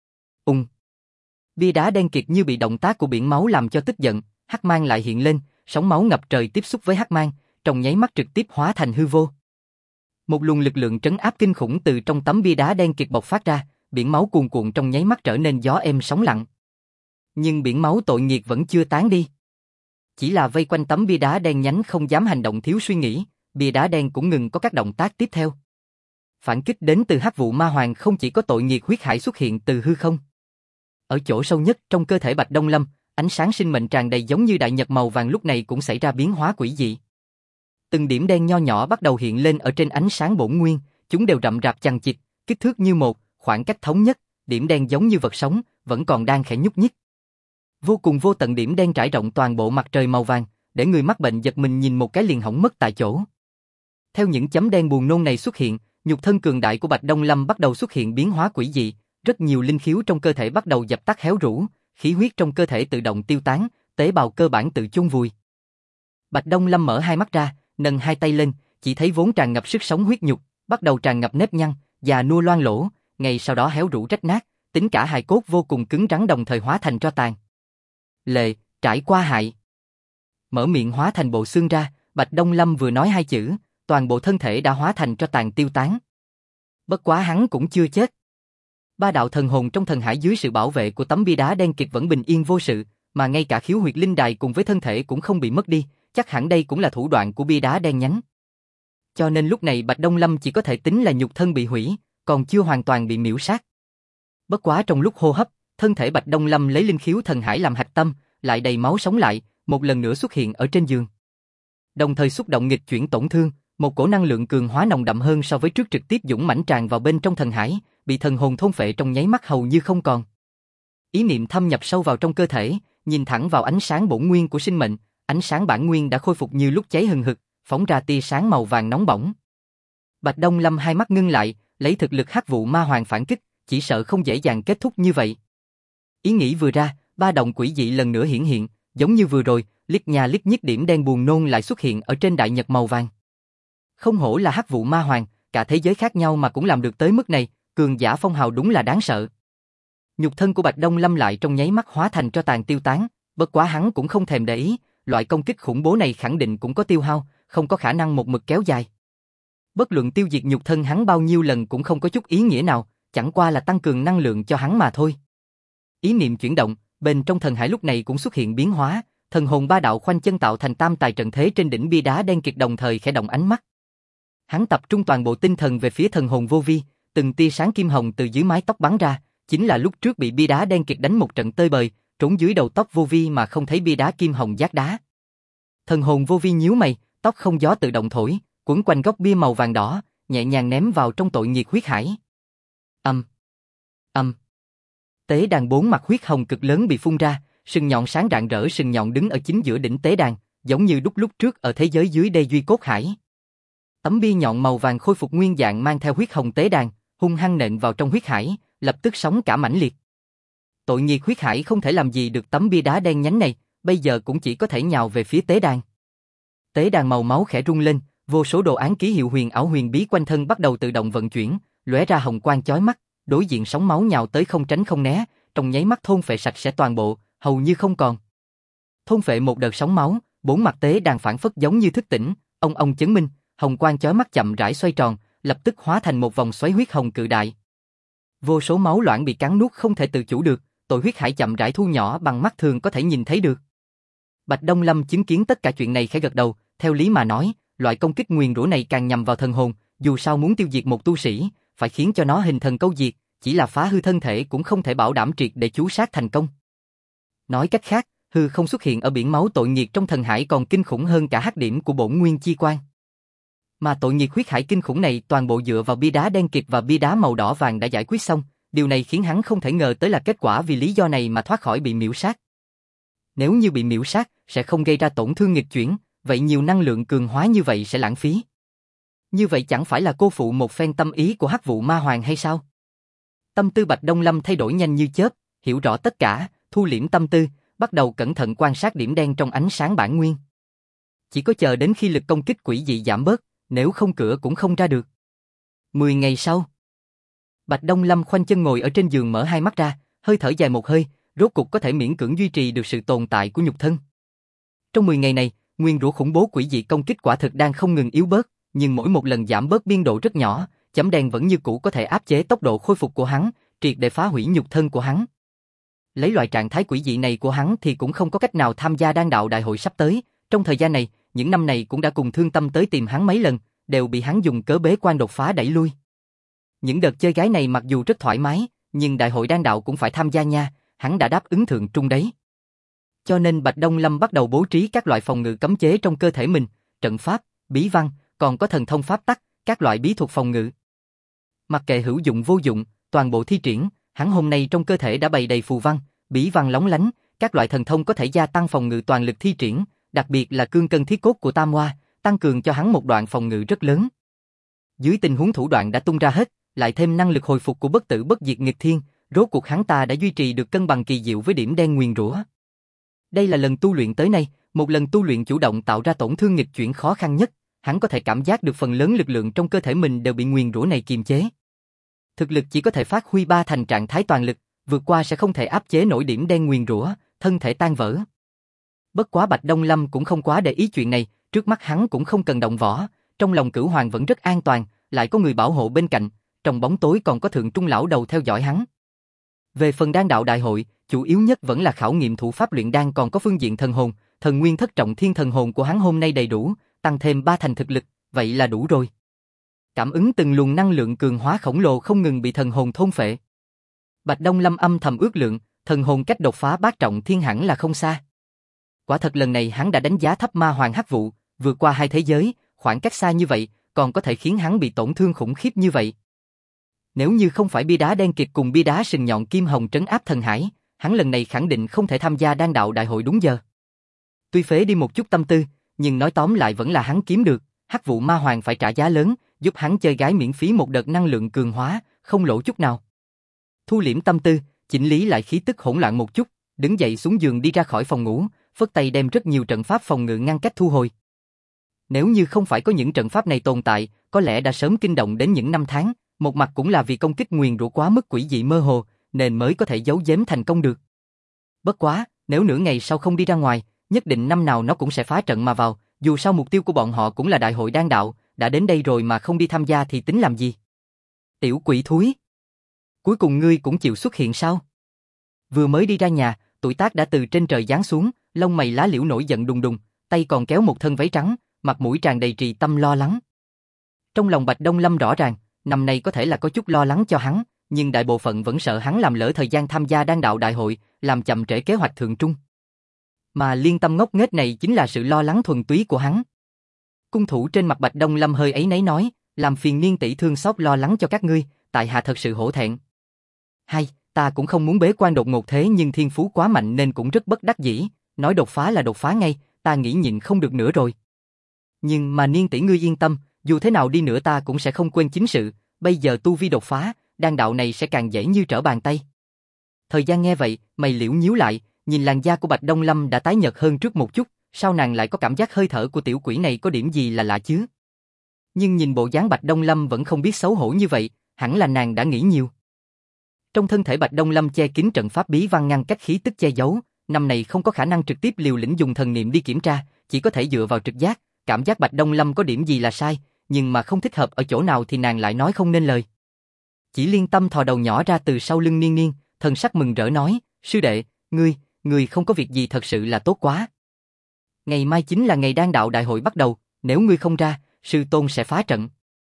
A: Bia đá đen kịt như bị động tác của biển máu làm cho tức giận, hắc mang lại hiện lên, sóng máu ngập trời tiếp xúc với hắc mang, trong nháy mắt trực tiếp hóa thành hư vô. Một luồng lực lượng trấn áp kinh khủng từ trong tấm bia đá đen kịt bộc phát ra, biển máu cuồn cuộn trong nháy mắt trở nên gió êm sóng lặng. Nhưng biển máu tội nghiệt vẫn chưa tán đi. Chỉ là vây quanh tấm bia đá đen nhánh không dám hành động thiếu suy nghĩ, bia đá đen cũng ngừng có các động tác tiếp theo. Phản kích đến từ Hắc Vụ Ma Hoàng không chỉ có tội nghiệt huyết hải xuất hiện từ hư không. Ở chỗ sâu nhất trong cơ thể Bạch Đông Lâm, ánh sáng sinh mệnh tràn đầy giống như đại nhật màu vàng lúc này cũng xảy ra biến hóa quỷ dị. Từng điểm đen nho nhỏ bắt đầu hiện lên ở trên ánh sáng bổn nguyên, chúng đều rậm rạp chằng chịt, kích thước như một, khoảng cách thống nhất, điểm đen giống như vật sống, vẫn còn đang khẽ nhúc nhích. Vô cùng vô tận điểm đen trải rộng toàn bộ mặt trời màu vàng, để người mắc bệnh giật mình nhìn một cái liền hỏng mất tại chỗ. Theo những chấm đen buồn nôn này xuất hiện, nhục thân cường đại của Bạch Đông Lâm bắt đầu xuất hiện biến hóa quỷ dị, rất nhiều linh khiếu trong cơ thể bắt đầu dập tắt héo rũ, khí huyết trong cơ thể tự động tiêu tán, tế bào cơ bản tự chôn vùi. Bạch Đông Lâm mở hai mắt ra, nâng hai tay lên, chỉ thấy vốn tràn ngập sức sống huyết nhục, bắt đầu tràn ngập nếp nhăn, già nua loang lỗ, ngay sau đó héo rũ rách nát, tính cả hài cốt vô cùng cứng rắn đồng thời hóa thành tro tàn. Lệ, trải qua hại. Mở miệng hóa thành bộ xương ra, Bạch Đông Lâm vừa nói hai chữ, toàn bộ thân thể đã hóa thành tro tàn tiêu tán. Bất quá hắn cũng chưa chết. 3 đạo thần hồn trong thần hải dưới sự bảo vệ của tấm bia đá đen kịt vẫn bình yên vô sự, mà ngay cả khiếu huyệt linh đài cùng với thân thể cũng không bị mất đi, chắc hẳn đây cũng là thủ đoạn của bia đá đen nhánh. Cho nên lúc này Bạch Đông Lâm chỉ có thể tính là nhục thân bị hủy, còn chưa hoàn toàn bị miểu sát. Bất quá trong lúc hô hấp, thân thể Bạch Đông Lâm lấy linh khiếu thần hải làm hạch tâm, lại đầy máu sống lại, một lần nữa xuất hiện ở trên giường. Đồng thời xúc động nghịch chuyển tổn thương, một cổ năng lượng cường hóa nồng đậm hơn so với trước trực tiếp dũng mãnh tràn vào bên trong thần hải, bị thần hồn thôn phệ trong nháy mắt hầu như không còn. Ý niệm thâm nhập sâu vào trong cơ thể, nhìn thẳng vào ánh sáng bổn nguyên của sinh mệnh, ánh sáng bản nguyên đã khôi phục như lúc cháy hừng hực, phóng ra tia sáng màu vàng nóng bỏng. Bạch Đông Lâm hai mắt ngưng lại, lấy thực lực Hắc Vụ Ma Hoàng phản kích, chỉ sợ không dễ dàng kết thúc như vậy. Ý nghĩ vừa ra, 3 động quỷ dị lần nữa hiển hiện, giống như vừa rồi, liếc nhà liếc nhích điểm đen buồn nôn lại xuất hiện ở trên đại nhật màu vàng. Không hổ là Hắc Vụ Ma Hoàng, cả thế giới khác nhau mà cũng làm được tới mức này, cường giả phong hào đúng là đáng sợ. Nhục thân của Bạch Đông Lâm lại trong nháy mắt hóa thành tro tàn tiêu tán, bất quá hắn cũng không thèm để ý, loại công kích khủng bố này khẳng định cũng có tiêu hao, không có khả năng một mực kéo dài. Bất luận tiêu diệt nhục thân hắn bao nhiêu lần cũng không có chút ý nghĩa nào, chẳng qua là tăng cường năng lượng cho hắn mà thôi. Ý niệm chuyển động, bên trong thần hải lúc này cũng xuất hiện biến hóa, thần hồn 3 đạo khoanh chân tạo thành tam tài trận thế trên đỉnh bia đá đen kịt đồng thời khẽ động ánh mắt. Hắn tập trung toàn bộ tinh thần về phía thần hồn vô vi, từng tia sáng kim hồng từ dưới mái tóc bắn ra, chính là lúc trước bị bia đá đen kịt đánh một trận tơi bời, trốn dưới đầu tóc vô vi mà không thấy bia đá kim hồng giác đá. Thần hồn vô vi nhíu mày, tóc không gió tự động thổi, quấn quanh góc bia màu vàng đỏ, nhẹ nhàng ném vào trong tội nghiệt huyết hải. Tế đàn 4 mặt huyết hồng cực lớn bị phun ra, sừng nhọn sáng rạng rỡ, sừng nhọn đứng ở chính giữa đỉnh tế đàn, giống như đúc lúc trước ở thế giới dưới đê duy cốt hải. Tấm bia nhọn màu vàng khôi phục nguyên dạng mang theo huyết hồng tế đàn, hung hăng nện vào trong huyết hải, lập tức sóng cả mãnh liệt. Tội nghiệt huyết hải không thể làm gì được tấm bia đá đen nhánh này, bây giờ cũng chỉ có thể nhào về phía tế đàn. Tế đàn màu máu khẽ rung lên, vô số đồ án ký hiệu huyền ảo huyền bí quanh thân bắt đầu tự động vận chuyển, lóe ra hồng quang chói mắt, đối diện sóng máu nhào tới không tránh không né, trong nháy mắt thôn phệ sạch sẽ toàn bộ, hầu như không còn. Thôn phệ một đợt sóng máu, bốn mặt tế đàn phản phất giống như thức tỉnh, ông chấn minh, hồng quang chói mắt chậm rãi xoay tròn, lập tức hóa thành một vòng xoáy huyết hồng cự đại. Vô số máu loãng bị cắn nuốt không thể tự chủ được, tội huyết hải chậm rãi thu nhỏ bằng mắt thường có thể nhìn thấy được. Bạch Đông Lâm chứng kiến tất cả chuyện này khẽ gật đầu, theo lý mà nói, loại công kích nguyền rủa này càng nhằm vào thần hồn, dù sao muốn tiêu diệt một tu sĩ, phải khiến cho nó hình thần câu diệt, chỉ là phá hư thân thể cũng không thể bảo đảm triệt để chú sát thành công. Nói cách khác, hư không xuất hiện ở biển máu tội nghiệt trong thần hải còn kinh khủng hơn cả hắc điểm của bổn nguyên chi quan. Mà tội nghiệt huyết hải kinh khủng này toàn bộ dựa vào bia đá đen kịt và bia đá màu đỏ vàng đã giải quyết xong, điều này khiến hắn không thể ngờ tới là kết quả vì lý do này mà thoát khỏi bị miễu sát. Nếu như bị miễu sát, sẽ không gây ra tổn thương nghịch chuyển, vậy nhiều năng lượng cường hóa như vậy sẽ lãng phí. Như vậy chẳng phải là cô phụ một phen tâm ý của Hắc Vụ Ma Hoàng hay sao? Tâm tư Bạch Đông Lâm thay đổi nhanh như chớp, hiểu rõ tất cả, thu liễm tâm tư, bắt đầu cẩn thận quan sát điểm đen trong ánh sáng bản nguyên. Chỉ có chờ đến khi lực công kích quỷ dị giảm bớt, nếu không cửa cũng không ra được. 10 ngày sau, Bạch Đông Lâm khoanh chân ngồi ở trên giường mở hai mắt ra, hơi thở dài một hơi, rốt cục có thể miễn cưỡng duy trì được sự tồn tại của nhục thân. Trong 10 ngày này, nguyên rủa khủng bố quỷ dị công kích quả thực đang không ngừng yếu bớt, nhưng mỗi một lần giảm bớt biên độ rất nhỏ, chấm đen vẫn như cũ có thể áp chế tốc độ khôi phục của hắn, triệt để phá hủy nhục thân của hắn. Lấy loại trạng thái quỷ dị này của hắn thì cũng không có cách nào tham gia đan đạo đại hội sắp tới, trong thời gian này, những năm này cũng đã cùng Thương Tâm tới tìm hắn mấy lần, đều bị hắn dùng cớ bế quan đột phá đẩy lui. Những đợt chơi gái này mặc dù rất thoải mái, nhưng đại hội đan đạo cũng phải tham gia nha, hắn đã đáp ứng thượng trung đấy. Cho nên Bạch Đông Lâm bắt đầu bố trí các loại phòng ngự cấm chế trong cơ thể mình, trận pháp, bí văn, còn có thần thông pháp tắc, các loại bí thuật phòng ngự. Mặc kệ hữu dụng vô dụng, toàn bộ thi triển, hắn hôm nay trong cơ thể đã bày đầy phù văn, bí văn lóng lánh, các loại thần thông có thể gia tăng phòng ngự toàn lực thi triển, đặc biệt là cương cân thiết cốt của Tam Hoa, tăng cường cho hắn một đoạn phòng ngự rất lớn. Dưới tình huống thủ đoạn đã tung ra hết, lại thêm năng lực hồi phục của bất tử bất diệt nghịch thiên, rốt cuộc hắn ta đã duy trì được cân bằng kỳ diệu với điểm đen nguyền rủa. Đây là lần tu luyện tới nay, một lần tu luyện chủ động tạo ra tổn thương nghịch chuyển khó khăn nhất, hắn có thể cảm giác được phần lớn lực lượng trong cơ thể mình đều bị nguyền rủa này kiềm chế. Thực lực chỉ có thể phát huy ba thành trạng thái toàn lực, vượt qua sẽ không thể áp chế nổi điểm đen nguyền rủa, thân thể tan vỡ. Bất quá Bạch Đông Lâm cũng không quá để ý chuyện này, trước mắt hắn cũng không cần động võ, trong lòng Cửu Hoàng vẫn rất an toàn, lại có người bảo hộ bên cạnh, trong bóng tối còn có thượng trung lão đầu theo dõi hắn. Về phần đan đạo đại hội, chủ yếu nhất vẫn là khảo nghiệm thủ pháp luyện đan, còn có phương diện thần hồn, thần nguyên thất trọng thiên thần hồn của hắn hôm nay đầy đủ, tăng thêm 3 thành thực lực, vậy là đủ rồi. Cảm ứng từng luồng năng lượng cường hóa khổng lồ không ngừng bị thần hồn thôn phệ. Bạch Đông Lâm âm thầm ước lượng, thần hồn cách đột phá bát trọng thiên hẳn là không xa. Quả thật lần này hắn đã đánh giá thấp Ma Hoàng Hắc Vụ, vượt qua hai thế giới, khoảng cách xa như vậy, còn có thể khiến hắn bị tổn thương khủng khiếp như vậy. Nếu như không phải bia đá đen kịt cùng bia đá sừng nhọn kim hồng trấn áp thần hải, hắn lần này khẳng định không thể tham gia đan đạo đại hội đúng giờ. Tuy phế đi một chút tâm tư, nhưng nói tóm lại vẫn là hắn kiếm được, Hắc Vụ Ma Hoàng phải trả giá lớn, giúp hắn chơi gái miễn phí một đợt năng lượng cường hóa, không lỗ chút nào. Thu liễm tâm tư, chỉnh lý lại khí tức hỗn loạn một chút, đứng dậy xuống giường đi ra khỏi phòng ngủ, phất tay đem rất nhiều trận pháp phòng ngự ngăn cách thu hồi. Nếu như không phải có những trận pháp này tồn tại, có lẽ đã sớm kinh động đến những năm tháng, một mặt cũng là vì công kích nguyền rủa quá mức quỷ dị mơ hồ, nên mới có thể giấu giếm thành công được. Bất quá, nếu nửa ngày sau không đi ra ngoài, nhất định năm nào nó cũng sẽ phá trận mà vào, dù sao mục tiêu của bọn họ cũng là đại hội đan đạo, đã đến đây rồi mà không đi tham gia thì tính làm gì? Tiểu quỷ thúi! Cuối cùng ngươi cũng chịu xuất hiện sao? Vừa mới đi ra nhà, tuổi tác đã từ trên trời giáng xuống, lông mày lá liễu nổi giận đùng đùng, tay còn kéo một thân váy trắng, mặt mũi tràn đầy trì tâm lo lắng. Trong lòng Bạch Đông Lâm rõ ràng, năm nay có thể là có chút lo lắng cho hắn, nhưng đại bộ phận vẫn sợ hắn làm lỡ thời gian tham gia đan đạo đại hội, làm chậm trễ kế hoạch thượng trung. Mà liên tâm ngốc nghếch này chính là sự lo lắng thuần túy của hắn. Cung thủ trên mặt Bạch Đông Lâm hơi áy náy nói, làm phiền Niên tỷ thương xót lo lắng cho các ngươi, tại hạ thật sự hổ thẹn. Hay, ta cũng không muốn bế quan đột ngột thế nhưng thiên phú quá mạnh nên cũng rất bất đắc dĩ, nói đột phá là đột phá ngay, ta nghĩ nhịn không được nữa rồi. Nhưng mà Niên tỷ ngươi yên tâm, dù thế nào đi nữa ta cũng sẽ không quên chính sự, bây giờ tu vi đột phá, đan đạo này sẽ càng dễ như trở bàn tay. Thời gian nghe vậy, mày liễu nhíu lại, nhìn làn da của Bạch Đông Lâm đã tái nhợt hơn trước một chút, sao nàng lại có cảm giác hơi thở của tiểu quỷ này có điểm gì là lạ chứ? Nhưng nhìn bộ dáng Bạch Đông Lâm vẫn không biết xấu hổ như vậy, hẳn là nàng đã nghĩ nhiều. Trong thân thể Bạch Đông Lâm che kín trận pháp bí văn ngăn cách khí tức che giấu, năm này không có khả năng trực tiếp liều lĩnh dùng thần niệm đi kiểm tra, chỉ có thể dựa vào trực giác, cảm giác Bạch Đông Lâm có điểm gì là sai, nhưng mà không thích hợp ở chỗ nào thì nàng lại nói không nên lời. Chỉ Liên Tâm thò đầu nhỏ ra từ sau lưng Niên Niên, thần sắc mừng rỡ nói, sư đệ, ngươi không có việc gì thật sự là tốt quá. Ngày mai chính là ngày đan đạo đại hội bắt đầu, nếu ngươi không ra, sư tôn sẽ phá trận.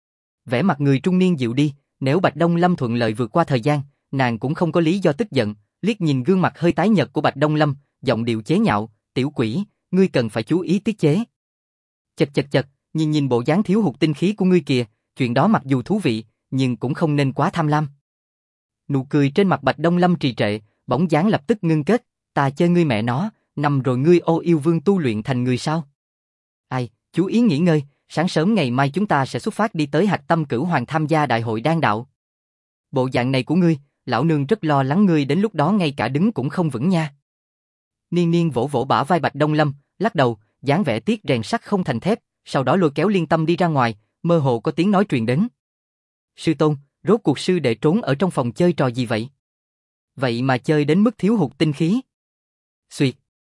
A: Vẻ mặt người trung niên dịu đi, nếu Bạch Đông Lâm thuận lợi vượt qua thời gian, nàng cũng không có lý do tức giận, liếc nhìn gương mặt hơi tái nhợt của Bạch Đông Lâm, giọng điệu chế nhạo, tiểu quỷ, ngươi cần phải chú ý tiết chế. Chật, nhìn bộ dáng thiếu hụt tinh khí của ngươi kìa, chuyện đó mặc dù thú vị, nhưng cũng không nên quá tham lam. Nụ cười trên mặt Bạch Đông Lâm trì trệ, bóng dáng lập tức ngưng kết, ta chơi ngươi mẹ nó, nằm rồi ngươi ô yêu vương tu luyện thành người sao? Ai, chú ý nghỉ ngơi, sáng sớm ngày mai chúng ta sẽ xuất phát đi tới Hạch Tâm Cửu Hoàng tham gia đại hội đan đạo. Bộ dạng này của ngươi, lão nương rất lo lắng ngươi đến lúc đó ngay cả đứng cũng không vững nha. Niên Niên vỗ vỗ bả vai Bạch Đông Lâm, lắc đầu, dáng vẻ tiếc rèn sắt không thành thép, sau đó lôi kéo Liên Tâm đi ra ngoài, mơ hồ có tiếng nói truyền đến. Sư tôn, rốt cuộc sư đệ trốn ở trong phòng chơi trò gì vậy? Vậy mà chơi đến mức thiếu hụt tinh khí. Xuyệt.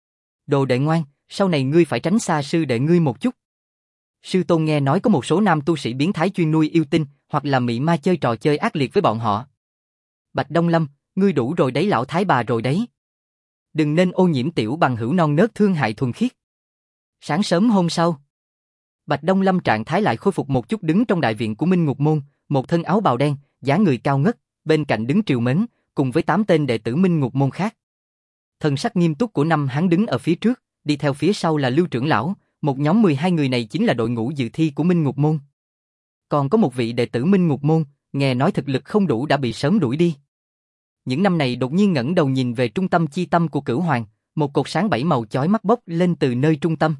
A: Đồ đệ ngoan, sau này ngươi phải tránh xa sư đệ ngươi một chút. Sư tôn nghe nói có một số nam tu sĩ biến thái chuyên nuôi yêu tinh, hoặc là mị ma chơi trò chơi ác liệt với bọn họ. Bạch Đông Lâm, ngươi đủ rồi đấy lão thái bà rồi đấy. Đừng nên ô nhiễm tiểu bằng hữu non nớt thương hại thuần khiết. Sáng sớm hôm sau, Bạch Đông Lâm trạng thái lại khôi phục một chút đứng trong đại viện của Minh Ngục Môn, một thân áo bào đen, dáng người cao ngất, bên cạnh đứng Triều Mến, cùng với 8 tên đệ tử Minh Ngục Môn khác. Thần sắc nghiêm túc của năm hắn đứng ở phía trước, đi theo phía sau là Lưu trưởng lão, một nhóm 12 người này chính là đội ngũ dự thi của Minh Ngục Môn. Còn có một vị đệ tử Minh Ngục Môn, nghe nói thực lực không đủ đã bị sớm đuổi đi. Những năm này đột nhiên ngẩng đầu nhìn về trung tâm chi tâm của Cửu Hoàng, một cột sáng 7 màu chói mắt bốc lên từ nơi trung tâm.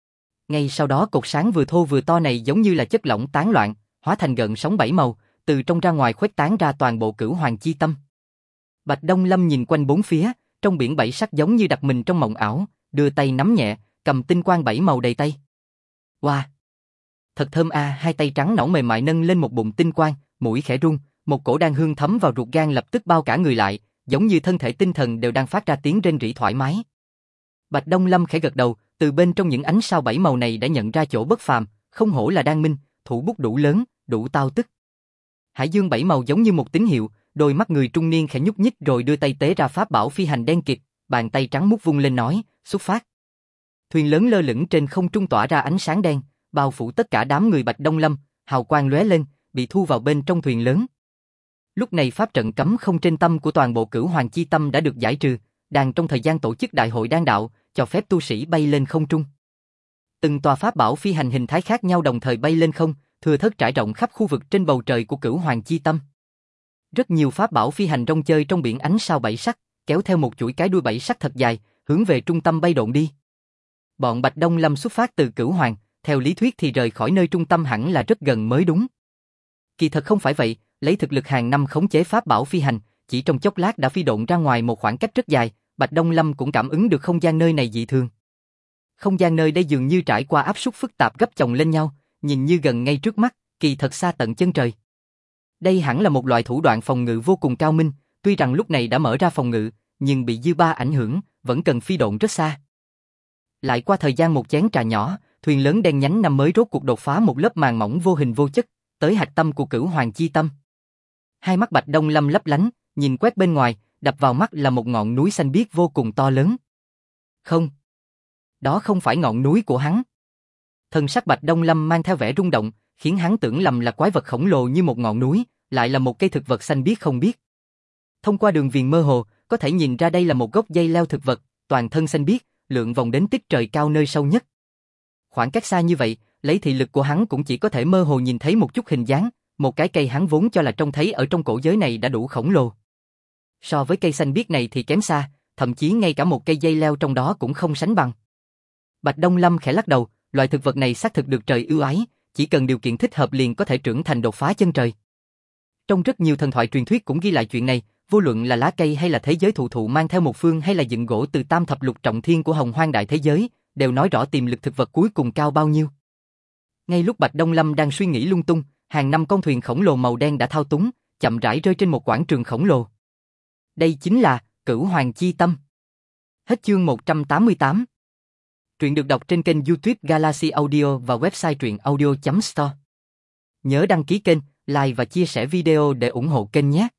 A: Ngay sau đó cột sáng vừa thô vừa to này giống như là chất lỏng tán loạn, hóa thành gợn sóng 7 màu, từ trong ra ngoài khuếch tán ra toàn bộ Cửu Hoàng chi tâm. Bạch Đông Lâm nhìn quanh bốn phía, trong biển bảy sắc giống như đặt mình trong mộng ảo, đưa tay nắm nhẹ, cầm tinh quang 7 màu đầy tay. Wow! Thật thơm a, hai tay trắng nõn mềm mại nâng lên một bụng tinh quang, mũi khẽ rung, một cổ đan hương thấm vào ruột gan lập tức bao cả người lại, giống như thân thể tinh thần đều đang phát ra tiếng rên rỉ thoải mái. Bạch Đông Lâm khẽ gật đầu, từ bên trong những ánh sao 7 màu này đã nhận ra chỗ bất phàm, không hổ là đan minh, thủ bút đủ lớn, đủ tao tức. Hải dương 7 màu giống như một tín hiệu, đôi mắt người trung niên khẽ nhúc nhích rồi đưa tay tế ra pháp bảo phi hành đen kịt, bàn tay trắng muốt vung lên nói, xuất phát. Thuyền lớn lơ lửng trên không trung tỏa ra ánh sáng đen, bao phủ tất cả đám người Bạch Đông Lâm, hào quang lóe lên, bị thu vào bên trong thuyền lớn. Lúc này pháp trận cấm không trên tâm của toàn bộ Cửu Hoàng chi tâm đã được giải trừ, đang trong thời gian tổ chức đại hội đan đạo, cho phép tu sĩ bay lên không trung. Từng tòa pháp bảo phi hành hình thái khác nhau đồng thời bay lên không, thừa thớt trải rộng khắp khu vực trên bầu trời của Cửu Hoàng chi tâm. Rất nhiều pháp bảo phi hành rong chơi trong biển ánh sao 7 sắc, kéo theo một chuỗi cái đuôi 7 sắc thật dài, hướng về trung tâm bay độn đi. Bọn Bạch Đông Lâm xuất phát từ Cửu Hoàng, theo lý thuyết thì rời khỏi nơi trung tâm hẳn là rất gần mới đúng. Kỳ thật không phải vậy, lấy thực lực hàng năm khống chế pháp bảo phi hành, chỉ trong chốc lát đã phi độn ra ngoài một khoảng cách rất dài, Bạch Đông Lâm cũng cảm ứng được không gian nơi này dị thường. Không gian nơi đây dường như trải qua áp suất phức tạp gấp chồng lên nhau, nhìn như gần ngay trước mắt, kỳ thật xa tận chân trời. Đây hẳn là một loại thủ đoạn phòng ngự vô cùng cao minh, tuy rằng lúc này đã mở ra phòng ngự, nhưng bị dư ba ảnh hưởng, vẫn cần phi độn rất xa. Lại qua thời gian một chén trà nhỏ, thuyền lớn đen nhánh năm mới rốt cuộc đột phá một lớp màng mỏng vô hình vô chất, tới hạch tâm của Cửu Hoàng chi tâm. Hai mắt Bạch Đông Lâm lấp lánh, nhìn quét bên ngoài, đập vào mắt là một ngọn núi xanh biếc vô cùng to lớn. Không, đó không phải ngọn núi của hắn. Thần sắc Bạch Đông Lâm mang theo vẻ rung động, khiến hắn tưởng lầm là quái vật khổng lồ như một ngọn núi, lại là một cây thực vật xanh biếc không biết. Thông qua đường viền mơ hồ, có thể nhìn ra đây là một gốc dây leo thực vật, toàn thân xanh biếc, lượn vòng đến tích trời cao nơi sâu nhất. Khoảng cách xa như vậy, lấy thị lực của hắn cũng chỉ có thể mơ hồ nhìn thấy một chút hình dáng, một cái cây hắn vốn cho là trông thấy ở trong cổ giới này đã đủ khổng lồ. So với cây xanh biếc này thì kém xa, thậm chí ngay cả một cây dây leo trong đó cũng không sánh bằng. Bạch Đông Lâm khẽ lắc đầu, loại thực vật này xác thực được trời ưu ái, chỉ cần điều kiện thích hợp liền có thể trưởng thành đột phá chân trời. Trong rất nhiều thần thoại truyền thuyết cũng ghi lại chuyện này, vô luận là lá cây hay là thế giới thụ thụ mang theo một phương hay là dựng gỗ từ tam thập lục trọng thiên của hồng hoang đại thế giới, đều nói rõ tiềm lực thực vật cuối cùng cao bao nhiêu. Ngay lúc Bạch Đông Lâm đang suy nghĩ lung tung, hàng năm con thuyền khổng lồ màu đen đã thao túng, chậm rãi rơi trên một quảng trường khổng lồ. Đây chính là Cửu Hoàng Chi Tâm. Hết chương 188. Truyện được đọc trên kênh YouTube Galaxy Audio và website truyện audio.store. Nhớ đăng ký kênh, like và chia sẻ video để ủng hộ kênh nhé.